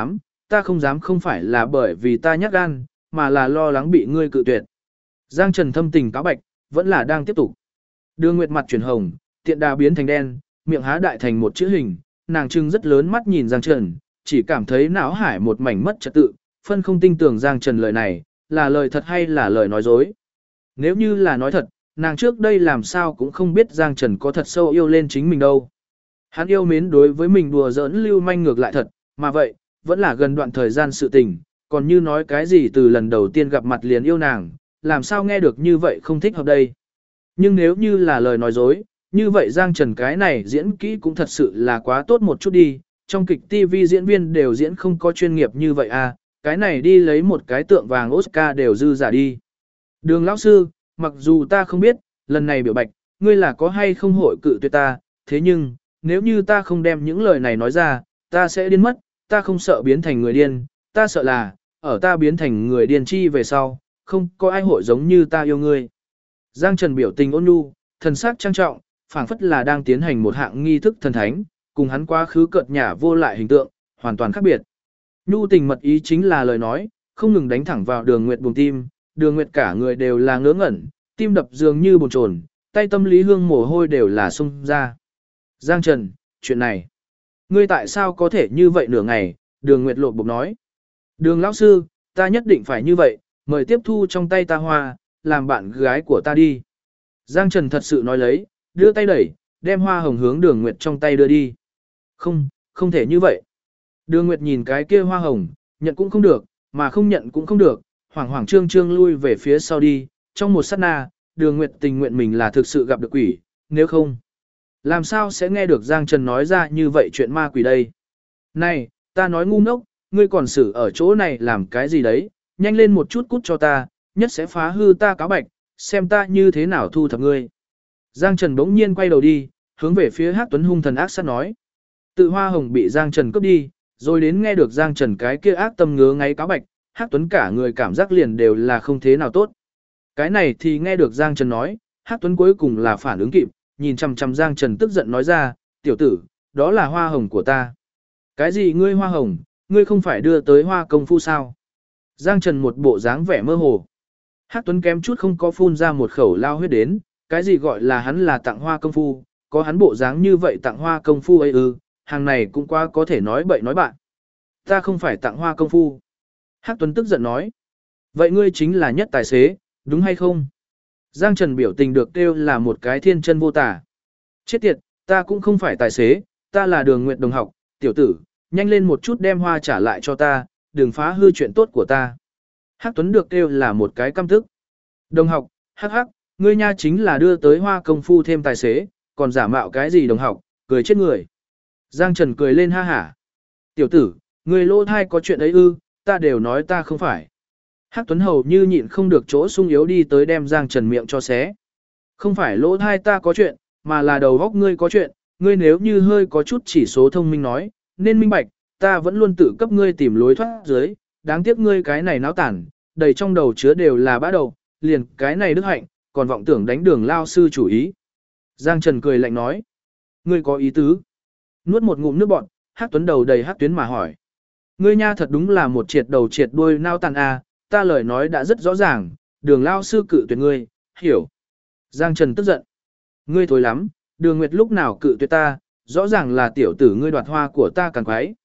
không dám không phải là bởi vì ta nhát gan, mà là lo lắng bị ngươi cự tuyệt. Giang Trần thâm tình cáo bạch, vẫn là đang tiếp tục. Đường Nguyệt mặt chuyển hồng, tiện đà biến thành đen, miệng há đại thành một chữ hình, nàng trưng rất lớn mắt nhìn Giang Trần, chỉ cảm thấy não hải một mảnh mất trật tự, phân không tin tưởng Giang Trần lời này, là lời thật hay là lời nói dối. Nếu như là nói thật, nàng trước đây làm sao cũng không biết Giang Trần có thật sâu yêu lên chính mình đâu. Hắn yêu mến đối với mình đùa giỡn lưu manh ngược lại thật, mà vậy, vẫn là gần đoạn thời gian sự tình, còn như nói cái gì từ lần đầu tiên gặp mặt liền yêu nàng, làm sao nghe được như vậy không thích hợp đây. Nhưng nếu như là lời nói dối, như vậy Giang Trần cái này diễn kỹ cũng thật sự là quá tốt một chút đi, trong kịch TV diễn viên đều diễn không có chuyên nghiệp như vậy à, cái này đi lấy một cái tượng vàng Oscar đều dư giả đi. Đường lão sư, mặc dù ta không biết, lần này biểu bạch, ngươi là có hay không hội cự tuyệt ta, thế nhưng, nếu như ta không đem những lời này nói ra, ta sẽ điên mất, ta không sợ biến thành người điên, ta sợ là, ở ta biến thành người điên chi về sau, không có ai hội giống như ta yêu ngươi. Giang Trần biểu tình ôn nhu, thần sắc trang trọng, phảng phất là đang tiến hành một hạng nghi thức thần thánh, cùng hắn quá khứ cợt nhả vô lại hình tượng, hoàn toàn khác biệt. Nhu tình mật ý chính là lời nói, không ngừng đánh thẳng vào Đường Nguyệt buồng tim, Đường Nguyệt cả người đều là ngớ ngẩn, tim đập dường như bồn chồn, tay tâm lý hương mồ hôi đều là xung ra. Giang Trần, chuyện này, ngươi tại sao có thể như vậy nửa ngày? Đường Nguyệt lột bột nói. Đường lão sư, ta nhất định phải như vậy, mời tiếp thu trong tay ta hoa, làm bạn gái của ta đi. Giang Trần thật sự nói lấy, đưa tay đẩy, đem hoa hồng hướng Đường Nguyệt trong tay đưa đi. Không, không thể như vậy. Đường Nguyệt nhìn cái kia hoa hồng, nhận cũng không được, mà không nhận cũng không được, hoảng hoảng trương trương lui về phía sau đi, trong một sát na, Đường Nguyệt tình nguyện mình là thực sự gặp được quỷ, nếu không, làm sao sẽ nghe được Giang Trần nói ra như vậy chuyện ma quỷ đây? Này, ta nói ngu ngốc, ngươi còn xử ở chỗ này làm cái gì đấy, nhanh lên một chút cút cho ta, nhất sẽ phá hư ta cáo bạch, xem ta như thế nào thu thập ngươi. Giang Trần bỗng nhiên quay đầu đi, hướng về phía Hắc Tuấn hung thần ác sát nói. Tự hoa hồng bị Giang Trần cướp đi, rồi đến nghe được Giang Trần cái kia ác tâm ngứa ngáy cáo bạch, Hắc Tuấn cả người cảm giác liền đều là không thế nào tốt. Cái này thì nghe được Giang Trần nói, Hắc Tuấn cuối cùng là phản ứng kịp, nhìn chằm chằm Giang Trần tức giận nói ra, tiểu tử, đó là hoa hồng của ta. Cái gì ngươi hoa hồng, ngươi không phải đưa tới hoa công phu sao? Giang Trần một bộ dáng vẻ mơ hồ. Hắc Tuấn kém chút không có phun ra một khẩu lao huyết đến, cái gì gọi là hắn là tặng hoa công phu, có hắn bộ dáng như vậy tặng hoa công phu ấy ư, hàng này cũng quá có thể nói bậy nói bạn. Ta không phải tặng hoa công phu. Hắc Tuấn tức giận nói. Vậy ngươi chính là nhất tài xế, đúng hay không? Giang Trần biểu tình được kêu là một cái thiên chân vô tả. Chết tiệt, ta cũng không phải tài xế, ta là Đường Nguyệt đồng học, tiểu tử, nhanh lên một chút đem hoa trả lại cho ta, đừng phá hư chuyện tốt của ta. Hắc Tuấn được kêu là một cái căm tức. Đồng học, hắc hắc, ngươi nha chính là đưa tới hoa công phu thêm tài xế, còn giả mạo cái gì đồng học, cười chết người. Giang Trần cười lên ha hả. Tiểu tử, ngươi lỗ thai có chuyện ấy ư, ta đều nói ta không phải. Hắc Tuấn hầu như nhịn không được chỗ sung yếu đi tới đem Giang Trần miệng cho xé. Không phải lỗ thai ta có chuyện, mà là đầu góc ngươi có chuyện, ngươi nếu như hơi có chút chỉ số thông minh nói, nên minh bạch, ta vẫn luôn tự cấp ngươi tìm lối thoát dưới, đáng tiếc ngươi cái này náo tản, đầy trong đầu chứa đều là bã đầu, liền cái này đức hạnh, còn vọng tưởng đánh Đường lao sư chủ ý. Giang Trần cười lạnh nói, ngươi có ý tứ. Nuốt một ngụm nước bọt, Hắc Tuấn đầu đầy hắc tuyến mà hỏi. Ngươi nha thật đúng là một triệt đầu triệt đuôi nao tàn à, ta lời nói đã rất rõ ràng, Đường lao sư cự tuyệt ngươi, hiểu. Giang Trần tức giận. Ngươi thối lắm, Đường Nguyệt lúc nào cự tuyệt ta, rõ ràng là tiểu tử ngươi đoạt hoa của ta càng quái.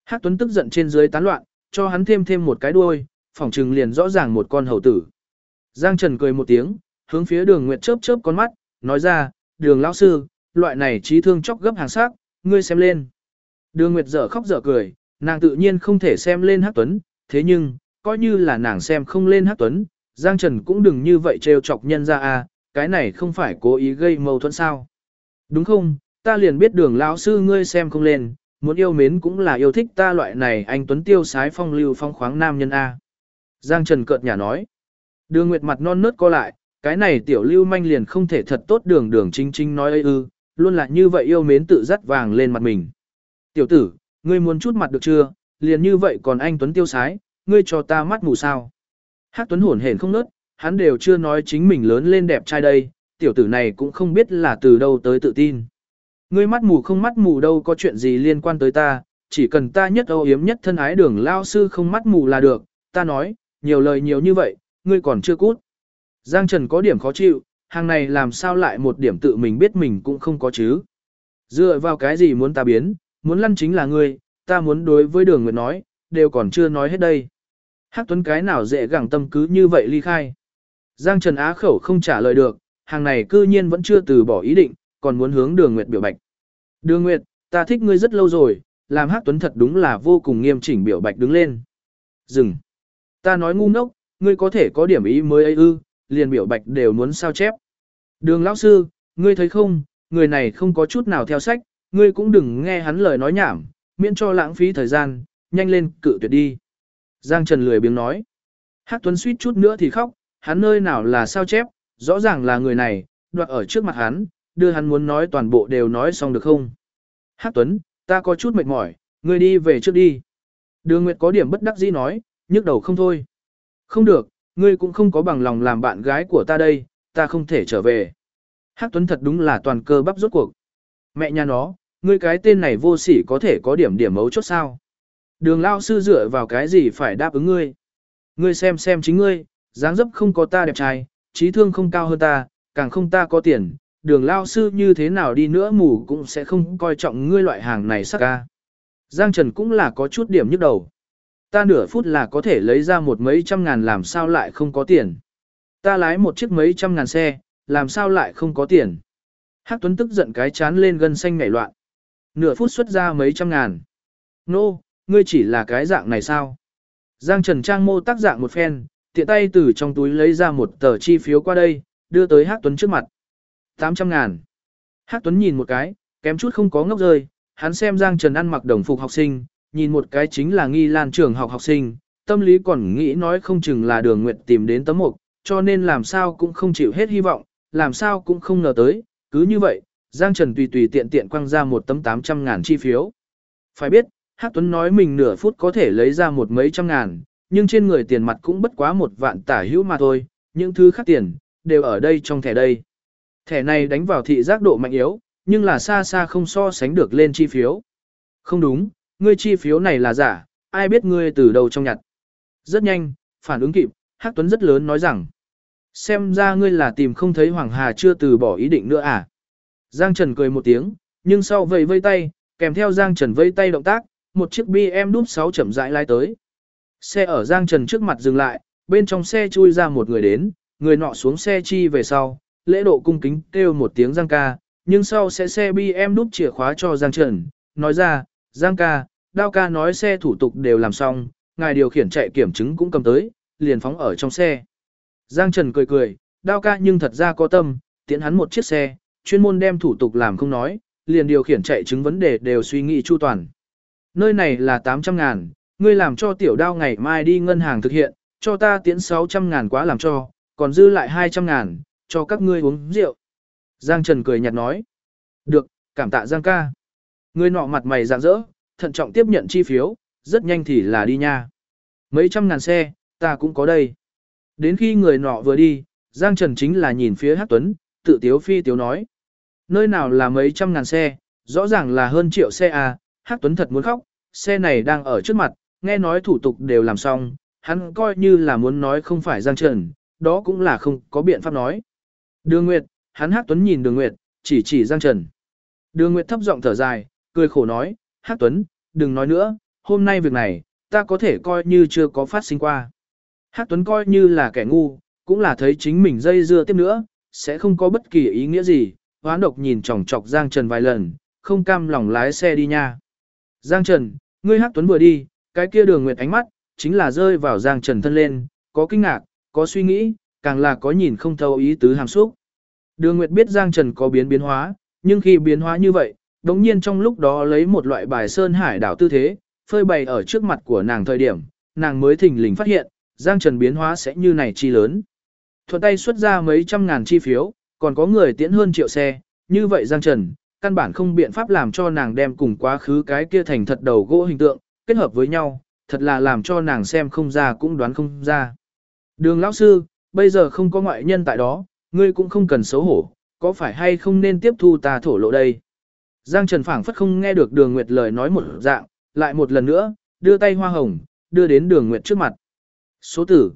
Hắc Tuấn tức giận trên dưới tán loạn, cho hắn thêm một cái đuôi, phỏng trừng liền rõ ràng một con hầu tử. Giang Trần cười một tiếng, hướng phía Đường Nguyệt chớp chớp con mắt, nói ra, Đường lão sư, loại này trí thương chóc gấp hàng sắc, ngươi xem lên. Đường Nguyệt dở khóc dở cười, nàng tự nhiên không thể xem lên Hắc Tuấn, thế nhưng, coi như là nàng xem không lên Hắc Tuấn, Giang Trần cũng đừng như vậy trêu chọc nhân ra à, cái này không phải cố ý gây mâu thuẫn sao. Đúng không, ta liền biết Đường lão sư ngươi xem không lên, muốn yêu mến cũng là yêu thích ta loại này anh Tuấn tiêu sái phong lưu phong khoáng nam nhân a. Giang Trần cợt nhả nói. Đường Nguyệt mặt non nớt co lại, cái này tiểu lưu manh liền không thể thật tốt đường chính chính nói ấy ư, luôn là như vậy yêu mến tự dắt vàng lên mặt mình. Tiểu tử, ngươi muốn chút mặt được chưa, liền như vậy còn anh Tuấn tiêu sái, ngươi cho ta mắt mù sao. Hắc Tuấn hổn hển không nớt, hắn đều chưa nói chính mình lớn lên đẹp trai đây, tiểu tử này cũng không biết là từ đâu tới tự tin. Ngươi mắt mù không mắt mù đâu có chuyện gì liên quan tới ta, chỉ cần ta nhất âu yếm nhất thân ái Đường lao sư không mắt mù là được, ta nói, nhiều lời nhiều như vậy, ngươi còn chưa cút. Giang Trần có điểm khó chịu, hàng này làm sao lại một điểm tự mình biết mình cũng không có chứ. Dựa vào cái gì muốn ta biến, muốn lăn chính là ngươi, ta muốn đối với Đường Nguyệt nói, đều còn chưa nói hết đây. Hắc Tuấn cái nào dễ gẳng tâm cứ như vậy ly khai. Giang Trần á khẩu không trả lời được, hàng này cư nhiên vẫn chưa từ bỏ ý định, còn muốn hướng Đường Nguyệt biểu bạch. Đường Nguyệt, ta thích ngươi rất lâu rồi, làm Hắc Tuấn thật đúng là vô cùng nghiêm chỉnh biểu bạch đứng lên. Dừng. Ta nói ngu ngốc, ngươi có thể có điểm ý mới ấy ư, liền biểu bạch đều muốn sao chép. Đường lão sư, ngươi thấy không, người này không có chút nào theo sách, ngươi cũng đừng nghe hắn lời nói nhảm, miễn cho lãng phí thời gian, nhanh lên cự tuyệt đi. Giang Trần lười biếng nói. Hắc Tuấn suýt chút nữa thì khóc, hắn nơi nào là sao chép, rõ ràng là người này, đoạt ở trước mặt hắn, đưa hắn muốn nói toàn bộ đều nói xong được không. Hắc Tuấn, ta có chút mệt mỏi, ngươi đi về trước đi. Đường Nguyệt có điểm bất đắc dĩ nói, nhức đầu không thôi. Không được, ngươi cũng không có bằng lòng làm bạn gái của ta đây, ta không thể trở về. Hắc Tuấn thật đúng là toàn cơ bắp rốt cuộc. Mẹ nhà nó, ngươi cái tên này vô sỉ có thể có điểm mấu chốt sao. Đường lao sư dựa vào cái gì phải đáp ứng ngươi. Ngươi xem chính ngươi, dáng dấp không có ta đẹp trai, trí thương không cao hơn ta, càng không ta có tiền. Đường lao sư như thế nào đi nữa mù cũng sẽ không coi trọng ngươi loại hàng này sắc ca. Giang Trần cũng là có chút điểm nhức đầu. Ta nửa phút là có thể lấy ra một mấy trăm ngàn làm sao lại không có tiền. Ta lái một chiếc mấy trăm ngàn xe, làm sao lại không có tiền. Hắc Tuấn tức giận cái chán lên gân xanh nhảy loạn. Nửa phút xuất ra mấy trăm ngàn. Nô, ngươi chỉ là cái dạng này sao? Giang Trần trang mô tác dạng một phen, tiện tay từ trong túi lấy ra một tờ chi phiếu qua đây, đưa tới Hắc Tuấn trước mặt. 800 ngàn. Hắc Tuấn nhìn một cái, kém chút không có ngốc rơi, hắn xem Giang Trần ăn mặc đồng phục học sinh, nhìn một cái chính là Nghi Lan trường học học sinh, tâm lý còn nghĩ nói không chừng là Đường Nguyệt tìm đến tấm mục, cho nên làm sao cũng không chịu hết hy vọng, làm sao cũng không ngờ tới, cứ như vậy, Giang Trần tùy tiện quăng ra một tấm 800 ngàn chi phiếu. Phải biết, Hắc Tuấn nói mình nửa phút có thể lấy ra một mấy trăm ngàn, nhưng trên người tiền mặt cũng bất quá một vạn tả hữu mà thôi, những thứ khác tiền, đều ở đây trong thẻ đây. Thẻ này đánh vào thị giác độ mạnh yếu, nhưng là xa xa không so sánh được lên chi phiếu. Không đúng, ngươi chi phiếu này là giả, ai biết ngươi từ đâu trong nhặt. Rất nhanh, phản ứng kịp, Hắc Tuấn rất lớn nói rằng, xem ra ngươi là tìm không thấy Hoàng Hà chưa từ bỏ ý định nữa à. Giang Trần cười một tiếng, nhưng sau vây tay, kèm theo Giang Trần vây tay động tác, một chiếc BMW 6 chậm rãi lái tới. Xe ở Giang Trần trước mặt dừng lại, bên trong xe chui ra một người đến, người nọ xuống xe chi về sau, lễ độ cung kính kêu một tiếng Giang ca, nhưng sau xe BMW chìa khóa cho Giang Trần, nói ra, Giang ca, Đao ca nói xe thủ tục đều làm xong, ngài điều khiển chạy kiểm chứng cũng cầm tới, liền phóng ở trong xe. Giang Trần cười, Đao ca nhưng thật ra có tâm, tiễn hắn một chiếc xe, chuyên môn đem thủ tục làm không nói, liền điều khiển chạy chứng vấn đề đều suy nghĩ chu toàn. Nơi này là 800 ngàn, ngươi làm cho tiểu Đao ngày mai đi ngân hàng thực hiện, cho ta tiễn 600 ngàn quá làm cho, còn dư lại 200 ngàn, cho các ngươi uống rượu. Giang Trần cười nhạt nói. Được, cảm tạ Giang ca. Người nọ mặt mày rạng rỡ, thận trọng tiếp nhận chi phiếu, rất nhanh thì là đi nha. Mấy trăm ngàn xe, ta cũng có đây. Đến khi người nọ vừa đi, Giang Trần chính là nhìn phía Hắc Tuấn, tự tiếu phi tiếu nói. Nơi nào là mấy trăm ngàn xe, rõ ràng là hơn triệu xe à, Hắc Tuấn thật muốn khóc, xe này đang ở trước mặt, nghe nói thủ tục đều làm xong, hắn coi như là muốn nói không phải Giang Trần, đó cũng là không có biện pháp nói. Đường Nguyệt, hắn Hắc Tuấn nhìn Đường Nguyệt, chỉ Giang Trần. Đường Nguyệt thấp giọng thở dài, cười khổ nói, Hắc Tuấn, đừng nói nữa, hôm nay việc này, ta có thể coi như chưa có phát sinh qua. Hắc Tuấn coi như là kẻ ngu, cũng là thấy chính mình dây dưa tiếp nữa, sẽ không có bất kỳ ý nghĩa gì, hoán độc nhìn chòng chọc Giang Trần vài lần, không cam lòng lái xe đi nha. Giang Trần, ngươi Hắc Tuấn vừa đi, cái kia Đường Nguyệt ánh mắt, chính là rơi vào Giang Trần thân lên, có kinh ngạc, có suy nghĩ, càng là có nhìn không thấu ý tứ hàm xúc. Đường Nguyệt biết Giang Trần có biến hóa, nhưng khi biến hóa như vậy, đống nhiên trong lúc đó lấy một loại bài sơn hải đảo tư thế, phơi bày ở trước mặt của nàng thời điểm, nàng mới thình lình phát hiện, Giang Trần biến hóa sẽ như này chi lớn. Thuận tay xuất ra mấy trăm ngàn chi phiếu, còn có người tiễn hơn triệu xe, như vậy Giang Trần, căn bản không biện pháp làm cho nàng đem cùng quá khứ cái kia thành thật đầu gỗ hình tượng, kết hợp với nhau, thật là làm cho nàng xem không ra cũng đoán không ra. Đường lão sư, bây giờ không có ngoại nhân tại đó, ngươi cũng không cần xấu hổ, có phải hay không nên tiếp thu ta thổ lộ đây? Giang Trần phảng phất không nghe được Đường Nguyệt lời nói một dạng, lại một lần nữa, đưa tay hoa hồng, đưa đến Đường Nguyệt trước mặt. Số tử,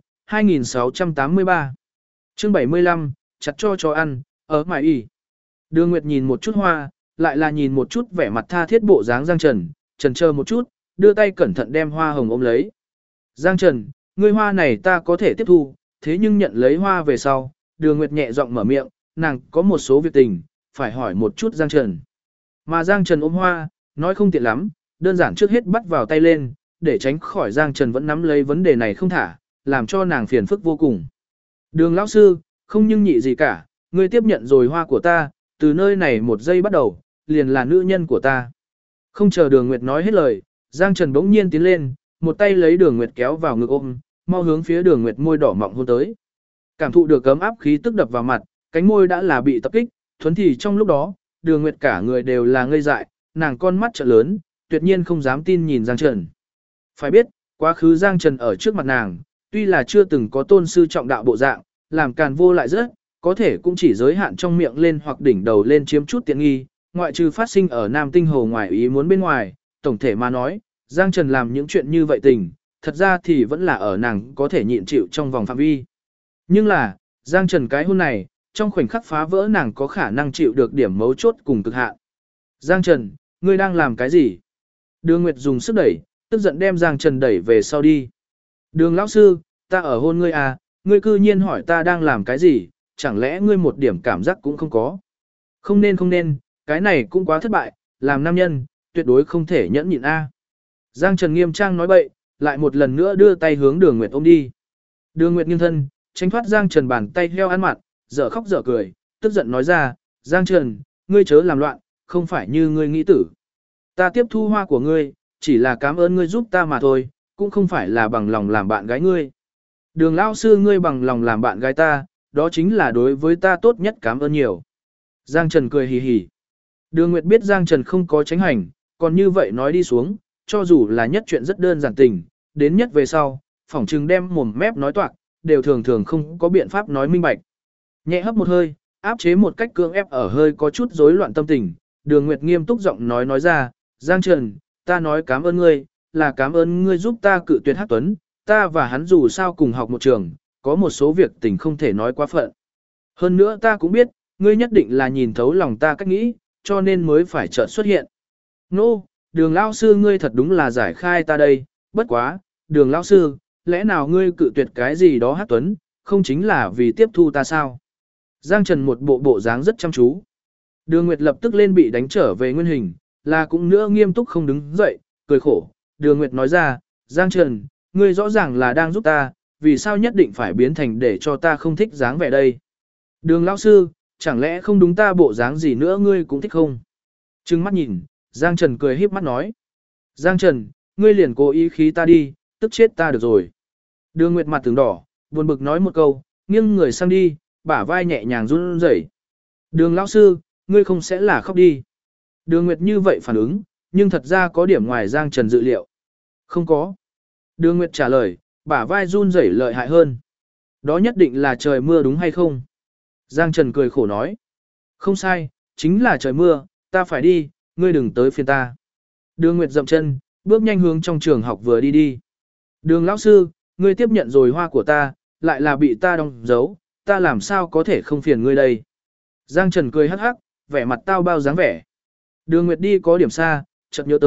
2683. Chương 75, chặt cho ăn, ở mải y. Đường Nguyệt nhìn một chút hoa, lại là nhìn một chút vẻ mặt tha thiết bộ dáng Giang Trần, chần chờ một chút, đưa tay cẩn thận đem hoa hồng ôm lấy. Giang Trần, ngươi hoa này ta có thể tiếp thu, thế nhưng nhận lấy hoa về sau, Đường Nguyệt nhẹ giọng mở miệng, nàng có một số việc tình, phải hỏi một chút Giang Trần. Mà Giang Trần ôm hoa, nói không tiện lắm, đơn giản trước hết bắt vào tay lên, để tránh khỏi Giang Trần vẫn nắm lấy vấn đề này không thả, làm cho nàng phiền phức vô cùng. Đường lão sư, không nhưng nhị gì cả, ngươi tiếp nhận rồi hoa của ta, từ nơi này một giây bắt đầu, liền là nữ nhân của ta. Không chờ Đường Nguyệt nói hết lời, Giang Trần bỗng nhiên tiến lên, một tay lấy Đường Nguyệt kéo vào ngực ôm, mau hướng phía Đường Nguyệt môi đỏ mọng hôn tới. Cảm thụ được ấm áp khí tức đập vào mặt, cánh môi đã là bị tập kích, thuấn thì trong lúc đó, Đường Nguyệt cả người đều là ngây dại, nàng con mắt trợn lớn, tuyệt nhiên không dám tin nhìn Giang Trần. Phải biết, quá khứ Giang Trần ở trước mặt nàng, tuy là chưa từng có tôn sư trọng đạo bộ dạng, làm càn vô lại rất, có thể cũng chỉ giới hạn trong miệng lên hoặc đỉnh đầu lên chiếm chút tiện nghi, ngoại trừ phát sinh ở Nam Tinh Hồ ngoài ý muốn bên ngoài, tổng thể mà nói, Giang Trần làm những chuyện như vậy tình, thật ra thì vẫn là ở nàng có thể nhịn chịu trong vòng phạm vi. Nhưng là, Giang Trần cái hôn này, trong khoảnh khắc phá vỡ nàng có khả năng chịu được điểm mấu chốt cùng cực hạn. Giang Trần, ngươi đang làm cái gì? Đường Nguyệt dùng sức đẩy, tức giận đem Giang Trần đẩy về sau đi. Đường lão sư, ta ở hôn ngươi à, ngươi cư nhiên hỏi ta đang làm cái gì, chẳng lẽ ngươi một điểm cảm giác cũng không có? Không nên, cái này cũng quá thất bại, làm nam nhân, tuyệt đối không thể nhẫn nhịn a. Giang Trần nghiêm trang nói bậy, lại một lần nữa đưa tay hướng Đường Nguyệt ôm đi. Đường Nguyệt nghiêng thân, tránh thoát Giang Trần bàn tay heo ăn mặn, dở khóc dở cười, tức giận nói ra, Giang Trần, ngươi chớ làm loạn, không phải như ngươi nghĩ tử. Ta tiếp thu hoa của ngươi, chỉ là cảm ơn ngươi giúp ta mà thôi, cũng không phải là bằng lòng làm bạn gái ngươi. Đường lão sư ngươi bằng lòng làm bạn gái ta, đó chính là đối với ta tốt nhất, cảm ơn nhiều. Giang Trần cười hì hì. Đường Nguyệt biết Giang Trần không có tránh hành, còn như vậy nói đi xuống, cho dù là nhất chuyện rất đơn giản tình, đến nhất về sau, phỏng chừng đem mồm mép nói toạc, đều thường thường không có biện pháp nói minh bạch. Nhẹ hấp một hơi, áp chế một cách cưỡng ép ở hơi có chút rối loạn tâm tình, Đường Nguyệt nghiêm túc giọng nói ra, Giang Trần, ta nói cảm ơn ngươi, là cảm ơn ngươi giúp ta cự tuyệt Hắc Tuấn, ta và hắn dù sao cùng học một trường, có một số việc tình không thể nói quá phận. Hơn nữa ta cũng biết, ngươi nhất định là nhìn thấu lòng ta cách nghĩ, cho nên mới phải chợt xuất hiện. Nô, Đường lão sư ngươi thật đúng là giải khai ta đây, bất quá, Đường lão sư, lẽ nào ngươi cự tuyệt cái gì đó Hắc Tuấn, không chính là vì tiếp thu ta sao? Giang Trần một bộ dáng rất chăm chú. Đường Nguyệt lập tức lên bị đánh trở về nguyên hình, là cũng nữa nghiêm túc không đứng dậy, cười khổ. Đường Nguyệt nói ra, Giang Trần, ngươi rõ ràng là đang giúp ta, vì sao nhất định phải biến thành để cho ta không thích dáng vẻ đây? Đường lão sư, chẳng lẽ không đúng ta bộ dáng gì nữa ngươi cũng thích không? Trừng mắt nhìn, Giang Trần cười híp mắt nói. Giang Trần, ngươi liền cố ý khí ta đi, tức chết ta được rồi. Đường Nguyệt mặt tướng đỏ, buồn bực nói một câu, nghiêng người sang đi, bả vai nhẹ nhàng run rẩy. Đường lão sư, ngươi không sẽ là khóc đi. Đường Nguyệt như vậy phản ứng, nhưng thật ra có điểm ngoài Giang Trần dự liệu. Không có. Đường Nguyệt trả lời, bả vai run rẩy lợi hại hơn. Đó nhất định là trời mưa đúng hay không? Giang Trần cười khổ nói. Không sai, chính là trời mưa, ta phải đi, ngươi đừng tới phiền ta. Đường Nguyệt dậm chân, bước nhanh hướng trong trường học vừa đi đi. Đường lão sư, ngươi tiếp nhận rồi hoa của ta, lại là bị ta đóng dấu, ta làm sao có thể không phiền ngươi đây. Giang Trần cười hắc hắc, vẻ mặt tao bao dáng vẻ. Đường Nguyệt đi có điểm xa, chợt nhớ tới,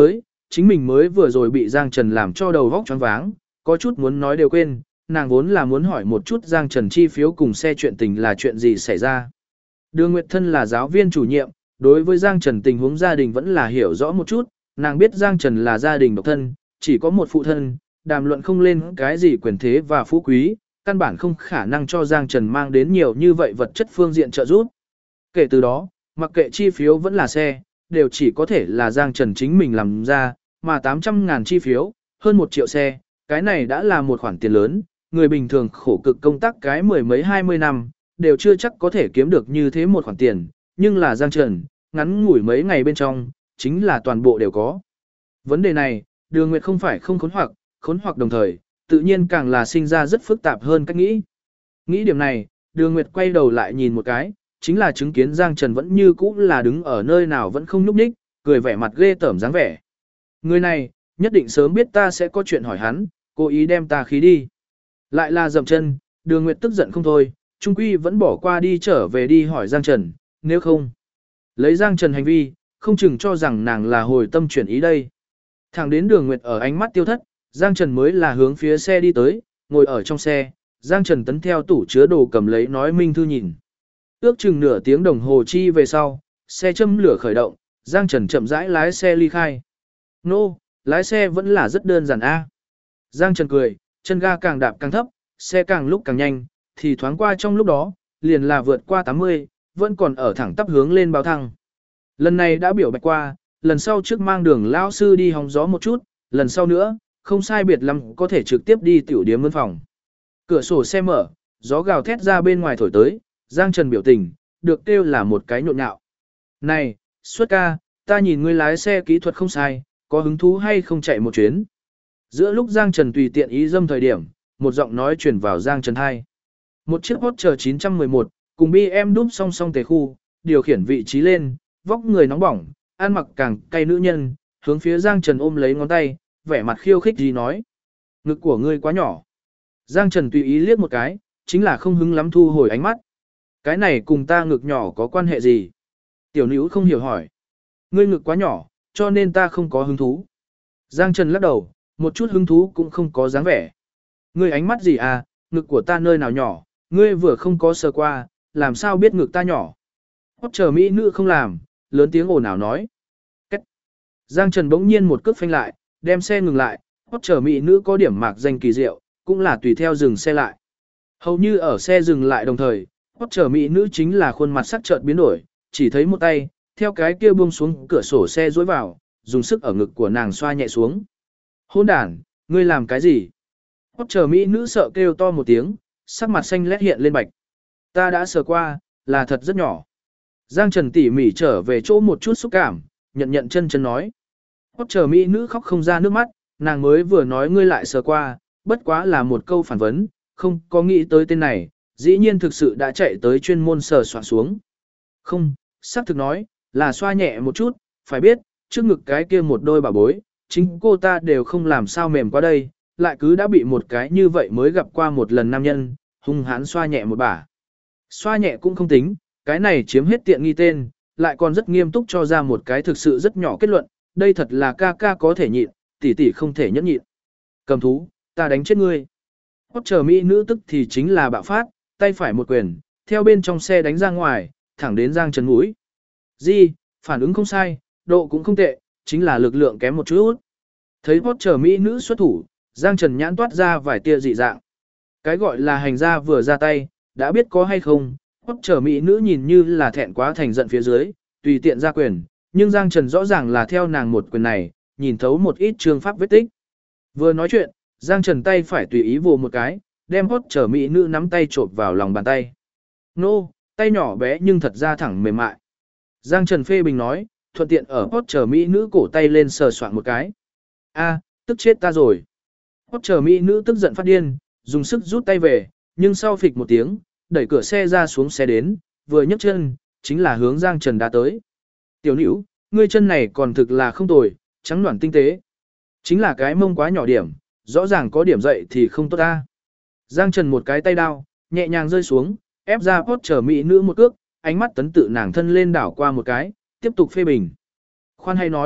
chính mình mới vừa rồi bị Giang Trần làm cho đầu vóc choáng váng, có chút muốn nói đều quên, nàng vốn là muốn hỏi một chút Giang Trần chi phiếu cùng xe chuyện tình là chuyện gì xảy ra. Đường Nguyệt thân là giáo viên chủ nhiệm, đối với Giang Trần tình huống gia đình vẫn là hiểu rõ một chút, nàng biết Giang Trần là gia đình độc thân, chỉ có một phụ thân, đàm luận không lên cái gì quyền thế và phú quý, căn bản không khả năng cho Giang Trần mang đến nhiều như vậy vật chất phương diện trợ giúp. Kể từ đó, mặc kệ chi phiếu vẫn là xe, đều chỉ có thể là Giang Trần chính mình làm ra, mà 800.000 chi phiếu, hơn 1 triệu xe, cái này đã là một khoản tiền lớn, người bình thường khổ cực công tác cái mười mấy 20 năm, đều chưa chắc có thể kiếm được như thế một khoản tiền, nhưng là Giang Trần, ngắn ngủi mấy ngày bên trong, chính là toàn bộ đều có. Vấn đề này, Đường Nguyệt không phải không khốn hoặc đồng thời, tự nhiên càng là sinh ra rất phức tạp hơn cách nghĩ. Nghĩ điểm này, Đường Nguyệt quay đầu lại nhìn một cái, chính là chứng kiến Giang Trần vẫn như cũ là đứng ở nơi nào vẫn không nhúc nhích, cười vẻ mặt ghê tởm dáng vẻ. Người này, nhất định sớm biết ta sẽ có chuyện hỏi hắn, cố ý đem ta khí đi. Lại là dậm chân, Đường Nguyệt tức giận không thôi, trung quy vẫn bỏ qua đi trở về đi hỏi Giang Trần, nếu không. Lấy Giang Trần hành vi, không chừng cho rằng nàng là hồi tâm chuyển ý đây. Thẳng đến Đường Nguyệt ở ánh mắt tiêu thất, Giang Trần mới là hướng phía xe đi tới, ngồi ở trong xe, Giang Trần tấn theo tủ chứa đồ cầm lấy nói minh thư nhìn. Ước chừng nửa tiếng đồng hồ chi về sau, xe châm lửa khởi động, Giang Trần chậm rãi lái xe ly khai. Nô, lái xe vẫn là rất đơn giản a. Giang Trần cười, chân ga càng đạp càng thấp, xe càng lúc càng nhanh, thì thoáng qua trong lúc đó, liền là vượt qua 80, vẫn còn ở thẳng tắp hướng lên báo thăng. Lần này đã biểu bạch qua, lần sau trước mang đường lao sư đi hóng gió một chút, lần sau nữa, không sai biệt lắm có thể trực tiếp đi tiểu điếm mân phòng. Cửa sổ xe mở, gió gào thét ra bên ngoài thổi tới, Giang Trần biểu tình, được kêu là một cái nhộn nhạo. Này, Xuất ca, ta nhìn ngươi lái xe kỹ thuật không sai, có hứng thú hay không chạy một chuyến. Giữa lúc Giang Trần tùy tiện ý dâm thời điểm, một giọng nói truyền vào Giang Trần hai. Một chiếc Porsche 911, cùng BMW đúp song song tề khu, điều khiển vị trí lên, vóc người nóng bỏng, ăn mặc càng cay nữ nhân, hướng phía Giang Trần ôm lấy ngón tay, vẻ mặt khiêu khích gì nói. Ngực của ngươi quá nhỏ. Giang Trần tùy ý liếc một cái, chính là không hứng lắm thu hồi ánh mắt. Cái này cùng ta ngực nhỏ có quan hệ gì? Tiểu nữ không hiểu hỏi. Ngươi ngực quá nhỏ, cho nên ta không có hứng thú. Giang Trần lắc đầu, một chút hứng thú cũng không có dáng vẻ. Ngươi ánh mắt gì à, ngực của ta nơi nào nhỏ, ngươi vừa không có sờ qua, làm sao biết ngực ta nhỏ. Hót chờ mỹ nữ không làm, lớn tiếng ồn ào nói. Cách. Giang Trần bỗng nhiên một cước phanh lại, đem xe ngừng lại, hót chờ mỹ nữ có điểm mạc danh kỳ diệu, cũng là tùy theo dừng xe lại. Hầu như ở xe dừng lại đồng thời, hót chờ mỹ nữ chính là khuôn mặt sắc chợt biến đổi, chỉ thấy một tay, theo cái kia buông xuống cửa sổ xe dối vào, dùng sức ở ngực của nàng xoa nhẹ xuống. Hôn đàn, ngươi làm cái gì? Hót chờ mỹ nữ sợ kêu to một tiếng, sắc mặt xanh lét hiện lên bạch. Ta đã sờ qua, là thật rất nhỏ. Giang Trần tỉ mỉ trở về chỗ một chút xúc cảm, nhận chân nói. Hót chờ mỹ nữ khóc không ra nước mắt, nàng mới vừa nói ngươi lại sờ qua, bất quá là một câu phản vấn, không có nghĩ tới tên này, dĩ nhiên thực sự đã chạy tới chuyên môn sờ soạn xuống. Không, xác thực nói, là xoa nhẹ một chút, phải biết, trước ngực cái kia một đôi bà bối, chính cô ta đều không làm sao mềm qua đây, lại cứ đã bị một cái như vậy mới gặp qua một lần nam nhân, hung hãn xoa nhẹ một bả. Xoa nhẹ cũng không tính, cái này chiếm hết tiện nghi tên, lại còn rất nghiêm túc cho ra một cái thực sự rất nhỏ kết luận, đây thật là ca ca có thể nhịn, tỷ tỷ không thể nhẫn nhịn. Cầm thú, ta đánh chết ngươi. Hót chờ mỹ nữ tức thì chính là bạo phát, tay phải một quyền, theo bên trong xe đánh ra ngoài, thẳng đến Giang Trần mũi. Di, phản ứng không sai, độ cũng không tệ, chính là lực lượng kém một chút. Thấy hót chờ mỹ nữ xuất thủ, Giang Trần nhãn toát ra vài tia dị dạng. Cái gọi là hành gia vừa ra tay, đã biết có hay không, hót chờ mỹ nữ nhìn như là thẹn quá thành giận phía dưới, tùy tiện ra quyền, nhưng Giang Trần rõ ràng là theo nàng một quyền này, nhìn thấu một ít chương pháp vết tích. Vừa nói chuyện, Giang Trần tay phải tùy ý vồ một cái, đem hót chờ mỹ nữ nắm tay chộp vào lòng bàn tay. Nô, tay nhỏ bé nhưng thật ra thẳng mềm mại. Giang Trần phê bình nói, thuận tiện ở hót chờ mỹ nữ cổ tay lên sờ soạn một cái. A, tức chết ta rồi. Hót chờ mỹ nữ tức giận phát điên, dùng sức rút tay về, nhưng sau phịch một tiếng, đẩy cửa xe ra xuống xe đến, vừa nhấc chân, chính là hướng Giang Trần đã tới. Tiểu nữ, ngươi chân này còn thực là không tồi, trắng nõn tinh tế. Chính là cái mông quá nhỏ điểm, rõ ràng có điểm dậy thì không tốt ta. Giang Trần một cái tay đao, nhẹ nhàng rơi xuống, ép ra hót chờ mỹ nữ một cước, ánh mắt tấn tự nàng thân lên đảo qua một cái, tiếp tục phê bình. Khoan hay nói,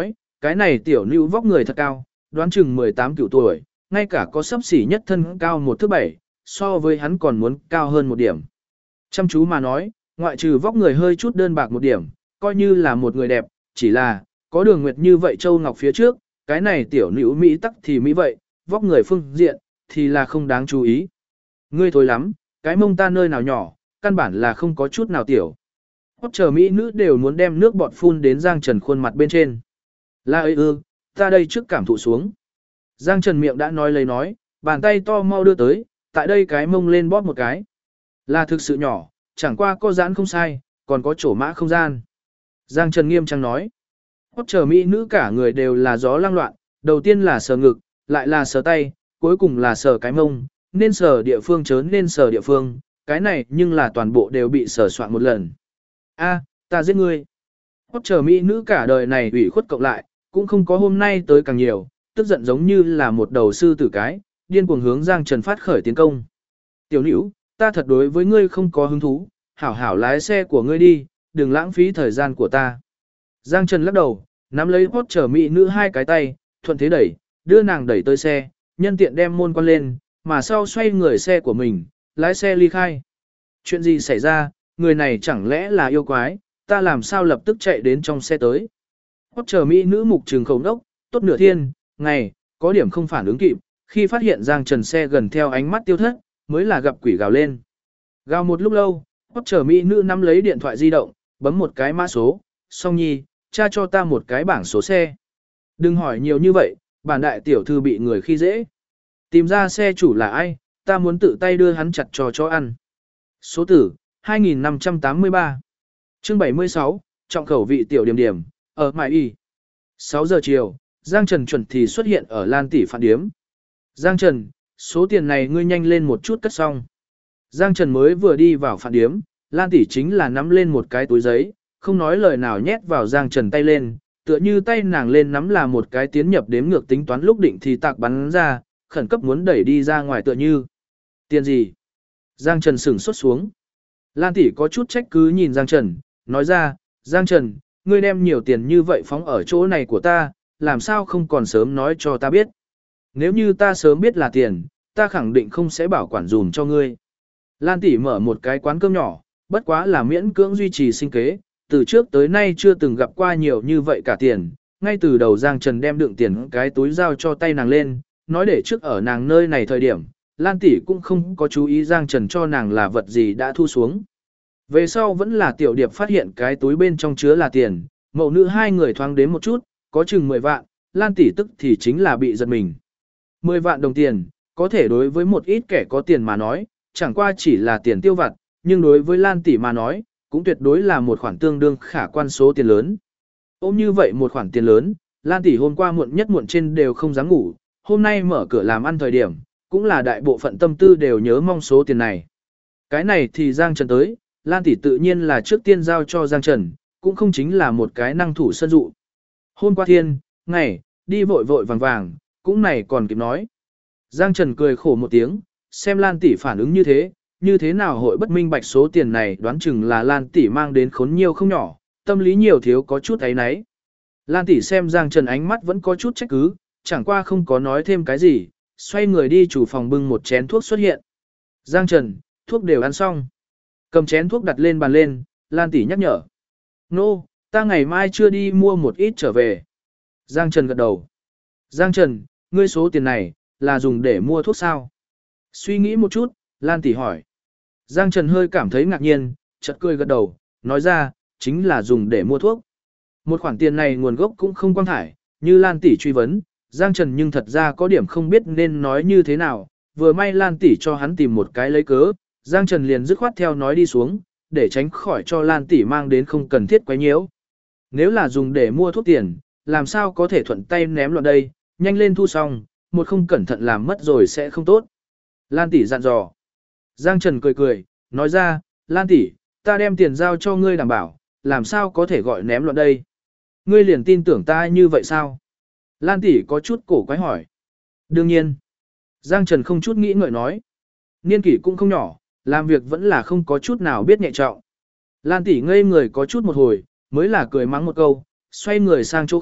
Cái này tiểu nữ vóc người thật cao, đoán chừng 18 cửu tuổi, ngay cả có sấp xỉ nhất thân cao 1 thước 7, so với hắn còn muốn cao hơn một điểm. Chăm chú mà nói, ngoại trừ vóc người hơi chút đơn bạc một điểm, coi như là một người đẹp, chỉ là, có Đường Nguyệt như vậy Châu Ngọc phía trước, cái này tiểu nữ Mỹ tắc thì Mỹ vậy, vóc người phương diện, thì là không đáng chú ý. Ngươi thôi lắm, cái mông ta nơi nào nhỏ, căn bản là không có chút nào tiểu. Hót chờ Mỹ nữ đều muốn đem nước bọt phun đến Giang Trần khuôn mặt bên trên. Là ơi ta đây trước cảm thụ xuống. Giang Trần miệng đã nói lấy nói, bàn tay to mau đưa tới, tại đây cái mông lên bóp một cái. Là thực sự nhỏ, chẳng qua có giãn không sai, còn có chỗ mã không gian. Giang Trần nghiêm trang nói. Hót chờ Mỹ nữ cả người đều là gió lang loạn, đầu tiên là sờ ngực, lại là sờ tay, cuối cùng là sờ cái mông, nên sờ địa phương chớ nên sờ địa phương, cái này nhưng là toàn bộ đều bị sờ soạn một lần. A, ta giết ngươi. Hót chờ Mỹ nữ cả đời này ủy khuất cộng lại, cũng không có hôm nay tới càng nhiều, tức giận giống như là một đầu sư tử cái, điên cuồng hướng Giang Trần phát khởi tiến công. Tiểu nữ, ta thật đối với ngươi không có hứng thú, hảo hảo lái xe của ngươi đi, đừng lãng phí thời gian của ta. Giang Trần lắc đầu, nắm lấy hót chờ Mỹ nữ hai cái tay, thuận thế đẩy, đưa nàng đẩy tới xe, nhân tiện đem môn quan lên, mà sau xoay người xe của mình, lái xe ly khai. Chuyện gì xảy ra, người này chẳng lẽ là yêu quái, ta làm sao lập tức chạy đến trong xe tới. Hót chờ Mỹ nữ mục trừng khẩu nốc, tốt nửa thiên, ngày, có điểm không phản ứng kịp, khi phát hiện Giang Trần xe gần theo ánh mắt tiêu thất, mới là gặp quỷ gào lên. Gào một lúc lâu, hót chờ Mỹ nữ nắm lấy điện thoại di động, bấm một cái mã số, xong nhi, tra cho ta một cái bảng số xe. Đừng hỏi nhiều như vậy, bản đại tiểu thư bị người khi dễ. Tìm ra xe chủ là ai, ta muốn tự tay đưa hắn chặt cho ăn. Số tử, 2583. Chương 76, trọng khẩu vị tiểu điểm điểm, ở Mai Y. 6 giờ chiều, Giang Trần chuẩn thì xuất hiện ở Lan tỷ phản điếm. Giang Trần, số tiền này ngươi nhanh lên một chút cất xong. Giang Trần mới vừa đi vào phản điếm, Lan tỷ chính là nắm lên một cái túi giấy, không nói lời nào nhét vào Giang Trần tay lên, tựa như tay nàng lên nắm là một cái tiến nhập đếm ngược tính toán lúc định thì tạc bắn ra, khẩn cấp muốn đẩy đi ra ngoài tựa như. Tiền gì? Giang Trần sửng sốt xuống. Lan tỷ có chút trách cứ nhìn Giang Trần, nói ra, Giang Trần, ngươi đem nhiều tiền như vậy phóng ở chỗ này của ta, làm sao không còn sớm nói cho ta biết. Nếu như ta sớm biết là tiền, ta khẳng định không sẽ bảo quản dùm cho ngươi. Lan tỷ mở một cái quán cơm nhỏ, bất quá là miễn cưỡng duy trì sinh kế, từ trước tới nay chưa từng gặp qua nhiều như vậy cả tiền. Ngay từ đầu Giang Trần đem đựng tiền cái túi giao cho tay nàng lên, nói để trước ở nàng nơi này thời điểm, Lan tỷ cũng không có chú ý Giang Trần cho nàng là vật gì đã thu xuống. Về sau vẫn là tiểu điệp phát hiện cái túi bên trong chứa là tiền, mẫu nữ hai người thoáng đến một chút, có chừng 10 vạn, Lan tỷ tức thì chính là bị giật mình. 10 vạn đồng tiền, có thể đối với một ít kẻ có tiền mà nói, chẳng qua chỉ là tiền tiêu vặt, nhưng đối với Lan tỷ mà nói, cũng tuyệt đối là một khoản tương đương khả quan số tiền lớn. Ôm như vậy một khoản tiền lớn, Lan tỷ hôm qua muộn nhất muộn trên đều không dám ngủ, hôm nay mở cửa làm ăn thời điểm, cũng là đại bộ phận tâm tư đều nhớ mong số tiền này. Cái này thì Giang Trần tới, Lan tỷ tự nhiên là trước tiên giao cho Giang Trần, cũng không chính là một cái năng thủ sân dụ. Hôm qua thiên, ngày, đi vội vội vàng vàng, cũng này còn kịp nói. Giang Trần cười khổ một tiếng, xem Lan tỷ phản ứng như thế nào hội bất minh bạch số tiền này đoán chừng là Lan tỷ mang đến khốn nhiều không nhỏ, tâm lý nhiều thiếu có chút ấy nấy. Lan tỷ xem Giang Trần ánh mắt vẫn có chút trách cứ, chẳng qua không có nói thêm cái gì, xoay người đi chủ phòng bưng một chén thuốc xuất hiện. Giang Trần, thuốc đều ăn xong. Cầm chén thuốc đặt lên bàn lên, Lan tỷ nhắc nhở. Nô, ta ngày mai chưa đi mua một ít trở về. Giang Trần gật đầu. Giang Trần, ngươi số tiền này, là dùng để mua thuốc sao? Suy nghĩ một chút, Lan tỷ hỏi. Giang Trần hơi cảm thấy ngạc nhiên, chợt cười gật đầu, nói ra, chính là dùng để mua thuốc. Một khoản tiền này nguồn gốc cũng không quang thải, như Lan tỷ truy vấn, Giang Trần nhưng thật ra có điểm không biết nên nói như thế nào, vừa may Lan tỷ cho hắn tìm một cái lấy cớ, Giang Trần liền dứt khoát theo nói đi xuống, để tránh khỏi cho Lan tỷ mang đến không cần thiết quấy nhiễu. Nếu là dùng để mua thuốc tiền, làm sao có thể thuận tay ném loạn đây, nhanh lên thu xong, một không cẩn thận làm mất rồi sẽ không tốt. Lan tỷ dặn dò. Giang Trần cười cười, nói ra, Lan tỷ, ta đem tiền giao cho ngươi đảm bảo, làm sao có thể gọi ném loạn đây. Ngươi liền tin tưởng ta như vậy sao? Lan tỷ có chút cổ quái hỏi. Đương nhiên. Giang Trần không chút nghĩ ngợi nói. Niên kỷ cũng không nhỏ, làm việc vẫn là không có chút nào biết nhẹ trọng. Lan tỷ ngây người có chút một hồi, mới là cười mắng một câu, xoay người sang chỗ khác,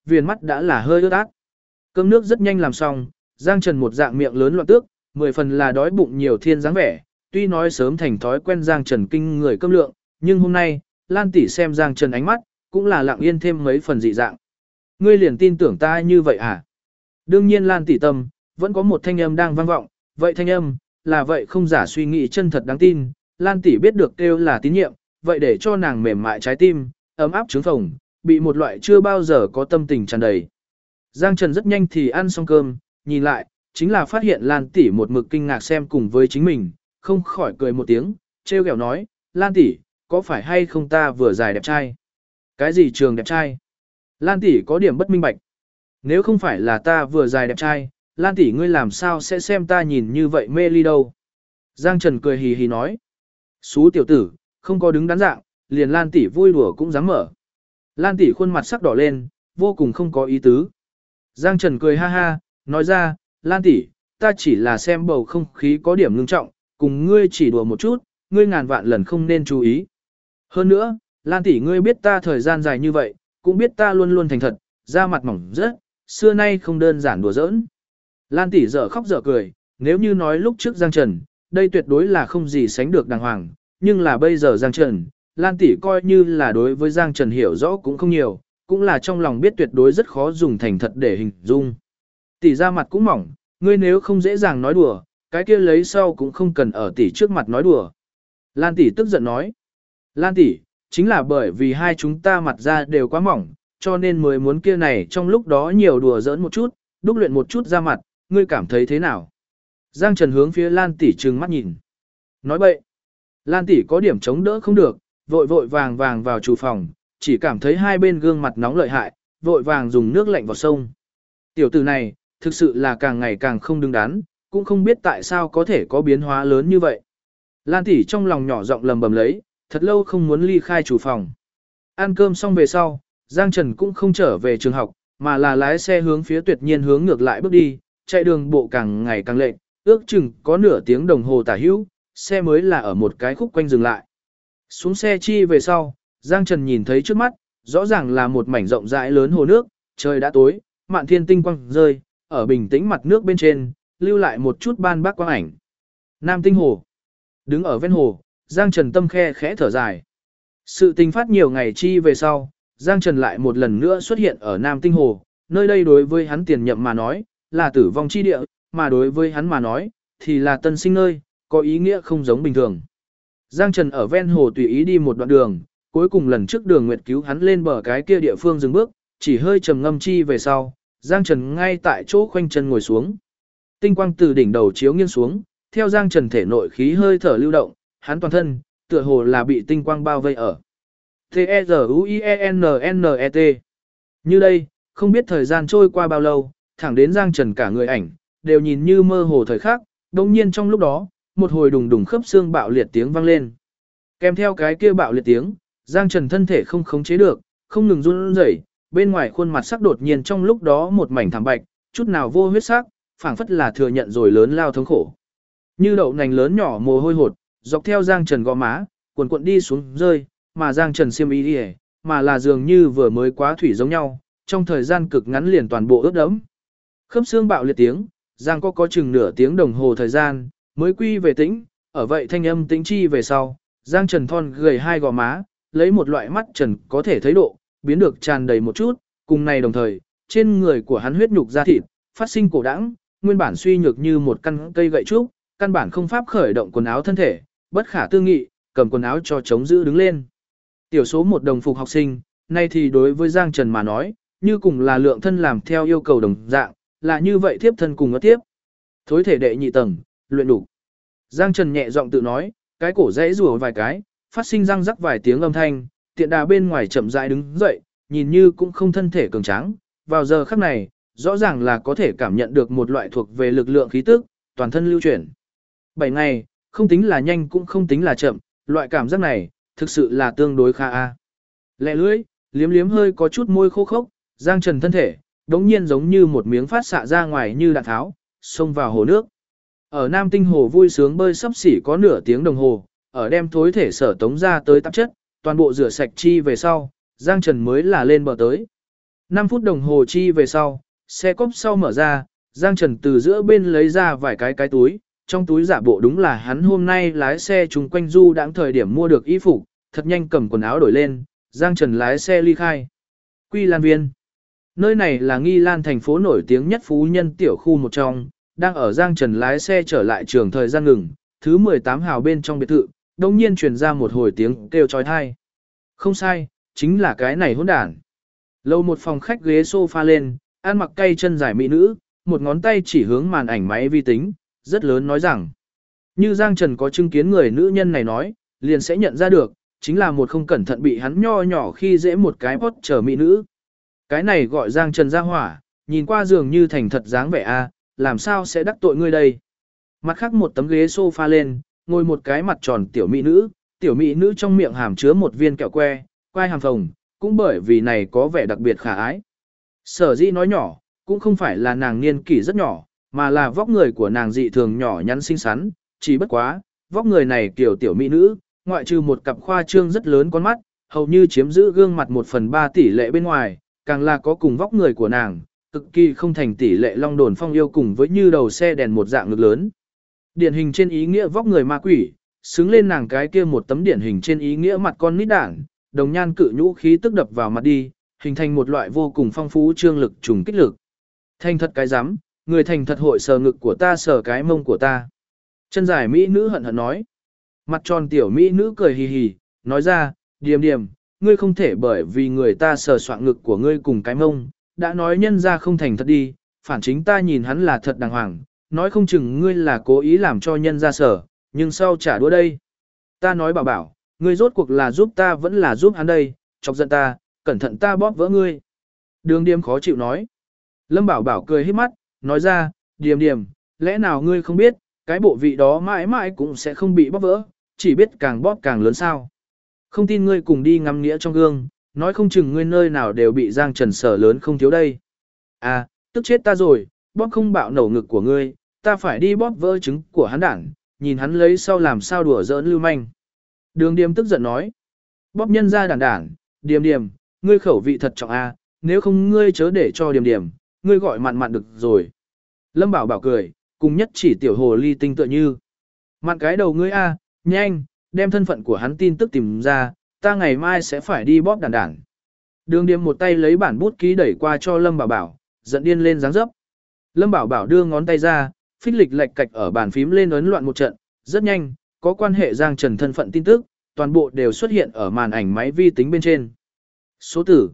viền mắt đã là hơi ướt át. Cơm nước rất nhanh làm xong, Giang Trần một dạng miệng lớn loạn tước, 10 phần là đói bụng nhiều thiên dáng vẻ, tuy nói sớm thành thói quen Giang Trần kinh người cơm lượng, nhưng hôm nay, Lan tỷ xem Giang Trần ánh mắt, cũng là lặng yên thêm mấy phần dị dạng. Ngươi liền tin tưởng ta như vậy à? Đương nhiên Lan tỷ tâm, vẫn có một thanh âm đang vang vọng, vậy thanh âm, là vậy không giả suy nghĩ chân thật đáng tin, Lan tỷ biết được kêu là tín nhiệm, vậy để cho nàng mềm mại trái tim, ấm áp trướng phồng, bị một loại chưa bao giờ có tâm tình tràn đầy. Giang Trần rất nhanh thì ăn xong cơm, nhìn lại, chính là phát hiện Lan tỷ một mực kinh ngạc xem cùng với chính mình, không khỏi cười một tiếng, trêu ghẹo nói, Lan tỷ, có phải hay không ta vừa dài đẹp trai? Cái gì trường đẹp trai? Lan tỷ có điểm bất minh bạch. Nếu không phải là ta vừa dài đẹp trai, Lan tỷ ngươi làm sao sẽ xem ta nhìn như vậy mê ly đâu? Giang Trần cười hì hì nói. Xú tiểu tử, không có đứng đắn dạng, liền Lan tỷ vui đùa cũng dám mở. Lan tỷ khuôn mặt sắc đỏ lên, vô cùng không có ý tứ. Giang Trần cười ha ha, nói ra, Lan tỷ, ta chỉ là xem bầu không khí có điểm ngưng trọng, cùng ngươi chỉ đùa một chút, ngươi ngàn vạn lần không nên chú ý. Hơn nữa, Lan tỷ ngươi biết ta thời gian dài như vậy, cũng biết ta luôn luôn thành thật, da mặt mỏng rất, xưa nay không đơn giản đùa giỡn. Lan tỷ dở khóc dở cười, nếu như nói lúc trước Giang Trần, đây tuyệt đối là không gì sánh được đàng hoàng, nhưng là bây giờ Giang Trần, Lan tỷ coi như là đối với Giang Trần hiểu rõ cũng không nhiều, cũng là trong lòng biết tuyệt đối rất khó dùng thành thật để hình dung. Tỷ da mặt cũng mỏng, ngươi nếu không dễ dàng nói đùa, cái kia lấy sau cũng không cần ở tỷ trước mặt nói đùa. Lan tỷ tức giận nói, Lan tỷ, chính là bởi vì hai chúng ta mặt da đều quá mỏng, cho nên mới muốn kia này trong lúc đó nhiều đùa giỡn một chút, đúc luyện một chút da mặt, ngươi cảm thấy thế nào? Giang Trần hướng phía Lan tỷ trừng mắt nhìn. Nói bậy. Lan tỷ có điểm chống đỡ không được, vội vội vàng vàng vào chủ phòng, chỉ cảm thấy hai bên gương mặt nóng lợi hại, vội vàng dùng nước lạnh vào sông. Tiểu tử này, thực sự là càng ngày càng không đứng đắn, cũng không biết tại sao có thể có biến hóa lớn như vậy. Lan tỷ trong lòng nhỏ giọng lầm bầm lấy, thật lâu không muốn ly khai chủ phòng. Ăn cơm xong về sau, Giang Trần cũng không trở về trường học, mà là lái xe hướng phía Tuyệt Nhiên hướng ngược lại bước đi, chạy đường bộ càng ngày càng lệch, ước chừng có nửa tiếng đồng hồ tả hữu, xe mới là ở một cái khúc quanh dừng lại. Xuống xe chi về sau, Giang Trần nhìn thấy trước mắt, rõ ràng là một mảnh rộng rãi lớn hồ nước, trời đã tối, mạn thiên tinh quang rơi, ở bình tĩnh mặt nước bên trên, lưu lại một chút ban bác quang ảnh. Nam Tinh Hồ. Đứng ở ven hồ, Giang Trần tâm khe khẽ thở dài. Sự tình phát nhiều ngày chi về sau, Giang Trần lại một lần nữa xuất hiện ở Nam Tinh Hồ, nơi đây đối với hắn tiền nhậm mà nói, là tử vong chi địa, mà đối với hắn mà nói, thì là tân sinh nơi, có ý nghĩa không giống bình thường. Giang Trần ở ven hồ tùy ý đi một đoạn đường, cuối cùng lần trước Đường Nguyệt cứu hắn lên bờ cái kia địa phương dừng bước, chỉ hơi trầm ngâm chi về sau, Giang Trần ngay tại chỗ khoanh chân ngồi xuống. Tinh quang từ đỉnh đầu chiếu nghiêng xuống, theo Giang Trần thể nội khí hơi thở lưu động, hắn toàn thân tựa hồ là bị tinh quang bao vây ở. T-E-Z-U-I-E-N-N-E-T. Như đây, không biết thời gian trôi qua bao lâu, thẳng đến Giang Trần cả người ảnh, đều nhìn như mơ hồ thời khắc, đồng nhiên trong lúc đó, một hồi đùng đùng khớp xương bạo liệt tiếng vang lên. Kèm theo cái kia bạo liệt tiếng, Giang Trần thân thể không khống chế được, không ngừng run rẩy, bên ngoài khuôn mặt sắc đột nhiên trong lúc đó một mảnh thảm bạch, chút nào vô huyết sắc, phảng phất là thừa nhận rồi lớn lao thống khổ. Như đậu nành lớn nhỏ mồ hôi hột, dọc theo Giang Trần gò má, cuồn cuộn đi xuống rơi, mà Giang Trần xiêm y đi, mà là dường như vừa mới quá thủy giống nhau, trong thời gian cực ngắn liền toàn bộ ướt đẫm. Khớp xương bạo liệt tiếng, Giang có chừng nửa tiếng đồng hồ thời gian, mới quy về tĩnh, ở vậy thanh âm tĩnh chi về sau, Giang Trần thon gầy hai gò má, lấy một loại mắt trần có thể thấy độ, biến được tràn đầy một chút, cùng này đồng thời, trên người của hắn huyết nhục da thịt, phát sinh cổ đãng, nguyên bản suy nhược như một căn cây gậy trúc, căn bản không pháp khởi động quần áo thân thể, bất khả tư nghị, cầm quần áo cho chống giữ đứng lên. Tiểu số một đồng phục học sinh, nay thì đối với Giang Trần mà nói, như cùng là lượng thân làm theo yêu cầu đồng dạng, là như vậy tiếp thân cùng ở tiếp. Thối thể đệ nhị tầng, luyện đủ. Giang Trần nhẹ giọng tự nói, cái cổ rẽ rùa vài cái, phát sinh răng rắc vài tiếng âm thanh, tiện đà bên ngoài chậm rãi đứng dậy, nhìn như cũng không thân thể cường tráng. Vào giờ khắc này, rõ ràng là có thể cảm nhận được một loại thuộc về lực lượng khí tức, toàn thân lưu chuyển. 7 ngày, không tính là nhanh cũng không tính là chậm, loại cảm giác này, thực sự là tương đối khá a. Lẹ lưỡi, liếm liếm hơi có chút môi khô khốc, Giang Trần thân thể, đống nhiên giống như một miếng phát xạ ra ngoài như đạn tháo, xông vào hồ nước. Ở Nam Tinh Hồ vui sướng bơi sắp xỉ có nửa tiếng đồng hồ, ở đem thối thể sở tống ra tới tạp chất, toàn bộ rửa sạch chi về sau, Giang Trần mới là lên bờ tới. 5 phút đồng hồ chi về sau, xe cốp sau mở ra, Giang Trần từ giữa bên lấy ra vài cái túi, trong túi giả bộ đúng là hắn hôm nay lái xe chung quanh du đãng thời điểm mua được y phục, thật nhanh cầm quần áo đổi lên, Giang Trần lái xe ly khai. Quy Lan Viên. Nơi này là Nghi Lan thành phố nổi tiếng nhất phú nhân tiểu khu một trong, đang ở Giang Trần lái xe trở lại trường thời gian ngừng, thứ 18 hào bên trong biệt thự, đồng nhiên truyền ra một hồi tiếng kêu chói tai. Không sai, chính là cái này hỗn đản. Lầu một phòng khách ghế sofa lên, ăn mặc cay chân dài mỹ nữ, một ngón tay chỉ hướng màn ảnh máy vi tính, rất lớn nói rằng. Như Giang Trần có chứng kiến người nữ nhân này nói, liền sẽ nhận ra được, chính là một không cẩn thận bị hắn nho nhỏ khi dễ một cái bót chờ mỹ nữ. Cái này gọi Giang Trần ra hỏa, nhìn qua dường như thành thật dáng vẻ a, làm sao sẽ đắc tội ngươi đây. Mặt khác một tấm ghế sofa lên, ngồi một cái mặt tròn tiểu mỹ nữ trong miệng hàm chứa một viên kẹo que, quai hàm phồng, cũng bởi vì này có vẻ đặc biệt khả ái. Sở dĩ nói nhỏ, cũng không phải là nàng niên kỷ rất nhỏ, mà là vóc người của nàng dị thường nhỏ nhắn xinh xắn, chỉ bất quá, vóc người này kiểu tiểu mỹ nữ, ngoại trừ một cặp khoa trương rất lớn con mắt, hầu như chiếm giữ gương mặt 1/3 tỷ lệ bên ngoài, càng là có cùng vóc người của nàng, cực kỳ không thành tỷ lệ long đồn phong yêu cùng với như đầu xe đèn một dạng ngực lớn. Điển hình trên ý nghĩa vóc người ma quỷ, xứng lên nàng cái kia một tấm điển hình trên ý nghĩa mặt con nít đảng, đồng nhan cự nhũ khí tức đập vào mặt đi, hình thành một loại vô cùng phong phú trương lực trùng kích lực. Thành thật cái rắm, người thành thật hội sờ ngực của ta sờ cái mông của ta. Chân dài mỹ nữ hận hận nói. Mặt tròn tiểu mỹ nữ cười hì hì, nói ra, điềm điềm, ngươi không thể bởi vì người ta sờ soạn ngực của ngươi cùng cái mông, đã nói nhân ra không thành thật đi, phản chính ta nhìn hắn là thật đàng hoàng, nói không chừng ngươi là cố ý làm cho nhân ra sờ, nhưng sau trả đũa đây. Ta nói bảo, ngươi rốt cuộc là giúp ta vẫn là giúp hắn đây, chọc giận ta, cẩn thận ta bóp vỡ ngươi. Đường Điềm khó chịu nói. Lâm Bảo cười híp mắt, nói ra, Điềm, lẽ nào ngươi không biết, cái bộ vị đó mãi mãi cũng sẽ không bị bóp vỡ, chỉ biết càng bóp càng lớn sao. Không tin ngươi cùng đi ngắm nghĩa trong gương, nói không chừng ngươi nơi nào đều bị Giang Trần sở lớn không thiếu đây. À, tức chết ta rồi, bóp không bạo nổ ngực của ngươi, ta phải đi bóp vỡ trứng của hắn đảng, nhìn hắn lấy sau làm sao đùa giỡn lưu manh. Đường Điềm tức giận nói, bóp nhân ra đảng, Điềm, ngươi khẩu vị thật trọng a, nếu không ngươi chớ để cho Điềm, ngươi gọi mặn được rồi. Lâm Bảo cười, cùng nhất chỉ tiểu hồ ly tinh tựa như. Mặn cái đầu ngươi a, nhanh, đem thân phận của hắn tin tức tìm ra, ta ngày mai sẽ phải đi bóp đản. Đường Điềm một tay lấy bản bút ký đẩy qua cho Lâm Bảo, giận điên lên dáng dấp. Lâm Bảo đưa ngón tay ra, phích lịch lệch cạch ở bàn phím lên ấn loạn một trận, rất nhanh, có quan hệ Giang Trần thân phận tin tức, toàn bộ đều xuất hiện ở màn ảnh máy vi tính bên trên. Số tử,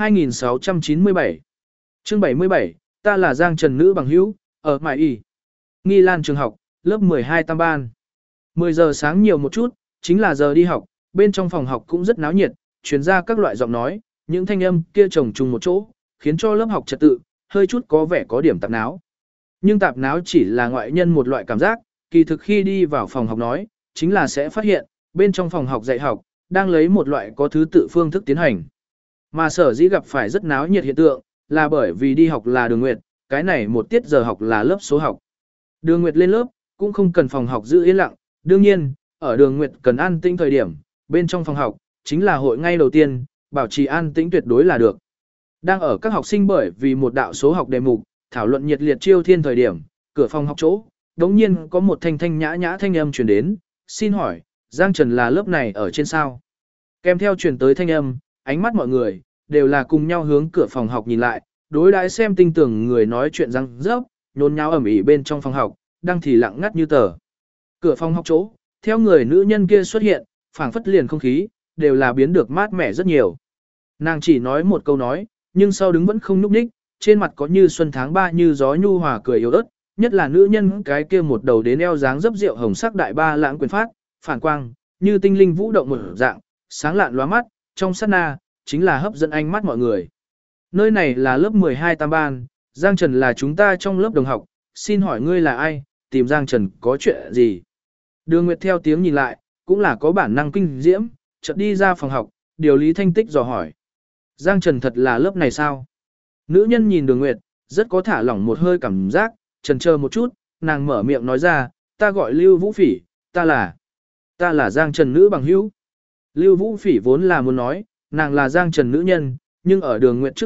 2697. Chương 77, ta là Giang Trần nữ bằng hữu, ở Mại Y. Nghi Lan trường học, lớp 12 tam ban. 10 giờ sáng nhiều một chút, chính là giờ đi học, bên trong phòng học cũng rất náo nhiệt, truyền ra các loại giọng nói, những thanh âm kia chồng chung một chỗ, khiến cho lớp học trật tự, hơi chút có vẻ có điểm tạp náo. Nhưng tạp náo chỉ là ngoại nhân một loại cảm giác, kỳ thực khi đi vào phòng học nói, chính là sẽ phát hiện, bên trong phòng học dạy học, đang lấy một loại có thứ tự phương thức tiến hành. Mà sở dĩ gặp phải rất náo nhiệt hiện tượng, là bởi vì đi học là đường nguyệt, cái này một tiết giờ học là lớp số học. Đường nguyệt lên lớp, cũng không cần phòng học giữ yên lặng, đương nhiên, ở đường nguyệt cần an tĩnh thời điểm, bên trong phòng học, chính là hội ngay đầu tiên, bảo trì an tĩnh tuyệt đối là được. Đang ở các học sinh bởi vì một đạo số học đề mục, thảo luận nhiệt liệt chiêu thiên thời điểm, cửa phòng học chỗ, đống nhiên có một thanh nhã thanh âm truyền đến, xin hỏi, Giang Trần là lớp này ở trên sao? Kèm theo truyền tới thanh âm, ánh mắt mọi người, đều là cùng nhau hướng cửa phòng học nhìn lại, đối đãi xem tinh tưởng người nói chuyện răng rớp, nhốn nháo ẩm ĩ bên trong phòng học, đang thì lặng ngắt như tờ. Cửa phòng học chỗ, theo người nữ nhân kia xuất hiện, phảng phất liền không khí, đều là biến được mát mẻ rất nhiều. Nàng chỉ nói một câu nói, nhưng sau đứng vẫn không nhúc nhích, trên mặt có như xuân tháng 3 như gió nhu hòa cười yếu ớt, nhất là nữ nhân cái kia một đầu đến eo dáng dấp rượu hồng sắc đại ba lãng quyền phát, phản quang, như tinh linh vũ động một dạng, sáng lạn lóa mắt, trong sát na, chính là hấp dẫn ánh mắt mọi người. Nơi này là lớp 12 tam ban, Giang Trần là chúng ta trong lớp đồng học, xin hỏi ngươi là ai, tìm Giang Trần có chuyện gì? Đường Nguyệt theo tiếng nhìn lại, cũng là có bản năng kinh diễm, chợt đi ra phòng học, điều lý thanh tích dò hỏi. Giang Trần thật là lớp này sao? Nữ nhân nhìn Đường Nguyệt, rất có thả lỏng một hơi cảm giác, chần chờ một chút, nàng mở miệng nói ra, ta gọi Lưu Vũ Phỉ, ta là Giang Trần nữ bằng hữu. Lưu Vũ Phỉ vốn là muốn nói, nàng là Giang Trần nữ nhân, nhưng ở Đường Nguyệt trước mặt,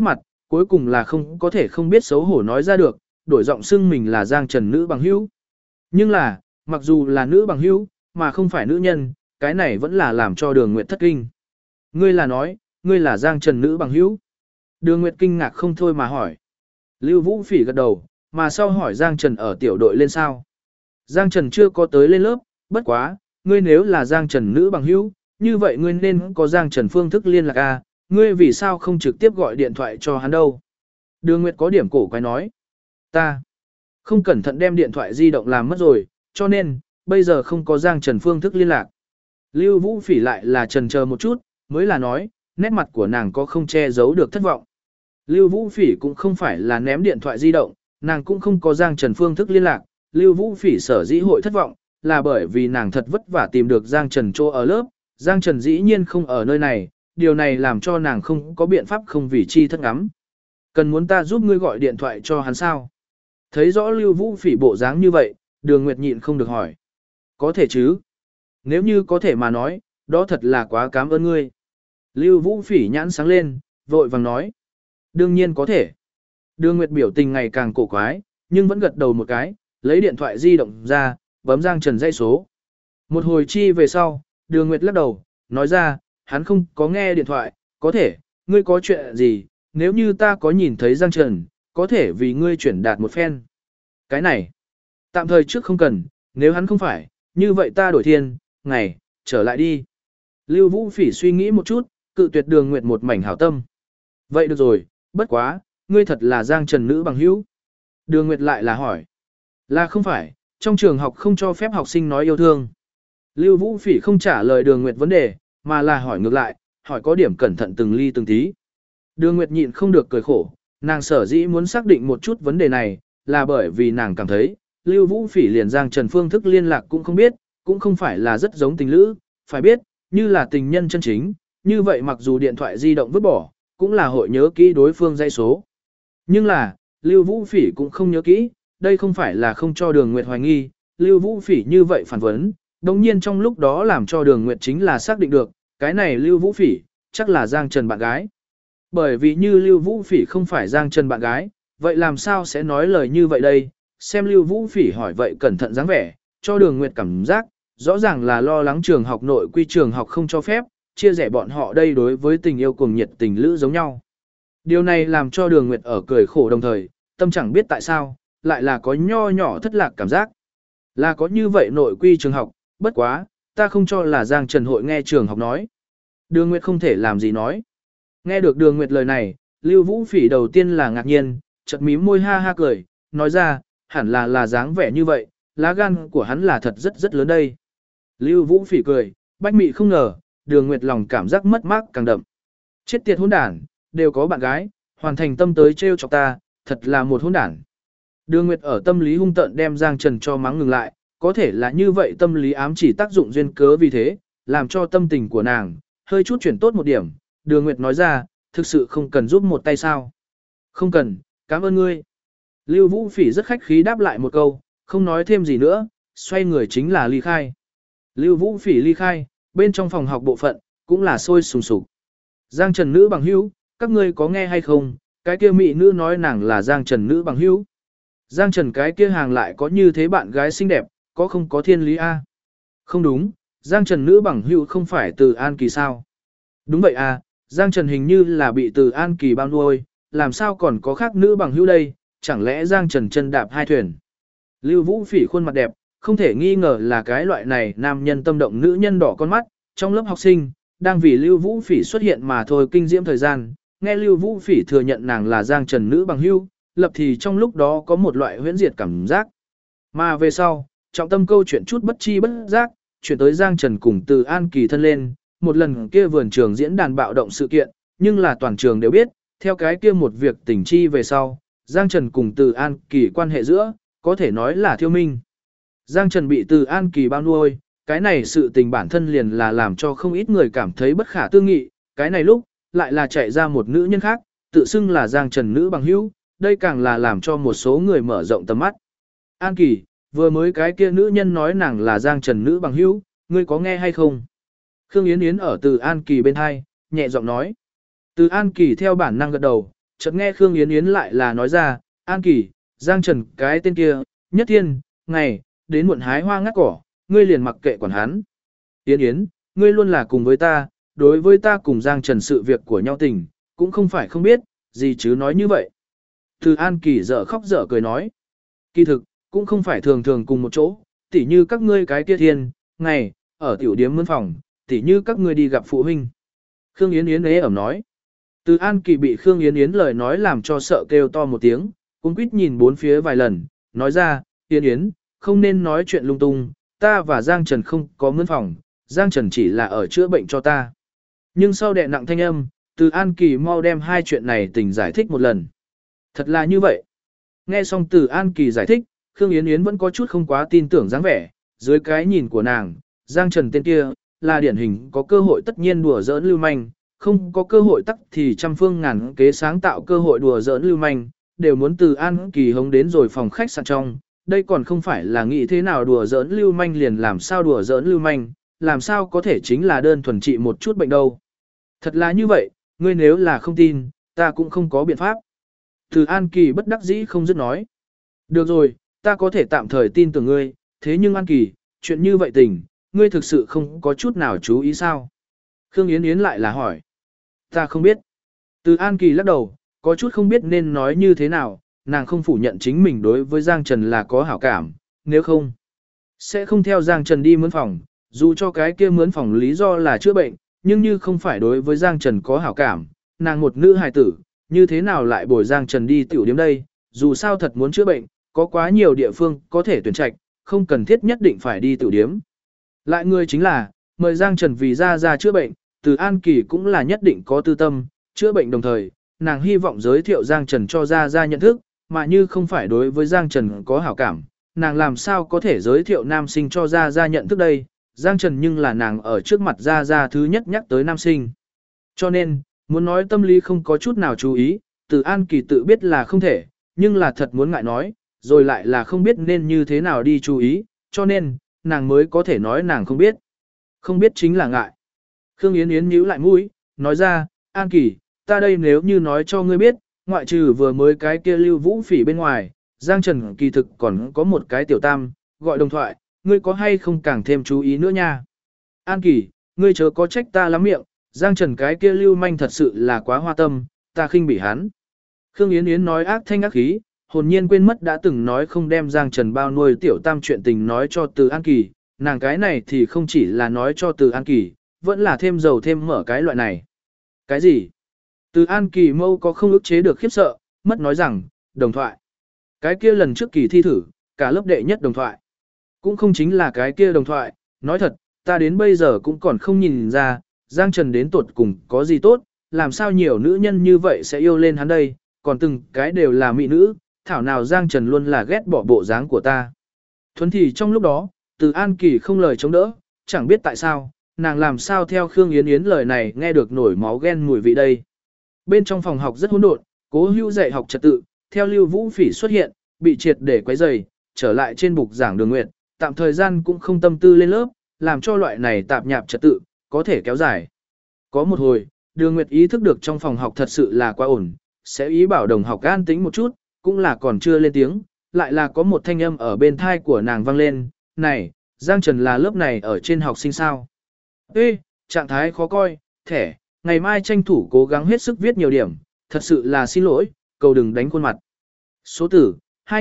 cuối cùng là không có thể không biết xấu hổ nói ra được, đổi giọng xưng mình là Giang Trần nữ bằng hữu. Nhưng là, mặc dù là nữ bằng hữu, mà không phải nữ nhân, cái này vẫn là làm cho Đường Nguyệt thất kinh. Ngươi là nói, ngươi là Giang Trần nữ bằng hữu. Đường Nguyệt kinh ngạc không thôi mà hỏi. Lưu Vũ Phỉ gật đầu, mà sau hỏi Giang Trần ở tiểu đội lên sao. Giang Trần chưa có tới lên lớp, bất quá, ngươi nếu là Giang Trần nữ bằng hữu, như vậy ngươi nên có Giang Trần phương thức liên lạc a, ngươi vì sao không trực tiếp gọi điện thoại cho hắn đâu? Đường Nguyệt có điểm cổ quái nói. Ta không cẩn thận đem điện thoại di động làm mất rồi, cho nên, bây giờ không có Giang Trần phương thức liên lạc. Lưu Vũ Phỉ lại là chần chờ một chút, mới là nói, nét mặt của nàng có không che giấu được thất vọng. Lưu Vũ Phỉ cũng không phải là ném điện thoại di động, nàng cũng không có Giang Trần phương thức liên lạc. Lưu Vũ Phỉ sở dĩ hội thất vọng, là bởi vì nàng thật vất vả tìm được Giang Trần chỗ ở lớp, Giang Trần dĩ nhiên không ở nơi này, điều này làm cho nàng không có biện pháp không vì chi thất ngắm. Cần muốn ta giúp ngươi gọi điện thoại cho hắn sao? Thấy rõ Lưu Vũ Phỉ bộ dáng như vậy, Đường Nguyệt nhịn không được hỏi. Có thể chứ? Nếu như có thể mà nói, đó thật là quá cảm ơn ngươi. Lưu Vũ Phỉ nhãn sáng lên, vội vàng nói. Đương nhiên có thể. Đường Nguyệt biểu tình ngày càng cổ quái, nhưng vẫn gật đầu một cái, lấy điện thoại di động ra, bấm Giang Trần dãy số. Một hồi chi về sau, Đường Nguyệt lắc đầu, nói ra, hắn không có nghe điện thoại, có thể, ngươi có chuyện gì, nếu như ta có nhìn thấy Giang Trần, có thể vì ngươi chuyển đạt một phen. Cái này, tạm thời trước không cần, nếu hắn không phải, như vậy ta đổi thiên, ngày, trở lại đi. Lưu Vũ Phỉ suy nghĩ một chút, cự tuyệt Đường Nguyệt một mảnh hảo tâm. Vậy được rồi, bất quá, ngươi thật là Giang Trần nữ bằng hữu. Đường Nguyệt lại là hỏi. Là không phải, trong trường học không cho phép học sinh nói yêu thương. Lưu Vũ Phỉ không trả lời Đường Nguyệt vấn đề, mà là hỏi ngược lại, hỏi có điểm cẩn thận từng ly từng tí. Đường Nguyệt nhịn không được cười khổ, nàng sở dĩ muốn xác định một chút vấn đề này, là bởi vì nàng cảm thấy, Lưu Vũ Phỉ liền Giang Trần phương thức liên lạc cũng không biết, cũng không phải là rất giống tình lữ, phải biết, như là tình nhân chân chính, như vậy mặc dù điện thoại di động vứt bỏ, cũng là hội nhớ kỹ đối phương dãy số. Nhưng là, Lưu Vũ Phỉ cũng không nhớ kỹ, đây không phải là không cho Đường Nguyệt hoài nghi, Lưu Vũ Phỉ như vậy phản vấn, đồng nhiên trong lúc đó làm cho Đường Nguyệt chính là xác định được, cái này Lưu Vũ Phỉ, chắc là Giang Trần bạn gái. Bởi vì như Lưu Vũ Phỉ không phải Giang Trần bạn gái, vậy làm sao sẽ nói lời như vậy đây? Xem Lưu Vũ Phỉ hỏi vậy cẩn thận dáng vẻ, cho Đường Nguyệt cảm giác, rõ ràng là lo lắng trường học nội quy trường học không cho phép, chia rẽ bọn họ đây đối với tình yêu cuồng nhiệt tình lữ giống nhau. Điều này làm cho Đường Nguyệt ở cười khổ đồng thời, tâm chẳng biết tại sao, lại là có nho nhỏ thất lạc cảm giác. Là có như vậy nội quy trường học, bất quá, ta không cho là Giang Trần hội nghe trường học nói. Đường Nguyệt không thể làm gì nói. Nghe được Đường Nguyệt lời này, Lưu Vũ Phỉ đầu tiên là ngạc nhiên, chợt mím môi ha ha cười, nói ra, hẳn là dáng vẻ như vậy, lá gan của hắn là thật rất lớn đây. Lưu Vũ Phỉ cười, bách mị không ngờ, Đường Nguyệt lòng cảm giác mất mát càng đậm. Chết tiệt hỗn đản, đều có bạn gái, hoàn thành tâm tới trêu chọc ta, thật là một hỗn đản. Đường Nguyệt ở tâm lý hung tợn đem Giang Trần cho mắng ngừng lại, có thể là như vậy tâm lý ám chỉ tác dụng duyên cớ vì thế, làm cho tâm tình của nàng hơi chút chuyển tốt một điểm. Đường Nguyệt nói ra, thực sự không cần giúp một tay sao? Không cần, cảm ơn ngươi. Lưu Vũ Phỉ rất khách khí đáp lại một câu, không nói thêm gì nữa, xoay người chính là ly khai. Lưu Vũ Phỉ ly khai, bên trong phòng học bộ phận, cũng là sôi sùng sục. Giang Trần nữ bằng hữu, các ngươi có nghe hay không? Cái kia mỹ nữ nói nàng là Giang Trần nữ bằng hữu. Giang Trần cái kia hàng lại có như thế bạn gái xinh đẹp, có không có thiên lý a? Không đúng, Giang Trần nữ bằng hữu không phải Từ An Kỳ sao? Đúng vậy à, Giang Trần hình như là bị Từ An Kỳ bao nuôi, làm sao còn có khác nữ bằng hữu đây, chẳng lẽ Giang Trần chân đạp hai thuyền? Lưu Vũ Phỉ khuôn mặt đẹp, không thể nghi ngờ là cái loại này nam nhân tâm động nữ nhân đỏ con mắt, trong lớp học sinh, đang vì Lưu Vũ Phỉ xuất hiện mà thôi kinh diễm thời gian, nghe Lưu Vũ Phỉ thừa nhận nàng là Giang Trần nữ bằng hữu, lập thì trong lúc đó có một loại huyễn diệt cảm giác. Mà về sau, trọng tâm câu chuyện chút bất chi bất giác, chuyển tới Giang Trần cùng Từ An Kỳ thân lên, một lần kia vườn trường diễn đàn bạo động sự kiện, nhưng là toàn trường đều biết, theo cái kia một việc tình chi về sau, Giang Trần cùng Từ An Kỳ quan hệ giữa, có thể nói là thiêu minh. Giang Trần bị Từ An Kỳ bao nuôi, cái này sự tình bản thân liền là làm cho không ít người cảm thấy bất khả tư nghị, cái này lúc, lại là chạy ra một nữ nhân khác, tự xưng là Giang Trần nữ bằng hữu, đây càng là làm cho một số người mở rộng tầm mắt. An Kỳ, vừa mới cái kia nữ nhân nói nàng là Giang Trần nữ bằng hữu, ngươi có nghe hay không? Khương Yến Yến ở Từ An Kỳ bên hai, nhẹ giọng nói. Từ An Kỳ theo bản năng gật đầu, chợt nghe Khương Yến Yến lại là nói ra, An Kỳ, Giang Trần cái tên kia, nhất thiên, ngày, đến muộn hái hoa ngắt cỏ, ngươi liền mặc kệ quản hắn. Yến Yến, ngươi luôn là cùng với ta, đối với ta cùng Giang Trần sự việc của nhau tình, cũng không phải không biết, gì chứ nói như vậy. Từ An Kỳ dở khóc dở cười nói, kỳ thực, cũng không phải thường thường cùng một chỗ, tỉ như các ngươi cái kia thiên, ngày, ở tiểu điếm mướn phòng, tỉ như các ngươi đi gặp phụ huynh. Khương Yến Yến ế ẩm nói. Từ An Kỳ bị Khương Yến Yến lời nói làm cho sợ kêu to một tiếng, cũng quýt nhìn bốn phía vài lần, nói ra, Yến Yến, không nên nói chuyện lung tung, ta và Giang Trần không có mướn phòng, Giang Trần chỉ là ở chữa bệnh cho ta. Nhưng sau đè nặng thanh âm, Từ An Kỳ mau đem hai chuyện này tình giải thích một lần. Thật là như vậy. Nghe xong Từ An Kỳ giải thích, Khương Yến Yến vẫn có chút không quá tin tưởng dáng vẻ, dưới cái nhìn của nàng, Giang Trần tên kia, là điển hình có cơ hội tất nhiên đùa giỡn lưu manh, không có cơ hội tắc thì trăm phương ngàn kế sáng tạo cơ hội đùa giỡn lưu manh, đều muốn Từ An Kỳ hống đến rồi phòng khách sạn trong, đây còn không phải là nghĩ thế nào đùa giỡn lưu manh liền làm sao đùa giỡn lưu manh, làm sao có thể chính là đơn thuần trị một chút bệnh đâu. Thật là như vậy, ngươi nếu là không tin, ta cũng không có biện pháp. Từ An Kỳ bất đắc dĩ không dứt nói. Được rồi, ta có thể tạm thời tin tưởng ngươi, thế nhưng An Kỳ, chuyện như vậy tình, ngươi thực sự không có chút nào chú ý sao? Khương Yến Yến lại là hỏi. Ta không biết. Từ An Kỳ lắc đầu, có chút không biết nên nói như thế nào, nàng không phủ nhận chính mình đối với Giang Trần là có hảo cảm, nếu không, sẽ không theo Giang Trần đi mướn phòng, dù cho cái kia mướn phòng lý do là chữa bệnh, nhưng như không phải đối với Giang Trần có hảo cảm, nàng một nữ hài tử, như thế nào lại bồi Giang Trần đi tiểu điếm đây, dù sao thật muốn chữa bệnh, có quá nhiều địa phương có thể tuyển trạch, không cần thiết nhất định phải đi tiểu điếm. Lại người chính là, mời Giang Trần vì ra chữa bệnh, Từ An Kỳ cũng là nhất định có tư tâm, chữa bệnh đồng thời, nàng hy vọng giới thiệu Giang Trần cho ra nhận thức, mà như không phải đối với Giang Trần có hảo cảm, nàng làm sao có thể giới thiệu nam sinh cho ra nhận thức đây, Giang Trần nhưng là nàng ở trước mặt ra thứ nhất nhắc tới nam sinh. Cho nên, muốn nói tâm lý không có chút nào chú ý, Từ An Kỳ tự biết là không thể, nhưng là thật muốn ngại nói, rồi lại là không biết nên như thế nào đi chú ý, cho nên, nàng mới có thể nói nàng không biết. Không biết chính là ngại. Khương Yến Yến nhíu lại mũi, nói ra, An Kỳ, ta đây nếu như nói cho ngươi biết, ngoại trừ vừa mới cái kia Lưu Vũ Phỉ bên ngoài, Giang Trần kỳ thực còn có một cái tiểu tam, gọi đồng thoại, ngươi có hay không càng thêm chú ý nữa nha. An Kỳ, ngươi chớ có trách ta lắm miệng, Giang Trần cái kia lưu manh thật sự là quá hoa tâm, ta khinh bỉ hắn. Khương Yến Yến nói ác thanh ác khí, hồn nhiên quên mất đã từng nói không đem Giang Trần bao nuôi tiểu tam chuyện tình nói cho Từ An Kỳ, nàng cái này thì không chỉ là nói cho Từ An Kỳ, vẫn là thêm dầu thêm mở cái loại này. Cái gì? Từ An Kỳ mâu có không ức chế được khiếp sợ, mất nói rằng, đồng thoại. Cái kia lần trước kỳ thi thử, cả lớp đệ nhất đồng thoại. Cũng không chính là cái kia đồng thoại, nói thật, ta đến bây giờ cũng còn không nhìn ra, Giang Trần đến tuột cùng có gì tốt, làm sao nhiều nữ nhân như vậy sẽ yêu lên hắn đây, còn từng cái đều là mỹ nữ, thảo nào Giang Trần luôn là ghét bỏ bộ dáng của ta. Thuấn thì trong lúc đó, Từ An Kỳ không lời chống đỡ, chẳng biết tại sao, nàng làm sao theo Khương Yến Yến lời này nghe được nổi máu ghen mùi vị đây. Bên trong phòng học rất hỗn độn, Cố Hữu dạy học trật tự, theo Lưu Vũ Phỉ xuất hiện, bị triệt để quấy rầy, trở lại trên bục giảng Đường Nguyệt, tạm thời gian cũng không tâm tư lên lớp, làm cho loại này tạp nhạp trật tự có thể kéo dài. Có một hồi, Đường Nguyệt ý thức được trong phòng học thật sự là quá ổn, sẽ ý bảo đồng học an tĩnh một chút, cũng là còn chưa lên tiếng, lại là có một thanh âm ở bên thai của nàng vang lên, "Này, Giang Trần là lớp này ở trên học sinh sao?" "Ê, trạng thái khó coi, thẻ, ngày mai tranh thủ cố gắng hết sức viết nhiều điểm, thật sự là xin lỗi, cầu đừng đánh khuôn mặt." Số tử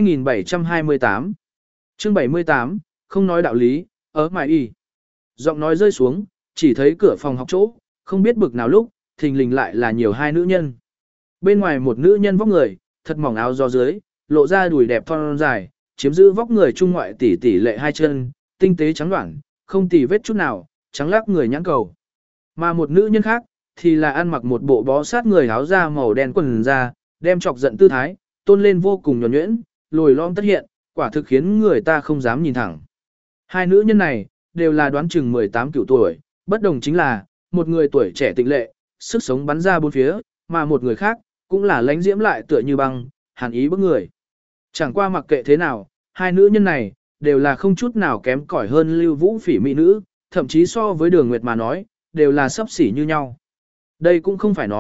2728. Chương 78, không nói đạo lý, ở mài y. Giọng nói rơi xuống, chỉ thấy cửa phòng học chỗ, không biết bực nào lúc, thình lình lại là nhiều hai nữ nhân. Bên ngoài một nữ nhân vóc người, thật mỏng áo gió dưới, lộ ra đùi đẹp thon dài, chiếm giữ vóc người trung ngoại tỷ lệ hai chân, tinh tế trắng đoản, không tì vết chút nào, trắng lắc người nhãn cầu. Mà một nữ nhân khác, thì là ăn mặc một bộ bó sát người áo da màu đen quần da, đem chọc giận tư thái, tôn lên vô cùng nhuần nhuyễn, lồi lõm tất hiện, quả thực khiến người ta không dám nhìn thẳng. Hai nữ nhân này, đều là đoán chừng 18-9 tuổi, bất đồng chính là, một người tuổi trẻ tịnh lệ, sức sống bắn ra bốn phía, mà một người khác, cũng là lánh diễm lại tựa như băng, hàn ý bức người. Chẳng qua mặc kệ thế nào, hai nữ nhân này, đều là không chút nào kém cỏi hơn Lưu Vũ Phỉ mỹ nữ, thậm chí so với Đường Nguyệt mà nói, đều là sấp xỉ như nhau. Đây cũng không phải nói,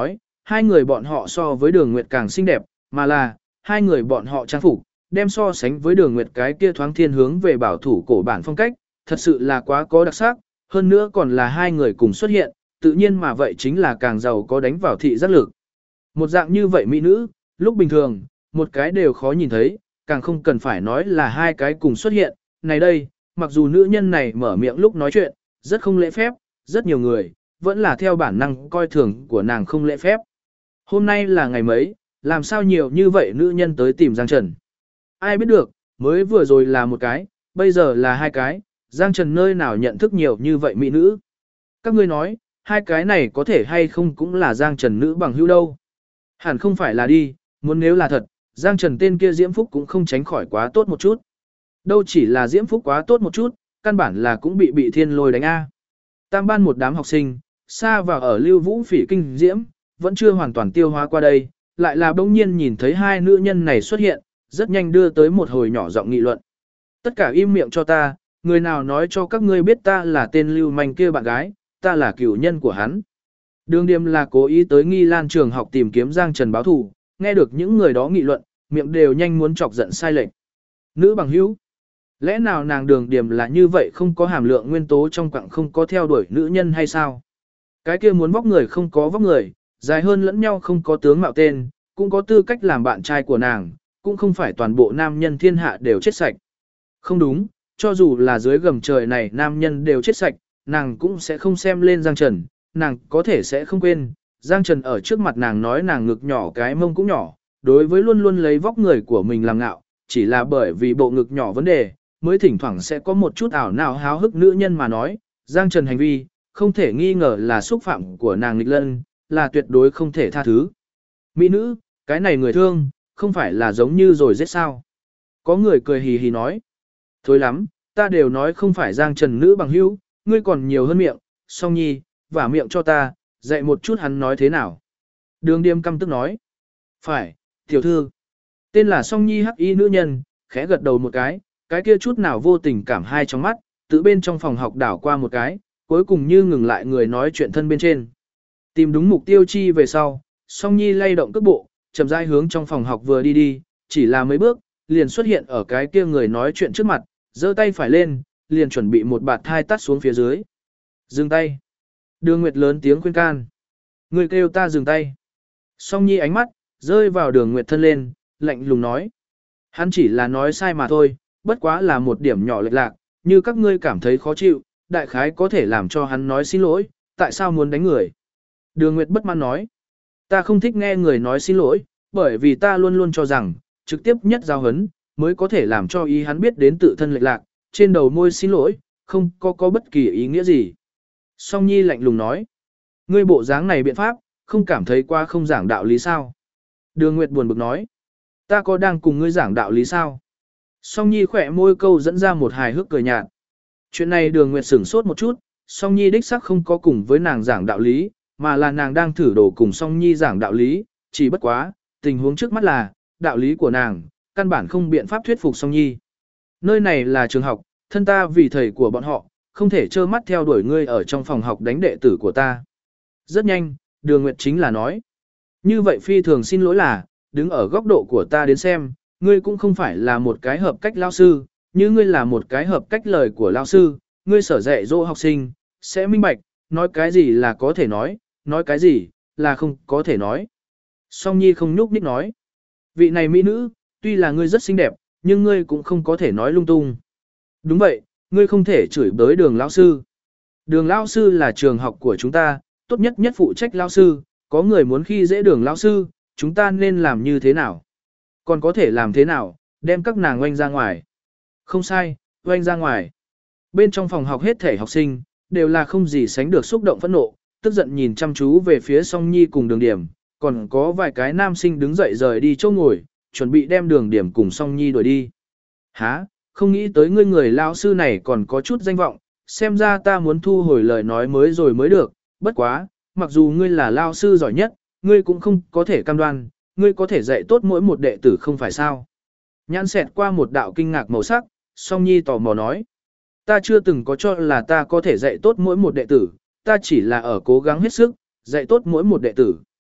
hai người bọn họ so với Đường Nguyệt càng xinh đẹp, mà là, hai người bọn họ trang phục, đem so sánh với Đường Nguyệt cái kia thoáng thiên hướng về bảo thủ cổ bản phong cách, thật sự là quá có đặc sắc, hơn nữa còn là hai người cùng xuất hiện, tự nhiên mà vậy chính là càng giàu có đánh vào thị giác lực. Một dạng như vậy mỹ nữ, lúc bình thường, một cái đều khó nhìn thấy, càng không cần phải nói là hai cái cùng xuất hiện, này đây, mặc dù nữ nhân này mở miệng lúc nói chuyện, rất không lễ phép, rất nhiều người, vẫn là theo bản năng coi thường của nàng không lễ phép. Hôm nay là ngày mấy, làm sao nhiều như vậy nữ nhân tới tìm Giang Trần. Ai biết được, mới vừa rồi là một cái, bây giờ là hai cái, Giang Trần nơi nào nhận thức nhiều như vậy mỹ nữ. Các ngươi nói, hai cái này có thể hay không cũng là Giang Trần nữ bằng hữu đâu. Hẳn không phải là đi, muốn nếu là thật, Giang Trần tên kia Diễm Phúc cũng không tránh khỏi quá tốt một chút. Đâu chỉ là Diễm Phúc quá tốt một chút, căn bản là cũng bị thiên lôi đánh A. Tam ban một đám học sinh, xa vào ở Lưu Vũ Phỉ kinh diễm, vẫn chưa hoàn toàn tiêu hóa qua đây, lại là bỗng nhiên nhìn thấy hai nữ nhân này xuất hiện, rất nhanh đưa tới một hồi nhỏ giọng nghị luận. Tất cả im miệng cho ta, người nào nói cho các ngươi biết ta là tên Lưu Manh kia bạn gái, ta là cửu nhân của hắn. Đường Điềm là cố ý tới Nghi Lan trường học tìm kiếm Giang Trần báo thù, nghe được những người đó nghị luận, miệng đều nhanh muốn chọc giận sai lệch. Nữ bằng hữu, lẽ nào nàng Đường Điềm là như vậy không có hàm lượng nguyên tố trong quặng không có theo đuổi nữ nhân hay sao? Cái kia muốn vóc người không có vóc người, dài hơn lẫn nhau không có tướng mạo tên, cũng có tư cách làm bạn trai của nàng, cũng không phải toàn bộ nam nhân thiên hạ đều chết sạch. Không đúng, cho dù là dưới gầm trời này nam nhân đều chết sạch, nàng cũng sẽ không xem lên Giang Trần, nàng có thể sẽ không quên. Giang Trần ở trước mặt nàng nói nàng ngực nhỏ cái mông cũng nhỏ, đối với luôn luôn lấy vóc người của mình làm ngạo, chỉ là bởi vì bộ ngực nhỏ vấn đề, mới thỉnh thoảng sẽ có một chút ảo não háo hức nữ nhân mà nói, Giang Trần hành vi, không thể nghi ngờ là xúc phạm của nàng nghịch lân, là tuyệt đối không thể tha thứ. Mỹ nữ, cái này người thương, không phải là giống như rồi giết sao. Có người cười hì hì nói, thôi lắm, ta đều nói không phải Giang Trần nữ bằng hữu, ngươi còn nhiều hơn miệng, song nhi, vả miệng cho ta, dạy một chút hắn nói thế nào. Đường Điềm căm tức nói, phải, tiểu thư. Tên là song nhi hắc y nữ nhân, khẽ gật đầu một cái kia chút nào vô tình cảm hai trong mắt, tự bên trong phòng học đảo qua một cái, cuối cùng như ngừng lại người nói chuyện thân bên trên. Tìm đúng mục tiêu chi về sau, song nhi lay động cước bộ, chậm rãi hướng trong phòng học vừa đi, chỉ là mấy bước, liền xuất hiện ở cái kia người nói chuyện trước mặt, giơ tay phải lên, liền chuẩn bị một bạt thai tát xuống phía dưới. Dừng tay. Đường Nguyệt lớn tiếng khuyên can. Người kêu ta dừng tay. Song nhi ánh mắt, rơi vào Đường Nguyệt thân lên, lạnh lùng nói. Hắn chỉ là nói sai mà thôi, bất quá là một điểm nhỏ lệch lạc, như các ngươi cảm thấy khó chịu, đại khái có thể làm cho hắn nói xin lỗi, tại sao muốn đánh người. Đường Nguyệt bất mãn nói. Ta không thích nghe người nói xin lỗi, bởi vì ta luôn luôn cho rằng, trực tiếp nhất giao hấn, mới có thể làm cho ý hắn biết đến tự thân lệch lạc, trên đầu môi xin lỗi, không có bất kỳ ý nghĩa gì. Song Nhi lạnh lùng nói. Ngươi bộ dáng này biện pháp, không cảm thấy qua không giảng đạo lý sao. Đường Nguyệt buồn bực nói. Ta có đang cùng ngươi giảng đạo lý sao? Song Nhi khỏe môi câu dẫn ra một hài hước cười nhạt. Chuyện này Đường Nguyệt sửng sốt một chút, Song Nhi đích sắc không có cùng với nàng giảng đạo lý, mà là nàng đang thử đồ cùng Song Nhi giảng đạo lý, chỉ bất quá, tình huống trước mắt là, đạo lý của nàng, căn bản không biện pháp thuyết phục Song Nhi. Nơi này là trường học, thân ta vì thầy của bọn họ, không thể trơ mắt theo đuổi ngươi ở trong phòng học đánh đệ tử của ta. Rất nhanh, Đường Nguyệt chính là nói. Như vậy phi thường xin lỗi là, đứng ở góc độ của ta đến xem, ngươi cũng không phải là một cái hợp cách lao sư, như ngươi là một cái hợp cách lời của lao sư, ngươi sở dạy dỗ học sinh, sẽ minh bạch, nói cái gì là có thể nói cái gì là không có thể nói. Song Nhi không nhúc nhích nói. Vị này mỹ nữ, tuy là ngươi rất xinh đẹp, nhưng ngươi cũng không có thể nói lung tung. Đúng vậy, ngươi không thể chửi bới Đường lão sư. Đường lão sư là trường học của chúng ta, tốt nhất nhất phụ trách lão sư, có người muốn khi dễ Đường lão sư, chúng ta nên làm như thế nào? Còn có thể làm thế nào, đem các nàng oanh ra ngoài. Không sai, oanh ra ngoài. Bên trong phòng học hết thể học sinh, đều là không gì sánh được xúc động phẫn nộ, tức giận nhìn chăm chú về phía Song Nhi cùng Đường Điểm, còn có vài cái nam sinh đứng dậy rời đi chỗ ngồi, chuẩn bị đem Đường Điểm cùng Song Nhi đuổi đi. Hả, không nghĩ tới ngươi người lão sư này còn có chút danh vọng, xem ra ta muốn thu hồi lời nói mới rồi mới được, bất quá, mặc dù ngươi là lão sư giỏi nhất, ngươi cũng không có thể cam đoan, ngươi có thể dạy tốt mỗi một đệ tử không phải sao. Nhãn xẹt qua một đạo kinh ngạc màu sắc, Song Nhi tò mò nói. Ta chưa từng có cho là ta có thể dạy tốt mỗi một đệ tử, ta chỉ là ở cố gắng hết sức, dạy tốt mỗi một đệ tử.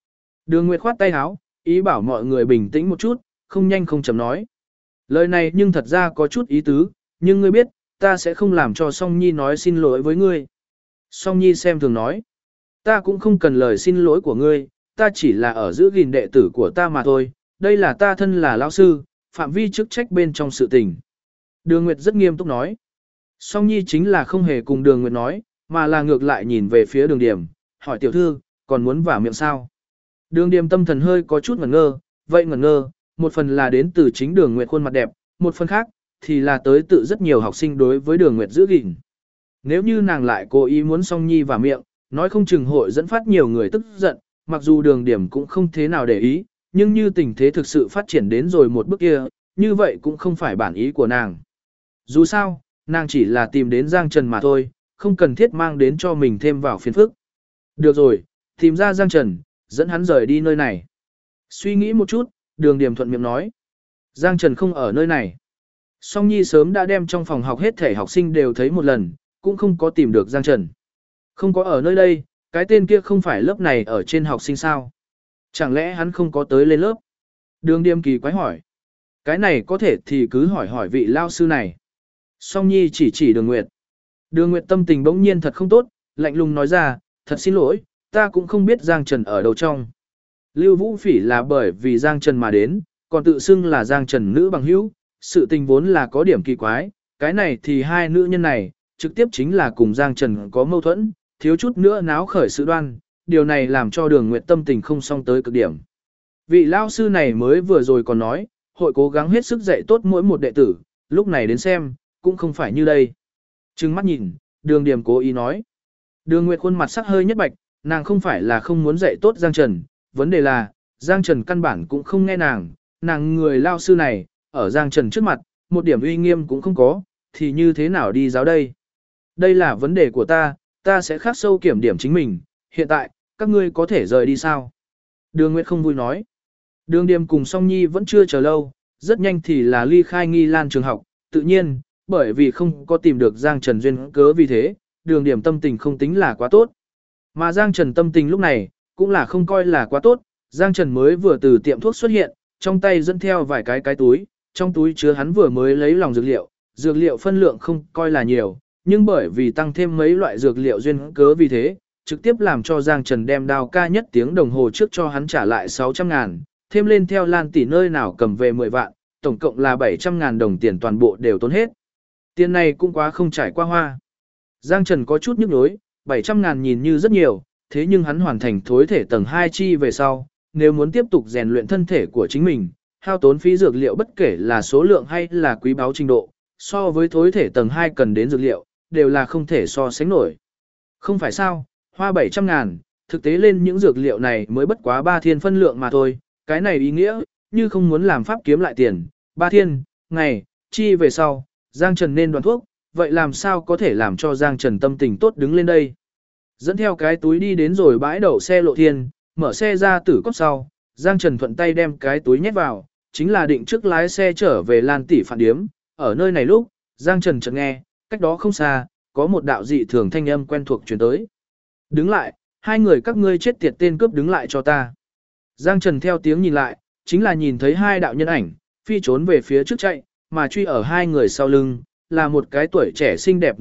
Đường Nguyệt khoát tay áo, ý bảo mọi người bình tĩnh một chút, không nhanh không chậm nói. Lời này nhưng thật ra có chút ý tứ, nhưng ngươi biết, ta sẽ không làm cho Song Nhi nói xin lỗi với ngươi. Song Nhi xem thường nói. Ta cũng không cần lời xin lỗi của ngươi, ta chỉ là ở giữ gìn đệ tử của ta mà thôi, đây là ta thân là lão sư, phạm vi chức trách bên trong sự tình. Đường Nguyệt rất nghiêm túc nói. Song Nhi chính là không hề cùng Đường Nguyệt nói, mà là ngược lại nhìn về phía Đường Điểm, hỏi tiểu thư, còn muốn vào miệng sao? Đường Điểm tâm thần hơi có chút ngẩn ngơ, vậy ngẩn ngơ, một phần là đến từ chính Đường Nguyệt khuôn mặt đẹp, một phần khác, thì là tới tự rất nhiều học sinh đối với Đường Nguyệt giữ gìn. Nếu như nàng lại cố ý muốn Song Nhi vào miệng, nói không chừng hội dẫn phát nhiều người tức giận, mặc dù Đường Điểm cũng không thế nào để ý, nhưng như tình thế thực sự phát triển đến rồi một bước kia, như vậy cũng không phải bản ý của nàng. Dù sao, nàng chỉ là tìm đến Giang Trần mà thôi, không cần thiết mang đến cho mình thêm vào phiền phức. Được rồi, tìm ra Giang Trần, dẫn hắn rời đi nơi này. Suy nghĩ một chút, Đường Điểm thuận miệng nói. Giang Trần không ở nơi này. Song Nhi sớm đã đem trong phòng học hết thể học sinh đều thấy một lần, cũng không có tìm được Giang Trần. Không có ở nơi đây, cái tên kia không phải lớp này ở trên học sinh sao? Chẳng lẽ hắn không có tới lên lớp? Đường Điềm kỳ quái hỏi. Cái này có thể thì cứ hỏi vị lao sư này. Song Nhi chỉ Đường Nguyệt. Đường Nguyệt tâm tình bỗng nhiên thật không tốt, lạnh lùng nói ra, thật xin lỗi, ta cũng không biết Giang Trần ở đâu trong. Lưu Vũ Phỉ là bởi vì Giang Trần mà đến, còn tự xưng là Giang Trần nữ bằng hữu, sự tình vốn là có điểm kỳ quái, cái này thì hai nữ nhân này, trực tiếp chính là cùng Giang Trần có mâu thuẫn, thiếu chút nữa náo khởi sự đoan, điều này làm cho Đường Nguyệt tâm tình không song tới cực điểm. Vị lao sư này mới vừa rồi còn nói, hội cố gắng hết sức dạy tốt mỗi một đệ tử, lúc này đến xem, cũng không phải như đây. Trừng mắt nhìn, Đường Điềm cố ý nói. Đường Nguyệt khuôn mặt sắc hơi nhất bạch, nàng không phải là không muốn dạy tốt Giang Trần, vấn đề là, Giang Trần căn bản cũng không nghe nàng người lao sư này, ở Giang Trần trước mặt, một điểm uy nghiêm cũng không có, thì như thế nào đi giáo đây? Đây là vấn đề của ta sẽ khắc sâu kiểm điểm chính mình, hiện tại, các ngươi có thể rời đi sao? Đường Nguyệt không vui nói. Đường Điềm cùng Song Nhi vẫn chưa chờ lâu, rất nhanh thì là ly khai Nghi Lan trường học, tự nhiên, bởi vì không có tìm được Giang Trần duyên cớ vì thế, Đường Điềm tâm tình không tính là quá tốt. Mà Giang Trần tâm tình lúc này, cũng là không coi là quá tốt, Giang Trần mới vừa từ tiệm thuốc xuất hiện, trong tay dẫn theo vài cái túi, trong túi chứa hắn vừa mới lấy lòng dược liệu phân lượng không coi là nhiều, nhưng bởi vì tăng thêm mấy loại dược liệu duyên cớ vì thế, trực tiếp làm cho Giang Trần đem đào ca nhất tiếng đồng hồ trước cho hắn trả lại 600.000, thêm lên theo Lan tỷ nơi nào cầm về 10 vạn, tổng cộng là 700.000 đồng tiền toàn bộ đều tốn hết. Tiền này cũng quá không trải qua hoa. Giang Trần có chút nhức nhối, 700.000 nhìn như rất nhiều, thế nhưng hắn hoàn thành thối thể tầng 2 chi về sau, nếu muốn tiếp tục rèn luyện thân thể của chính mình, hao tốn phí dược liệu bất kể là số lượng hay là quý báu trình độ, so với thối thể tầng 2 cần đến dược liệu, đều là không thể so sánh nổi. Không phải sao, hoa 700.000, thực tế lên những dược liệu này mới bất quá 3 thiên phân lượng mà thôi, cái này ý nghĩa, như không muốn làm pháp kiếm lại tiền, 3 thiên, ngày, chi về sau, Giang Trần nên đoàn thuốc, vậy làm sao có thể làm cho Giang Trần tâm tình tốt đứng lên đây. Dẫn theo cái túi đi đến rồi bãi đậu xe Lộ Thiên, mở xe ra tử cốc sau, Giang Trần thuận tay đem cái túi nhét vào, chính là định trước lái xe trở về Lan tỷ phản điếm. Ở nơi này lúc, Giang Trần chợt nghe, cách đó không xa, có một đạo dị thường thanh âm quen thuộc truyền tới. Đứng lại, hai người các ngươi chết tiệt tên cướp đứng lại cho ta. Giang Trần theo tiếng nhìn lại, chính là nhìn thấy hai đạo nhân ảnh, phi trốn về phía trước chạy, mà truy ở hai người sau lưng, là một cái tuổi trẻ xinh đẹp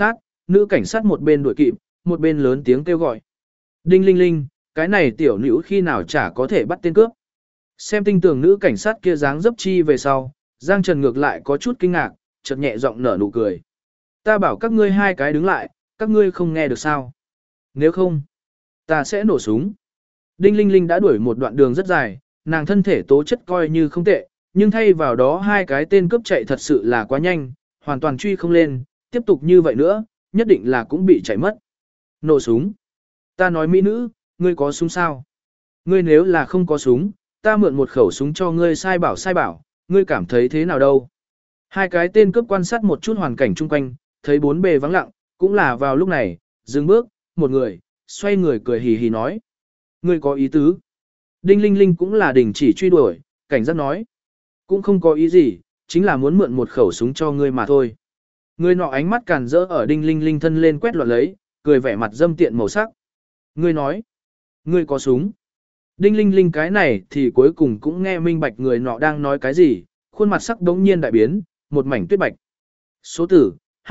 nữ cảnh sát một bên đuổi kịp, một bên lớn tiếng kêu gọi. Đinh linh linh, cái này tiểu nữ khi nào chả có thể bắt tên cướp. Xem tinh tường nữ cảnh sát kia dáng dấp chi về sau, Giang Trần ngược lại có chút kinh ngạc, chợt nhẹ giọng nở nụ cười. Ta bảo các ngươi hai cái đứng lại, các ngươi không nghe được sao? Nếu không, ta sẽ nổ súng. Đinh Linh Linh đã đuổi một đoạn đường rất dài, nàng thân thể tố chất coi như không tệ, nhưng thay vào đó hai cái tên cướp chạy thật sự là quá nhanh, hoàn toàn truy không lên, tiếp tục như vậy nữa, nhất định là cũng bị chạy mất. Nổ súng. Ta nói mỹ nữ, ngươi có súng sao? Ngươi nếu là không có súng, ta mượn một khẩu súng cho ngươi sai bảo, ngươi cảm thấy thế nào đâu? Hai cái tên cướp quan sát một chút hoàn cảnh chung quanh, thấy bốn bề vắng lặng, cũng là vào lúc này, dừng bước, một người, xoay người cười hì hì nói. Ngươi có ý tứ. Đinh Linh Linh cũng là đình chỉ truy đuổi, cảnh giác nói. Cũng không có ý gì, chính là muốn mượn một khẩu súng cho ngươi mà thôi. Người nọ ánh mắt càn rỡ ở Đinh Linh Linh thân lên quét loạn lấy, cười vẻ mặt dâm tiện màu sắc. Ngươi nói, ngươi có súng. Đinh Linh Linh cái này thì cuối cùng cũng nghe minh bạch người nọ đang nói cái gì, khuôn mặt sắc đống nhiên đại biến, một mảnh tuyết bạch. Số tử,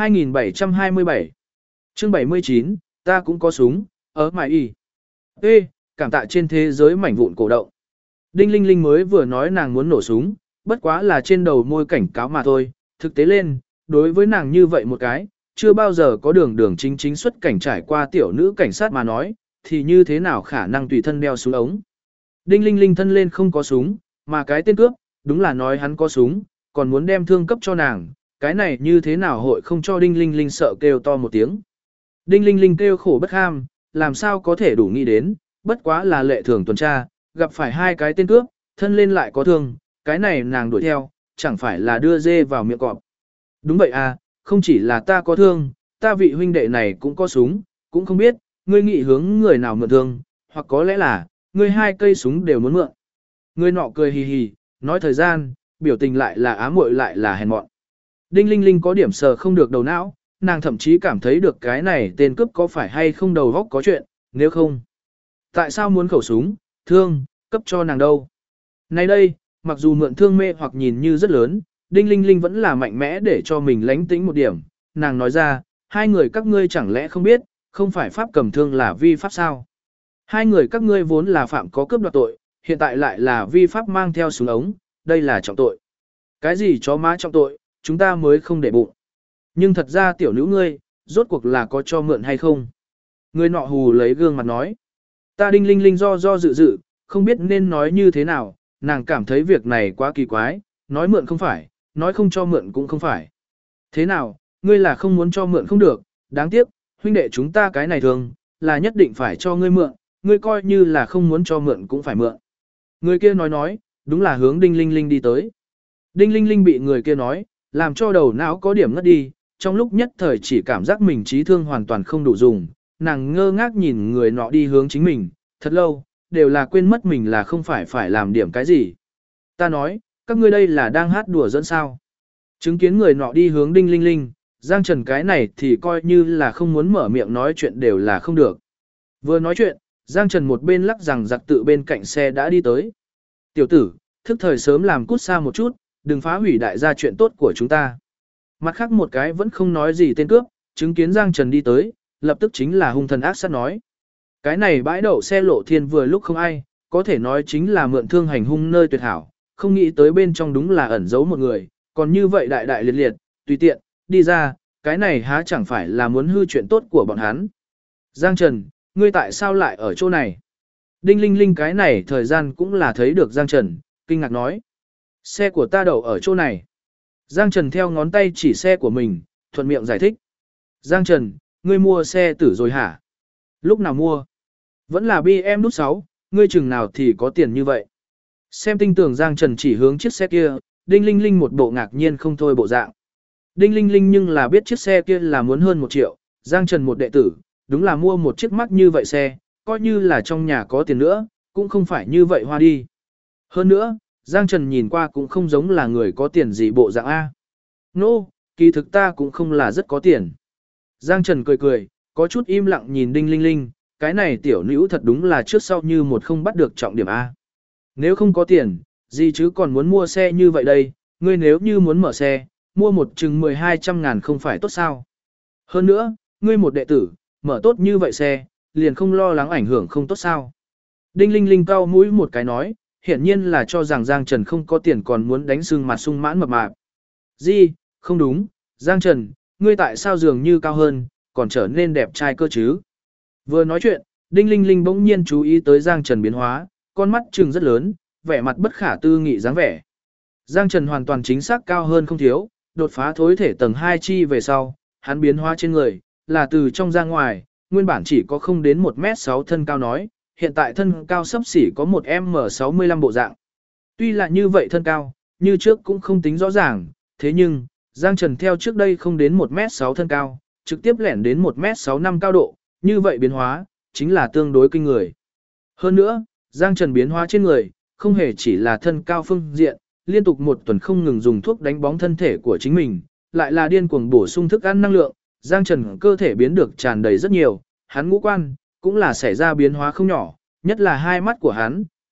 2727. Chương 79, ta cũng có súng, ở mài y. Ê, cảm tạ trên thế giới mảnh vụn cổ động. Đinh Linh Linh mới vừa nói nàng muốn nổ súng, bất quá là trên đầu môi cảnh cáo mà thôi, thực tế lên, đối với nàng như vậy một cái, chưa bao giờ có đường chính chính xuất cảnh trải qua tiểu nữ cảnh sát mà nói, thì như thế nào khả năng tùy thân đeo súng ống. Đinh Linh Linh thân lên không có súng, mà cái tên cướp, đúng là nói hắn có súng, còn muốn đem thương cấp cho nàng, cái này như thế nào hội không cho Đinh Linh Linh sợ kêu to một tiếng. Đinh Linh Linh kêu khổ bất ham, làm sao có thể đủ nghĩ đến, bất quá là lệ thường tuần tra, gặp phải hai cái tên cướp, thân lên lại có thương, cái này nàng đuổi theo, chẳng phải là đưa dê vào miệng cọp. Đúng vậy à, không chỉ là ta có thương, ta vị huynh đệ này cũng có súng, cũng không biết, ngươi nghị hướng người nào mượn thương, hoặc có lẽ là, ngươi hai cây súng đều muốn mượn. Người nọ cười hì hì, nói thời gian, biểu tình lại là ám muội lại là hèn mọn. Đinh Linh Linh có điểm sờ không được đầu não, nàng thậm chí cảm thấy được cái này tên cướp có phải hay không đầu góc có chuyện, nếu không. Tại sao muốn khẩu súng, thương, cấp cho nàng đâu? Nay đây, mặc dù mượn thương mê hoặc nhìn như rất lớn, Đinh Linh Linh vẫn là mạnh mẽ để cho mình lánh tĩnh một điểm. Nàng nói ra, hai người các ngươi chẳng lẽ không biết, không phải pháp cầm thương là vi pháp sao? Hai người các ngươi vốn là phạm có cướp đoạt tội, hiện tại lại là vi pháp mang theo súng ống, đây là trọng tội. Cái gì chó má trọng tội, chúng ta mới không để bụng. Nhưng thật ra tiểu nữ ngươi, rốt cuộc là có cho mượn hay không? Người nọ hù lấy gương mặt nói. Ta Đinh Linh Linh do dự, không biết nên nói như thế nào, nàng cảm thấy việc này quá kỳ quái, nói mượn không phải, nói không cho mượn cũng không phải. Thế nào, ngươi là không muốn cho mượn không được, đáng tiếc, huynh đệ chúng ta cái này thường, là nhất định phải cho ngươi mượn, ngươi coi như là không muốn cho mượn cũng phải mượn. Người kia nói, đúng là hướng Đinh Linh Linh đi tới. Đinh Linh Linh bị người kia nói, làm cho đầu não có điểm ngất đi, trong lúc nhất thời chỉ cảm giác mình trí thương hoàn toàn không đủ dùng, nàng ngơ ngác nhìn người nọ đi hướng chính mình, thật lâu, đều là quên mất mình là không phải làm điểm cái gì. Ta nói, các ngươi đây là đang hát đùa dẫn sao. Chứng kiến người nọ đi hướng Đinh Linh Linh, Giang Trần cái này thì coi như là không muốn mở miệng nói chuyện đều là không được. Vừa nói chuyện, Giang Trần một bên lắc rằng giặc tự bên cạnh xe đã đi tới. Tiểu tử, thức thời sớm làm cút xa một chút, đừng phá hủy đại gia chuyện tốt của chúng ta. Mặt khác một cái vẫn không nói gì tên cướp, chứng kiến Giang Trần đi tới, lập tức chính là hung thần ác sát nói. Cái này bãi đậu xe lộ thiên vừa lúc không ai, có thể nói chính là mượn thương hành hung nơi tuyệt hảo, không nghĩ tới bên trong đúng là ẩn giấu một người, còn như vậy đại đại liệt liệt, tùy tiện, đi ra, cái này há chẳng phải là muốn hư chuyện tốt của bọn hắn. Giang Trần, ngươi tại sao lại ở chỗ này? Đinh Linh Linh cái này thời gian cũng là thấy được Giang Trần, kinh ngạc nói. Xe của ta đậu ở chỗ này. Giang Trần theo ngón tay chỉ xe của mình, thuận miệng giải thích. Giang Trần, ngươi mua xe tử rồi hả? Lúc nào mua? Vẫn là BMW Đút 6, ngươi chừng nào thì có tiền như vậy? Xem tinh tường Giang Trần chỉ hướng chiếc xe kia, Đinh Linh Linh một bộ ngạc nhiên không thôi bộ dạng. Đinh Linh Linh nhưng là biết chiếc xe kia là muốn hơn 1 triệu, Giang Trần một đệ tử, đúng là mua một chiếc mắc như vậy xe, coi như là trong nhà có tiền nữa, cũng không phải như vậy hoa đi. Hơn nữa, Giang Trần nhìn qua cũng không giống là người có tiền gì bộ dạng A. Nô, kỳ thực ta cũng không là rất có tiền. Giang Trần cười cười, có chút im lặng nhìn Đinh Linh Linh, cái này tiểu nữ thật đúng là trước sau như một không bắt được trọng điểm A. Nếu không có tiền, gì chứ còn muốn mua xe như vậy đây, ngươi nếu như muốn mở xe, mua một chừng 1200 ngàn không phải tốt sao. Hơn nữa, ngươi một đệ tử, mở tốt như vậy xe, liền không lo lắng ảnh hưởng không tốt sao. Đinh Linh Linh cau mũi một cái nói, hiển nhiên là cho rằng Giang Trần không có tiền còn muốn đánh sưng mặt sung mãn mập mạp. Gì, không đúng, Giang Trần, ngươi tại sao dường như cao hơn, còn trở nên đẹp trai cơ chứ? Vừa nói chuyện, Đinh Linh Linh bỗng nhiên chú ý tới Giang Trần biến hóa, con mắt trừng rất lớn, vẻ mặt bất khả tư nghị dáng vẻ. Giang Trần hoàn toàn chính xác cao hơn không thiếu, đột phá thối thể tầng 2 chi về sau, hắn biến hóa trên người, là từ trong ra ngoài, nguyên bản chỉ có không đến 1m6 thân cao nói, hiện tại thân cao sấp xỉ có 1m65 bộ dạng. Tuy là như vậy thân cao, như trước cũng không tính rõ ràng, thế nhưng, Giang Trần theo trước đây không đến 1m6 thân cao, trực tiếp lẻn đến 1m65 cao độ, như vậy biến hóa, chính là tương đối kinh người. Hơn nữa, Giang Trần biến hóa trên người, không hề chỉ là thân cao phương diện, liên tục một tuần không ngừng dùng thuốc đánh bóng thân thể của chính mình, lại là điên cuồng bổ sung thức ăn năng lượng, Giang Trần cơ thể biến được tràn đầy rất nhiều, hắn ngũ quan, cũng là xảy ra biến hóa không nhỏ, nhất là hai mắt của hắn,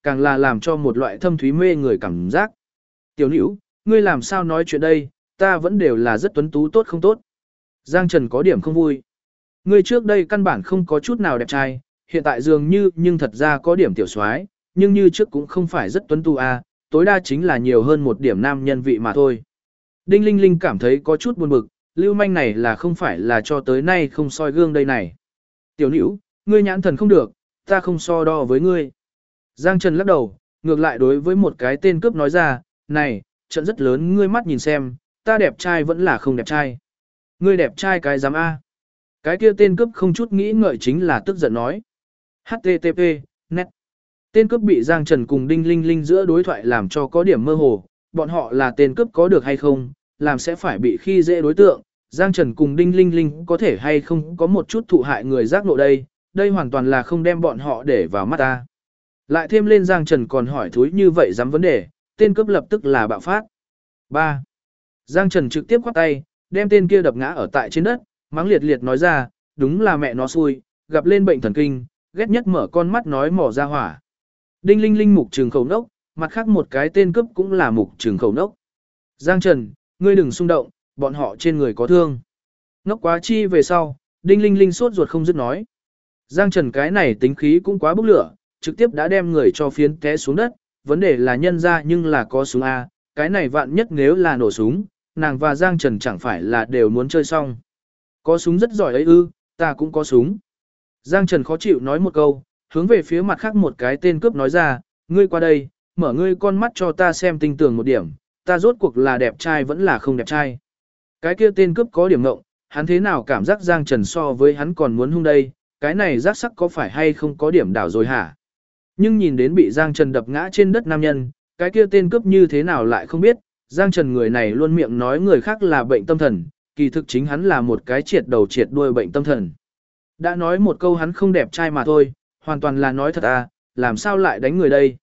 càng là làm cho một loại thâm thúy mê người cảm giác. Tiểu Nữu, ngươi làm sao nói chuyện đây, ta vẫn đều là rất tuấn tú tốt không tốt. Giang Trần có điểm không vui. Ngươi trước đây căn bản không có chút nào đẹp trai, hiện tại dường như nhưng thật ra có điểm tiểu soái, nhưng như trước cũng không phải rất tuấn tú à, tối đa chính là nhiều hơn một điểm nam nhân vị mà thôi. Đinh Linh Linh cảm thấy có chút buồn bực, lưu manh này là không phải là cho tới nay không soi gương đây này. Tiểu Nữu, ngươi nhãn thần không được, ta không so đo với ngươi. Giang Trần lắc đầu, ngược lại đối với một cái tên cướp nói ra, này, trận rất lớn ngươi mắt nhìn xem, ta đẹp trai vẫn là không đẹp trai. Ngươi đẹp trai cái dám A. Cái kia tên cướp không chút nghĩ ngợi chính là tức giận nói. HTTP, net. Tên cướp bị Giang Trần cùng Đinh Linh Linh giữa đối thoại làm cho có điểm mơ hồ, bọn họ là tên cướp có được hay không, làm sẽ phải bị khi dễ đối tượng. Giang Trần cùng Đinh Linh Linh có thể hay không có một chút thụ hại người giác ngộ đây hoàn toàn là không đem bọn họ để vào mắt ta. Lại thêm lên Giang Trần còn hỏi thúi như vậy dám vấn đề, tên cướp lập tức là bạo phát. 3. Giang Trần trực tiếp khoát tay, đem tên kia đập ngã ở tại trên đất, mắng liệt liệt nói ra, đúng là mẹ nó xui, gặp lên bệnh thần kinh, ghét nhất mở con mắt nói mỏ ra hỏa. Đinh Linh Linh mục trừng khẩu nốc, mặt khác một cái tên cướp cũng là mục trừng khẩu nốc. Giang Trần, ngươi đừng xung động, bọn họ trên người có thương. Ngốc quá chi về sau, Đinh Linh Linh sốt ruột không dứt nói. Giang Trần cái này tính khí cũng quá bốc lửa, trực tiếp đã đem người cho phiến té xuống đất, vấn đề là nhân ra nhưng là có súng A, cái này vạn nhất nếu là nổ súng, nàng và Giang Trần chẳng phải là đều muốn chơi xong. Có súng rất giỏi ấy ư, ta cũng có súng. Giang Trần khó chịu nói một câu, hướng về phía mặt khác một cái tên cướp nói ra, ngươi qua đây, mở ngươi con mắt cho ta xem tinh tường một điểm, ta rốt cuộc là đẹp trai vẫn là không đẹp trai. Cái kia tên cướp có điểm ngộng, hắn thế nào cảm giác Giang Trần so với hắn còn muốn hung đây, cái này giác sắc có phải hay không có điểm đảo rồi hả? Nhưng nhìn đến bị Giang Trần đập ngã trên đất nam nhân, cái kia tên cướp như thế nào lại không biết, Giang Trần người này luôn miệng nói người khác là bệnh tâm thần, kỳ thực chính hắn là một cái triệt đầu triệt đuôi bệnh tâm thần. Đã nói một câu hắn không đẹp trai mà thôi, hoàn toàn là nói thật à, làm sao lại đánh người đây?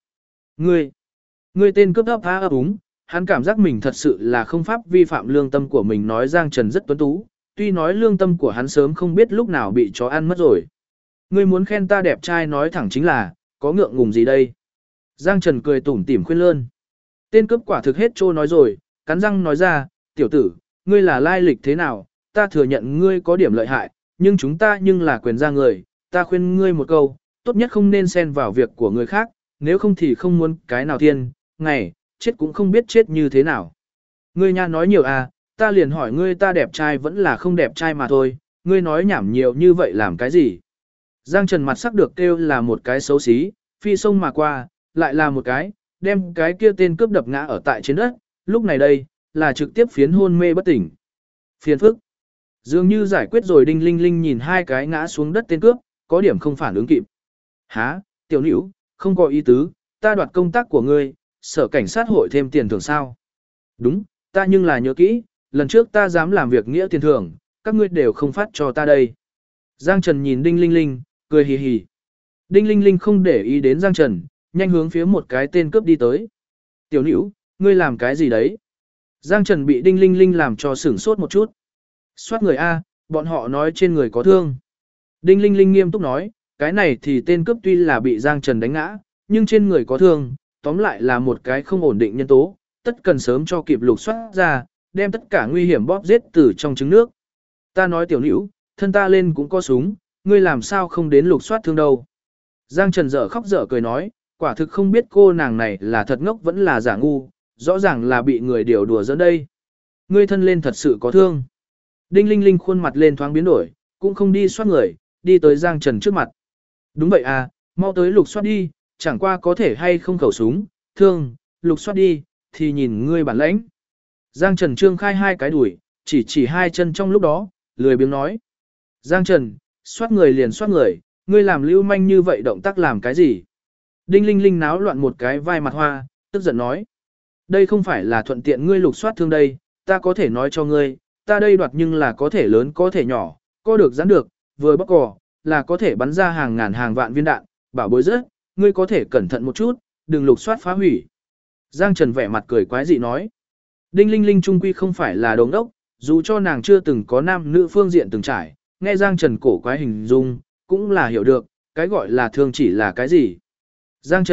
Ngươi tên cướp ấp ấp úng, hắn cảm giác mình thật sự là không pháp vi phạm lương tâm của mình nói Giang Trần rất tuấn tú, tuy nói lương tâm của hắn sớm không biết lúc nào bị chó ăn mất rồi. Ngươi muốn khen ta đẹp trai nói thẳng chính là, có ngượng ngùng gì đây? Giang Trần cười tủm tỉm khuyên lơn. Tên cướp quả thực hết trô nói rồi, cắn răng nói ra, tiểu tử, ngươi là lai lịch thế nào, ta thừa nhận ngươi có điểm lợi hại, nhưng chúng ta nhưng là quyền gia người, ta khuyên ngươi một câu, tốt nhất không nên xen vào việc của người khác, nếu không thì không muốn cái nào thiên, ngày, chết cũng không biết chết như thế nào. Ngươi nha nói nhiều à, ta liền hỏi ngươi ta đẹp trai vẫn là không đẹp trai mà thôi, ngươi nói nhảm nhiều như vậy làm cái gì? Giang Trần mặt sắc được kêu là một cái xấu xí, phi sông mà qua, lại là một cái, đem cái kia tên cướp đập ngã ở tại trên đất, lúc này đây, là trực tiếp phiến hôn mê bất tỉnh. Phiền phức. Dường như giải quyết rồi Đinh Linh Linh nhìn hai cái ngã xuống đất tên cướp, có điểm không phản ứng kịp. Hả, tiểu nữ, không có ý tứ, ta đoạt công tác của ngươi, sở cảnh sát hội thêm tiền thưởng sao? Đúng, ta nhưng là nhớ kỹ, lần trước ta dám làm việc nghĩa tiền thưởng, các ngươi đều không phát cho ta đây. Giang Trần nhìn Đinh Linh Linh, cười hì hì. Đinh Linh Linh không để ý đến Giang Trần, nhanh hướng phía một cái tên cướp đi tới. Tiểu nữ, ngươi làm cái gì đấy? Giang Trần bị Đinh Linh Linh làm cho sửng sốt một chút. Soát người A, bọn họ nói trên người có thương. Đinh Linh Linh nghiêm túc nói, cái này thì tên cướp tuy là bị Giang Trần đánh ngã, nhưng trên người có thương, tóm lại là một cái không ổn định nhân tố, tất cần sớm cho kịp lục soát ra, đem tất cả nguy hiểm bóp giết từ trong trứng nước. Ta nói tiểu nữ, thân ta lên cũng có súng, ngươi làm sao không đến lục soát thương đâu. Giang Trần dở khóc dở cười nói, quả thực không biết cô nàng này là thật ngốc vẫn là giả ngu, rõ ràng là bị người điều đùa dẫn đây. Ngươi thân lên thật sự có thương. Đinh Linh Linh khuôn mặt lên thoáng biến đổi, cũng không đi soát người, đi tới Giang Trần trước mặt. Đúng vậy à, mau tới lục soát đi, chẳng qua có thể hay không khẩu súng, thương, lục soát đi, thì nhìn ngươi bản lãnh. Giang Trần trương khai hai cái đùi, chỉ hai chân trong lúc đó, lười biếng nói. Giang Trần, soát người liền soát người, ngươi làm lưu manh như vậy động tác làm cái gì? Đinh Linh Linh náo loạn một cái vai mặt hoa, tức giận nói. Đây không phải là thuận tiện ngươi lục soát thương đây, ta có thể nói cho ngươi, ta đây đoạt nhưng là có thể lớn có thể nhỏ, có được giãn được, vừa bóc cỏ, là có thể bắn ra hàng ngàn hàng vạn viên đạn, bảo bối rất, ngươi có thể cẩn thận một chút, đừng lục soát phá hủy. Giang Trần vẻ mặt cười quái dị nói. Đinh Linh Linh trung quy không phải là đồ ngốc, dù cho nàng chưa từng có nam nữ phương diện từng trải, nghe Giang Trần cổ quái hình dung, cũng là hiểu được, cái gọi là thương chỉ là cái gì. Giang Trần,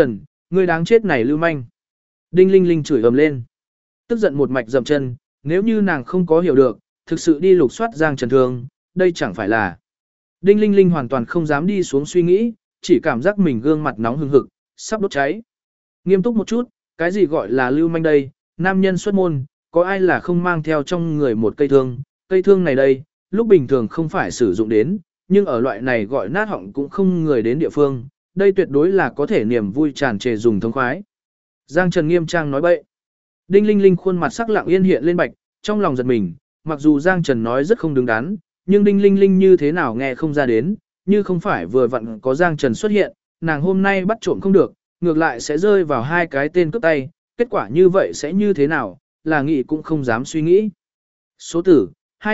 Ngươi đáng chết này lưu manh. Đinh Linh Linh chửi ầm lên. Tức giận một mạch dậm chân, nếu như nàng không có hiểu được, thực sự đi lục soát Giang Trần thương, đây chẳng phải là. Đinh Linh Linh hoàn toàn không dám đi xuống suy nghĩ, chỉ cảm giác mình gương mặt nóng hừng hực, sắp đốt cháy. Nghiêm túc một chút, cái gì gọi là lưu manh đây, nam nhân xuất môn, có ai là không mang theo trong người một cây thương này đây, lúc bình thường không phải sử dụng đến, nhưng ở loại này gọi nát họng cũng không người đến địa phương, đây tuyệt đối là có thể niềm vui tràn trề dùng thông khoái. Giang Trần nghiêm trang nói bậy. Đinh Linh Linh khuôn mặt sắc lặng yên hiện lên bạch, trong lòng giật mình, mặc dù Giang Trần nói rất không đứng đắn, nhưng Đinh Linh Linh như thế nào nghe không ra đến, như không phải vừa vặn có Giang Trần xuất hiện, nàng hôm nay bắt trộm không được, ngược lại sẽ rơi vào hai cái tên cướp tay, kết quả như vậy sẽ như thế nào, là nghĩ cũng không dám suy nghĩ. Số tử,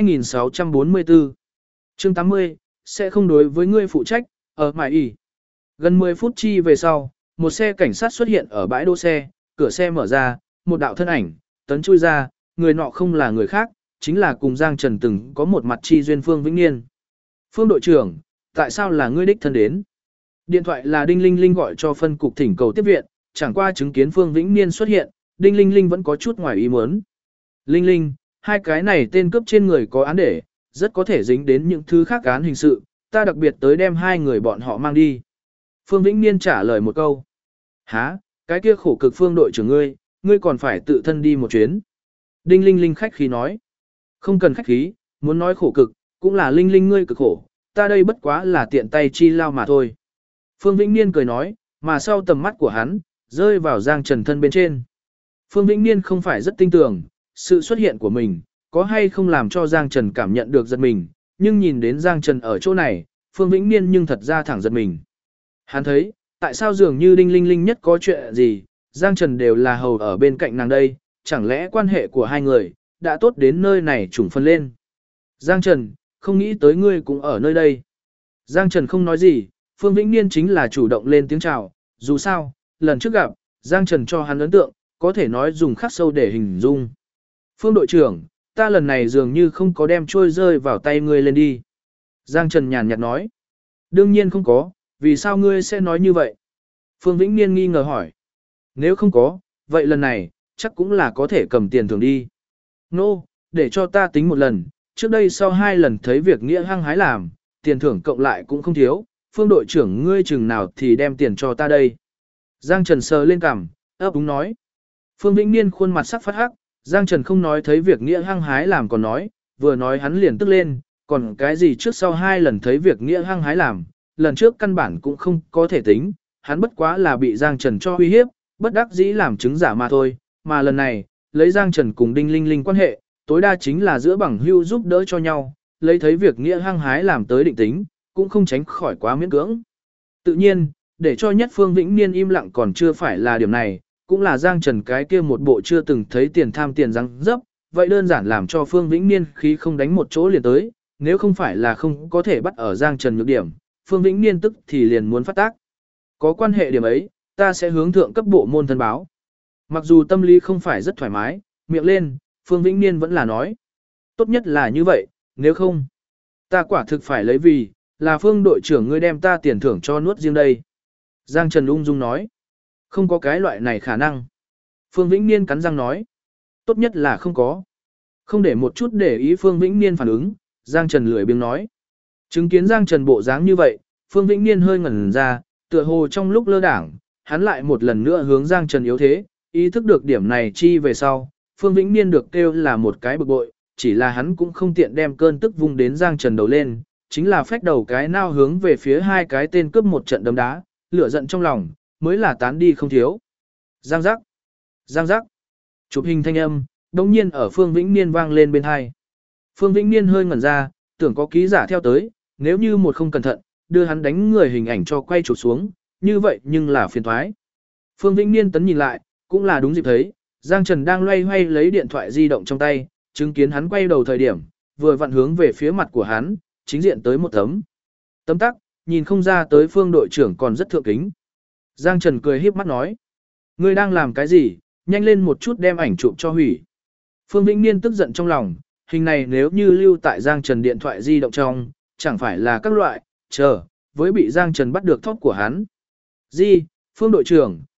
2644. Chương 80, sẽ không đối với ngươi phụ trách, ở mải ỉ. Gần 10 phút chi về sau, một xe cảnh sát xuất hiện ở bãi đỗ xe, cửa xe mở ra, một đạo thân ảnh, tấn chui ra, người nọ không là người khác, chính là cùng Giang Trần từng có một mặt chi duyên Phương Vĩnh Niên. Phương đội trưởng, tại sao là ngươi đích thân đến? Điện thoại là Đinh Linh Linh gọi cho phân cục thỉnh cầu tiếp viện, chẳng qua chứng kiến Phương Vĩnh Niên xuất hiện, Đinh Linh Linh vẫn có chút ngoài ý muốn. Linh Linh, hai cái này tên cướp trên người có án để, rất có thể dính đến những thứ khác án hình sự, ta đặc biệt tới đem hai người bọn họ mang đi. Phương Vĩnh Niên trả lời một câu. Hả, cái kia khổ cực Phương đội trưởng ngươi còn phải tự thân đi một chuyến. Đinh Linh Linh khách khí nói. Không cần khách khí, muốn nói khổ cực, cũng là Linh Linh ngươi cực khổ, ta đây bất quá là tiện tay chi lao mà thôi. Phương Vĩnh Niên cười nói, mà sau tầm mắt của hắn, rơi vào Giang Trần thân bên trên. Phương Vĩnh Niên không phải rất tin tưởng, sự xuất hiện của mình, có hay không làm cho Giang Trần cảm nhận được giật mình, nhưng nhìn đến Giang Trần ở chỗ này, Phương Vĩnh Niên nhưng thật ra thẳng giật mình. Hắn thấy, tại sao dường như Đinh Linh Linh nhất có chuyện gì, Giang Trần đều là hầu ở bên cạnh nàng đây, chẳng lẽ quan hệ của hai người, đã tốt đến nơi này trùng phân lên. Giang Trần, không nghĩ tới ngươi cũng ở nơi đây. Giang Trần không nói gì, Phương Vĩnh Niên chính là chủ động lên tiếng chào, dù sao, lần trước gặp, Giang Trần cho hắn ấn tượng, có thể nói dùng khắc sâu để hình dung. Phương đội trưởng, ta lần này dường như không có đem trôi rơi vào tay ngươi lên đi. Giang Trần nhàn nhạt nói. Đương nhiên không có, vì sao ngươi sẽ nói như vậy? Phương Vĩnh Niên nghi ngờ hỏi. Nếu không có, vậy lần này, chắc cũng là có thể cầm tiền thưởng đi. Nô, để cho ta tính một lần, trước đây sau 2 lần thấy việc nghĩa hăng hái làm, tiền thưởng cộng lại cũng không thiếu, Phương đội trưởng ngươi chừng nào thì đem tiền cho ta đây. Giang Trần sờ lên cằm, ấp úng nói. Phương Vĩnh Niên khuôn mặt sắc phát hắc, Giang Trần không nói thấy việc nghĩa hăng hái làm còn nói, vừa nói hắn liền tức lên, còn cái gì trước sau 2 lần thấy việc nghĩa hăng hái làm, lần trước căn bản cũng không có thể tính, hắn bất quá là bị Giang Trần cho uy hiếp, bất đắc dĩ làm chứng giả mà thôi, mà lần này, lấy Giang Trần cùng Đinh Linh Linh quan hệ, tối đa chính là giữa bằng hữu giúp đỡ cho nhau, lấy thấy việc nghĩa hăng hái làm tới định tính, cũng không tránh khỏi quá miễn cưỡng. Tự nhiên, để cho nhất Phương Vĩnh Niên im lặng còn chưa phải là điểm này, cũng là Giang Trần cái kia một bộ chưa từng thấy tiền tham tiền răng dấp, vậy đơn giản làm cho Phương Vĩnh Niên khí không đánh một chỗ liền tới, nếu không phải là không có thể bắt ở Giang Trần nhược điểm, Phương Vĩnh Niên tức thì liền muốn phát tác. Có quan hệ điểm ấy, ta sẽ hướng thượng cấp bộ môn thân báo. Mặc dù tâm lý không phải rất thoải mái, miệng lên, Phương Vĩnh Niên vẫn là nói. Tốt nhất là như vậy, nếu không, ta quả thực phải lấy vì, là Phương đội trưởng ngươi đem ta tiền thưởng cho nuốt riêng đây. Giang Trần ung dung nói. Không có cái loại này khả năng. Phương Vĩnh Niên cắn răng nói. Tốt nhất là không có. Không để một chút để ý Phương Vĩnh Niên phản ứng, Giang Trần lười biếng nói. Chứng kiến Giang Trần bộ dáng như vậy, Phương Vĩnh Niên hơi ngẩn ra, tựa hồ trong lúc lơ đảng, hắn lại một lần nữa hướng Giang Trần yếu thế, ý thức được điểm này chi về sau, Phương Vĩnh Niên được kêu là một cái bực bội, chỉ là hắn cũng không tiện đem cơn tức vung đến Giang Trần đầu lên, chính là phách đầu cái nao hướng về phía hai cái tên cướp một trận đấm đá, lửa giận trong lòng, mới là tán đi không thiếu. Giang giác, giang giác, chụp hình thanh âm, đồng nhiên ở Phương Vĩnh Niên vang lên bên hai. Phương Vĩnh Niên hơi ngẩn ra, tưởng có ký giả theo tới, nếu như một không cẩn thận, đưa hắn đánh người hình ảnh cho quay chụp xuống, như vậy nhưng là phiền thoái. Phương Vĩnh Niên tấn nhìn lại, cũng là đúng dịp thấy, Giang Trần đang loay hoay lấy điện thoại di động trong tay, chứng kiến hắn quay đầu thời điểm, vừa vặn hướng về phía mặt của hắn, chính diện tới một tấm. Tấm tắc, nhìn không ra tới Phương đội trưởng còn rất thượng kính. Giang Trần cười híp mắt nói, ngươi đang làm cái gì, nhanh lên một chút đem ảnh chụp cho hủy. Phương Vĩnh Niên tức giận trong lòng, hình này nếu như lưu tại Giang Trần điện thoại di động trong, chẳng phải là các loại, với bị Giang Trần bắt được thóp của hắn. Phương đội trưởng,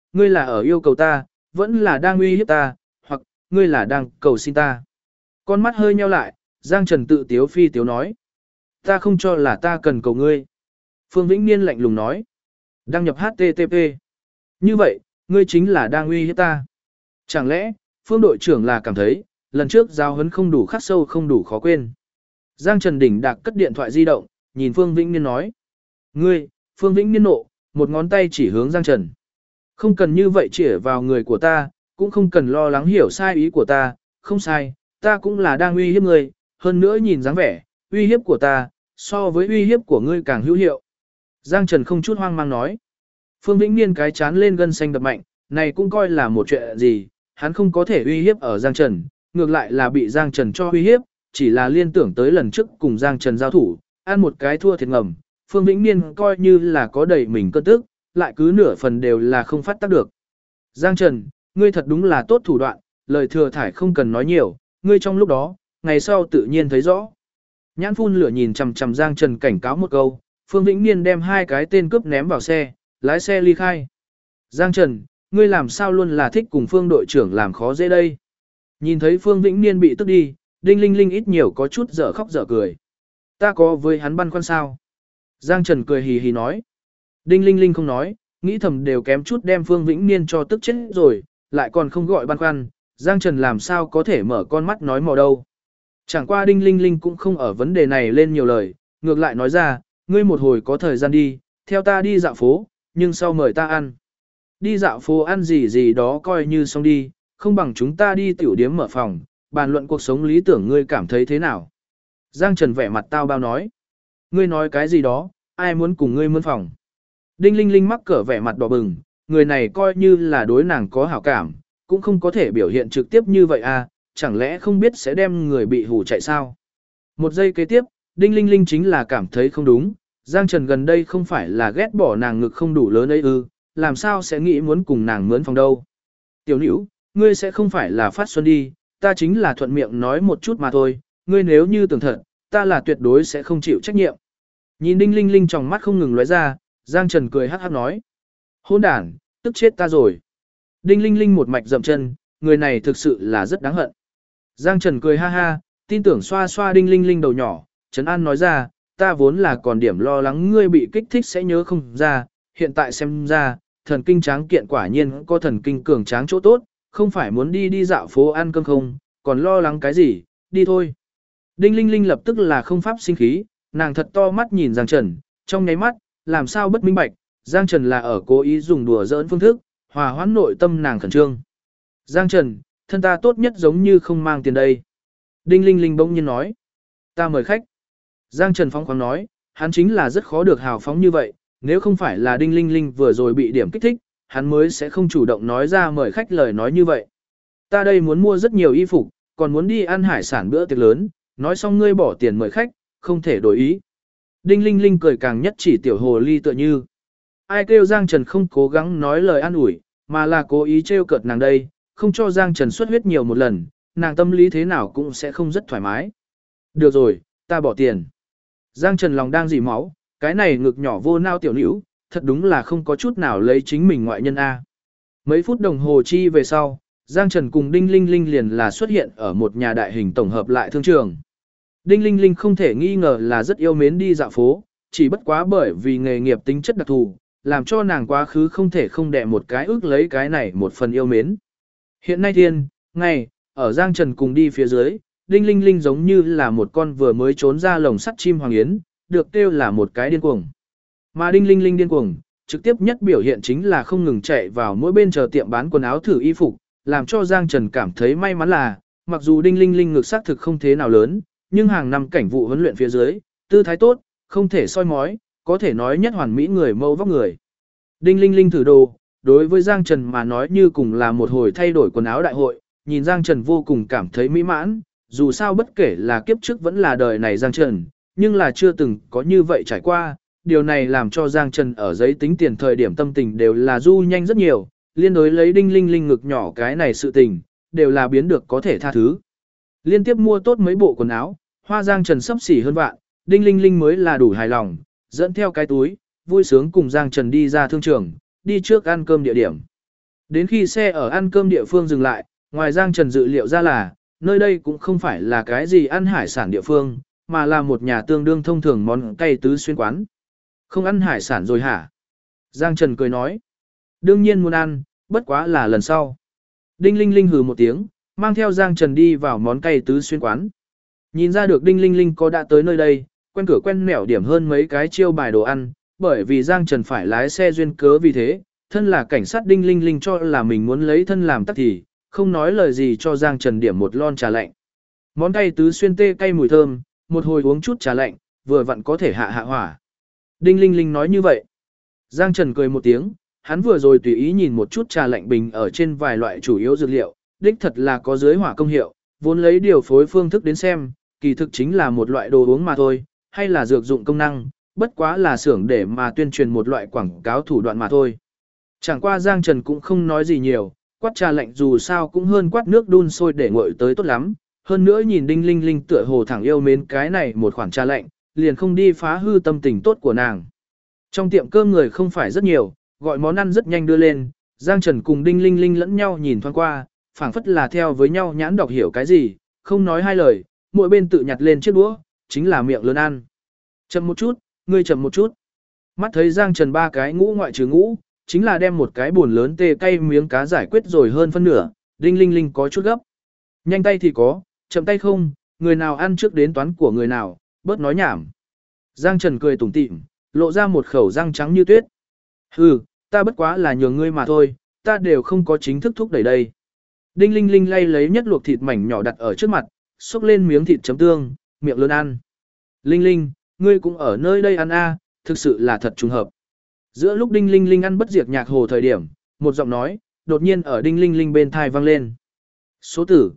ngươi là ở yêu cầu ta, vẫn là đang uy hiếp ta, hoặc ngươi là đang cầu xin ta. Con mắt hơi nheo lại, Giang Trần tự tiếu phi tiếu nói. Ta không cho là ta cần cầu ngươi. Phương Vĩnh Niên lạnh lùng nói. Đăng nhập HTTP. Như vậy, ngươi chính là đang uy hiếp ta. Chẳng lẽ, Phương đội trưởng là cảm thấy, lần trước giao huấn không đủ khắc sâu không đủ khó quên. Giang Trần đỉnh đạc cất điện thoại di động, nhìn Phương Vĩnh Niên nói. Ngươi, Phương Vĩnh Niên nộ, một ngón tay chỉ hướng Giang Trần. Không cần như vậy chỉ vào người của ta, cũng không cần lo lắng hiểu sai ý của ta, không sai, ta cũng là đang uy hiếp ngươi, hơn nữa nhìn dáng vẻ, uy hiếp của ta, so với uy hiếp của ngươi càng hữu hiệu. Giang Trần không chút hoang mang nói. Phương Vĩnh Niên cái chán lên gân xanh đập mạnh, này cũng coi là một chuyện gì, hắn không có thể uy hiếp ở Giang Trần, ngược lại là bị Giang Trần cho uy hiếp, chỉ là liên tưởng tới lần trước cùng Giang Trần giao thủ, ăn một cái thua thiệt ngầm, Phương Vĩnh Niên coi như là có đầy mình cơn tức, lại cứ nửa phần đều là không phát tác được. Giang Trần, ngươi thật đúng là tốt thủ đoạn, lời thừa thải không cần nói nhiều, ngươi trong lúc đó, ngày sau tự nhiên thấy rõ. Nhãn phun lửa nhìn chằm chằm Giang Trần cảnh cáo một câu, Phương Vĩnh Niên đem hai cái tên cướp ném vào xe, lái xe ly khai. Giang Trần, ngươi làm sao luôn là thích cùng Phương đội trưởng làm khó dễ đây? Nhìn thấy Phương Vĩnh Niên bị tức đi, Đinh Linh Linh ít nhiều có chút dở khóc dở cười. Ta có với hắn băn khoăn sao? Giang Trần cười hì hì nói. Đinh Linh Linh không nói, nghĩ thầm đều kém chút đem Phương Vĩnh Niên cho tức chết rồi, lại còn không gọi băn khoăn, Giang Trần làm sao có thể mở con mắt nói mò đâu. Chẳng qua Đinh Linh Linh cũng không ở vấn đề này lên nhiều lời, ngược lại nói ra, ngươi một hồi có thời gian đi, theo ta đi dạo phố, nhưng sau mời ta ăn. Đi dạo phố ăn gì gì đó coi như xong đi, không bằng chúng ta đi tiểu điếm mở phòng, bàn luận cuộc sống lý tưởng ngươi cảm thấy thế nào. Giang Trần vẻ mặt tao bao nói. Ngươi nói cái gì đó, ai muốn cùng ngươi mướn phòng. Đinh Linh Linh mắc cỡ vẻ mặt đỏ bừng, người này coi như là đối nàng có hảo cảm, cũng không có thể biểu hiện trực tiếp như vậy à, chẳng lẽ không biết sẽ đem người bị hù chạy sao. Một giây kế tiếp, Đinh Linh Linh chính là cảm thấy không đúng, Giang Trần gần đây không phải là ghét bỏ nàng ngực không đủ lớn ấy ư, làm sao sẽ nghĩ muốn cùng nàng mướn phòng đâu. Tiểu nữ, ngươi sẽ không phải là phát xuân đi, ta chính là thuận miệng nói một chút mà thôi, ngươi nếu như tưởng thật, ta là tuyệt đối sẽ không chịu trách nhiệm. Nhìn Đinh Linh Linh trong mắt không ngừng lóe ra, Giang Trần cười hắc hắc nói. Hôn đản, tức chết ta rồi. Đinh Linh Linh một mạch dậm chân, người này thực sự là rất đáng hận. Giang Trần cười ha ha, tin tưởng xoa xoa Đinh Linh Linh đầu nhỏ, Trấn An nói ra, ta vốn là còn điểm lo lắng ngươi bị kích thích sẽ nhớ không ra, hiện tại xem ra, thần kinh tráng kiện quả nhiên có thần kinh cường tráng chỗ tốt, không phải muốn đi dạo phố ăn cơm không, còn lo lắng cái gì, đi thôi. Đinh Linh Linh lập tức là không pháp sinh khí, nàng thật to mắt nhìn Giang Trần, trong nháy mắt, làm sao bất minh bạch, Giang Trần là ở cố ý dùng đùa giỡn phương thức, hòa hoãn nội tâm nàng khẩn trương. Giang Trần, thân ta tốt nhất giống như không mang tiền đây. Đinh Linh Linh bỗng nhiên nói, ta mời khách. Giang Trần phóng khoáng nói, hắn chính là rất khó được hào phóng như vậy, nếu không phải là Đinh Linh Linh vừa rồi bị điểm kích thích, hắn mới sẽ không chủ động nói ra mời khách lời nói như vậy. Ta đây muốn mua rất nhiều y phục, còn muốn đi ăn hải sản bữa tiệc lớn, nói xong ngươi bỏ tiền mời khách, không thể đổi ý. Đinh Linh Linh cười càng nhất chỉ tiểu hồ ly tựa như. Ai kêu Giang Trần không cố gắng nói lời an ủi, mà là cố ý trêu cợt nàng đây, không cho Giang Trần xuất huyết nhiều một lần, nàng tâm lý thế nào cũng sẽ không rất thoải mái. Được rồi, ta bỏ tiền. Giang Trần lòng đang dỉ máu, cái này ngực nhỏ vô nao tiểu nữ, thật đúng là không có chút nào lấy chính mình ngoại nhân A. Mấy phút đồng hồ chi về sau, Giang Trần cùng Đinh Linh Linh liền là xuất hiện ở một nhà đại hình tổng hợp lại thương trường. Đinh Linh Linh không thể nghi ngờ là rất yêu mến đi dạo phố, chỉ bất quá bởi vì nghề nghiệp tính chất đặc thù, làm cho nàng quá khứ không thể không đẻ một cái ước lấy cái này một phần yêu mến. Hiện nay thiên, ngày, ở Giang Trần cùng đi phía dưới, Đinh Linh Linh giống như là một con vừa mới trốn ra lồng sắt chim hoàng yến, được kêu là một cái điên cuồng. Mà Đinh Linh Linh điên cuồng, trực tiếp nhất biểu hiện chính là không ngừng chạy vào mỗi bên chờ tiệm bán quần áo thử y phục, làm cho Giang Trần cảm thấy may mắn là, mặc dù Đinh Linh Linh ngực xác thực không thế nào lớn, nhưng hàng năm cảnh vụ huấn luyện phía dưới, tư thái tốt, không thể soi mói, có thể nói nhất hoàn mỹ người mẫu vóc người. Đinh Linh Linh thử đồ, đối với Giang Trần mà nói như cùng là một hồi thay đổi quần áo đại hội, nhìn Giang Trần vô cùng cảm thấy mỹ mãn, dù sao bất kể là kiếp trước vẫn là đời này Giang Trần, nhưng là chưa từng có như vậy trải qua, điều này làm cho Giang Trần ở giấy tính tiền thời điểm tâm tình đều là du nhanh rất nhiều, liên đối lấy Đinh Linh Linh ngực nhỏ cái này sự tình, đều là biến được có thể tha thứ. Liên tiếp mua tốt mấy bộ quần áo, hoa Giang Trần sắp xỉ hơn vạn, Đinh Linh Linh mới là đủ hài lòng, dẫn theo cái túi, vui sướng cùng Giang Trần đi ra thương trường, đi trước ăn cơm địa điểm. Đến khi xe ở ăn cơm địa phương dừng lại, ngoài Giang Trần dự liệu ra là, nơi đây cũng không phải là cái gì ăn hải sản địa phương, mà là một nhà tương đương thông thường món cay tứ xuyên quán. Không ăn hải sản rồi hả? Giang Trần cười nói. Đương nhiên muốn ăn, bất quá là lần sau. Đinh Linh Linh hừ một tiếng, mang theo Giang Trần đi vào món cay tứ xuyên quán. Nhìn ra được Đinh Linh Linh có đã tới nơi đây, quen cửa quen nẻo điểm hơn mấy cái chiêu bài đồ ăn, bởi vì Giang Trần phải lái xe duyên cớ vì thế, thân là cảnh sát Đinh Linh Linh cho là mình muốn lấy thân làm tắc thì, không nói lời gì cho Giang Trần điểm một lon trà lạnh. Món cay tứ xuyên tê cay mùi thơm, một hồi uống chút trà lạnh, vừa vặn có thể hạ hạ hỏa. Đinh Linh Linh nói như vậy. Giang Trần cười một tiếng, hắn vừa rồi tùy ý nhìn một chút trà lạnh bình ở trên vài loại chủ yếu dược liệu, đích thật là có dưới hỏa công hiệu, vốn lấy điều phối phương thức đến xem, kỳ thực chính là một loại đồ uống mà thôi, hay là dược dụng công năng, bất quá là xưởng để mà tuyên truyền một loại quảng cáo thủ đoạn mà thôi. Chẳng qua Giang Trần cũng không nói gì nhiều, quát trà lạnh dù sao cũng hơn quát nước đun sôi để nguội tới tốt lắm, hơn nữa nhìn Đinh Linh Linh tựa hồ thẳng yêu mến cái này một khoản trà lạnh, liền không đi phá hư tâm tình tốt của nàng. Trong tiệm cơm người không phải rất nhiều, gọi món ăn rất nhanh đưa lên, Giang Trần cùng Đinh Linh Linh lẫn nhau nhìn thoáng qua, phảng phất là theo với nhau nhãn đọc hiểu cái gì, không nói hai lời, mỗi bên tự nhặt lên chiếc đũa, chính là miệng lớn ăn. Chậm một chút, ngươi chậm một chút. Mắt thấy Giang Trần ba cái ngũ ngoại trừ ngũ, chính là đem một cái buồn lớn tê cay miếng cá giải quyết rồi hơn phân nửa, Đinh Linh Linh có chút gấp. Nhanh tay thì có, chậm tay không, người nào ăn trước đến toán của người nào, bớt nói nhảm. Giang Trần cười tủm tỉm, lộ ra một khẩu răng trắng như tuyết. Hừ, ta bất quá là nhường ngươi mà thôi, ta đều không có chính thức thúc đẩy đây. Đinh Linh Linh lay lấy nhất luộc thịt mảnh nhỏ đặt ở trước mặt, xúc lên miếng thịt chấm tương, miệng lớn ăn. Linh Linh, ngươi cũng ở nơi đây ăn a, thực sự là thật trùng hợp. Giữa lúc Đinh Linh Linh ăn bất diệt nhạc hồ thời điểm, một giọng nói, đột nhiên ở Đinh Linh Linh bên thai vang lên. Số tử,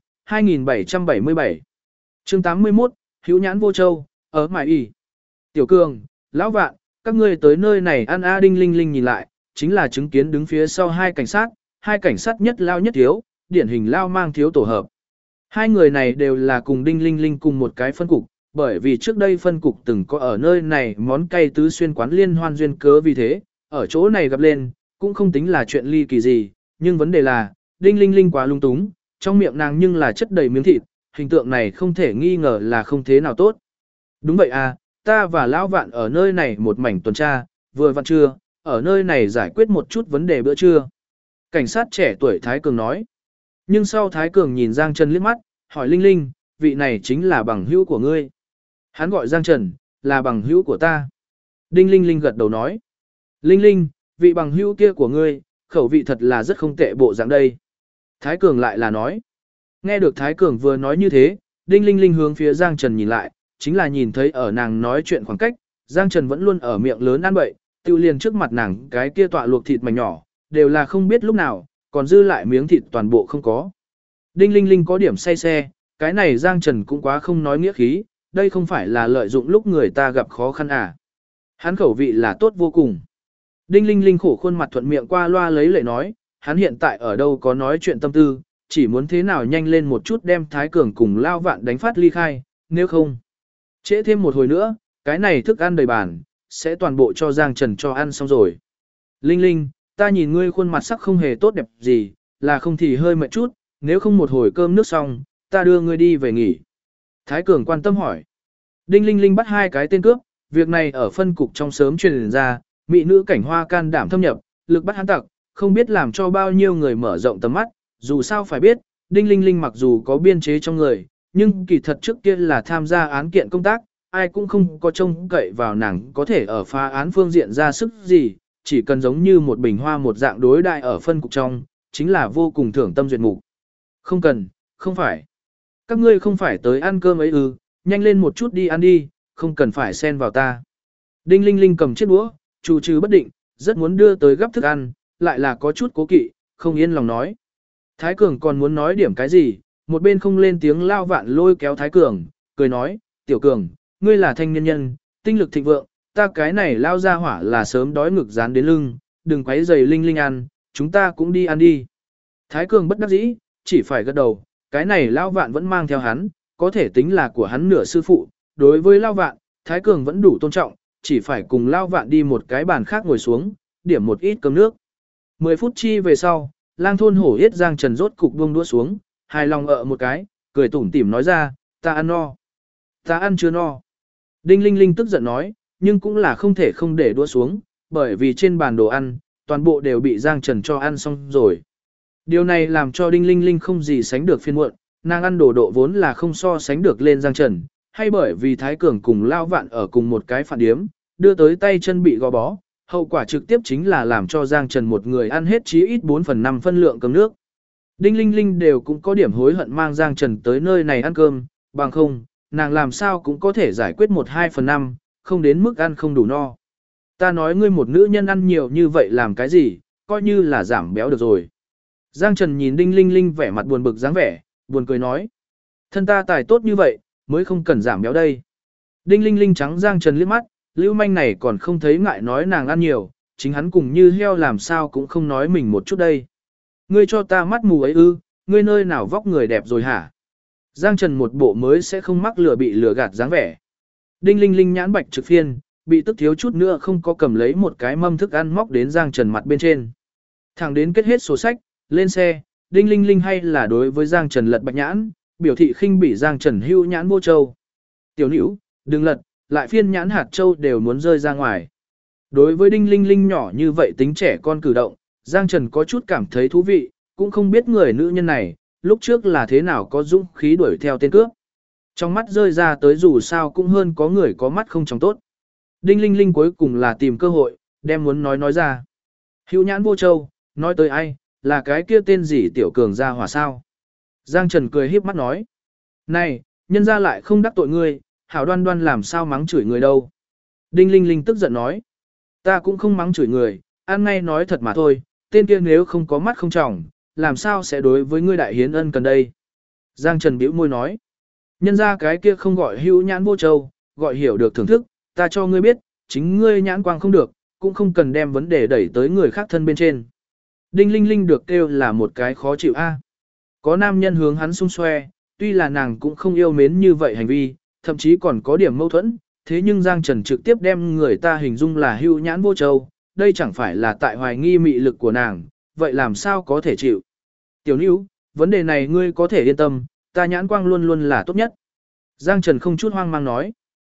2777. Chương 81, Hữu Nhãn Vô Châu, ở Mại Y. Tiểu Cường, Lão Vạn, các ngươi tới nơi này ăn a. Đinh Linh Linh nhìn lại, chính là chứng kiến đứng phía sau hai cảnh sát nhất lao nhất thiếu, điển hình lao mang thiếu tổ hợp. Hai người này đều là cùng Đinh Linh Linh cùng một cái phân cục, bởi vì trước đây phân cục từng có ở nơi này món cay tứ xuyên quán liên hoan duyên cớ vì thế, ở chỗ này gặp lên, cũng không tính là chuyện ly kỳ gì, nhưng vấn đề là, Đinh Linh Linh quá lung túng, trong miệng nàng nhưng là chất đầy miếng thịt, hình tượng này không thể nghi ngờ là không thế nào tốt. Đúng vậy à, ta và Lão Vạn ở nơi này một mảnh tuần tra, vừa vặn trưa, ở nơi này giải quyết một chút vấn đề bữa trưa. Cảnh sát trẻ tuổi Thái Cường nói. Nhưng sau Thái Cường nhìn Giang Trần liếc mắt, hỏi Linh Linh, vị này chính là bằng hữu của ngươi. Hắn gọi Giang Trần, là bằng hữu của ta. Đinh Linh Linh gật đầu nói. Linh Linh, vị bằng hữu kia của ngươi, khẩu vị thật là rất không tệ bộ dạng đây. Thái Cường lại là nói. Nghe được Thái Cường vừa nói như thế, Đinh Linh Linh hướng phía Giang Trần nhìn lại, chính là nhìn thấy ở nàng nói chuyện khoảng cách, Giang Trần vẫn luôn ở miệng lớn ăn bậy, tiêu liền trước mặt nàng cái kia tọa luộc thịt mảnh nhỏ, đều là không biết lúc nào, còn dư lại miếng thịt toàn bộ không có. Đinh Linh Linh có điểm say xe, cái này Giang Trần cũng quá không nói nghĩa khí, đây không phải là lợi dụng lúc người ta gặp khó khăn à. Hắn khẩu vị là tốt vô cùng. Đinh Linh Linh khổ khuôn mặt thuận miệng qua loa lấy lệ nói, hắn hiện tại ở đâu có nói chuyện tâm tư, chỉ muốn thế nào nhanh lên một chút đem Thái Cường cùng Lao Vạn đánh phát ly khai, nếu không. Trễ thêm một hồi nữa, cái này thức ăn đầy bàn, sẽ toàn bộ cho Giang Trần cho ăn xong rồi. Linh Linh, ta nhìn ngươi khuôn mặt sắc không hề tốt đẹp gì, là không thì hơi mệt chút, nếu không một hồi cơm nước xong, ta đưa ngươi đi về nghỉ. Thái Cường quan tâm hỏi. Đinh Linh Linh bắt hai cái tên cướp, việc này ở phân cục trong sớm truyền ra, mỹ nữ cảnh hoa can đảm thâm nhập, lực bắt hắn tặc, không biết làm cho bao nhiêu người mở rộng tầm mắt, dù sao phải biết, Đinh Linh Linh mặc dù có biên chế trong người, nhưng kỳ thật trước kia là tham gia án kiện công tác, ai cũng không có trông cậy vào nàng có thể ở phá án phương diện ra sức gì, chỉ cần giống như một bình hoa một dạng đối đại ở phân cục trong, chính là vô cùng thưởng tâm duyệt mục. Không cần, không phải. Các ngươi không phải tới ăn cơm ấy ư, nhanh lên một chút đi ăn đi, không cần phải xen vào ta. Đinh Linh Linh cầm chiếc đũa, trù trừ bất định, rất muốn đưa tới gấp thức ăn, lại là có chút cố kỵ, không yên lòng nói. Thái Cường còn muốn nói điểm cái gì, một bên không lên tiếng Lao Vạn lôi kéo Thái Cường, cười nói, Tiểu Cường, ngươi là thanh niên nhân, tinh lực thịnh vượng, ta cái này lao ra hỏa là sớm đói ngực dán đến lưng, đừng quấy rầy Linh Linh ăn, chúng ta cũng đi ăn đi. Thái Cường bất đắc dĩ, chỉ phải gật đầu, cái này Lao Vạn vẫn mang theo hắn, có thể tính là của hắn nửa sư phụ, đối với Lao Vạn, Thái Cường vẫn đủ tôn trọng, chỉ phải cùng Lao Vạn đi một cái bàn khác ngồi xuống, điểm một ít cơm nước. 10 phút chi về sau, Lang thôn hổ yết Giang Trần rốt cục buông đũa xuống, hài lòng một cái, cười tủm tỉm nói ra, ta ăn no. Ta ăn chưa no. Đinh Linh Linh tức giận nói, nhưng cũng là không thể không để đũa xuống, bởi vì trên bàn đồ ăn, toàn bộ đều bị Giang Trần cho ăn xong rồi. Điều này làm cho Đinh Linh Linh không gì sánh được phiền muộn, nàng ăn đồ độ vốn là không so sánh được lên Giang Trần, hay bởi vì Thái Cường cùng Lao Vạn ở cùng một cái phản điếm, đưa tới tay chân bị gò bó, hậu quả trực tiếp chính là làm cho Giang Trần một người ăn hết chí ít 4 phần 5 phân lượng cơm nước. Đinh Linh Linh đều cũng có điểm hối hận mang Giang Trần tới nơi này ăn cơm, bằng không, nàng làm sao cũng có thể giải quyết 1-2 phần 5, không đến mức ăn không đủ no. Ta nói ngươi một nữ nhân ăn nhiều như vậy làm cái gì, coi như là giảm béo được rồi. Giang Trần nhìn Đinh Linh Linh vẻ mặt buồn bực dáng vẻ, buồn cười nói. Thân ta tài tốt như vậy, mới không cần giảm béo đây. Đinh Linh Linh trắng Giang Trần liếc mắt, lưu manh này còn không thấy ngại nói nàng ăn nhiều, chính hắn cùng như heo làm sao cũng không nói mình một chút đây. Ngươi cho ta mắt mù ấy ư, ngươi nơi nào vóc người đẹp rồi hả? Giang Trần một bộ mới sẽ không mắc lừa bị lừa gạt dáng vẻ. Đinh Linh Linh nhãn bạch trực phiên, bị tức thiếu chút nữa không có cầm lấy một cái mâm thức ăn móc đến Giang Trần mặt bên trên. Thẳng đến kết hết sổ sách, lên xe, Đinh Linh Linh hay là đối với Giang Trần lật bạch nhãn, biểu thị khinh bỉ Giang Trần hưu nhãn vô châu. Tiểu nữ, đừng lật, lại phiên nhãn hạt châu đều muốn rơi ra ngoài. Đối với Đinh Linh Linh nhỏ như vậy tính trẻ con cử động, Giang Trần có chút cảm thấy thú vị, cũng không biết người nữ nhân này, lúc trước là thế nào có dũng khí đuổi theo tên cướp. Trong mắt rơi ra tới dù sao cũng hơn có người có mắt không trong tốt. Đinh Linh Linh cuối cùng là tìm cơ hội, đem muốn nói ra. Hữu nhãn vô châu, nói tới ai, là cái kia tên gì tiểu cường gia hỏa sao. Giang Trần cười híp mắt nói. Này, nhân ra lại không đắc tội ngươi, hảo đoan đoan làm sao mắng chửi người đâu. Đinh Linh Linh tức giận nói. Ta cũng không mắng chửi người, ăn ngay nói thật mà thôi, tên kia nếu không có mắt không tròng, làm sao sẽ đối với ngươi đại hiến ân cần đây. Giang Trần bĩu môi nói. Nhân ra cái kia không gọi hữu nhãn vô châu, gọi hiểu được thưởng thức, ta cho ngươi biết, chính ngươi nhãn quang không được, cũng không cần đem vấn đề đẩy tới người khác thân bên trên. Đinh Linh Linh được kêu là một cái khó chịu a. Có nam nhân hướng hắn xung xoe, tuy là nàng cũng không yêu mến như vậy hành vi, thậm chí còn có điểm mâu thuẫn, thế nhưng Giang Trần trực tiếp đem người ta hình dung là hưu nhãn vô châu, đây chẳng phải là tại hoài nghi mị lực của nàng, vậy làm sao có thể chịu. Tiểu Nữu, vấn đề này ngươi có thể yên tâm, ta nhãn quang luôn luôn là tốt nhất. Giang Trần không chút hoang mang nói.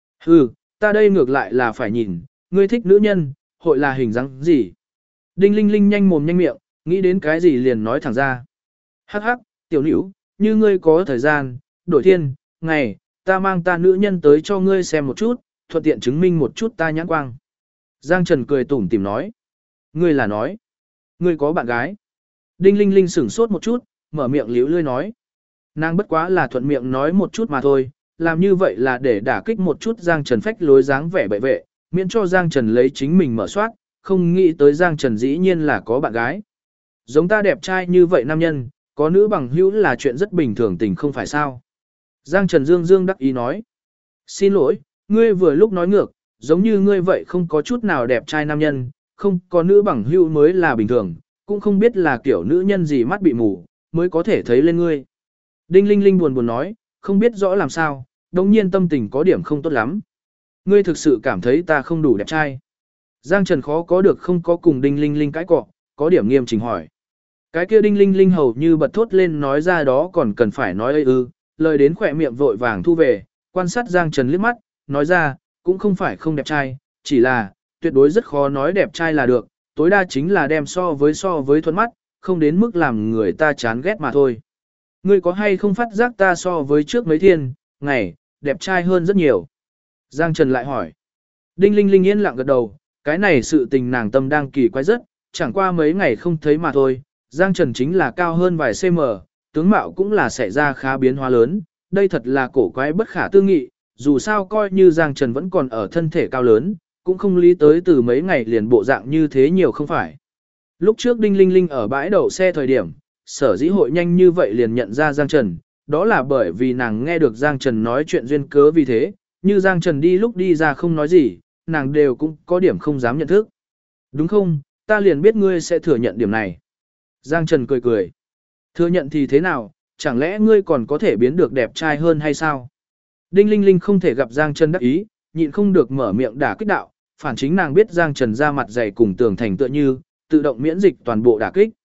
Ta đây ngược lại là phải nhìn, ngươi thích nữ nhân, hội là hình dáng gì. Đinh Linh Linh nhanh mồm nhanh miệng, nghĩ đến cái gì liền nói thẳng ra. Hắc hắc, tiểu Nữu, như ngươi có thời gian, đổi thiên, ngày, ta mang ta nữ nhân tới cho ngươi xem một chút, thuận tiện chứng minh một chút ta nhãn quang. Giang Trần cười tủm tỉm nói. Ngươi là nói, ngươi có bạn gái. Đinh Linh Linh sửng sốt một chút, mở miệng liễu lươi nói. Nàng bất quá là thuận miệng nói một chút mà thôi, làm như vậy là để đả kích một chút Giang Trần phách lối dáng vẻ bệ vệ, miễn cho Giang Trần lấy chính mình mở soát, không nghĩ tới Giang Trần dĩ nhiên là có bạn gái. Giống ta đẹp trai như vậy nam nhân, có nữ bằng hữu là chuyện rất bình thường tình không phải sao. Giang Trần dương dương đắc ý nói. Xin lỗi, ngươi vừa lúc nói ngược, giống như ngươi vậy không có chút nào đẹp trai nam nhân, không có nữ bằng hữu mới là bình thường, cũng không biết là kiểu nữ nhân gì mắt bị mù, mới có thể thấy lên ngươi. Đinh Linh Linh buồn buồn nói, không biết rõ làm sao, đồng nhiên tâm tình có điểm không tốt lắm. Ngươi thực sự cảm thấy ta không đủ đẹp trai. Giang Trần khó có được không có cùng Đinh Linh Linh cãi cọ, có điểm nghiêm chỉnh hỏi. Cái kia Đinh Linh Linh hầu như bật thốt lên nói ra đó còn cần phải nói ư, lời đến khỏe miệng vội vàng thu về, quan sát Giang Trần liếc mắt, nói ra, cũng không phải không đẹp trai, chỉ là, tuyệt đối rất khó nói đẹp trai là được, tối đa chính là đem so với thuận mắt, không đến mức làm người ta chán ghét mà thôi. Ngươi có hay không phát giác ta so với trước mấy thiên, ngày, đẹp trai hơn rất nhiều. Giang Trần lại hỏi. Đinh Linh Linh yên lặng gật đầu, cái này sự tình nàng tâm đang kỳ quái rất, chẳng qua mấy ngày không thấy mà thôi, Giang Trần chính là cao hơn vài cm, tướng mạo cũng là xảy ra khá biến hóa lớn, đây thật là cổ quái bất khả tư nghị, dù sao coi như Giang Trần vẫn còn ở thân thể cao lớn, cũng không lý tới từ mấy ngày liền bộ dạng như thế nhiều không phải. Lúc trước Đinh Linh Linh ở bãi đậu xe thời điểm, sở dĩ hội nhanh như vậy liền nhận ra Giang Trần, đó là bởi vì nàng nghe được Giang Trần nói chuyện duyên cớ vì thế, như Giang Trần đi lúc đi ra không nói gì, nàng đều cũng có điểm không dám nhận thức. Đúng không, ta liền biết ngươi sẽ thừa nhận điểm này. Giang Trần cười cười. Thừa nhận thì thế nào, chẳng lẽ ngươi còn có thể biến được đẹp trai hơn hay sao? Đinh Linh Linh không thể gặp Giang Trần đắc ý, nhịn không được mở miệng đả kích đạo, phản chính nàng biết Giang Trần ra mặt dày cùng tường thành tựa như, tự động miễn dịch toàn bộ đả kích.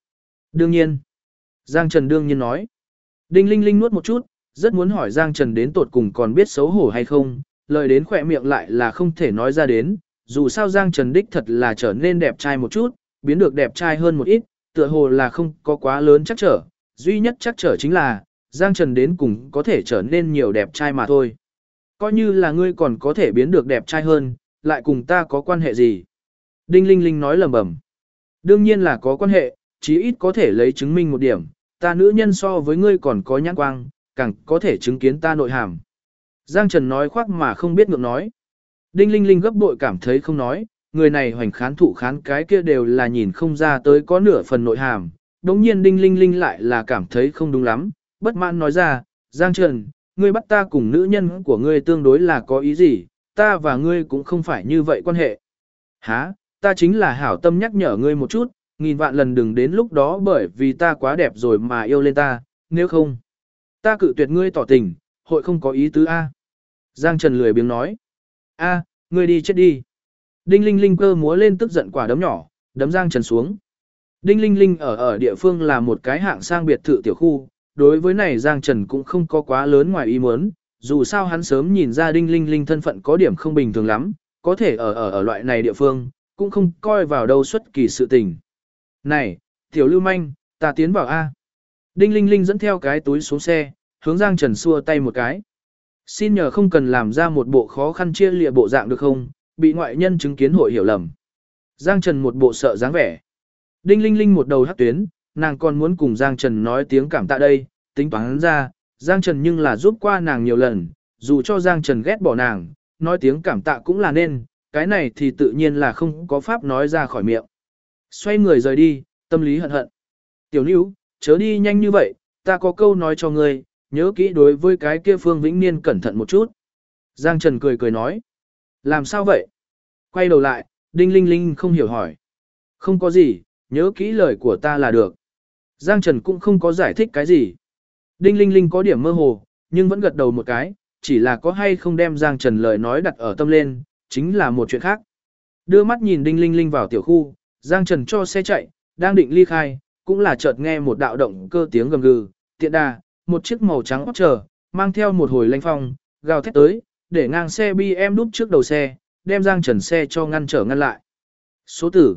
Đương nhiên. Giang Trần đương nhiên nói. Đinh Linh Linh nuốt một chút, rất muốn hỏi Giang Trần đến tột cùng còn biết xấu hổ hay không, lời đến khỏe miệng lại là không thể nói ra đến, dù sao Giang Trần đích thật là trở nên đẹp trai một chút, biến được đẹp trai hơn một ít, tựa hồ là không có quá lớn chắc trở, duy nhất chắc trở chính là, Giang Trần đến cùng có thể trở nên nhiều đẹp trai mà thôi. Coi như là ngươi còn có thể biến được đẹp trai hơn, lại cùng ta có quan hệ gì? Đinh Linh Linh nói lầm bầm. Đương nhiên là có quan hệ, chí ít có thể lấy chứng minh một điểm, ta nữ nhân so với ngươi còn có nhãn quang, càng có thể chứng kiến ta nội hàm. Giang Trần nói khoác mà không biết ngượng nói. Đinh Linh Linh gấp bội cảm thấy không nói, người này hoành khán thụ khán cái kia đều là nhìn không ra tới có nửa phần nội hàm. Đống nhiên Đinh Linh Linh lại là cảm thấy không đúng lắm, bất mãn nói ra, Giang Trần, ngươi bắt ta cùng nữ nhân của ngươi tương đối là có ý gì, ta và ngươi cũng không phải như vậy quan hệ. Hả, ta chính là hảo tâm nhắc nhở ngươi một chút, nghìn vạn lần đừng đến lúc đó bởi vì ta quá đẹp rồi mà yêu lên ta, nếu không, ta cự tuyệt ngươi tỏ tình, hội không có ý tứ A. Giang Trần lười biếng nói, A, ngươi đi chết đi. Đinh Linh Linh cơ múa lên tức giận quả đấm nhỏ, đấm Giang Trần xuống. Đinh Linh Linh ở địa phương là một cái hạng sang biệt thự tiểu khu, đối với này Giang Trần cũng không có quá lớn ngoài ý muốn, dù sao hắn sớm nhìn ra Đinh Linh Linh thân phận có điểm không bình thường lắm, có thể ở loại này địa phương, cũng không coi vào đâu xuất kỳ sự tình. Này, tiểu lưu manh, ta tiến vào A. Đinh Linh Linh dẫn theo cái túi xuống xe, hướng Giang Trần xua tay một cái. Xin nhờ không cần làm ra một bộ khó khăn chia lịa bộ dạng được không, bị ngoại nhân chứng kiến hội hiểu lầm. Giang Trần một bộ sợ dáng vẻ. Đinh Linh Linh một đầu hắc tuyến, nàng còn muốn cùng Giang Trần nói tiếng cảm tạ đây, tính toán ra, Giang Trần nhưng là giúp qua nàng nhiều lần, dù cho Giang Trần ghét bỏ nàng, nói tiếng cảm tạ cũng là nên, cái này thì tự nhiên là không có pháp nói ra khỏi miệng. Xoay người rời đi, tâm lý hận hận. Tiểu Nữu, chớ đi nhanh như vậy, ta có câu nói cho ngươi, nhớ kỹ đối với cái kia Phương Vĩnh Niên cẩn thận một chút. Giang Trần cười cười nói. Làm sao vậy? Quay đầu lại, Đinh Linh Linh không hiểu hỏi. Không có gì, nhớ kỹ lời của ta là được. Giang Trần cũng không có giải thích cái gì. Đinh Linh Linh có điểm mơ hồ, nhưng vẫn gật đầu một cái, chỉ là có hay không đem Giang Trần lời nói đặt ở tâm lên, chính là một chuyện khác. Đưa mắt nhìn Đinh Linh Linh vào tiểu khu, Giang Trần cho xe chạy, đang định ly khai, cũng là chợt nghe một đạo động cơ tiếng gầm gừ, tiện đà, một chiếc màu trắng óc chờ, mang theo một hồi lanh phong, gào thét tới, để ngang xe BM đúp trước đầu xe, đem Giang Trần xe cho ngăn lại. Số tử,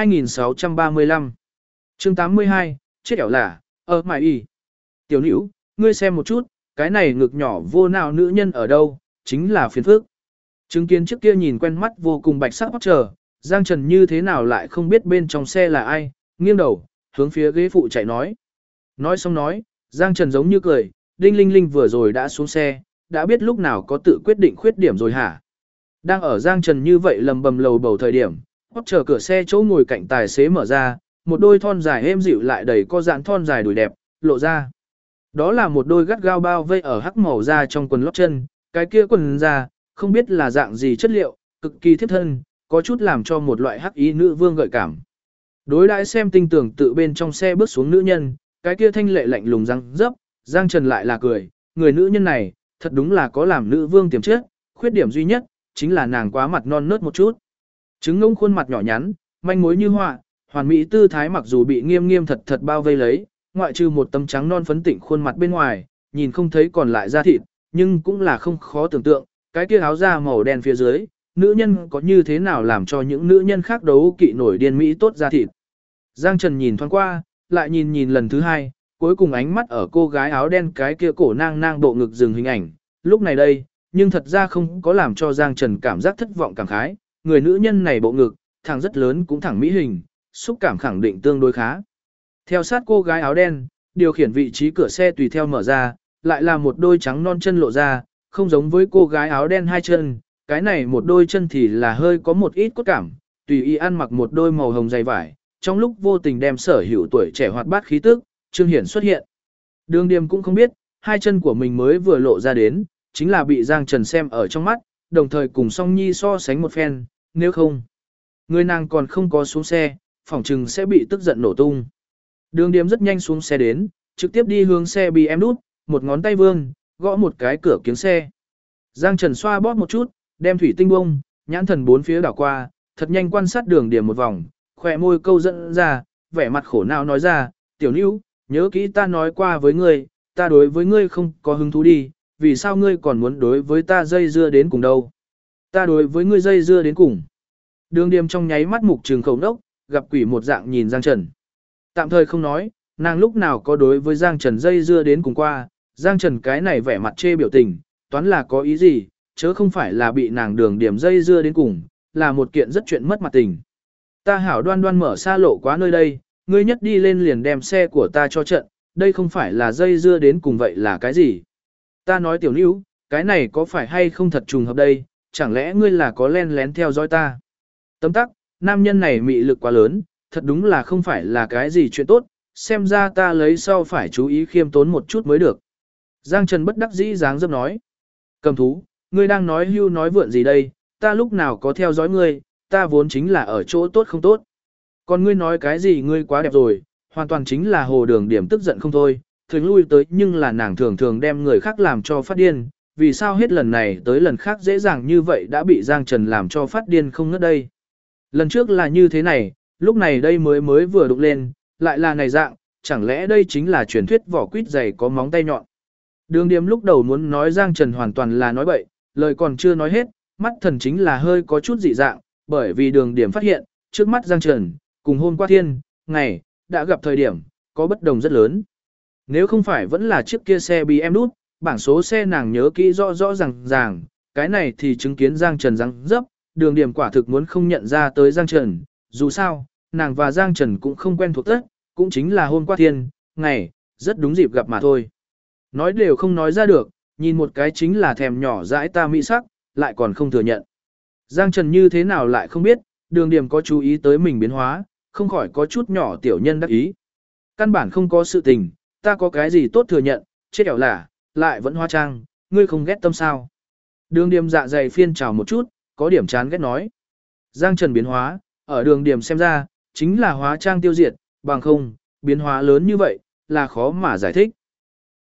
2635. Chương 82, chết ẻo lả, mày y. Tiểu Nữu, ngươi xem một chút, cái này ngực nhỏ vô nào nữ nhân ở đâu, chính là phiền phức. Chứng kiến trước kia nhìn quen mắt vô cùng bạch sắc óc chờ, Giang Trần như thế nào lại không biết bên trong xe là ai, nghiêng đầu, hướng phía ghế phụ chạy nói. Nói xong nói, Giang Trần giống như cười, Đinh Linh Linh vừa rồi đã xuống xe, đã biết lúc nào có tự quyết định khuyết điểm rồi hả? Đang ở Giang Trần như vậy lầm bầm lầu bầu thời điểm, óc chờ cửa xe chỗ ngồi cạnh tài xế mở ra, một đôi thon dài êm dịu lại đầy có dạn thon dài đùi đẹp, lộ ra. Đó là một đôi gắt gao bao vây ở hắc màu da trong quần lót chân, cái kia quần da, không biết là dạng gì chất liệu, cực kỳ thiết thân, có chút làm cho một loại hắc ý nữ vương gợi cảm. Đối đãi xem tinh tưởng tự bên trong xe bước xuống nữ nhân, cái kia thanh lệ lạnh lùng răng dấp, Giang Trần lại là cười, người nữ nhân này, thật đúng là có làm nữ vương tiềm chất, khuyết điểm duy nhất, chính là nàng quá mặt non nớt một chút. Trứng ngông khuôn mặt nhỏ nhắn, manh mối như họa, hoàn mỹ tư thái mặc dù bị nghiêm nghiêm thật thật bao vây lấy, ngoại trừ một tấm trắng non phấn tịnh khuôn mặt bên ngoài, nhìn không thấy còn lại da thịt, nhưng cũng là không khó tưởng tượng, cái kia áo da màu đen phía dưới, nữ nhân có như thế nào làm cho những nữ nhân khác đấu kỵ nổi điên mỹ tốt da thịt. Giang Trần nhìn thoáng qua, lại nhìn lần thứ hai, cuối cùng ánh mắt ở cô gái áo đen cái kia cổ nang bộ ngực dừng hình ảnh, lúc này đây, nhưng thật ra không có làm cho Giang Trần cảm giác thất vọng cảm khái, người nữ nhân này bộ ngực, thẳng rất lớn cũng thẳng mỹ hình, xúc cảm khẳng định tương đối khá. Theo sát cô gái áo đen, điều khiển vị trí cửa xe tùy theo mở ra, lại là một đôi trắng non chân lộ ra, không giống với cô gái áo đen hai chân, cái này một đôi chân thì là hơi có một ít cốt cảm, tùy ý ăn mặc một đôi màu hồng dày vải, trong lúc vô tình đem sở hữu tuổi trẻ hoạt bát khí tức, Trương Hiển xuất hiện. Đường Điềm cũng không biết, hai chân của mình mới vừa lộ ra đến, chính là bị Giang Trần xem ở trong mắt, đồng thời cùng Song Nhi so sánh một phen, nếu không, người nàng còn không có xuống xe, phỏng chừng sẽ bị tức giận nổ tung. Đường Điềm rất nhanh xuống xe đến, trực tiếp đi hướng xe BM đút, một ngón tay vương, gõ một cái cửa kiếng xe. Giang Trần xoa bóp một chút, đem thủy tinh bông, nhãn thần bốn phía đảo qua, thật nhanh quan sát Đường Điềm một vòng, khỏe môi câu dẫn ra, vẻ mặt khổ não nói ra, Tiểu Nữu, nhớ kỹ ta nói qua với ngươi, ta đối với ngươi không có hứng thú đi, vì sao ngươi còn muốn đối với ta dây dưa đến cùng đâu? Ta đối với ngươi dây dưa đến cùng. Đường Điềm trong nháy mắt mục trường khẩu nốc, gặp quỷ một dạng nhìn Giang Trần. Tạm thời không nói, nàng lúc nào có đối với Giang Trần dây dưa đến cùng qua, Giang Trần cái này vẻ mặt chê biểu tình, toán là có ý gì, chớ không phải là bị nàng Đường Điềm dây dưa đến cùng, là một kiện rất chuyện mất mặt tình. Ta hảo đoan đoan mở xa lộ quá nơi đây, ngươi nhất đi lên liền đem xe của ta cho trận, đây không phải là dây dưa đến cùng vậy là cái gì? Ta nói Tiểu Nữu, cái này có phải hay không thật trùng hợp đây, chẳng lẽ ngươi là có len lén theo dõi ta? Tấm tắc, nam nhân này mị lực quá lớn, thật đúng là không phải là cái gì chuyện tốt, xem ra ta lấy sau phải chú ý khiêm tốn một chút mới được. Giang Trần bất đắc dĩ dáng dấp nói. Cầm thú, ngươi đang nói hưu nói vượn gì đây, ta lúc nào có theo dõi ngươi, ta vốn chính là ở chỗ tốt không tốt. Còn ngươi nói cái gì ngươi quá đẹp rồi, hoàn toàn chính là Hồ Đường Điểm tức giận không thôi, thường lui tới nhưng là nàng thường thường đem người khác làm cho phát điên, vì sao hết lần này tới lần khác dễ dàng như vậy đã bị Giang Trần làm cho phát điên không ngớt đây. Lần trước là như thế này, lúc này đây mới vừa đụng lên, lại là này dạng, chẳng lẽ đây chính là truyền thuyết vỏ quýt dày có móng tay nhọn. Đường Điềm lúc đầu muốn nói Giang Trần hoàn toàn là nói bậy, lời còn chưa nói hết, mắt thần chính là hơi có chút dị dạng, bởi vì Đường Điềm phát hiện, trước mắt Giang Trần, cùng hôm qua thiên, ngày, đã gặp thời điểm, có bất đồng rất lớn. Nếu không phải vẫn là chiếc kia xe bị em đút, bảng số xe nàng nhớ kỹ rõ rõ ràng, cái này thì chứng kiến Giang Trần răng dấp, Đường Điềm quả thực muốn không nhận ra tới Giang Trần, dù sao, nàng và Giang Trần cũng không quen thuộc tất, cũng chính là hôm qua thiên, ngày, rất đúng dịp gặp mà thôi. Nói đều không nói ra được, nhìn một cái chính là thèm nhỏ dãi ta mỹ sắc, lại còn không thừa nhận. Giang Trần như thế nào lại không biết, Đường Điềm có chú ý tới mình biến hóa, không khỏi có chút nhỏ tiểu nhân đắc ý. Căn bản không có sự tình, ta có cái gì tốt thừa nhận, chết ẻo lả, lại vẫn hóa trang, ngươi không ghét tâm sao. Đường Điềm dạ dày phiên trào một chút, có điểm chán ghét nói. Giang Trần biến hóa, ở Đường Điềm xem ra, chính là hóa trang tiêu diệt, bằng không, biến hóa lớn như vậy, là khó mà giải thích.